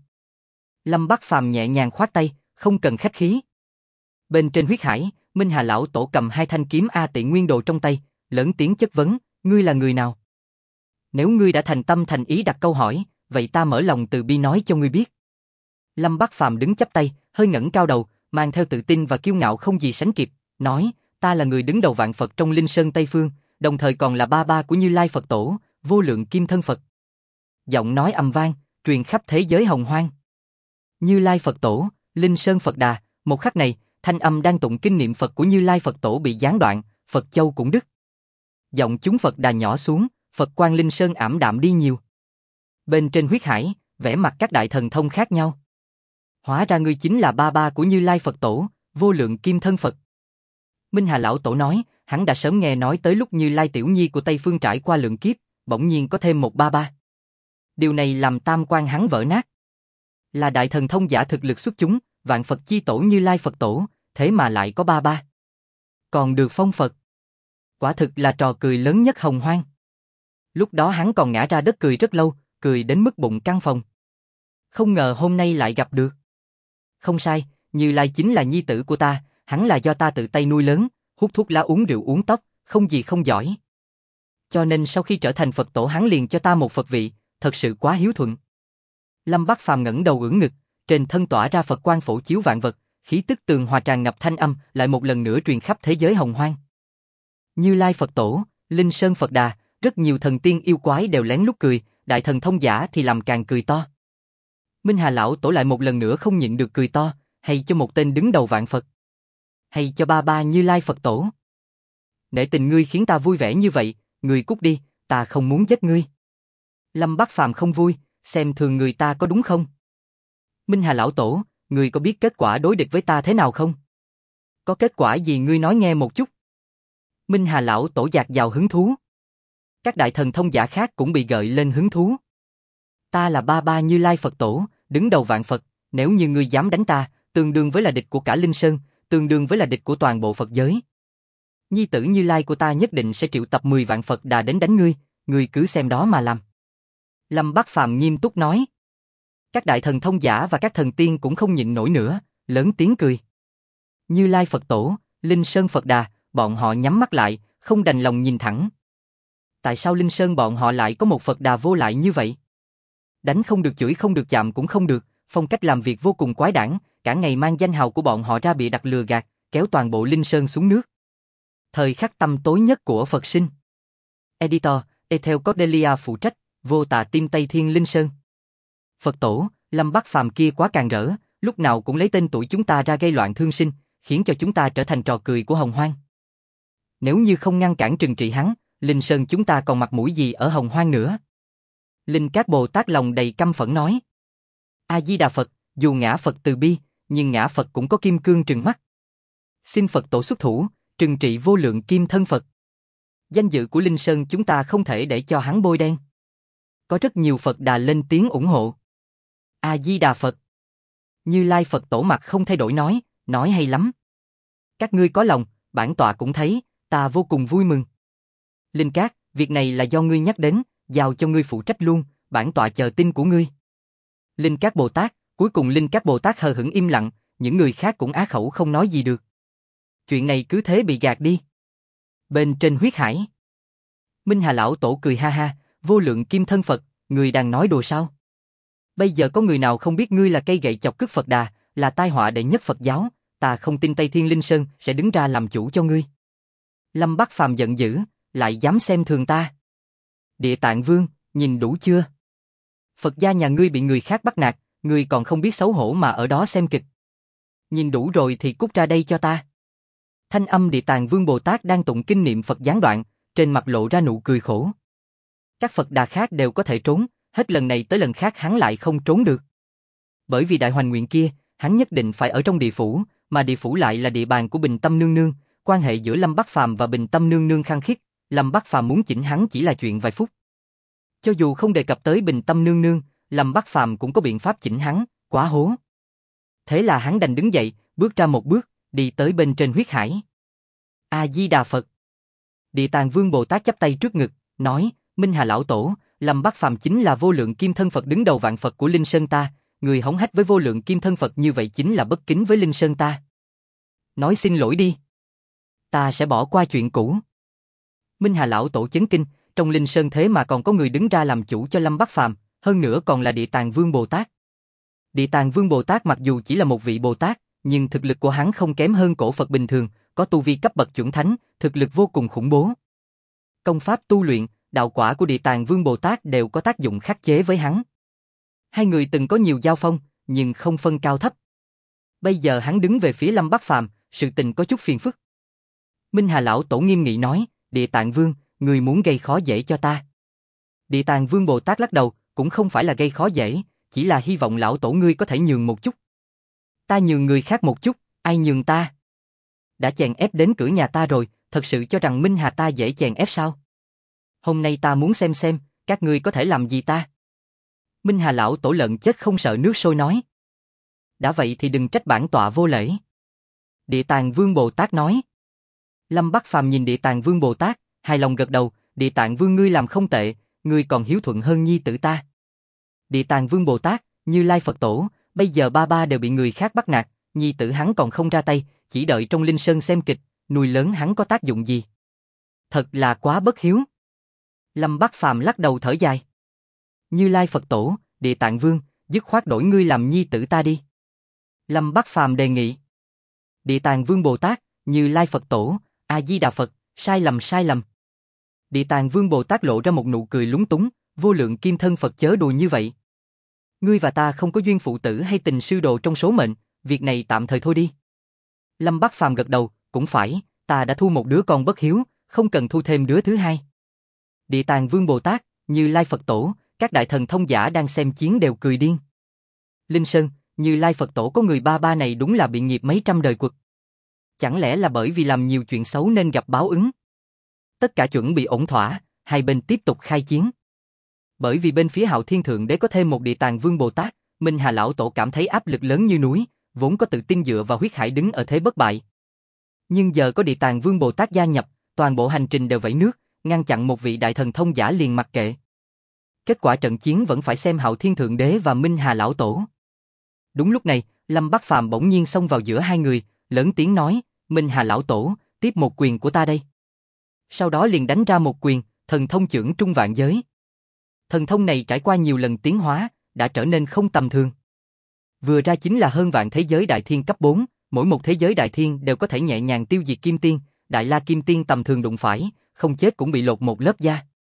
Lâm Bát Phàm nhẹ nhàng khoát tay, không cần khách khí. Bên trên huyết hải, Minh Hà lão tổ cầm hai thanh kiếm A Tị Nguyên Đồ trong tay, lớn tiếng chất vấn, ngươi là người nào? Nếu ngươi đã thành tâm thành ý đặt câu hỏi, vậy ta mở lòng từ bi nói cho ngươi biết. Lâm Bát Phàm đứng chắp tay, hơi ngẩng cao đầu, mang theo tự tin và kiêu ngạo không gì sánh kịp, nói, ta là người đứng đầu vạn Phật trong Linh Sơn Tây Phương, đồng thời còn là ba ba của Như Lai Phật Tổ, vô lượng kim thân Phật. Giọng nói ầm vang, truyền khắp thế giới hồng hoang. Như Lai Phật Tổ, Linh Sơn Phật Đà, một khắc này, thanh âm đang tụng kinh niệm Phật của Như Lai Phật Tổ bị gián đoạn, Phật châu cũng đứt. Giọng chúng Phật Đà nhỏ xuống, Phật quang Linh Sơn ảm đạm đi nhiều. Bên trên huyết hải, vẻ mặt các đại thần thông khác nhau. Hóa ra ngươi chính là ba ba của Như Lai Phật Tổ, vô lượng kim thân Phật. Minh Hà lão tổ nói, hắn đã sớm nghe nói tới lúc Như Lai tiểu nhi của Tây Phương trải qua lượng kiếp, bỗng nhiên có thêm một ba ba. Điều này làm tam quan hắn vỡ nát. Là đại thần thông giả thực lực xuất chúng, vạn Phật chi tổ Như Lai Phật Tổ, thế mà lại có ba ba. Còn được phong Phật. Quả thực là trò cười lớn nhất hồng hoang. Lúc đó hắn còn ngã ra đất cười rất lâu, cười đến mức bụng căng phồng. Không ngờ hôm nay lại gặp được. Không sai, Như Lai chính là nhi tử của ta, hắn là do ta tự tay nuôi lớn, hút thuốc lá uống rượu uống tóc, không gì không giỏi. Cho nên sau khi trở thành Phật tổ hắn liền cho ta một Phật vị, thật sự quá hiếu thuận. Lâm Bát Phàm ngẩng đầu ưỡn ngực, trên thân tỏa ra Phật quang phổ chiếu vạn vật, khí tức tường hòa tràn ngập thanh âm, lại một lần nữa truyền khắp thế giới hồng hoang. Như Lai Phật Tổ, Linh Sơn Phật Đà, rất nhiều thần tiên yêu quái đều lén lút cười, đại thần thông giả thì làm càng cười to. Minh Hà lão tổ lại một lần nữa không nhịn được cười to, hay cho một tên đứng đầu vạn Phật. Hay cho ba ba Như Lai Phật Tổ. Nể tình ngươi khiến ta vui vẻ như vậy, ngươi cút đi, ta không muốn giết ngươi. Lâm Bát Phàm không vui, xem thường người ta có đúng không? Minh Hà lão tổ, ngươi có biết kết quả đối địch với ta thế nào không? Có kết quả gì ngươi nói nghe một chút. Minh Hà lão tổ dạt dào hứng thú. Các đại thần thông giả khác cũng bị gợi lên hứng thú. Ta là ba ba Như Lai Phật Tổ, đứng đầu vạn Phật, nếu như ngươi dám đánh ta, tương đương với là địch của cả Linh Sơn, tương đương với là địch của toàn bộ Phật giới. Nhi tử Như Lai của ta nhất định sẽ triệu tập 10 vạn Phật Đà đến đánh ngươi cứ xem đó mà làm. Lâm Bát Phàm nghiêm túc nói. Các đại thần thông giả và các thần tiên cũng không nhịn nổi nữa, lớn tiếng cười. Như Lai Phật Tổ, Linh Sơn Phật Đà, bọn họ nhắm mắt lại, không đành lòng nhìn thẳng. Tại sao Linh Sơn bọn họ lại có một Phật Đà vô lại như vậy? Đánh không được, chửi không được, chạm cũng không được, phong cách làm việc vô cùng quái đản, cả ngày mang danh hào của bọn họ ra bịa đặt lừa gạt, kéo toàn bộ Linh Sơn xuống nước. Thời khắc tăm tối nhất của Phật sinh. Editor, Ethel Cordelia phụ trách, vô tà tim Tây Thiên Linh Sơn. Phật Tổ, Lâm Bát Phàm kia quá càng rỡ, lúc nào cũng lấy tên tuổi chúng ta ra gây loạn thương sinh, khiến cho chúng ta trở thành trò cười của hồng hoang. Nếu như không ngăn cản trừng trị hắn, Linh Sơn chúng ta còn mặt mũi gì ở Hồng Hoang nữa? Linh Các Bồ Tát lòng đầy căm phẫn nói. A-di-đà Phật, dù ngã Phật từ bi, nhưng ngã Phật cũng có kim cương trừng mắt. Xin Phật tổ xuất thủ, trừng trị vô lượng kim thân Phật. Danh dự của Linh Sơn chúng ta không thể để cho hắn bôi đen. Có rất nhiều Phật Đà lên tiếng ủng hộ. A-di-đà Phật. Như Lai Phật tổ mặt không thay đổi nói hay lắm. Các ngươi có lòng, bản tọa cũng thấy, ta vô cùng vui mừng. Linh Các, việc này là do ngươi nhắc đến, giao cho ngươi phụ trách luôn, bản tọa chờ tin của ngươi. Linh Các Bồ Tát, cuối cùng Linh Các Bồ Tát hờ hững im lặng, những người khác cũng á khẩu không nói gì được. Chuyện này cứ thế bị gạt đi. Bên trên huyết hải, Minh Hà Lão Tổ cười ha ha, vô lượng kim thân Phật, người đang nói đùa sao? Bây giờ có người nào không biết ngươi là cây gậy chọc cứt Phật Đà, là tai họa đệ nhất Phật giáo, ta không tin Tây Thiên Linh Sơn sẽ đứng ra làm chủ cho ngươi. Lâm Bắc Phàm giận dữ, lại dám xem thường ta. Địa Tạng Vương, nhìn đủ chưa? Phật gia nhà ngươi bị người khác bắt nạt, ngươi còn không biết xấu hổ mà ở đó xem kịch. Nhìn đủ rồi thì cút ra đây cho ta. Thanh âm Địa Tạng Vương Bồ Tát đang tụng kinh niệm Phật gián đoạn, trên mặt lộ ra nụ cười khổ. Các Phật Đà khác đều có thể trốn, hết lần này tới lần khác hắn lại không trốn được. Bởi vì đại hoành nguyện kia, hắn nhất định phải ở trong địa phủ, mà địa phủ lại là địa bàn của Bình Tâm Nương Nương, quan hệ giữa Lâm Bắc Phàm và Bình Tâm Nương Nương khăng khít, Lâm Bắc Phàm muốn chỉnh hắn chỉ là chuyện vài phút. Cho dù không đề cập tới Bình Tâm Nương Nương, Lâm Bắc Phàm cũng có biện pháp chỉnh hắn, quá hố. Thế là hắn đành đứng dậy, bước ra một bước, đi tới bên trên huyết hải. A-di-đà Phật. Địa Tạng Vương Bồ Tát chắp tay trước ngực, nói, Minh Hà Lão Tổ, Lâm Bắc Phàm chính là vô lượng kim thân Phật đứng đầu vạn Phật của Linh Sơn ta, người hống hách với vô lượng kim thân Phật như vậy chính là bất kính với Linh Sơn ta. Nói xin lỗi đi. Ta sẽ bỏ qua chuyện cũ. Minh Hà Lão Tổ chấn kinh, trong Linh Sơn thế mà còn có người đứng ra làm chủ cho Lâm Bắc Phàm, hơn nữa còn là Địa Tạng Vương Bồ Tát. Địa Tạng Vương Bồ Tát mặc dù chỉ là một vị Bồ Tát, nhưng thực lực của hắn không kém hơn cổ Phật bình thường, có tu vi cấp bậc chuẩn thánh, thực lực vô cùng khủng bố. Công pháp tu luyện, đạo quả của Địa Tạng Vương Bồ Tát đều có tác dụng khắc chế với hắn. Hai người từng có nhiều giao phong, nhưng không phân cao thấp. Bây giờ hắn đứng về phía Lâm Bắc Phàm, sự tình có chút phiền phức. Minh Hà Lão Tổ nghiêm nghị nói, Địa Tạng Vương, người muốn gây khó dễ cho ta. Địa Tạng Vương Bồ Tát lắc đầu, cũng không phải là gây khó dễ, chỉ là hy vọng Lão Tổ ngươi có thể nhường một chút. Ta nhường người khác một chút, ai nhường ta? Đã chèn ép đến cửa nhà ta rồi, thật sự cho rằng Minh Hà ta dễ chèn ép sao? Hôm nay ta muốn xem, các ngươi có thể làm gì ta? Minh Hà Lão Tổ lợn chết không sợ nước sôi nói. Đã vậy thì đừng trách bản tọa vô lễ. Địa Tạng Vương Bồ Tát nói. Lâm Bắc Phàm nhìn Địa Tạng Vương Bồ Tát, hài lòng gật đầu, Địa Tạng Vương ngươi làm không tệ, ngươi còn hiếu thuận hơn nhi tử ta. Địa Tạng Vương Bồ Tát, Như Lai Phật Tổ, bây giờ ba đều bị người khác bắt nạt, nhi tử hắn còn không ra tay, chỉ đợi trong Linh Sơn xem kịch, nuôi lớn hắn có tác dụng gì? Thật là quá bất hiếu. Lâm Bắc Phàm lắc đầu thở dài. Như Lai Phật Tổ, Địa Tạng Vương, dứt khoát đổi ngươi làm nhi tử ta đi. Lâm Bắc Phàm đề nghị. Địa Tạng Vương Bồ Tát, Như Lai Phật Tổ, A-di-đà Phật, sai lầm. Địa Tạng Vương Bồ Tát lộ ra một nụ cười lúng túng, vô lượng kim thân Phật chớ đùa như vậy. Ngươi và ta không có duyên phụ tử hay tình sư đồ trong số mệnh, việc này tạm thời thôi đi. Lâm Bắc Phàm gật đầu, cũng phải, ta đã thu một đứa con bất hiếu, không cần thu thêm đứa thứ hai. Địa Tạng Vương Bồ Tát, Như Lai Phật Tổ, các đại thần thông giả đang xem chiến đều cười điên. Linh Sơn, Như Lai Phật Tổ có người ba này đúng là bị nghiệp mấy trăm đời quật. Chẳng lẽ là bởi vì làm nhiều chuyện xấu nên gặp báo ứng? Tất cả chuẩn bị ổn thỏa, hai bên tiếp tục khai chiến. Bởi vì bên phía Hạo Thiên Thượng Đế có thêm một Địa Tạng Vương Bồ Tát, Minh Hà Lão Tổ cảm thấy áp lực lớn như núi, vốn có tự tin dựa vào huyết hải đứng ở thế bất bại. Nhưng giờ có Địa Tạng Vương Bồ Tát gia nhập, toàn bộ hành trình đều vẫy nước, ngăn chặn một vị đại thần thông giả liền mặc kệ. Kết quả trận chiến vẫn phải xem Hạo Thiên Thượng Đế và Minh Hà Lão Tổ. Đúng lúc này, Lâm Bắc Phàm bỗng nhiên xông vào giữa hai người, lớn tiếng nói, Minh Hà Lão Tổ, tiếp một quyền của ta đây. Sau đó liền đánh ra một quyền, thần thông chưởng trung vạn giới. Thần thông này trải qua nhiều lần tiến hóa, đã trở nên không tầm thường. Vừa ra chính là hơn vạn thế giới đại thiên cấp 4, mỗi một thế giới đại thiên đều có thể nhẹ nhàng tiêu diệt kim tiên, đại la kim tiên tầm thường đụng phải, không chết cũng bị lột một lớp da.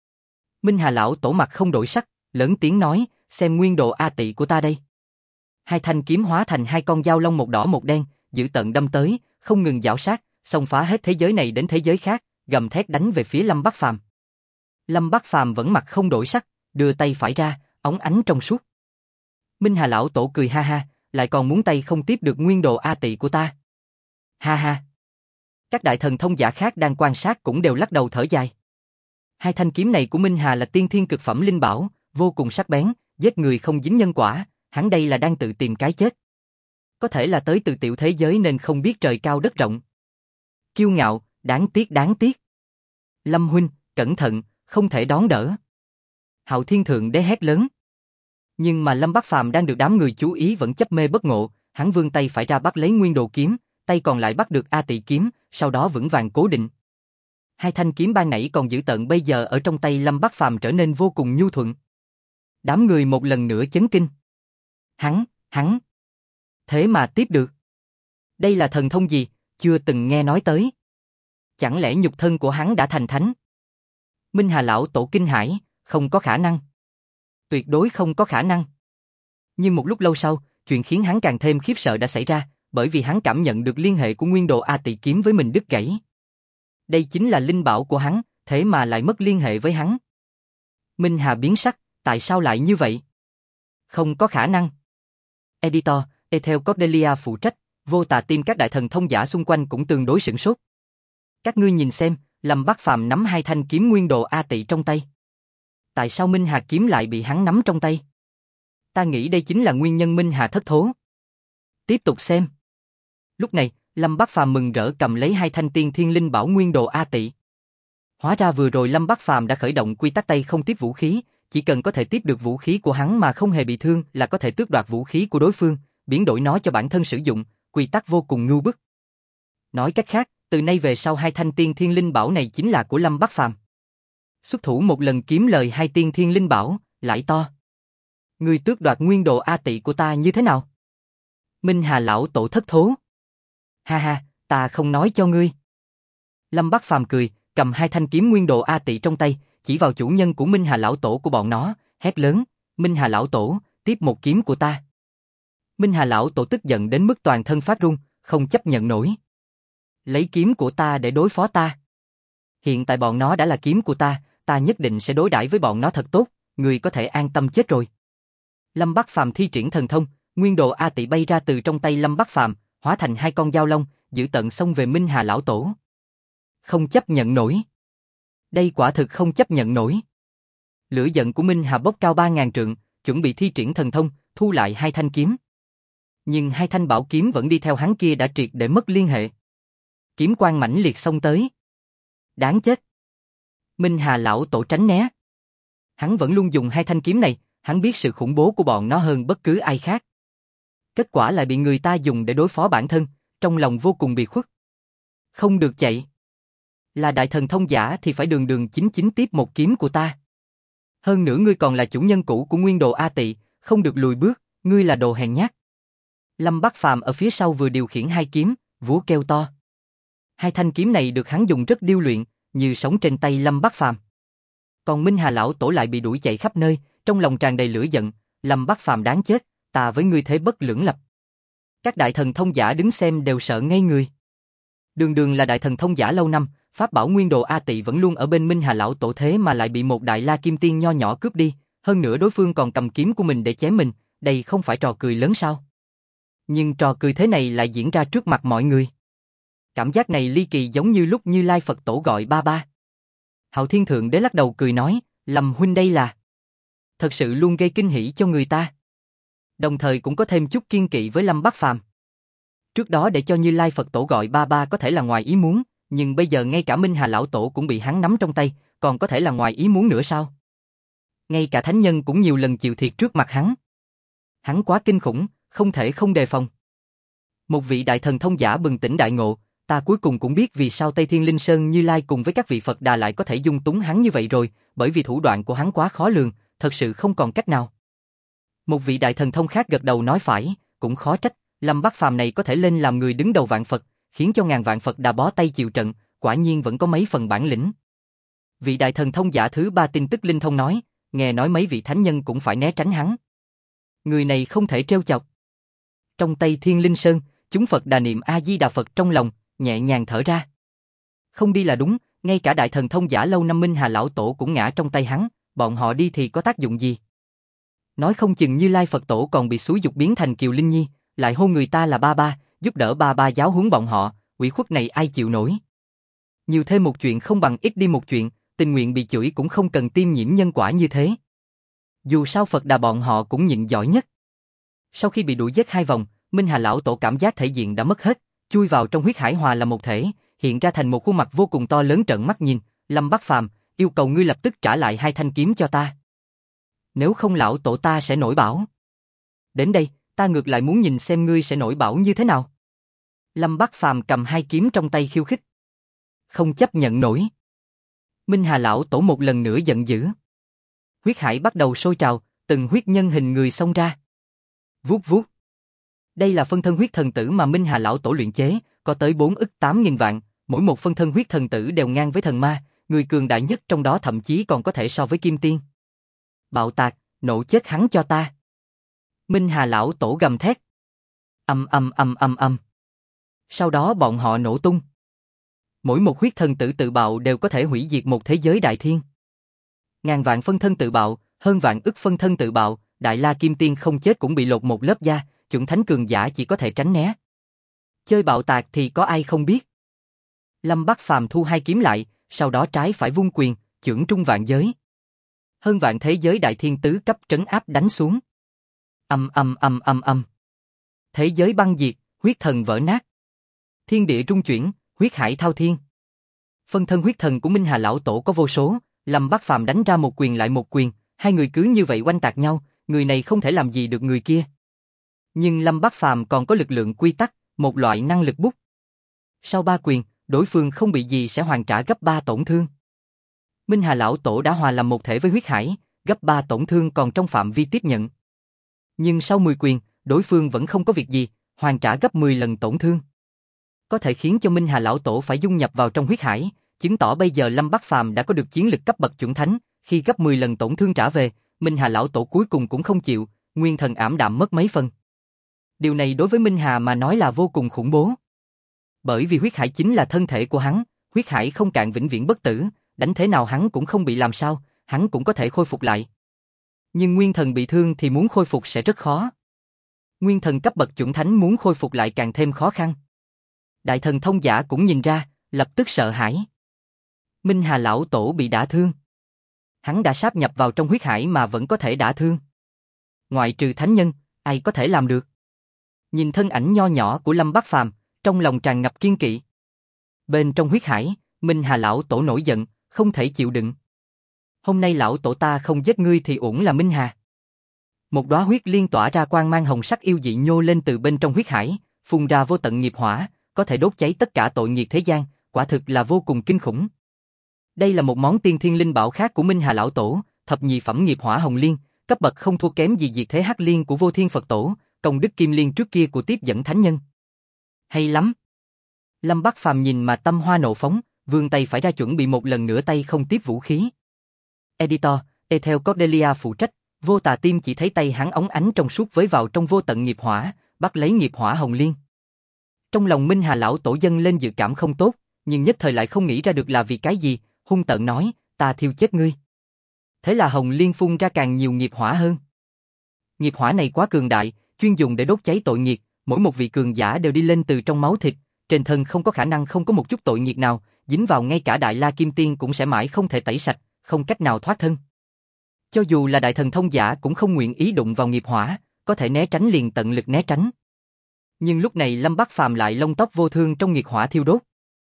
Minh Hà Lão Tổ mặt không đổi sắc, lớn tiếng nói, xem nguyên độ A Tị của ta đây. Hai thanh kiếm hóa thành hai con dao long một đỏ một đen, giữ tận đâm tới, không ngừng giảo sát, xông phá hết thế giới này đến thế giới khác, gầm thét đánh về phía Lâm Bắc Phàm. Lâm Bắc Phàm vẫn mặt không đổi sắc, đưa tay phải ra, óng ánh trong suốt. Minh Hà lão tổ cười ha ha, lại còn muốn tay không tiếp được nguyên đồ A Tị của ta. Ha ha. Các đại thần thông giả khác đang quan sát cũng đều lắc đầu thở dài. Hai thanh kiếm này của Minh Hà là tiên thiên cực phẩm linh bảo, vô cùng sắc bén, giết người không dính nhân quả, hắn đây là đang tự tìm cái chết. Có thể là tới từ tiểu thế giới nên không biết trời cao đất rộng. Kiêu ngạo, đáng tiếc đáng tiếc. Lâm huynh, cẩn thận, không thể đón đỡ. Hạo Thiên Thượng Đế hét lớn. Nhưng mà Lâm Bắc Phàm đang được đám người chú ý vẫn chấp mê bất ngộ, hắn vươn tay phải ra bắt lấy nguyên đồ kiếm, tay còn lại bắt được A Tị kiếm, sau đó vững vàng cố định. Hai thanh kiếm ban nãy còn giữ tợn bây giờ ở trong tay Lâm Bắc Phàm trở nên vô cùng nhu thuận. Đám người một lần nữa chấn kinh. Hắn. Thế mà tiếp được. Đây là thần thông gì, chưa từng nghe nói tới. Chẳng lẽ nhục thân của hắn đã thành thánh? Minh Hà lão tổ kinh hãi, không có khả năng. Tuyệt đối không có khả năng. Nhưng một lúc lâu sau, chuyện khiến hắn càng thêm khiếp sợ đã xảy ra, bởi vì hắn cảm nhận được liên hệ của nguyên đồ A Tị kiếm với mình đứt gãy. Đây chính là linh bảo của hắn, thế mà lại mất liên hệ với hắn. Minh Hà biến sắc, tại sao lại như vậy? Không có khả năng. Editor, Ethel Cordelia phụ trách, Vô Tà Team các đại thần thông giả xung quanh cũng tương đối sửng sốt. Các ngươi nhìn xem, Lâm Bắc Phàm nắm hai thanh kiếm nguyên đồ A Tị trong tay. Tại sao Minh Hà kiếm lại bị hắn nắm trong tay? Ta nghĩ đây chính là nguyên nhân Minh Hà thất thố. Tiếp tục xem. Lúc này, Lâm Bắc Phàm mừng rỡ cầm lấy hai thanh tiên thiên linh bảo nguyên đồ A Tị. Hóa ra vừa rồi Lâm Bắc Phàm đã khởi động quy tắc tay không tiếp vũ khí, chỉ cần có thể tiếp được vũ khí của hắn mà không hề bị thương là có thể tước đoạt vũ khí của đối phương, biến đổi nó cho bản thân sử dụng, quy tắc vô cùng ngưu bức. Nói cách khác, từ nay về sau hai thanh tiên thiên linh bảo này chính là của Lâm Bắc Phàm. Xuất thủ một lần kiếm lời hai tiên thiên linh bảo, lại to. Ngươi tước đoạt nguyên đồ A Tị của ta như thế nào? Minh Hà lão tổ thất thố. Ha ha, ta không nói cho ngươi. Lâm Bắc Phàm cười, cầm hai thanh kiếm nguyên đồ A Tị trong tay, chỉ vào chủ nhân của Minh Hà lão tổ của bọn nó, hét lớn, Minh Hà lão tổ, tiếp một kiếm của ta. Minh Hà lão tổ tức giận đến mức toàn thân phát run, không chấp nhận nổi. Lấy kiếm của ta để đối phó ta. Hiện tại bọn nó đã là kiếm của ta, ta nhất định sẽ đối đãi với bọn nó thật tốt, người có thể an tâm chết rồi. Lâm Bắc Phàm thi triển thần thông, nguyên đồ A Tị bay ra từ trong tay Lâm Bắc Phàm, hóa thành hai con dao long, giữ tận xông về Minh Hà lão tổ. Không chấp nhận nổi. Đây quả thực không chấp nhận nổi. Lửa giận của Minh Hà bốc cao 3000 trượng, chuẩn bị thi triển thần thông, thu lại hai thanh kiếm. Nhưng hai thanh bảo kiếm vẫn đi theo hắn kia đã triệt để mất liên hệ. Kiếm quang mãnh liệt xông tới. Đáng chết. Minh Hà lão tổ tránh né. Hắn vẫn luôn dùng hai thanh kiếm này, hắn biết sự khủng bố của bọn nó hơn bất cứ ai khác. Kết quả lại bị người ta dùng để đối phó bản thân, trong lòng vô cùng bị khuất. Không được chạy. Là đại thần thông giả thì phải đường đường chính chính tiếp một kiếm của ta. Hơn nữa ngươi còn là chủ nhân cũ của nguyên đồ A Tị, không được lùi bước, ngươi là đồ hèn nhát. Lâm Bắc Phàm ở phía sau vừa điều khiển hai kiếm, vú kêu to. Hai thanh kiếm này được hắn dùng rất điêu luyện, như sống trên tay Lâm Bắc Phàm. Còn Minh Hà lão tổ lại bị đuổi chạy khắp nơi, trong lòng tràn đầy lửa giận, Lâm Bắc Phàm đáng chết, ta với ngươi thế bất lưỡng lập. Các đại thần thông giả đứng xem đều sợ ngây người. Đường đường là đại thần thông giả lâu năm, pháp bảo nguyên đồ A Tị vẫn luôn ở bên Minh Hà lão tổ thế mà lại bị một đại la kim tiên nho nhỏ cướp đi, hơn nữa đối phương còn cầm kiếm của mình để chém mình, đây không phải trò cười lớn sao? Nhưng trò cười thế này lại diễn ra trước mặt mọi người. Cảm giác này ly kỳ giống như lúc Như Lai Phật tổ gọi ba ba. Hạo Thiên Thượng Đế lắc đầu cười nói, Lâm huynh đây là thật sự luôn gây kinh hỉ cho người ta. Đồng thời cũng có thêm chút kiên kỵ với Lâm Bắc Phàm. Trước đó để cho Như Lai Phật tổ gọi ba ba có thể là ngoài ý muốn, nhưng bây giờ ngay cả Minh Hà lão tổ cũng bị hắn nắm trong tay, còn có thể là ngoài ý muốn nữa sao? Ngay cả thánh nhân cũng nhiều lần chịu thiệt trước mặt hắn. Hắn quá kinh khủng, không thể không đề phòng. Một vị đại thần thông giả bừng tỉnh đại ngộ, ta cuối cùng cũng biết vì sao Tây Thiên Linh Sơn Như Lai cùng với các vị Phật Đà lại có thể dung túng hắn như vậy rồi, bởi vì thủ đoạn của hắn quá khó lường, thật sự không còn cách nào. Một vị đại thần thông khác gật đầu nói phải, cũng khó trách, Lâm Bắc Phàm này có thể lên làm người đứng đầu vạn Phật, khiến cho ngàn vạn Phật Đà bó tay chịu trận, quả nhiên vẫn có mấy phần bản lĩnh. Vị đại thần thông giả thứ ba tin tức linh thông nói, nghe nói mấy vị thánh nhân cũng phải né tránh hắn. Người này không thể trêu chọc. Trong Tây Thiên Linh Sơn, chúng Phật Đà niệm A Di Đà Phật trong lòng, nhẹ nhàng thở ra. Không đi là đúng, Ngay cả đại thần thông giả lâu năm Minh Hà lão tổ cũng ngã trong tay hắn, bọn họ đi thì có tác dụng gì? Nói không chừng Như Lai Phật tổ còn bị xúi dục biến thành Kiều Linh Nhi, lại hôn người ta là ba ba, giúp đỡ ba ba giáo huấn bọn họ, ủy khuất này ai chịu nổi? Nhiều thêm một chuyện không bằng ít đi một chuyện, tình nguyện bị chửi cũng không cần tiêm nhiễm nhân quả như thế. Dù sao Phật Đà bọn họ cũng nhịn giỏi nhất. Sau khi bị đuổi giết 2 vòng, Minh Hà lão tổ cảm giác thể diện đã mất hết, chui vào trong huyết hải hòa là một thể, hiện ra thành một khuôn mặt vô cùng to lớn trợn mắt nhìn. Lâm Bắc Phàm, yêu cầu ngươi lập tức trả lại 2 thanh kiếm cho ta. Nếu không lão tổ ta sẽ nổi bão. Đến đây, ta ngược lại muốn nhìn xem ngươi sẽ nổi bão như thế nào. Lâm Bắc Phàm cầm 2 kiếm trong tay khiêu khích. Không chấp nhận nổi. Minh Hà lão tổ một lần nữa giận dữ. Huyết hải bắt đầu sôi trào, từng huyết nhân hình người xông ra. Vuốt vuốt. Đây là phân thân huyết thần tử mà Minh Hà lão tổ luyện chế, có tới 4.800.000 vạn, mỗi một phân thân huyết thần tử đều ngang với thần ma, người cường đại nhất trong đó thậm chí còn có thể so với kim tiên. Bạo tạc, nổ chết hắn cho ta. Minh Hà lão tổ gầm thét. Ầm ầm ầm ầm ầm. Sau đó bọn họ nổ tung. Mỗi một huyết thần tử tự bạo đều có thể hủy diệt một thế giới đại thiên. Ngàn vạn phân thân tự bạo, hơn vạn ức phân thân tự bạo, Đại La Kim Tiên không chết cũng bị lột một lớp da, chuẩn thánh cường giả chỉ có thể tránh né. Chơi bạo tạc thì có ai không biết. Lâm Bắc Phàm thu 2 kiếm lại, sau đó trái phải vung quyền, chưởng trung vạn giới. Hơn vạn thế giới đại thiên tứ cấp trấn áp đánh xuống. Ầm ầm ầm ầm ầm. Thế giới băng diệt, huyết thần vỡ nát. Thiên địa rung chuyển, huyết hải thao thiên. Phân thân huyết thần của Minh Hà lão tổ có vô số, Lâm Bắc Phàm đánh ra một quyền lại một quyền, 2 người cứ như vậy oanh tạc nhau, người này không thể làm gì được người kia. Nhưng Lâm Bắc Phàm còn có lực lượng quy tắc, một loại năng lực bút. Sau 3 quyền, đối phương không bị gì sẽ hoàn trả gấp 3 tổn thương. Minh Hà lão tổ đã hòa làm một thể với huyết hải, gấp 3 tổn thương còn trong phạm vi tiếp nhận. Nhưng sau 10 quyền, đối phương vẫn không có việc gì, hoàn trả gấp 10 lần tổn thương. Có thể khiến cho Minh Hà lão tổ phải dung nhập vào trong huyết hải, chứng tỏ bây giờ Lâm Bắc Phàm đã có được chiến lực cấp bậc chuẩn thánh, khi gấp 10 lần tổn thương trả về, Minh Hà lão tổ cuối cùng cũng không chịu, nguyên thần ảm đạm mất mấy phần. Điều này đối với Minh Hà mà nói là vô cùng khủng bố. Bởi vì huyết hải chính là thân thể của hắn, huyết hải không cạn vĩnh viễn bất tử, đánh thế nào hắn cũng không bị làm sao, hắn cũng có thể khôi phục lại. Nhưng nguyên thần bị thương thì muốn khôi phục sẽ rất khó. Nguyên thần cấp bậc chuẩn thánh muốn khôi phục lại càng thêm khó khăn. Đại thần thông giả cũng nhìn ra, lập tức sợ hãi. Minh Hà lão tổ bị đả thương. Hắn đã sáp nhập vào trong huyết hải mà vẫn có thể đả thương. Ngoại trừ thánh nhân, ai có thể làm được? Nhìn thân ảnh nho nhỏ của Lâm Bắc Phàm, trong lòng tràn ngập kiên kỵ. Bên trong huyết hải, Minh Hà lão tổ nổi giận, không thể chịu đựng. Hôm nay lão tổ ta không giết ngươi thì uổng là Minh Hà. Một đóa huyết liên tỏa ra quang mang hồng sắc yêu dị nhô lên từ bên trong huyết hải, phun ra vô tận nghiệp hỏa, có thể đốt cháy tất cả tội nghiệp thế gian, quả thực là vô cùng kinh khủng. Đây là một món tiên thiên linh bảo khác của Minh Hà lão tổ, thập nhị phẩm nghiệp hỏa hồng liên, cấp bậc không thua kém gì diệt thế hắc liên của Vô Thiên Phật tổ, công đức kim liên trước kia của tiếp dẫn thánh nhân. Hay lắm. Lâm Bắc Phàm nhìn mà tâm hoa nộ phóng, vươn tay phải ra chuẩn bị một lần nữa tay không tiếp vũ khí. Editor, Ethel Cordelia phụ trách, Vô Tà Tim chỉ thấy tay hắn óng ánh trong suốt với vào trong vô tận nghiệp hỏa, bắt lấy nghiệp hỏa hồng liên. Trong lòng Minh Hà lão tổ dâng lên dự cảm không tốt, nhưng nhất thời lại không nghĩ ra được là vì cái gì, hung tợn nói, ta thiêu chết ngươi. Thế là hồng liên phun ra càng nhiều nghiệp hỏa hơn. Nghiệp hỏa này quá cường đại, chuyên dùng để đốt cháy tội nghiệp, mỗi một vị cường giả đều đi lên từ trong máu thịt, trên thân không có khả năng không có một chút tội nghiệp nào, dính vào ngay cả Đại La Kim Tiên cũng sẽ mãi không thể tẩy sạch, không cách nào thoát thân. Cho dù là đại thần thông giả cũng không nguyện ý đụng vào nghiệp hỏa, có thể né tránh liền tận lực né tránh. Nhưng lúc này Lâm Bắc Phàm lại lông tóc vô thương trong nghiệp hỏa thiêu đốt.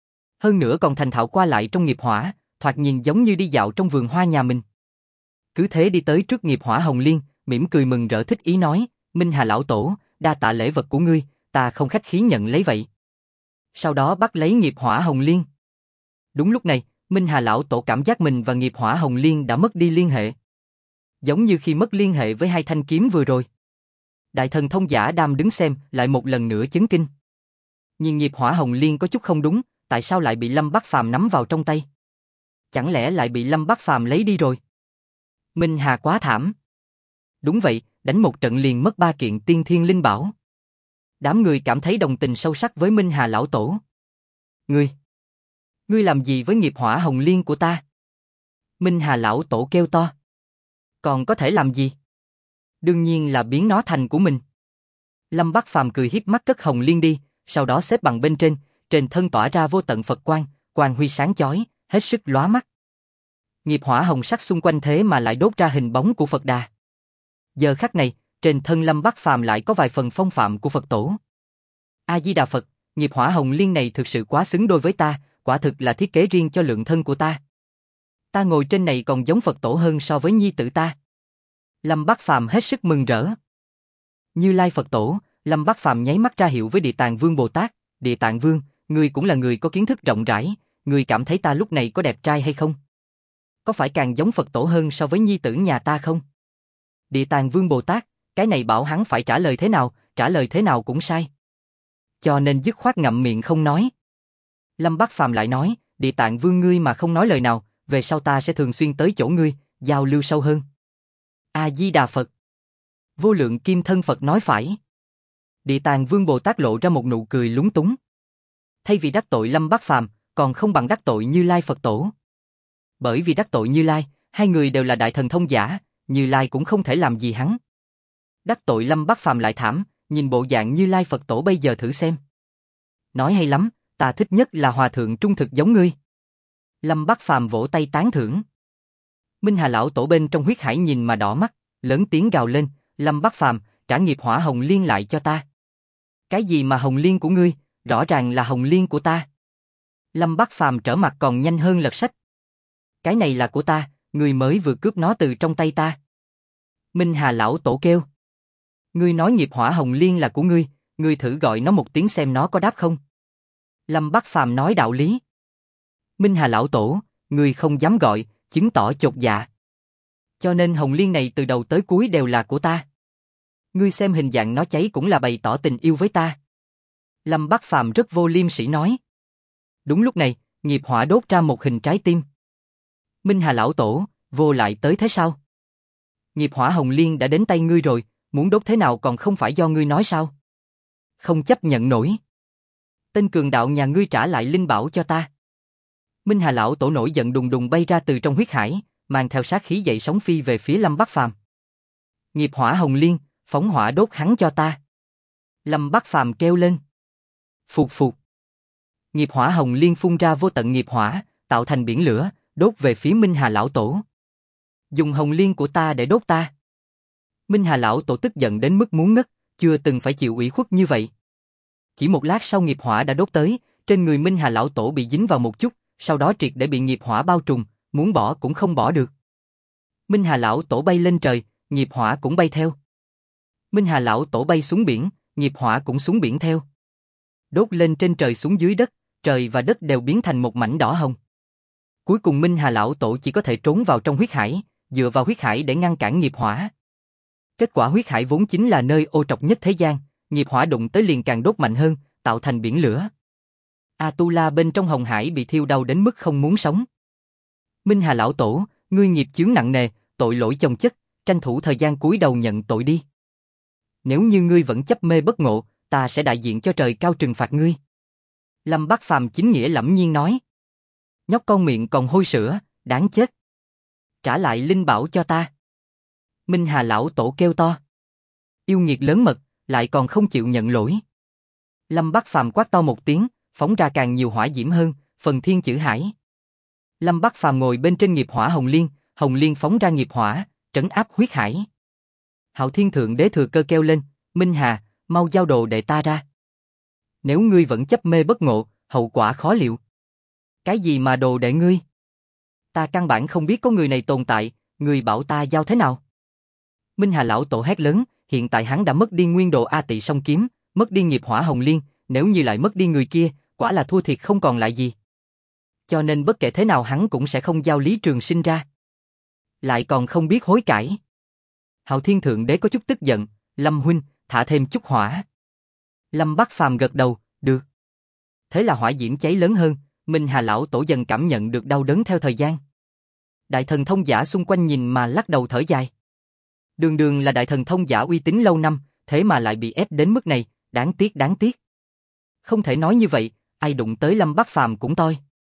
Hơn nữa còn thành thạo qua lại trong nghiệp hỏa, thoạt nhìn giống như đi dạo trong vườn hoa nhà mình. Cứ thế đi tới trước nghiệp hỏa hồng liên, mỉm cười mừng rỡ thích ý nói, Minh Hà lão tổ, đa tạ lễ vật của ngươi, ta không khách khí nhận lấy vậy. Sau đó bắt lấy nghiệp hỏa hồng liên. Đúng lúc này, Minh Hà lão tổ cảm giác mình và nghiệp hỏa hồng liên đã mất đi liên hệ. Giống như khi mất liên hệ với 2 thanh kiếm vừa rồi. Đại thần thông giả Đam đứng xem, lại một lần nữa chấn kinh. Nhưng nghiệp hỏa hồng liên có chút không đúng, tại sao lại bị Lâm Bắc Phàm nắm vào trong tay? Chẳng lẽ lại bị Lâm Bắc Phàm lấy đi rồi? Minh Hà quá thảm. Đúng vậy, đánh một trận liền mất 3 kiện tiên thiên linh bảo. Đám người cảm thấy đồng tình sâu sắc với Minh Hà lão tổ. Ngươi làm gì với nghiệp hỏa hồng liên của ta? Minh Hà lão tổ kêu to. Còn có thể làm gì? Đương nhiên là biến nó thành của mình. Lâm Bắc Phàm cười hiếp mắt cất hồng liên đi, sau đó xếp bằng bên trên thân tỏa ra vô tận Phật quang, quang huy sáng chói, hết sức lóa mắt. Nghiệp hỏa hồng sắc xung quanh thế mà lại đốt ra hình bóng của Phật Đà. Giờ khắc này, trên thân Lâm Bắc Phàm lại có vài phần phong phạm của Phật tổ. A Di Đà Phật, nghiệp hỏa hồng liên này thực sự quá xứng đôi với ta, quả thực là thiết kế riêng cho lượng thân của ta. Ta ngồi trên này còn giống Phật tổ hơn so với nhi tử ta. Lâm Bắc Phàm hết sức mừng rỡ. Như Lai Phật tổ, Lâm Bắc Phàm nháy mắt ra hiệu với Địa Tạng Vương Bồ Tát. Địa Tạng Vương, ngươi cũng là người có kiến thức rộng rãi, ngươi cảm thấy ta lúc này có đẹp trai hay không? Có phải càng giống Phật tổ hơn so với nhi tử nhà ta không? Địa Tạng Vương Bồ Tát, cái này bảo hắn phải trả lời thế nào cũng sai. Cho nên dứt khoát ngậm miệng không nói. Lâm Bắc Phàm lại nói, Địa Tạng Vương ngươi mà không nói lời nào, về sau ta sẽ thường xuyên tới chỗ ngươi, giao lưu sâu hơn. A Di Đà Phật. Vô lượng kim thân Phật nói phải. Địa Tạng Vương Bồ Tát lộ ra một nụ cười lúng túng. Thay vì đắc tội Lâm Bắc Phàm, còn không bằng đắc tội Như Lai Phật tổ. Bởi vì đắc tội Như Lai, hai người đều là đại thần thông giả, Như Lai cũng không thể làm gì hắn. Đắc tội Lâm Bắc Phàm lại thảm, nhìn bộ dạng Như Lai Phật tổ bây giờ thử xem. Nói hay lắm, ta thích nhất là hòa thượng trung thực giống ngươi. Lâm Bắc Phàm vỗ tay tán thưởng. Minh Hà lão tổ bên trong huyết hải nhìn mà đỏ mắt, lớn tiếng gào lên, Lâm Bắc Phàm, trả nghiệp hỏa hồng liên lại cho ta. Cái gì mà hồng liên của ngươi, rõ ràng là hồng liên của ta. Lâm Bắc Phàm trở mặt còn nhanh hơn lật sách. Cái này là của ta, ngươi mới vừa cướp nó từ trong tay ta. Minh Hà lão tổ kêu. Ngươi nói nghiệp hỏa hồng liên là của ngươi thử gọi nó một tiếng xem nó có đáp không. Lâm Bắc Phàm nói đạo lý. Minh Hà lão tổ, ngươi không dám gọi, chứng tỏ chột dạ. Cho nên hồng liên này từ đầu tới cuối đều là của ta. Ngươi xem hình dạng nó cháy cũng là bày tỏ tình yêu với ta. Lâm Bắc Phàm rất vô liêm sỉ nói. Đúng lúc này, nghiệp hỏa đốt ra một hình trái tim. Minh Hà lão tổ, vô lại tới thế sao? Nghiệp hỏa hồng liên đã đến tay ngươi rồi, muốn đốt thế nào còn không phải do ngươi nói sao? Không chấp nhận nổi. Tên cường đạo nhà ngươi trả lại linh bảo cho ta. Minh Hà lão tổ nổi giận đùng đùng bay ra từ trong huyết hải, mang theo sát khí dậy sóng phi về phía Lâm Bắc Phàm. Nghiệp hỏa hồng liên, phóng hỏa đốt hắn cho ta. Lâm Bắc Phàm kêu lên. Phụt phụt. Nghiệp hỏa hồng liên phun ra vô tận nghiệp hỏa, tạo thành biển lửa, đốt về phía Minh Hà lão tổ. Dùng hồng liên của ta để đốt ta. Minh Hà lão tổ tức giận đến mức muốn ngất, chưa từng phải chịu ủy khuất như vậy. Chỉ một lát sau nghiệp hỏa đã đốt tới, trên người Minh Hà lão tổ bị dính vào một chút, sau đó triệt để bị nghiệp hỏa bao trùm, muốn bỏ cũng không bỏ được. Minh Hà lão tổ bay lên trời, nghiệp hỏa cũng bay theo. Minh Hà lão tổ bay xuống biển, nghiệp hỏa cũng xuống biển theo. Đốt lên trên trời xuống dưới đất, trời và đất đều biến thành một mảnh đỏ hồng. Cuối cùng Minh Hà lão tổ chỉ có thể trốn vào trong huyết hải, dựa vào huyết hải để ngăn cản nghiệp hỏa. Kết quả huyết hải vốn chính là nơi ô trọc nhất thế gian, nghiệp hỏa đụng tới liền càng đốt mạnh hơn, tạo thành biển lửa. Atula bên trong hồng hải bị thiêu đau đến mức không muốn sống. Minh Hà lão tổ, ngươi nghiệp chướng nặng nề, tội lỗi chồng chất, tranh thủ thời gian cúi đầu nhận tội đi. Nếu như ngươi vẫn chấp mê bất ngộ, ta sẽ đại diện cho trời cao trừng phạt ngươi. Lâm Bắc Phàm chính nghĩa lẫm nhiên nói. Nhóc con miệng còn hôi sữa, đáng chết. Trả lại linh bảo cho ta. Minh Hà lão tổ kêu to. Yêu nghiệt lớn mật, lại còn không chịu nhận lỗi. Lâm Bắc Phàm quát to một tiếng, phóng ra càng nhiều hỏa diễm hơn, phần thiên chữ hải. Lâm Bắc Phàm ngồi bên trên nghiệp hỏa hồng liên phóng ra nghiệp hỏa, trấn áp huyết hải. Hạo Thiên Thượng Đế thừa cơ kêu lên, Minh Hà, mau giao đồ đệ ta ra. Nếu ngươi vẫn chấp mê bất ngộ, hậu quả khó liệu. Cái gì mà đồ đệ ngươi? Ta căn bản không biết có người này tồn tại, ngươi bảo ta giao thế nào? Minh Hà lão tổ hét lớn, hiện tại hắn đã mất đi nguyên đồ A Tỳ song kiếm, mất đi nghiệp hỏa hồng liên, nếu như lại mất đi người kia, quả là thua thiệt không còn lại gì. Cho nên bất kể thế nào hắn cũng sẽ không giao Lý Trường Sinh ra. Lại còn không biết hối cải. Hạo Thiên Thượng Đế có chút tức giận, Lâm huynh, thả thêm chút hỏa. Lâm Bắc Phàm gật đầu, được. Thế là hỏa diễm cháy lớn hơn, Minh Hà lão tổ dần cảm nhận được đau đớn theo thời gian. Đại thần thông giả xung quanh nhìn mà lắc đầu thở dài. Đường đường là đại thần thông giả uy tín lâu năm, thế mà lại bị ép đến mức này, đáng tiếc đáng tiếc. Không thể nói như vậy, ai đụng tới Lâm Bắc Phàm cũng toi.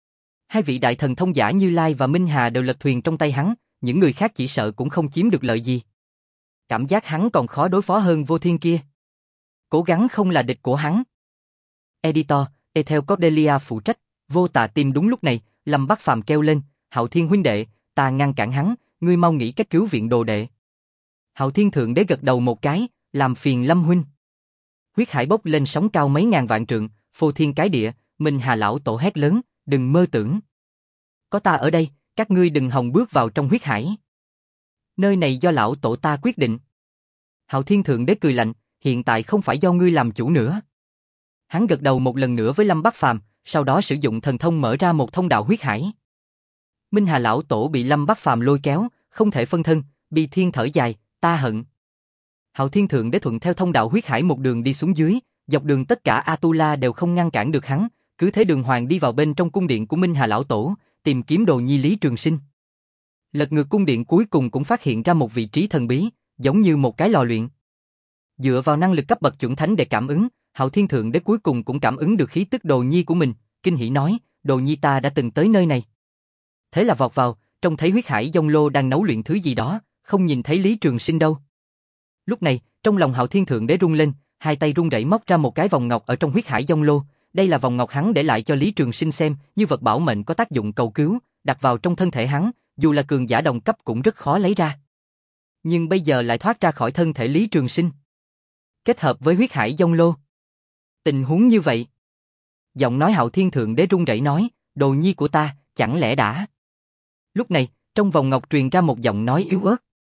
Hai vị đại thần thông giả Như Lai và Minh Hà đều lật thuyền trong tay hắn, những người khác chỉ sợ cũng không chiếm được lợi gì. Cảm giác hắn còn khó đối phó hơn Vô Thiên kia. Cố gắng không là địch của hắn. Editor, Ethel Cordelia phụ trách, Vô Tà Tim đúng lúc này, Lâm Bắc Phàm kêu lên, Hạo Thiên huynh đệ, ta ngăn cản hắn, ngươi mau nghĩ cách cứu viện đồ đệ. Hạo Thiên thượng đế gật đầu một cái, làm phiền Lâm huynh. Huyết hải bốc lên sóng cao mấy ngàn vạn trượng, phô thiên cái địa, Minh Hà lão tổ hét lớn, đừng mơ tưởng. Có ta ở đây, các ngươi đừng hòng bước vào trong huyết hải. Nơi này do lão tổ ta quyết định. Hạo Thiên thượng đế cười lạnh, hiện tại không phải do ngươi làm chủ nữa. Hắn gật đầu một lần nữa với Lâm Bắc Phàm, sau đó sử dụng thần thông mở ra một thông đạo huyết hải. Minh Hà lão tổ bị Lâm Bắc Phàm lôi kéo, không thể phân thân, Bi Thiên thở dài, ta hận. Hạo Thiên thượng đế thuận theo thông đạo huyết hải một đường đi xuống dưới, dọc đường tất cả Atula đều không ngăn cản được hắn, cứ thế đường hoàng đi vào bên trong cung điện của Minh Hà lão tổ, tìm kiếm đồ nhi Lý Trường Sinh. Lật ngược cung điện cuối cùng cũng phát hiện ra một vị trí thần bí, giống như một cái lò luyện. Dựa vào năng lực cấp bậc chuẩn thánh để cảm ứng, Hạo Thiên thượng đế cuối cùng cũng cảm ứng được khí tức đồ nhi của mình, kinh hỉ nói, đồ nhi ta đã từng tới nơi này. Thế là vọt vào, trông thấy huyết hải Dông Lô đang nấu luyện thứ gì đó, không nhìn thấy Lý Trường Sinh đâu. Lúc này, trong lòng Hạo Thiên thượng đế rung lên, hai tay run rẩy móc ra một cái vòng ngọc ở trong huyết hải Dông Lô, đây là vòng ngọc hắn để lại cho Lý Trường Sinh xem, như vật bảo mệnh có tác dụng cầu cứu, đặt vào trong thân thể hắn, dù là cường giả đồng cấp cũng rất khó lấy ra. Nhưng bây giờ lại thoát ra khỏi thân thể Lý Trường Sinh. Kết hợp với huyết hải Dông Lô. Tình huống như vậy. Giọng nói Hạo Thiên thượng đế run rẩy nói, đồ nhi của ta, chẳng lẽ đã. Lúc này, trong vòng ngọc truyền ra một giọng nói yếu ớt.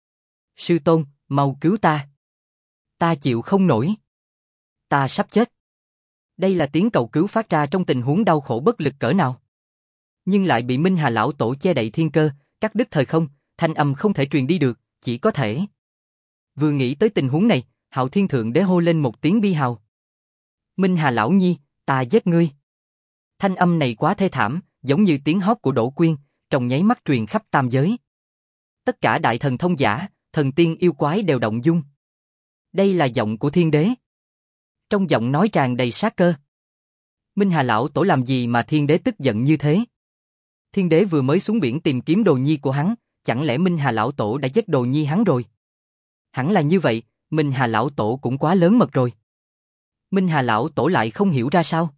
Sư tôn, mau cứu ta. Ta chịu không nổi. Ta sắp chết. Đây là tiếng cầu cứu phát ra trong tình huống đau khổ bất lực cỡ nào. Nhưng lại bị Minh Hà lão tổ che đậy thiên cơ, cắt đứt thời không, thanh âm không thể truyền đi được, chỉ có thể. Vừa nghĩ tới tình huống này, Hạo Thiên thượng đế hô lên một tiếng bi hào. Minh Hà lão nhi, ta giết ngươi. Thanh âm này quá thê thảm, giống như tiếng hót của Đỗ Quyên, trong nháy mắt truyền khắp tam giới. Tất cả đại thần thông giả, thần tiên yêu quái đều động dung. Đây là giọng của thiên đế. Trong giọng nói tràn đầy sát cơ. Minh Hà lão tổ làm gì mà thiên đế tức giận như thế? Thiên đế vừa mới xuống biển tìm kiếm đồ nhi của hắn, chẳng lẽ Minh Hà lão tổ đã giết đồ nhi hắn rồi? Hẳn là như vậy, Minh Hà lão tổ cũng quá lớn mật rồi. Minh Hà lão tổ lại không hiểu ra sao.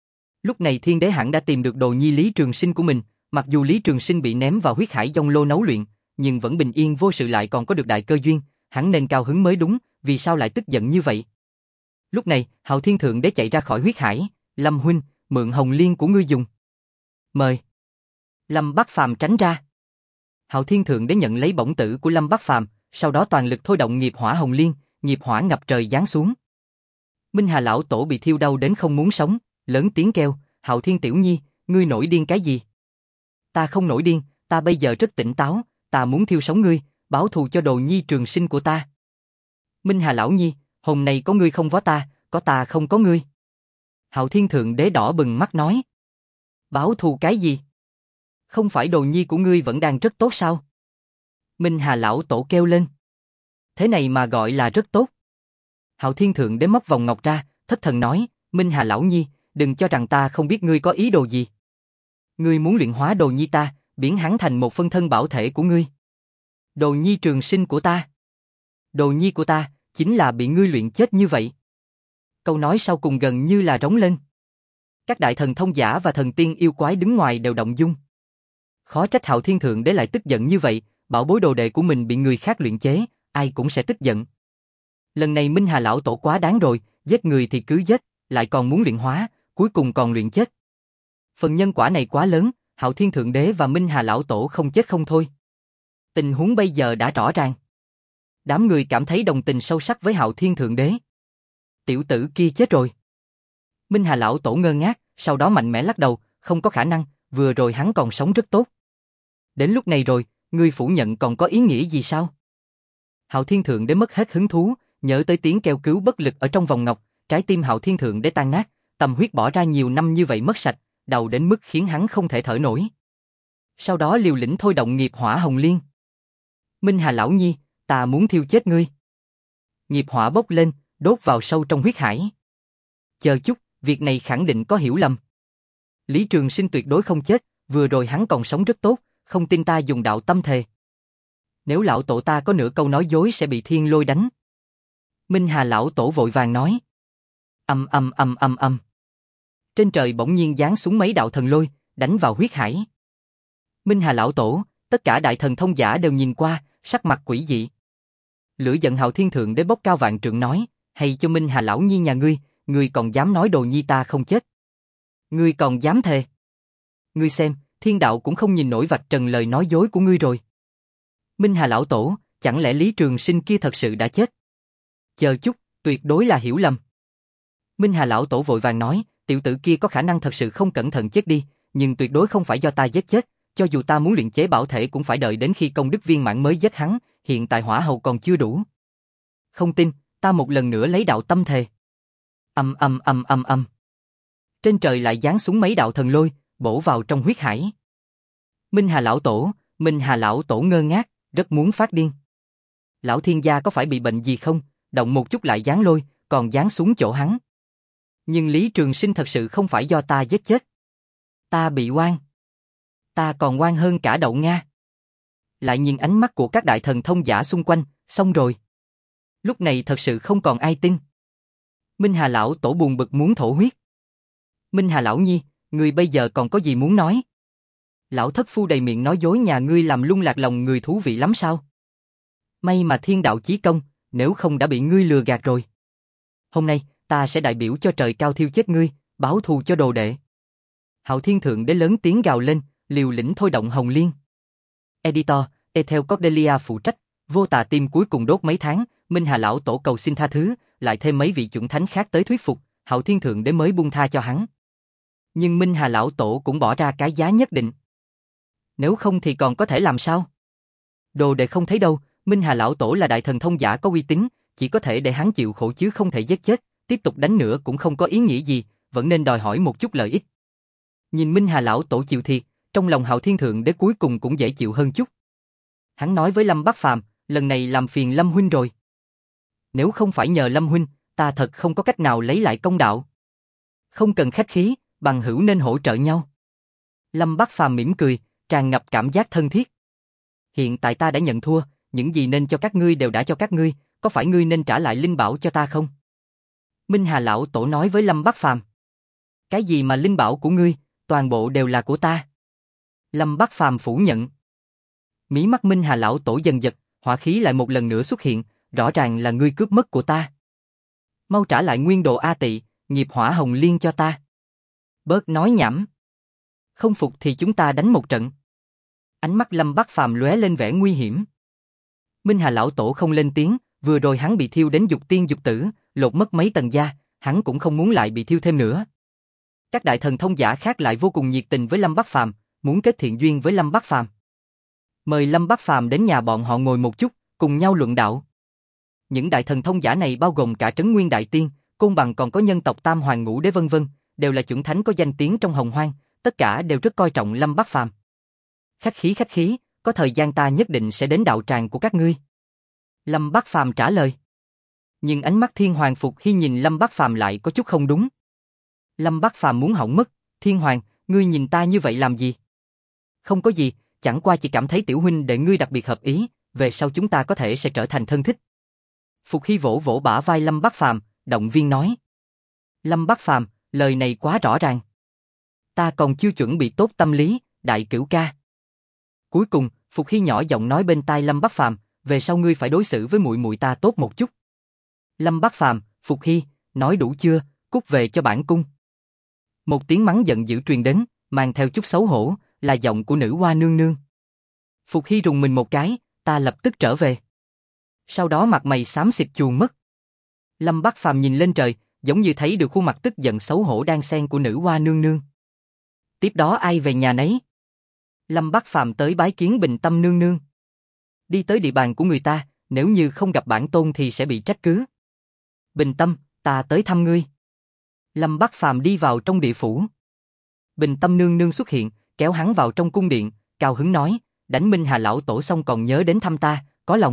Lúc này thiên đế hẳn đã tìm được đồ nhi Lý Trường Sinh của mình, mặc dù Lý Trường Sinh bị ném vào huyết hải Dông Lô nấu luyện, nhưng vẫn bình yên vô sự lại còn có được đại cơ duyên, hắn nên cao hứng mới đúng, vì sao lại tức giận như vậy? Lúc này, Hạo Thiên thượng đế chạy ra khỏi huyết hải, Lâm huynh, mượn hồng liên của ngươi dùng. Mời. Lâm Bắc Phàm tránh ra. Hạo Thiên thượng đế nhận lấy bổng tử của Lâm Bắc Phàm, sau đó toàn lực thôi động nghiệp hỏa hồng liên, nghiệp hỏa ngập trời giáng xuống. Minh Hà lão tổ bị thiêu đau đến không muốn sống, lớn tiếng kêu, Hạo Thiên tiểu nhi, ngươi nổi điên cái gì? Ta không nổi điên, ta bây giờ rất tỉnh táo, ta muốn thiêu sống ngươi, báo thù cho đồ nhi Trường Sinh của ta. Minh Hà lão nhi, hôm nay có ngươi không có ta không có ngươi. Hạo Thiên thượng đế đỏ bừng mắt nói. Báo thù cái gì? Không phải đồ nhi của ngươi vẫn đang rất tốt sao? Minh Hà lão tổ kêu lên. Thế này mà gọi là rất tốt. Hạo Thiên thượng đế móc vòng ngọc ra, thất thần nói, Minh Hà lão nhi, đừng cho rằng ta không biết ngươi có ý đồ gì. Ngươi muốn luyện hóa đồ nhi ta, biến hắn thành một phân thân bảo thể của ngươi. Đồ nhi Trường Sinh của ta. Đồ nhi của ta, chính là bị ngươi luyện chết như vậy. Câu nói sau cùng gần như là rống lên. Các đại thần thông giả và thần tiên yêu quái đứng ngoài đều động dung. Khó trách Hạo Thiên thượng đế lại tức giận như vậy, bảo bối đồ đệ của mình bị người khác luyện chế, ai cũng sẽ tức giận. Lần này Minh Hà lão tổ quá đáng rồi, giết người thì cứ giết, lại còn muốn luyện hóa, cuối cùng còn luyện chết. Phần nhân quả này quá lớn, Hạo Thiên thượng đế và Minh Hà lão tổ không chết không thôi. Tình huống bây giờ đã rõ ràng. Đám người cảm thấy đồng tình sâu sắc với Hạo Thiên thượng đế. Tiểu tử kia chết rồi. Minh Hà lão tổ ngơ ngác, sau đó mạnh mẽ lắc đầu, không có khả năng, vừa rồi hắn còn sống rất tốt. Đến lúc này rồi, ngươi phủ nhận còn có ý nghĩa gì sao? Hạo Thiên thượng đế mất hết hứng thú, nhớ tới tiếng kêu cứu bất lực ở trong vòng ngọc, trái tim Hạo Thiên thượng đế tan nát, tâm huyết bỏ ra nhiều năm như vậy mất sạch, đau đến mức khiến hắn không thể thở nổi. Sau đó liều lĩnh thôi động nghiệp hỏa hồng liên. Minh Hà lão nhi, ta muốn thiêu chết ngươi. Nghiệp hỏa bốc lên, đốt vào sâu trong huyết hải. Chờ chút, việc này khẳng định có hiểu lầm. Lý Trường Sinh tuyệt đối không chết, vừa rồi hắn còn sống rất tốt, không tin ta dùng đạo tâm thề. Nếu lão tổ ta có nửa câu nói dối sẽ bị thiên lôi đánh. Minh Hà lão tổ vội vàng nói. Âm. Trên trời bỗng nhiên giáng xuống mấy đạo thần lôi, đánh vào huyết hải. Minh Hà lão tổ, tất cả đại thần thông giả đều nhìn qua, sắc mặt quỷ dị. Lửa giận Hạo Thiên Thượng Đế bốc cao vạn trượng nói, hay cho Minh Hà lão nhi nhà ngươi còn dám nói đồ nhi ta không chết. Ngươi còn dám thề. Ngươi xem, thiên đạo cũng không nhìn nổi vạch trần lời nói dối của ngươi rồi. Minh Hà lão tổ, chẳng lẽ Lý Trường Sinh kia thật sự đã chết? Chờ chút, tuyệt đối là hiểu lầm. Minh Hà lão tổ vội vàng nói, tiểu tử kia có khả năng thật sự không cẩn thận chết đi, nhưng tuyệt đối không phải do ta giết chết, cho dù ta muốn luyện chế bảo thể cũng phải đợi đến khi công đức viên mãn mới giết hắn, hiện tại hỏa hầu còn chưa đủ. Không tin, ta một lần nữa lấy đạo tâm thề. Âm. Trên trời lại giáng xuống mấy đạo thần lôi, bổ vào trong huyết hải. Minh Hà lão tổ ngơ ngác, rất muốn phát điên. Lão thiên gia có phải bị bệnh gì không, động một chút lại giáng lôi, còn giáng xuống chỗ hắn. Nhưng Lý Trường Sinh thật sự không phải do ta giết chết. Ta bị oan. Ta còn oan hơn cả đậu Nga. Lại nhìn ánh mắt của các đại thần thông giả xung quanh, xong rồi. Lúc này thật sự không còn ai tin. Minh Hà lão tổ buồn bực muốn thổ huyết. Minh Hà lão nhi, ngươi bây giờ còn có gì muốn nói? Lão thất phu đầy miệng nói dối nhà ngươi làm lung lạc lòng người thú vị lắm sao? May mà thiên đạo chí công, nếu không đã bị ngươi lừa gạt rồi. Hôm nay, ta sẽ đại biểu cho trời cao thiêu chết ngươi, báo thù cho đồ đệ. Hạo Thiên Thượng Đế lớn tiếng gào lên, liều lĩnh thôi động Hồng Liên. Editor, Ethel Cordelia phụ trách, vô tà tim cuối cùng đốt mấy tháng, Minh Hà lão tổ cầu xin tha thứ, lại thêm mấy vị chuẩn thánh khác tới thuyết phục, Hạo Thiên Thượng Đế mới buông tha cho hắn. Nhưng Minh Hà lão tổ cũng bỏ ra cái giá nhất định. Nếu không thì còn có thể làm sao? Đồ đệ không thấy đâu, Minh Hà lão tổ là đại thần thông giả có uy tín, chỉ có thể để hắn chịu khổ chứ không thể giết chết, tiếp tục đánh nữa cũng không có ý nghĩa gì, vẫn nên đòi hỏi một chút lợi ích. Nhìn Minh Hà lão tổ chịu thiệt, trong lòng Hạo Thiên Thượng Đế cuối cùng cũng dễ chịu hơn chút. Hắn nói với Lâm Bắc Phàm, lần này làm phiền Lâm huynh rồi. Nếu không phải nhờ Lâm huynh, ta thật không có cách nào lấy lại công đạo. Không cần khách khí, bằng hữu nên hỗ trợ nhau. Lâm Bắc Phàm mỉm cười, tràn ngập cảm giác thân thiết. Hiện tại ta đã nhận thua, những gì nên cho các ngươi đều đã cho các ngươi, có phải ngươi nên trả lại linh bảo cho ta không? Minh Hà lão tổ nói với Lâm Bắc Phàm. Cái gì mà linh bảo của ngươi, toàn bộ đều là của ta. Lâm Bắc Phàm phủ nhận. Mí mắt Minh Hà lão tổ dần giật, hỏa khí lại một lần nữa xuất hiện, rõ ràng là ngươi cướp mất của ta. Mau trả lại nguyên đồ A Tị, nghiệp hỏa Hồng Liên cho ta. Bớt nói nhảm. Không phục thì chúng ta đánh một trận. Ánh mắt Lâm Bắc Phàm lóe lên vẻ nguy hiểm. Minh Hà lão tổ không lên tiếng, vừa rồi hắn bị thiêu đến dục tiên dục tử, lột mất mấy tầng da, hắn cũng không muốn lại bị thiêu thêm nữa. Các đại thần thông giả khác lại vô cùng nhiệt tình với Lâm Bắc Phàm, muốn kết thiện duyên với Lâm Bắc Phàm. Mời Lâm Bắc Phàm đến nhà bọn họ ngồi một chút, cùng nhau luận đạo. Những đại thần thông giả này bao gồm cả Trấn Nguyên Đại Tiên, Côn Bằng còn có nhân tộc Tam Hoàng Ngũ Đế vân vân, đều là chuẩn thánh có danh tiếng trong Hồng Hoang, tất cả đều rất coi trọng Lâm Bắc Phàm. Khách khí, có thời gian ta nhất định sẽ đến đạo tràng của các ngươi. Lâm Bắc Phàm trả lời. Nhưng ánh mắt Thiên Hoàng Phục Hy nhìn Lâm Bắc Phàm lại có chút không đúng. Lâm Bắc Phàm muốn hỏng mất, Thiên Hoàng, ngươi nhìn ta như vậy làm gì? Không có gì, chẳng qua chỉ cảm thấy tiểu huynh đệ ngươi đặc biệt hợp ý, về sau chúng ta có thể sẽ trở thành thân thích. Phục Hy vỗ vỗ bả vai Lâm Bắc Phàm, động viên nói. Lâm Bắc Phàm, lời này quá rõ ràng. Ta còn chưa chuẩn bị tốt tâm lý, đại cửu ca. Cuối cùng, Phục Hy nhỏ giọng nói bên tai Lâm Bắc Phàm, về sau ngươi phải đối xử với muội muội ta tốt một chút. Lâm Bắc Phàm, Phục Hy, nói đủ chưa, cút về cho bản cung. Một tiếng mắng giận dữ truyền đến, mang theo chút xấu hổ, là giọng của nữ hoa nương nương. Phục Hy rùng mình một cái, ta lập tức trở về. Sau đó mặt mày xám xịt chuồn mất. Lâm Bắc Phàm nhìn lên trời, giống như thấy được khuôn mặt tức giận xấu hổ đang xen của nữ hoa nương nương. Tiếp đó ai về nhà nấy. Lâm Bắc Phàm tới bái kiến Bình Tâm nương nương. Đi tới địa bàn của người ta, nếu như không gặp bản tôn thì sẽ bị trách cứ. Bình Tâm, ta tới thăm ngươi. Lâm Bắc Phàm đi vào trong địa phủ. Bình Tâm nương nương xuất hiện, kéo hắn vào trong cung điện, cao hứng nói, đánh Minh Hà lão tổ xong còn nhớ đến thăm ta, có lòng.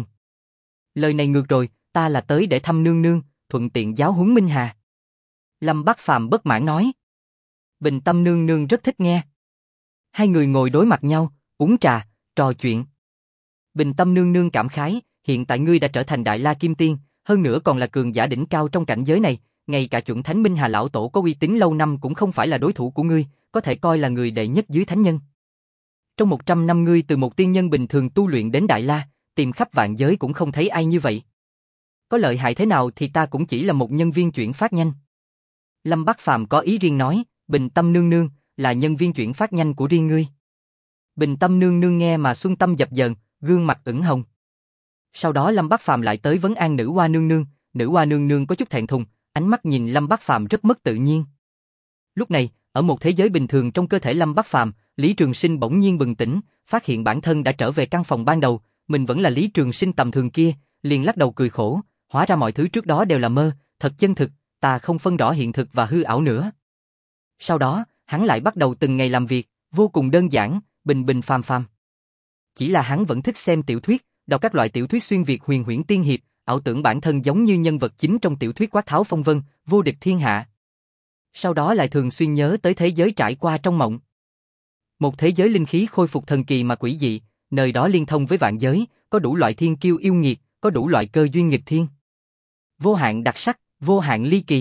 Lời này ngược rồi, ta là tới để thăm nương nương, thuận tiện giáo huấn Minh Hà. Lâm Bắc Phàm bất mãn nói. Bình Tâm nương nương rất thích nghe. Hai người ngồi đối mặt nhau, uống trà, trò chuyện. Bình Tâm nương nương cảm khái, hiện tại ngươi đã trở thành Đại La Kim Tiên, hơn nữa còn là cường giả đỉnh cao trong cảnh giới này, ngay cả chuẩn thánh Minh Hà lão tổ có uy tín lâu năm cũng không phải là đối thủ của ngươi, có thể coi là người đệ nhất dưới thánh nhân. Trong 100 năm ngươi từ một tiên nhân bình thường tu luyện đến Đại La, tìm khắp vạn giới cũng không thấy ai như vậy. Có lợi hại thế nào thì ta cũng chỉ là một nhân viên chuyển phát nhanh. Lâm Bắc Phàm có ý riêng nói, Bình Tâm nương nương là nhân viên chuyển phát nhanh của riêng ngươi. Bình Tâm nương nương nghe mà xuân tâm dập dờn, gương mặt ửng hồng. Sau đó Lâm Bắc Phàm lại tới vấn an Nữ Hoa nương nương có chút thẹn thùng, ánh mắt nhìn Lâm Bắc Phàm rất mất tự nhiên. Lúc này, ở một thế giới bình thường trong cơ thể Lâm Bắc Phàm, Lý Trường Sinh bỗng nhiên bừng tỉnh, phát hiện bản thân đã trở về căn phòng ban đầu, mình vẫn là Lý Trường Sinh tầm thường kia, liền lắc đầu cười khổ, hóa ra mọi thứ trước đó đều là mơ, thật chân thực, ta không phân rõ hiện thực và hư ảo nữa. Sau đó, hắn lại bắt đầu từng ngày làm việc, vô cùng đơn giản, bình bình phàm phàm. Chỉ là hắn vẫn thích xem tiểu thuyết, đọc các loại tiểu thuyết xuyên việt huyền huyễn tiên hiệp, ảo tưởng bản thân giống như nhân vật chính trong tiểu thuyết Quát Tháo Phong Vân, vô địch thiên hạ. Sau đó lại thường xuyên nhớ tới thế giới trải qua trong mộng. Một thế giới linh khí khôi phục thần kỳ mà quỷ dị, nơi đó liên thông với vạn giới, có đủ loại thiên kiêu yêu nghiệt, có đủ loại cơ duyên nghịch thiên. Vô hạn đặc sắc, vô hạn ly kỳ.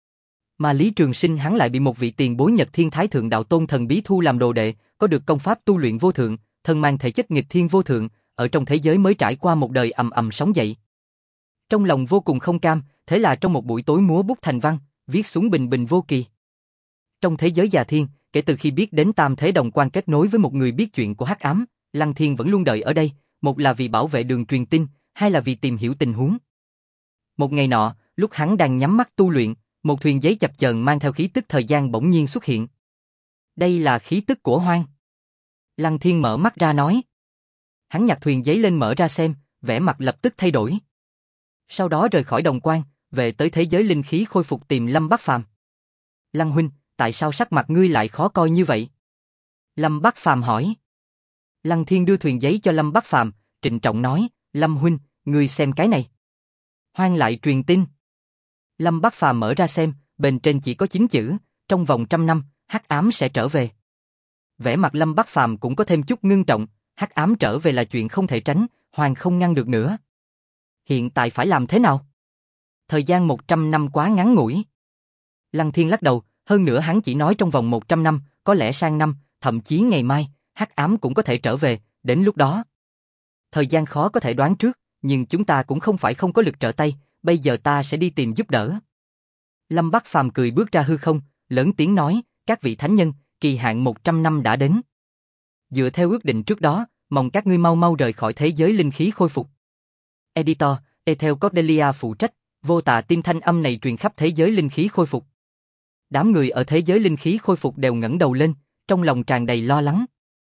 Mà Lý Trường Sinh hắn lại bị một vị tiền bối Nhật Thiên Thái Thượng Đạo Tôn thần bí thu làm đồ đệ, có được công pháp tu luyện vô thượng, thân mang thể chất nghịch thiên vô thượng, ở trong thế giới mới trải qua một đời ầm ầm sóng dậy. Trong lòng vô cùng không cam, thế là trong một buổi tối múa bút thành văn, viết xuống bình bình vô kỳ. Trong thế giới già thiên, kể từ khi biết đến tam thế đồng quan kết nối với một người biết chuyện của hắc ám, Lăng Thiên vẫn luôn đợi ở đây, một là vì bảo vệ đường truyền tin, hai là vì tìm hiểu tình huống. Một ngày nọ, lúc hắn đang nhắm mắt tu luyện, một thuyền giấy chập chờn mang theo khí tức thời gian bỗng nhiên xuất hiện. Đây là khí tức của Hoang. Lăng Thiên mở mắt ra nói. Hắn nhặt thuyền giấy lên mở ra xem, vẻ mặt lập tức thay đổi. Sau đó rời khỏi đồng quan, về tới thế giới linh khí khôi phục tìm Lâm Bắc Phàm. Lăng huynh, tại sao sắc mặt ngươi lại khó coi như vậy? Lâm Bắc Phàm hỏi. Lăng Thiên đưa thuyền giấy cho Lâm Bắc Phàm, trịnh trọng nói, Lâm huynh, ngươi xem cái này. Hoang lại truyền tin. Lâm Bắc Phàm mở ra xem, bên trên chỉ có 9 chữ, trong vòng 100 năm, hắc ám sẽ trở về. Vẻ mặt Lâm Bắc Phàm cũng có thêm chút ngưng trọng, hắc ám trở về là chuyện không thể tránh, Hoàng không ngăn được nữa. Hiện tại phải làm thế nào? Thời gian 100 năm quá ngắn ngủi. Lăng Thiên lắc đầu, hơn nữa hắn chỉ nói trong vòng 100 năm, có lẽ sang năm, thậm chí ngày mai, hắc ám cũng có thể trở về, đến lúc đó. Thời gian khó có thể đoán trước, nhưng chúng ta cũng không phải không có lực trợ tay, bây giờ ta sẽ đi tìm giúp đỡ. Lâm Bắc Phàm cười bước ra hư không, lớn tiếng nói, các vị thánh nhân, kỳ hạn 100 năm đã đến. Dựa theo ước định trước đó, mong các ngươi mau mau rời khỏi thế giới linh khí khôi phục. Editor, Ethel Cordelia phụ trách, vô tà tim thanh âm này truyền khắp thế giới linh khí khôi phục. Đám người ở thế giới linh khí khôi phục đều ngẩng đầu lên, trong lòng tràn đầy lo lắng.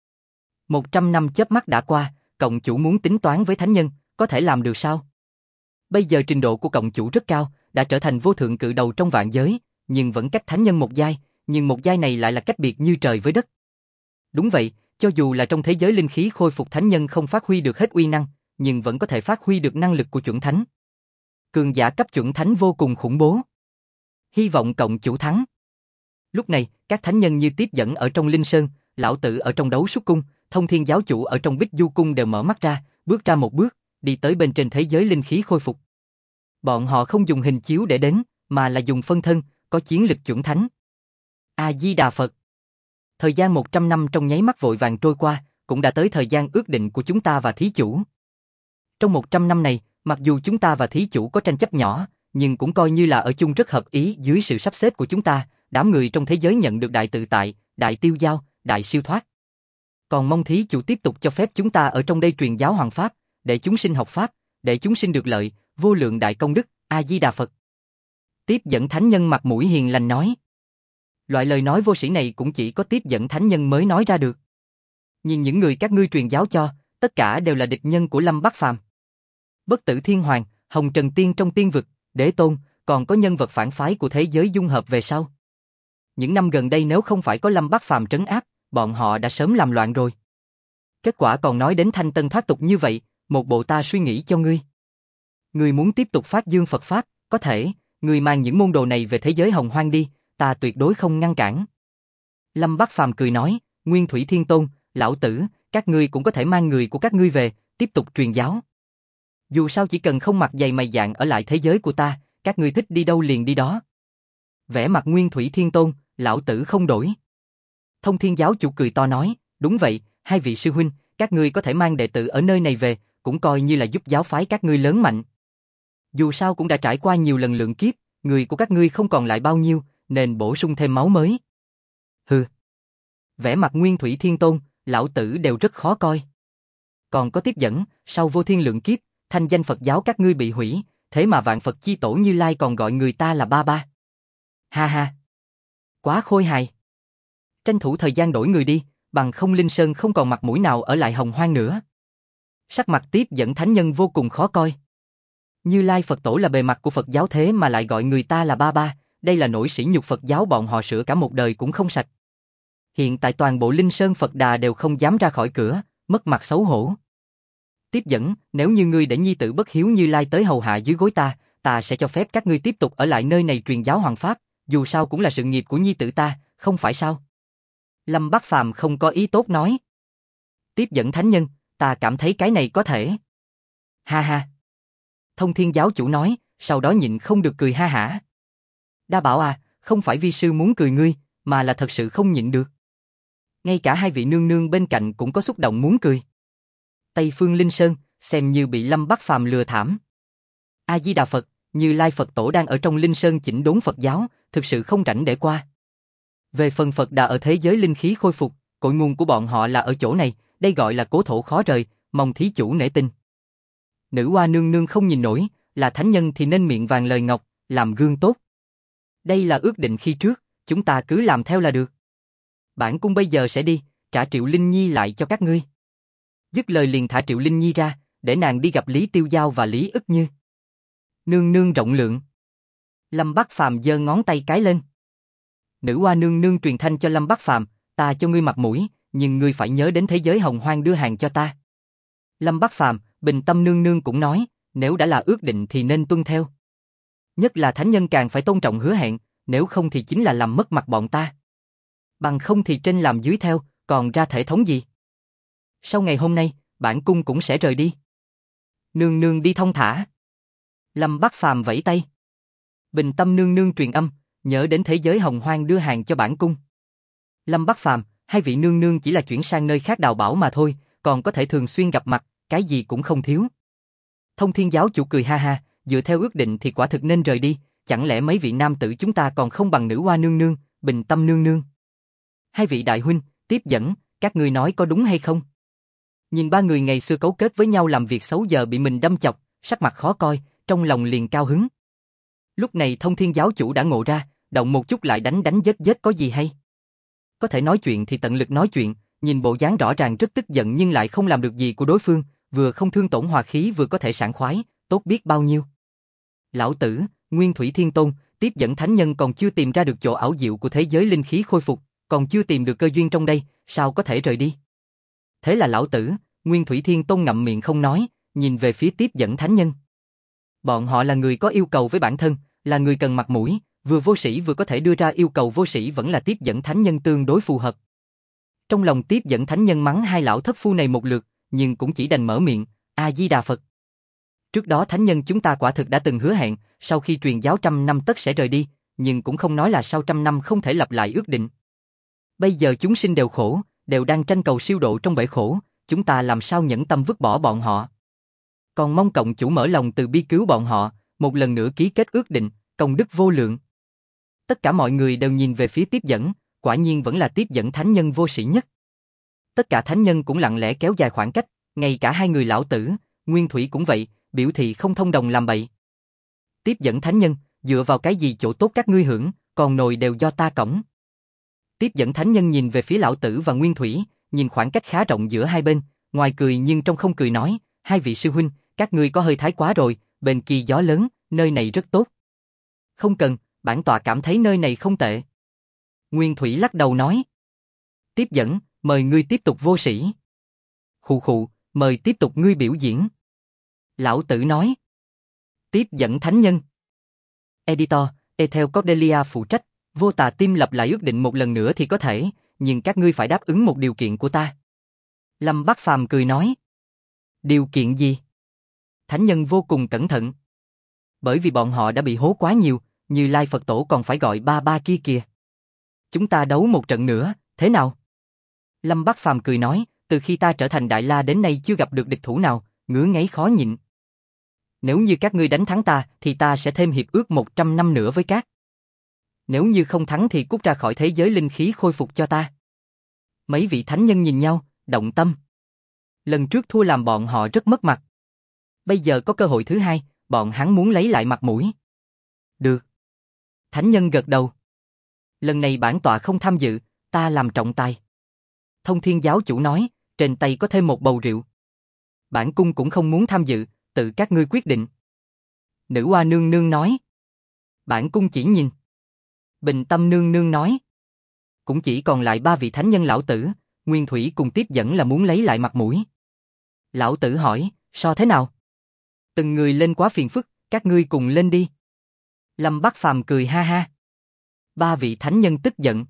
100 năm chớp mắt đã qua, cộng chủ muốn tính toán với thánh nhân, có thể làm được sao? Bây giờ trình độ của cộng chủ rất cao, đã trở thành vô thượng cự đầu trong vạn giới, nhưng vẫn cách thánh nhân một giai, nhưng một giai này lại là cách biệt như trời với đất. Đúng vậy, cho dù là trong thế giới linh khí khôi phục thánh nhân không phát huy được hết uy năng, nhưng vẫn có thể phát huy được năng lực của chuẩn thánh. Cường giả cấp chuẩn thánh vô cùng khủng bố. Hy vọng cộng chủ thắng. Lúc này, các thánh nhân như tiếp dẫn ở trong Linh Sơn, lão tử ở trong Đấu Súc Cung, Thông Thiên giáo chủ ở trong Bích Du Cung đều mở mắt ra, bước ra một bước, đi tới bên trên thế giới linh khí khôi phục. Bọn họ không dùng hình chiếu để đến, mà là dùng phân thân, có chiến lực chuẩn thánh. A-di-đà Phật. Thời gian 100 năm trong nháy mắt vội vàng trôi qua, cũng đã tới thời gian ước định của chúng ta và thí chủ. Trong 100 năm này, mặc dù chúng ta và thí chủ có tranh chấp nhỏ, nhưng cũng coi như là ở chung rất hợp ý dưới sự sắp xếp của chúng ta, đám người trong thế giới nhận được đại tự tại, đại tiêu giao, đại siêu thoát. Còn mong thí chủ tiếp tục cho phép chúng ta ở trong đây truyền giáo hoàng pháp, để chúng sinh học pháp, để chúng sinh được lợi, vô lượng đại công đức, A-di-đà Phật. Tiếp dẫn thánh nhân mặt mũi hiền lành nói. Loại lời nói vô sĩ này cũng chỉ có tiếp dẫn thánh nhân mới nói ra được. Nhưng những người các ngươi truyền giáo cho, tất cả đều là địch nhân của Lâm Bắc Phàm. Bất Tử Thiên Hoàng, Hồng Trần Tiên trong tiên vực, Đế Tôn, còn có nhân vật phản phái của thế giới dung hợp về sau. Những năm gần đây nếu không phải có Lâm Bắc Phàm trấn áp, bọn họ đã sớm làm loạn rồi. Kết quả còn nói đến thanh tân thoát tục như vậy, một bộ ta suy nghĩ cho ngươi. Ngươi muốn tiếp tục phát dương Phật Pháp, có thể, ngươi mang những môn đồ này về thế giới hồng hoang đi, ta tuyệt đối không ngăn cản. Lâm Bắc Phàm cười nói, Nguyên Thủy Thiên Tôn, lão tử, các ngươi cũng có thể mang người của các ngươi về, tiếp tục truyền giáo. Dù sao chỉ cần không mặt dày mày dạn ở lại thế giới của ta, các ngươi thích đi đâu liền đi đó. Vẻ mặt Nguyên Thủy Thiên Tôn, lão tử không đổi. Thông Thiên giáo chủ cười to nói, đúng vậy, hai vị sư huynh, các ngươi có thể mang đệ tử ở nơi này về, cũng coi như là giúp giáo phái các ngươi lớn mạnh. Dù sao cũng đã trải qua nhiều lần lượng kiếp, người của các ngươi không còn lại bao nhiêu, nên bổ sung thêm máu mới. Hừ. Vẻ mặt Nguyên Thủy Thiên Tôn, lão tử đều rất khó coi. Còn có tiếp dẫn, sau vô thiên lượng kiếp, thanh danh Phật giáo các ngươi bị hủy, thế mà vạn Phật chi tổ Như Lai còn gọi người ta là ba ba. Ha ha. Quá khôi hài. Tranh thủ thời gian đổi người đi, bằng không Linh Sơn không còn mặt mũi nào ở lại Hồng Hoang nữa. Sắc mặt tiếp dẫn thánh nhân vô cùng khó coi. Như Lai Phật tổ là bề mặt của Phật giáo thế mà lại gọi người ta là ba ba, đây là nỗi sỉ nhục Phật giáo bọn họ sửa cả một đời cũng không sạch. Hiện tại toàn bộ Linh Sơn Phật Đà đều không dám ra khỏi cửa, mất mặt xấu hổ. Tiếp dẫn, nếu như ngươi để nhi tử bất hiếu Như Lai tới hầu hạ dưới gối ta sẽ cho phép các ngươi tiếp tục ở lại nơi này truyền giáo hoàng pháp, dù sao cũng là sự nghiệp của nhi tử ta, không phải sao? Lâm Bắc Phàm không có ý tốt nói. Tiếp dẫn thánh nhân, ta cảm thấy cái này có thể. Ha ha. Thông Thiên giáo chủ nói, sau đó nhịn không được cười ha hả. Đa bảo à, không phải vi sư muốn cười ngươi, mà là thật sự không nhịn được. Ngay cả hai vị nương nương bên cạnh cũng có xúc động muốn cười. Tây Phương Linh Sơn, xem như bị Lâm Bắc Phàm lừa thảm. A Di Đà Phật, Như Lai Phật tổ đang ở trong Linh Sơn chỉnh đốn Phật giáo, thực sự không rảnh để qua. Về phần Phật Đà ở thế giới linh khí khôi phục, cội nguồn của bọn họ là ở chỗ này, đây gọi là cố thổ khó rời, mong thí chủ nể tình. Nữ hoa nương nương không nhìn nổi, là thánh nhân thì nên miệng vàng lời ngọc, làm gương tốt. Đây là ước định khi trước, chúng ta cứ làm theo là được. Bản cung bây giờ sẽ đi, trả Triệu Linh Nhi lại cho các ngươi. Dứt lời liền thả Triệu Linh Nhi ra, để nàng đi gặp Lý Tiêu Giao và Lý Ức Như. Nương nương rộng lượng. Lâm Bắc Phàm giơ ngón tay cái lên. Nữ hoa nương nương truyền thanh cho Lâm Bắc Phàm, ta cho ngươi mặt mũi, nhưng ngươi phải nhớ đến thế giới Hồng Hoang đưa hàng cho ta. Lâm Bắc Phàm, Bình Tâm nương nương cũng nói, nếu đã là ước định thì nên tuân theo. Nhất là thánh nhân càng phải tôn trọng hứa hẹn, nếu không thì chính là làm mất mặt bọn ta. Bằng không thì trên làm dưới theo, còn ra thể thống gì? Sau ngày hôm nay, bản cung cũng sẽ rời đi. Nương nương đi thông thả. Lâm Bắc Phàm vẫy tay. Bình Tâm nương nương truyền âm, nhớ đến thế giới Hồng Hoang đưa hàng cho bản cung. Lâm Bắc Phàm, hai vị nương nương chỉ là chuyển sang nơi khác đào bảo mà thôi, còn có thể thường xuyên gặp mặt, cái gì cũng không thiếu. Thông Thiên giáo chủ cười ha ha, dựa theo ước định thì quả thực nên rời đi, chẳng lẽ mấy vị nam tử chúng ta còn không bằng Nữ hoa nương nương, Bình Tâm nương nương? Hai vị đại huynh, tiếp dẫn, các ngươi nói có đúng hay không? Nhìn ba người ngày xưa cấu kết với nhau làm việc xấu giờ bị mình đâm chọc, sắc mặt khó coi, trong lòng liền cao hứng. Lúc này Thông Thiên giáo chủ đã ngộ ra, động một chút lại đánh giết có gì hay? Có thể nói chuyện thì tận lực nói chuyện, nhìn bộ dáng rõ ràng rất tức giận nhưng lại không làm được gì của đối phương, vừa không thương tổn hòa khí vừa có thể sảng khoái, tốt biết bao nhiêu. Lão tử, Nguyên Thủy Thiên Tôn, tiếp dẫn thánh nhân còn chưa tìm ra được chỗ ảo diệu của thế giới linh khí khôi phục, còn chưa tìm được cơ duyên trong đây, sao có thể rời đi? Thế là lão tử, Nguyên Thủy Thiên Tôn ngậm miệng không nói, nhìn về phía tiếp dẫn thánh nhân. Bọn họ là người có yêu cầu với bản thân, là người cần mặt mũi, vừa vô sĩ vừa có thể đưa ra yêu cầu vô sĩ vẫn là tiếp dẫn thánh nhân tương đối phù hợp. Trong lòng tiếp dẫn thánh nhân mắng hai lão thất phu này một lượt, nhưng cũng chỉ đành mở miệng, A Di Đà Phật. Trước đó thánh nhân chúng ta quả thực đã từng hứa hẹn, sau khi truyền giáo 100 năm tất sẽ rời đi, nhưng cũng không nói là sau 100 năm không thể lặp lại ước định. Bây giờ chúng sinh đều khổ, đều đang tranh cầu siêu độ trong bể khổ, chúng ta làm sao nhẫn tâm vứt bỏ bọn họ. Còn mong cộng chủ mở lòng từ bi cứu bọn họ, một lần nữa ký kết ước định, công đức vô lượng. Tất cả mọi người đều nhìn về phía tiếp dẫn, quả nhiên vẫn là tiếp dẫn thánh nhân vô sĩ nhất. Tất cả thánh nhân cũng lặng lẽ kéo dài khoảng cách, ngay cả hai người lão tử, Nguyên Thủy cũng vậy, biểu thị không thông đồng làm bậy. Tiếp dẫn thánh nhân, dựa vào cái gì chỗ tốt các ngươi hưởng, còn nồi đều do ta cõng. Tiếp dẫn thánh nhân nhìn về phía lão tử và Nguyên Thủy, nhìn khoảng cách khá rộng giữa hai bên, ngoài cười nhưng trong không cười nói, hai vị sư huynh, các ngươi có hơi thái quá rồi, bên kia gió lớn, nơi này rất tốt. Không cần, bản tọa cảm thấy nơi này không tệ. Nguyên Thủy lắc đầu nói. Tiếp dẫn, mời ngươi tiếp tục vô sĩ. Khụ khụ, mời tiếp tục ngươi biểu diễn. Lão tử nói. Tiếp dẫn thánh nhân. Editor, Ethel Cordelia phụ trách, vô tà tim lập lại ước định một lần nữa thì có thể, nhưng các ngươi phải đáp ứng một điều kiện của ta. Lâm Bắc Phàm cười nói. Điều kiện gì? Thánh nhân vô cùng cẩn thận. Bởi vì bọn họ đã bị hố quá nhiều, Như Lai Phật Tổ còn phải gọi ba ba kia kìa. Chúng ta đấu một trận nữa, thế nào? Lâm Bắc Phàm cười nói, từ khi ta trở thành Đại La đến nay chưa gặp được địch thủ nào, ngứa ngáy khó nhịn. Nếu như các ngươi đánh thắng ta, thì ta sẽ thêm hiệp ước 100 năm nữa với các. Nếu như không thắng thì cút ra khỏi thế giới linh khí khôi phục cho ta. Mấy vị thánh nhân nhìn nhau, động tâm. Lần trước thua làm bọn họ rất mất mặt. Bây giờ có cơ hội thứ hai, bọn hắn muốn lấy lại mặt mũi. Được. Thánh nhân gật đầu. Lần này bản tọa không tham dự, ta làm trọng tài. Thông Thiên giáo chủ nói, trên tay có thêm một bầu rượu. Bản cung cũng không muốn tham dự, tự các ngươi quyết định. Nữ Hoa nương nương nói. Bản cung chỉ nhìn. Bình Tâm nương nương nói. Cũng chỉ còn lại ba vị thánh nhân lão tử, Nguyên Thủy cùng Tiếp Dẫn là muốn lấy lại mặt mũi. Lão tử hỏi, so thế nào? Từng người lên quá phiền phức, các ngươi cùng lên đi. Lâm Bắc Phàm cười ha ha. Ba vị thánh nhân tức giận.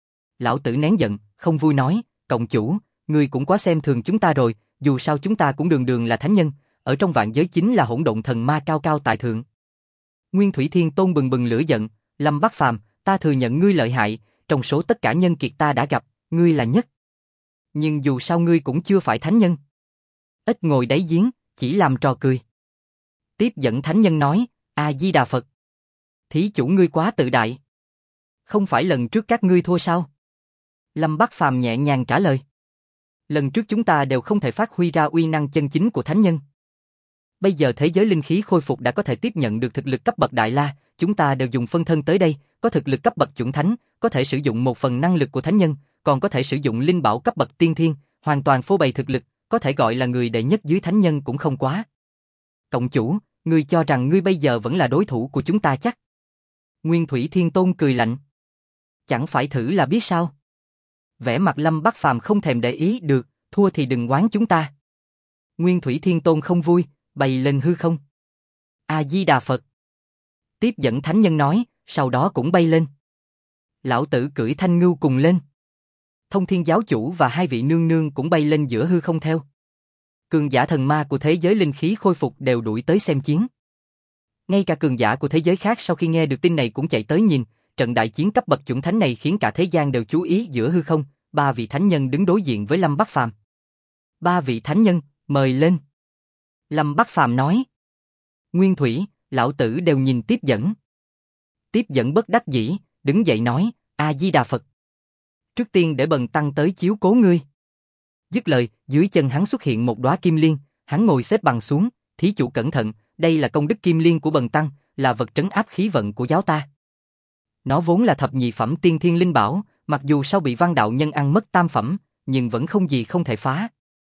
Lão tử nén giận, không vui nói, cộng chủ, ngươi cũng quá xem thường chúng ta rồi, dù sao chúng ta cũng đường đường là thánh nhân, ở trong vạn giới chính là hỗn độn thần ma cao cao tại thượng. Nguyên Thủy Thiên Tôn bừng bừng lửa giận, Lâm Bắc Phàm, ta thừa nhận ngươi lợi hại, trong số tất cả nhân kiệt ta đã gặp, ngươi là nhất. Nhưng dù sao ngươi cũng chưa phải thánh nhân. Ít ngồi đáy giếng, chỉ làm trò cười. Tiếp Dẫn thánh nhân nói, A Di Đà Phật. Thí chủ ngươi quá tự đại. Không phải lần trước các ngươi thua sao? Lâm Bắc Phàm nhẹ nhàng trả lời. Lần trước chúng ta đều không thể phát huy ra uy năng chân chính của thánh nhân. Bây giờ thế giới linh khí khôi phục đã có thể tiếp nhận được thực lực cấp bậc Đại La, chúng ta đều dùng phân thân tới đây, có thực lực cấp bậc chuẩn thánh, có thể sử dụng một phần năng lực của thánh nhân, còn có thể sử dụng linh bảo cấp bậc tiên thiên, hoàn toàn phô bày thực lực, có thể gọi là người đệ nhất dưới thánh nhân cũng không quá. Cộng chủ, ngươi cho rằng ngươi bây giờ vẫn là đối thủ của chúng ta chắc? Nguyên Thủy Thiên Tôn cười lạnh. Chẳng phải thử là biết sao? Vẻ mặt Lâm Bắc Phàm không thèm để ý, được, thua thì đừng oán chúng ta. Nguyên Thủy Thiên Tôn không vui, bay lên hư không. A Di Đà Phật. Tiếp Dẫn thánh nhân nói, sau đó cũng bay lên. Lão tử cưỡi thanh ngưu cùng lên. Thông Thiên giáo chủ và hai vị nương nương cũng bay lên giữa hư không theo. Cường giả thần ma của thế giới linh khí khôi phục đều đuổi tới xem chiến. Ngay cả cường giả của thế giới khác sau khi nghe được tin này cũng chạy tới nhìn, trận đại chiến cấp bậc chuẩn thánh này khiến cả thế gian đều chú ý giữa hư không, ba vị thánh nhân đứng đối diện với Lâm Bắc Phàm. Ba vị thánh nhân, mời lên. Lâm Bắc Phàm nói. Nguyên Thủy, lão tử đều nhìn Tiếp Dẫn. Tiếp Dẫn bất đắc dĩ, đứng dậy nói, A Di Đà Phật. Trước tiên để Bần tăng tới chiếu cố ngươi. Dứt lời, dưới chân hắn xuất hiện một đóa kim liên, hắn ngồi xếp bằng xuống, thí chủ cẩn thận, đây là công đức kim liên của Bần tăng, là vật trấn áp khí vận của giáo ta. Nó vốn là thập nhị phẩm tiên thiên linh bảo, mặc dù sau bị Văn đạo nhân ăn mất tam phẩm, nhưng vẫn không gì không thể phá.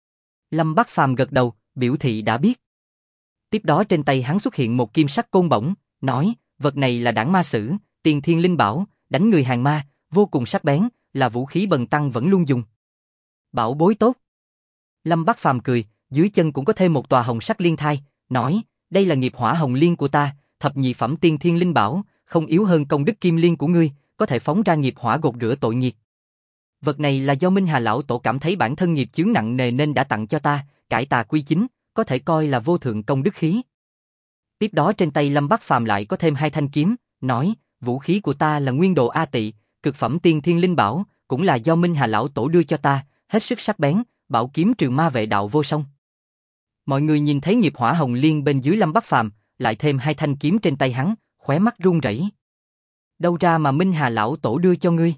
Lâm Bắc Phàm gật đầu, biểu thị đã biết. Tiếp đó trên tay hắn xuất hiện một kim sắc côn bổng, nói, vật này là đảng ma sử, tiên thiên linh bảo, đánh người hàng ma, vô cùng sắc bén, là vũ khí Bần tăng vẫn luôn dùng. Bảo bối tốt. Lâm Bắc Phàm cười, dưới chân cũng có thêm một tòa hồng sắc liên thai, nói, đây là nghiệp hỏa hồng liên của ta, thập nhị phẩm tiên thiên linh bảo, không yếu hơn công đức kim liên của ngươi, có thể phóng ra nghiệp hỏa gột rửa tội nghiệp. Vật này là do Minh Hà lão tổ cảm thấy bản thân nghiệp chướng nặng nề nên đã tặng cho ta, cải tà quy chính, có thể coi là vô thượng công đức khí. Tiếp đó trên tay Lâm Bắc Phàm lại có thêm hai thanh kiếm, nói, vũ khí của ta là Nguyên Đồ A Tị, cực phẩm tiên thiên linh bảo, cũng là do Minh Hà lão tổ đưa cho ta, hết sức sắc bén, bảo kiếm trừ ma vệ đạo vô song. Mọi người nhìn thấy nghiệp hỏa hồng liên bên dưới Lâm Bắc Phàm, lại thêm hai thanh kiếm trên tay hắn, khóe mắt run rẩy. Đâu ra mà Minh Hà lão tổ đưa cho ngươi?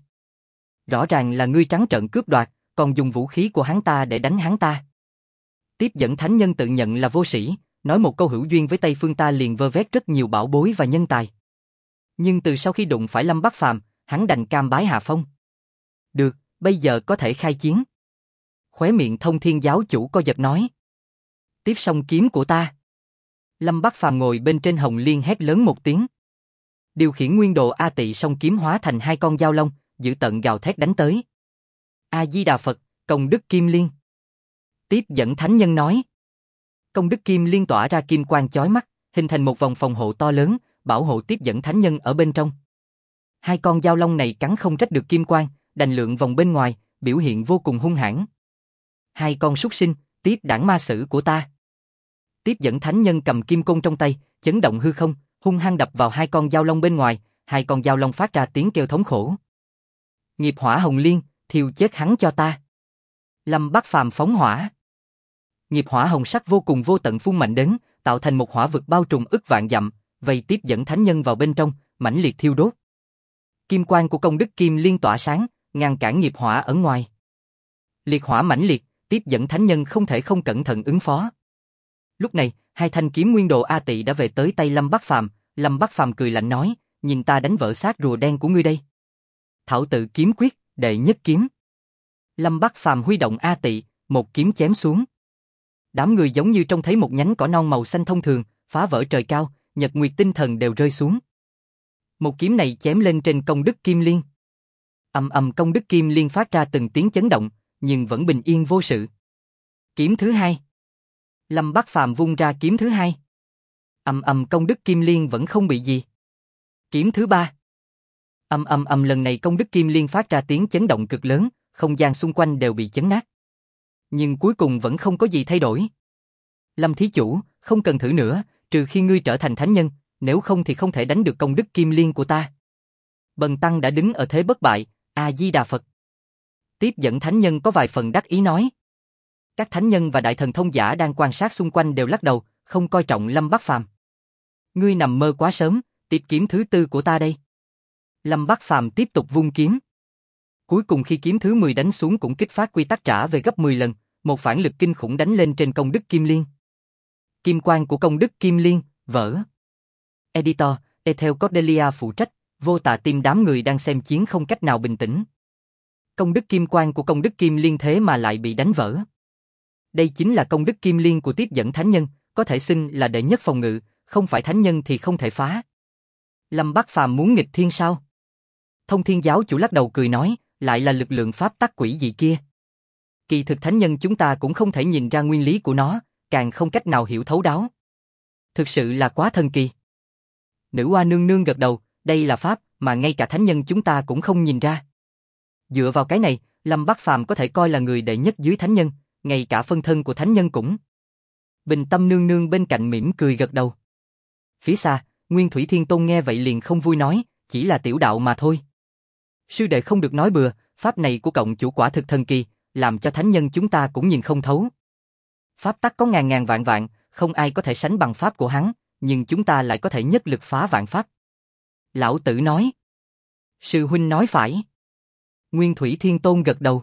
Rõ ràng là ngươi trắng trợn cướp đoạt, còn dùng vũ khí của hắn ta để đánh hắn ta. Tiếp Dẫn thánh nhân tự nhận là vô sĩ, nói một câu hữu duyên với Tây Phương ta liền vơ vét rất nhiều bảo bối và nhân tài. Nhưng từ sau khi đụng phải Lâm Bắc Phàm, hắn đành cam bái hạ phong. Được, bây giờ có thể khai chiến. Khóe miệng Thông Thiên giáo chủ co giật nói. Tiếp xong kiếm của ta. Lâm Bắc Phàm ngồi bên trên hồng liên hét lớn một tiếng. Điều khiển Nguyên Đồ A Tị song kiếm hóa thành hai con dao long, giữ tận gào thét đánh tới. A Di Đà Phật, công đức kim liên. Tiếp Dẫn thánh nhân nói. Công đức kim liên tỏa ra kim quang chói mắt, hình thành một vòng phòng hộ to lớn, bảo hộ Tiếp Dẫn thánh nhân ở bên trong. Hai con dao long này cắn không trách được kim quang, đành lượn vòng bên ngoài, biểu hiện vô cùng hung hãn. Hai con súc sinh, tiếp đảng ma sử của ta. Tiếp dẫn thánh nhân cầm kim côn trong tay, chấn động hư không, hung hăng đập vào hai con dao long bên ngoài, hai con dao long phát ra tiếng kêu thống khổ. Nghiệp hỏa hồng liên, thiêu chết hắn cho ta. Lâm Bắc Phàm phóng hỏa. Nghiệp hỏa hồng sắc vô cùng vô tận phun mạnh đến, tạo thành một hỏa vực bao trùm ức vạn dặm, vây tiếp dẫn thánh nhân vào bên trong, mãnh liệt thiêu đốt. Kim quang của công đức kim liên tỏa sáng, ngăn cản nghiệp hỏa ở ngoài. Liệt hỏa mãnh liệt, tiếp dẫn thánh nhân không thể không cẩn thận ứng phó. Lúc này, hai thanh kiếm nguyên đồ A Tị đã về tới tay Lâm Bắc Phàm. Lâm Bắc Phàm cười lạnh nói, nhìn ta đánh vỡ xác rùa đen của ngươi đây. Thảo tự kiếm quyết, đệ nhất kiếm. Lâm Bắc Phàm huy động A Tị, một kiếm chém xuống. Đám người giống như trông thấy một nhánh cỏ non màu xanh thông thường, phá vỡ trời cao, nhật nguyệt tinh thần đều rơi xuống. Một kiếm này chém lên trên công đức kim liên. Ầm ầm, công đức kim liên phát ra từng tiếng chấn động, nhưng vẫn bình yên vô sự. Kiếm thứ hai. Lâm Bắc Phàm vung ra kiếm thứ hai. Ầm ầm, công đức kim liên vẫn không bị gì. Kiếm thứ ba. Ầm ầm ầm, lần này công đức kim liên phát ra tiếng chấn động cực lớn, không gian xung quanh đều bị chấn nát. Nhưng cuối cùng vẫn không có gì thay đổi. Lâm thí chủ, không cần thử nữa, trừ khi ngươi trở thành thánh nhân, nếu không thì không thể đánh được công đức kim liên của ta. Bần tăng đã đứng ở thế bất bại, A-di-đà Phật. Tiếp dẫn thánh nhân có vài phần đắc ý nói. Các thánh nhân và đại thần thông giả đang quan sát xung quanh đều lắc đầu, không coi trọng Lâm Bắc Phàm. Ngươi nằm mơ quá sớm, tiếp kiếm thứ tư của ta đây. Lâm Bắc Phàm tiếp tục vung kiếm. Cuối cùng khi kiếm thứ 10 đánh xuống cũng kích phát quy tắc trả về gấp 10 lần, một phản lực kinh khủng đánh lên trên công đức kim liên. Kim quang của công đức kim liên, vỡ. Editor, Ethel Cordelia phụ trách, vô tà tim đám người đang xem chiến không cách nào bình tĩnh. Công đức kim quang của công đức kim liên thế mà lại bị đánh vỡ. Đây chính là công đức kim liên của tiếp dẫn thánh nhân, có thể xưng là đệ nhất phòng ngự, không phải thánh nhân thì không thể phá. Lâm Bắc Phàm muốn nghịch thiên sao? Thông Thiên giáo chủ lắc đầu cười nói, lại là lực lượng pháp tắc quỷ dị kia. Kỳ thực thánh nhân chúng ta cũng không thể nhìn ra nguyên lý của nó, càng không cách nào hiểu thấu đáo. Thực sự là quá thần kỳ. Nữ oa nương nương gật đầu, đây là pháp mà ngay cả thánh nhân chúng ta cũng không nhìn ra. Dựa vào cái này, Lâm Bắc Phàm có thể coi là người đệ nhất dưới thánh nhân, ngay cả phân thân của thánh nhân cũng. Bình Tâm nương nương bên cạnh mỉm cười gật đầu. Phía xa, Nguyên Thủy Thiên Tôn nghe vậy liền không vui nói, chỉ là tiểu đạo mà thôi. Sư đệ không được nói bừa, pháp này của cộng chủ quả thực thần kỳ, làm cho thánh nhân chúng ta cũng nhìn không thấu. Pháp tắc có ngàn ngàn vạn vạn, không ai có thể sánh bằng pháp của hắn, nhưng chúng ta lại có thể nhất lực phá vạn pháp. Lão tử nói. Sư huynh nói phải. Nguyên Thủy Thiên Tôn gật đầu.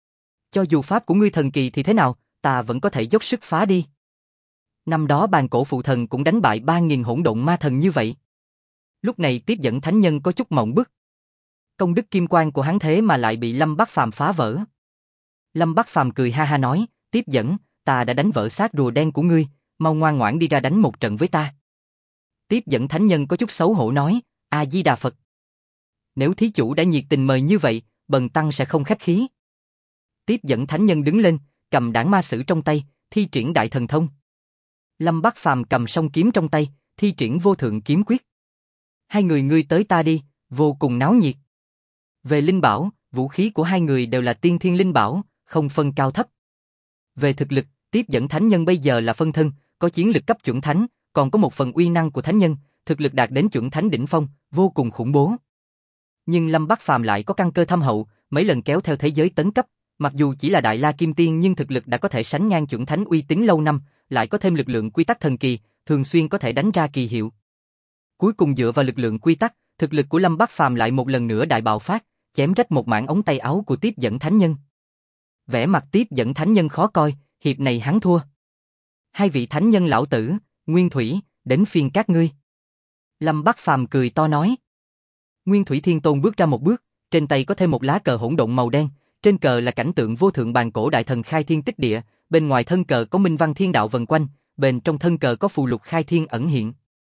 Cho dù pháp của ngươi thần kỳ thì thế nào, ta vẫn có thể dốc sức phá đi. Năm đó bàn cổ phụ thần cũng đánh bại 3.000 hỗn độn ma thần như vậy. Lúc này tiếp dẫn thánh nhân có chút mộng bức. Công đức kim quang của hắn thế mà lại bị Lâm Bắc Phàm phá vỡ. Lâm Bắc Phàm cười ha ha nói, tiếp dẫn, ta đã đánh vỡ xác rùa đen của ngươi, mau ngoan ngoãn đi ra đánh một trận với ta. Tiếp dẫn thánh nhân có chút xấu hổ nói, A-di-đà Phật. Nếu thí chủ đã nhiệt tình mời như vậy, bần tăng sẽ không khách khí. Tiếp dẫn thánh nhân đứng lên, cầm đảng ma sử trong tay, thi triển đại thần thông. Lâm Bắc Phàm cầm song kiếm trong tay, thi triển vô thượng kiếm quyết. Hai người ngươi tới ta đi, vô cùng náo nhiệt. Về linh bảo, vũ khí của hai người đều là tiên thiên linh bảo, không phân cao thấp. Về thực lực, tiếp dẫn thánh nhân bây giờ là phân thân, có chiến lực cấp chuẩn thánh, còn có một phần uy năng của thánh nhân, thực lực đạt đến chuẩn thánh đỉnh phong, vô cùng khủng bố. Nhưng Lâm Bắc Phàm lại có căn cơ thâm hậu, mấy lần kéo theo thế giới tấn cấp, mặc dù chỉ là đại la kim tiên nhưng thực lực đã có thể sánh ngang chuẩn thánh uy tín lâu năm, lại có thêm lực lượng quy tắc thần kỳ, thường xuyên có thể đánh ra kỳ hiệu. Cuối cùng dựa vào lực lượng quy tắc, thực lực của Lâm Bắc Phàm lại một lần nữa đại bạo phát, chém rách một mảng ống tay áo của tiếp dẫn thánh nhân. Vẻ mặt tiếp dẫn thánh nhân khó coi, hiệp này hắn thua. Hai vị thánh nhân lão tử, Nguyên Thủy, đến phiên các ngươi. Lâm Bắc Phàm cười to nói. Nguyên Thủy Thiên Tôn bước ra một bước, trên tay có thêm một lá cờ hỗn độn màu đen, trên cờ là cảnh tượng vô thượng bàn cổ đại thần khai thiên tích địa, bên ngoài thân cờ có minh văn thiên đạo vần quanh, bên trong thân cờ có phù lục khai thiên ẩn hiện.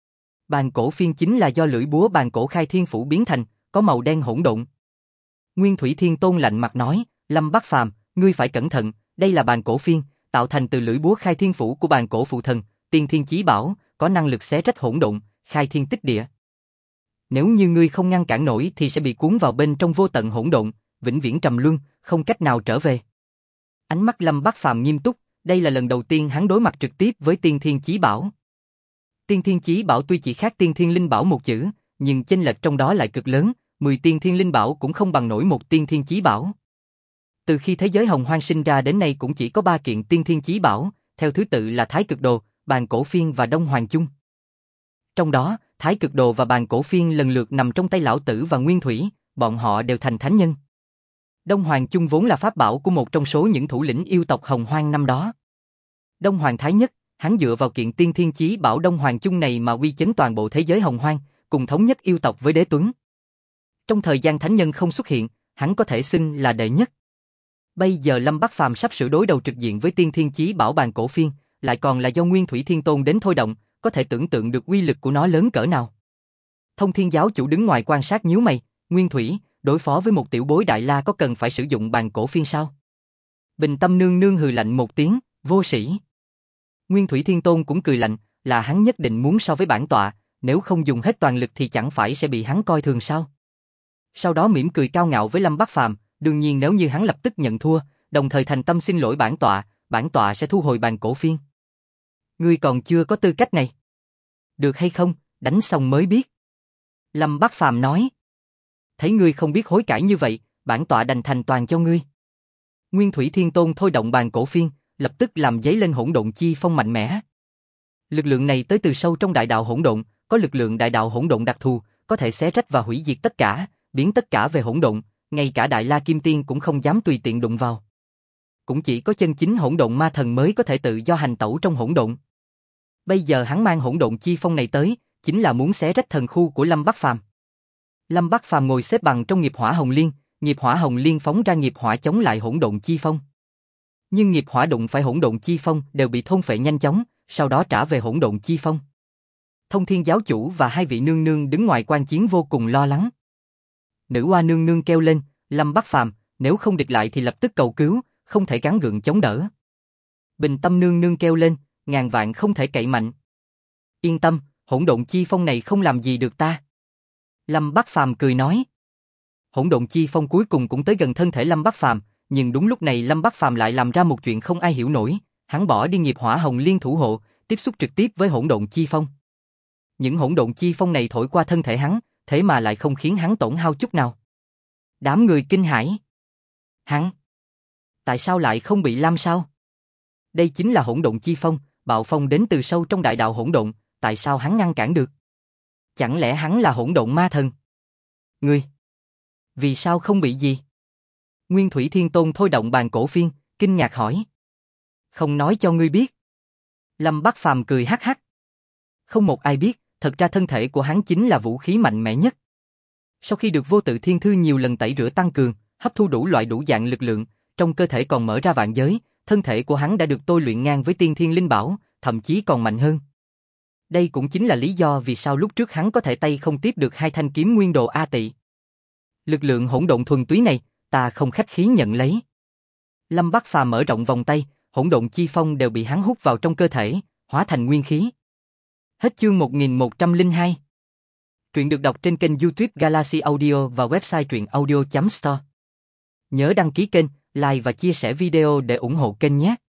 Bàn cổ phiên chính là do lưỡi búa bàn cổ khai thiên phủ biến thành, có màu đen hỗn độn. Nguyên Thủy Thiên Tôn lạnh mặt nói, Lâm Bắc Phàm, ngươi phải cẩn thận, đây là bàn cổ phiên, tạo thành từ lưỡi búa khai thiên phủ của bàn cổ phụ thần, tiên thiên chí bảo, có năng lực xé rách hỗn độn, khai thiên tích địa. Nếu như ngươi không ngăn cản nổi thì sẽ bị cuốn vào bên trong vô tận hỗn độn, vĩnh viễn trầm luân, không cách nào trở về. Ánh mắt Lâm Bắc Phàm nghiêm túc, đây là lần đầu tiên hắn đối mặt trực tiếp với Tiên Thiên Chí Bảo. Tiên Thiên Chí Bảo tuy chỉ khác Tiên Thiên Linh Bảo một chữ, nhưng chênh lệch trong đó lại cực lớn, 10 Tiên Thiên Linh Bảo cũng không bằng nổi một Tiên Thiên Chí Bảo. Từ khi thế giới hồng hoang sinh ra đến nay cũng chỉ có 3 kiện Tiên Thiên Chí Bảo, theo thứ tự là Thái Cực Đồ, Bàn Cổ Phiên và Đông Hoàng Chung. Trong đó, Thái Cực Đồ và Bàn Cổ Phiên lần lượt nằm trong tay Lão Tử và Nguyên Thủy, bọn họ đều thành thánh nhân. Đông Hoàng Chung vốn là pháp bảo của một trong số những thủ lĩnh yêu tộc hồng hoang năm đó. Đông Hoàng Thái Nhất, hắn dựa vào kiện Tiên Thiên Chí Bảo Đông Hoàng Chung này mà uy chấn toàn bộ thế giới hồng hoang, cùng thống nhất yêu tộc với Đế Tuấn. Trong thời gian thánh nhân không xuất hiện, hắn có thể xưng là đệ nhất. Bây giờ Lâm Bắc Phàm sắp sửa đối đầu trực diện với Tiên Thiên Chí Bảo Bàn Cổ Phiên, lại còn là do Nguyên Thủy Thiên Tôn đến thôi động, có thể tưởng tượng được uy lực của nó lớn cỡ nào. Thông Thiên giáo chủ đứng ngoài quan sát nhíu mày, Nguyên Thủy, đối phó với một tiểu bối Đại La có cần phải sử dụng Bàn Cổ Phiên sao? Bình Tâm nương nương hừ lạnh một tiếng, vô sĩ. Nguyên Thủy Thiên Tôn cũng cười lạnh, là hắn nhất định muốn so với bản tọa, nếu không dùng hết toàn lực thì chẳng phải sẽ bị hắn coi thường sao? Sau đó mỉm cười cao ngạo với Lâm Bắc Phàm, đương nhiên nếu như hắn lập tức nhận thua, đồng thời thành tâm xin lỗi bản tọa sẽ thu hồi Bàn Cổ Phiên. Ngươi còn chưa có tư cách này. Được hay không, đánh xong mới biết. Lâm Bắc Phàm nói. Thấy ngươi không biết hối cải như vậy, bản tọa đành thành toàn cho ngươi. Nguyên Thủy Thiên Tôn thôi động Bàn Cổ Phiên, lập tức làm dấy lên hỗn độn chi phong mạnh mẽ. Lực lượng này tới từ sâu trong đại đạo hỗn độn, có lực lượng đại đạo hỗn độn đặc thù, có thể xé rách và hủy diệt tất cả, biến tất cả về hỗn độn, ngay cả Đại La Kim Tiên cũng không dám tùy tiện đụng vào. Cũng chỉ có chân chính hỗn độn ma thần mới có thể tự do hành tẩu trong hỗn độn. Bây giờ hắn mang hỗn độn chi phong này tới, chính là muốn xé rách thần khu của Lâm Bắc Phàm. Lâm Bắc Phàm ngồi xếp bằng trong nghiệp hỏa hồng liên, nghiệp hỏa hồng liên phóng ra nghiệp hỏa chống lại hỗn độn chi phong. Nhưng nghiệp hỏa đụng phải hỗn độn chi phong đều bị thôn phệ nhanh chóng, sau đó trả về hỗn độn chi phong. Thông Thiên giáo chủ và hai vị nương nương đứng ngoài quan chiến vô cùng lo lắng. Nữ Hoa nương nương kêu lên, Lâm Bắc Phàm, nếu không địch lại thì lập tức cầu cứu, không thể gắng gượng chống đỡ. Bình Tâm nương nương kêu lên, ngàn vạn không thể cậy mạnh. Yên tâm, hỗn độn chi phong này không làm gì được ta. Lâm Bắc Phàm cười nói. Hỗn độn chi phong cuối cùng cũng tới gần thân thể Lâm Bắc Phàm, nhưng đúng lúc này Lâm Bắc Phàm lại làm ra một chuyện không ai hiểu nổi, hắn bỏ đi nghiệp hỏa hồng liên thủ hộ, tiếp xúc trực tiếp với hỗn độn chi phong. Những hỗn độn chi phong này thổi qua thân thể hắn, thế mà lại không khiến hắn tổn hao chút nào. Đám người kinh hãi. Hắn, tại sao lại không bị lam sao? Đây chính là hỗn độn chi phong, bạo phong đến từ sâu trong đại đạo hỗn độn, tại sao hắn ngăn cản được? Chẳng lẽ hắn là hỗn độn ma thần? Ngươi, vì sao không bị gì? Nguyên Thủy Thiên Tôn thôi động Bàn Cổ Phiên, kinh ngạc hỏi. Không nói cho ngươi biết. Lâm Bắc Phàm cười hắc hắc. Không một ai biết, thật ra thân thể của hắn chính là vũ khí mạnh mẽ nhất. Sau khi được Vô Tự Thiên Thư nhiều lần tẩy rửa tăng cường, hấp thu đủ loại đủ dạng lực lượng, trong cơ thể còn mở ra vạn giới, thân thể của hắn đã được tôi luyện ngang với Tiên Thiên Linh Bảo, thậm chí còn mạnh hơn. Đây cũng chính là lý do vì sao lúc trước hắn có thể tay không tiếp được hai thanh kiếm nguyên đồ A Tị. Lực lượng hỗn độn thuần túy này, ta không khách khí nhận lấy. Lâm Bắc Phàm mở rộng vòng tay, hỗn độn chi phong đều bị hắn hút vào trong cơ thể, hóa thành nguyên khí. Hết chương 1102. Truyện được đọc trên kênh YouTube Galaxy Audio và website truyệnaudio.store. Nhớ đăng ký kênh, like và chia sẻ video để ủng hộ kênh nhé.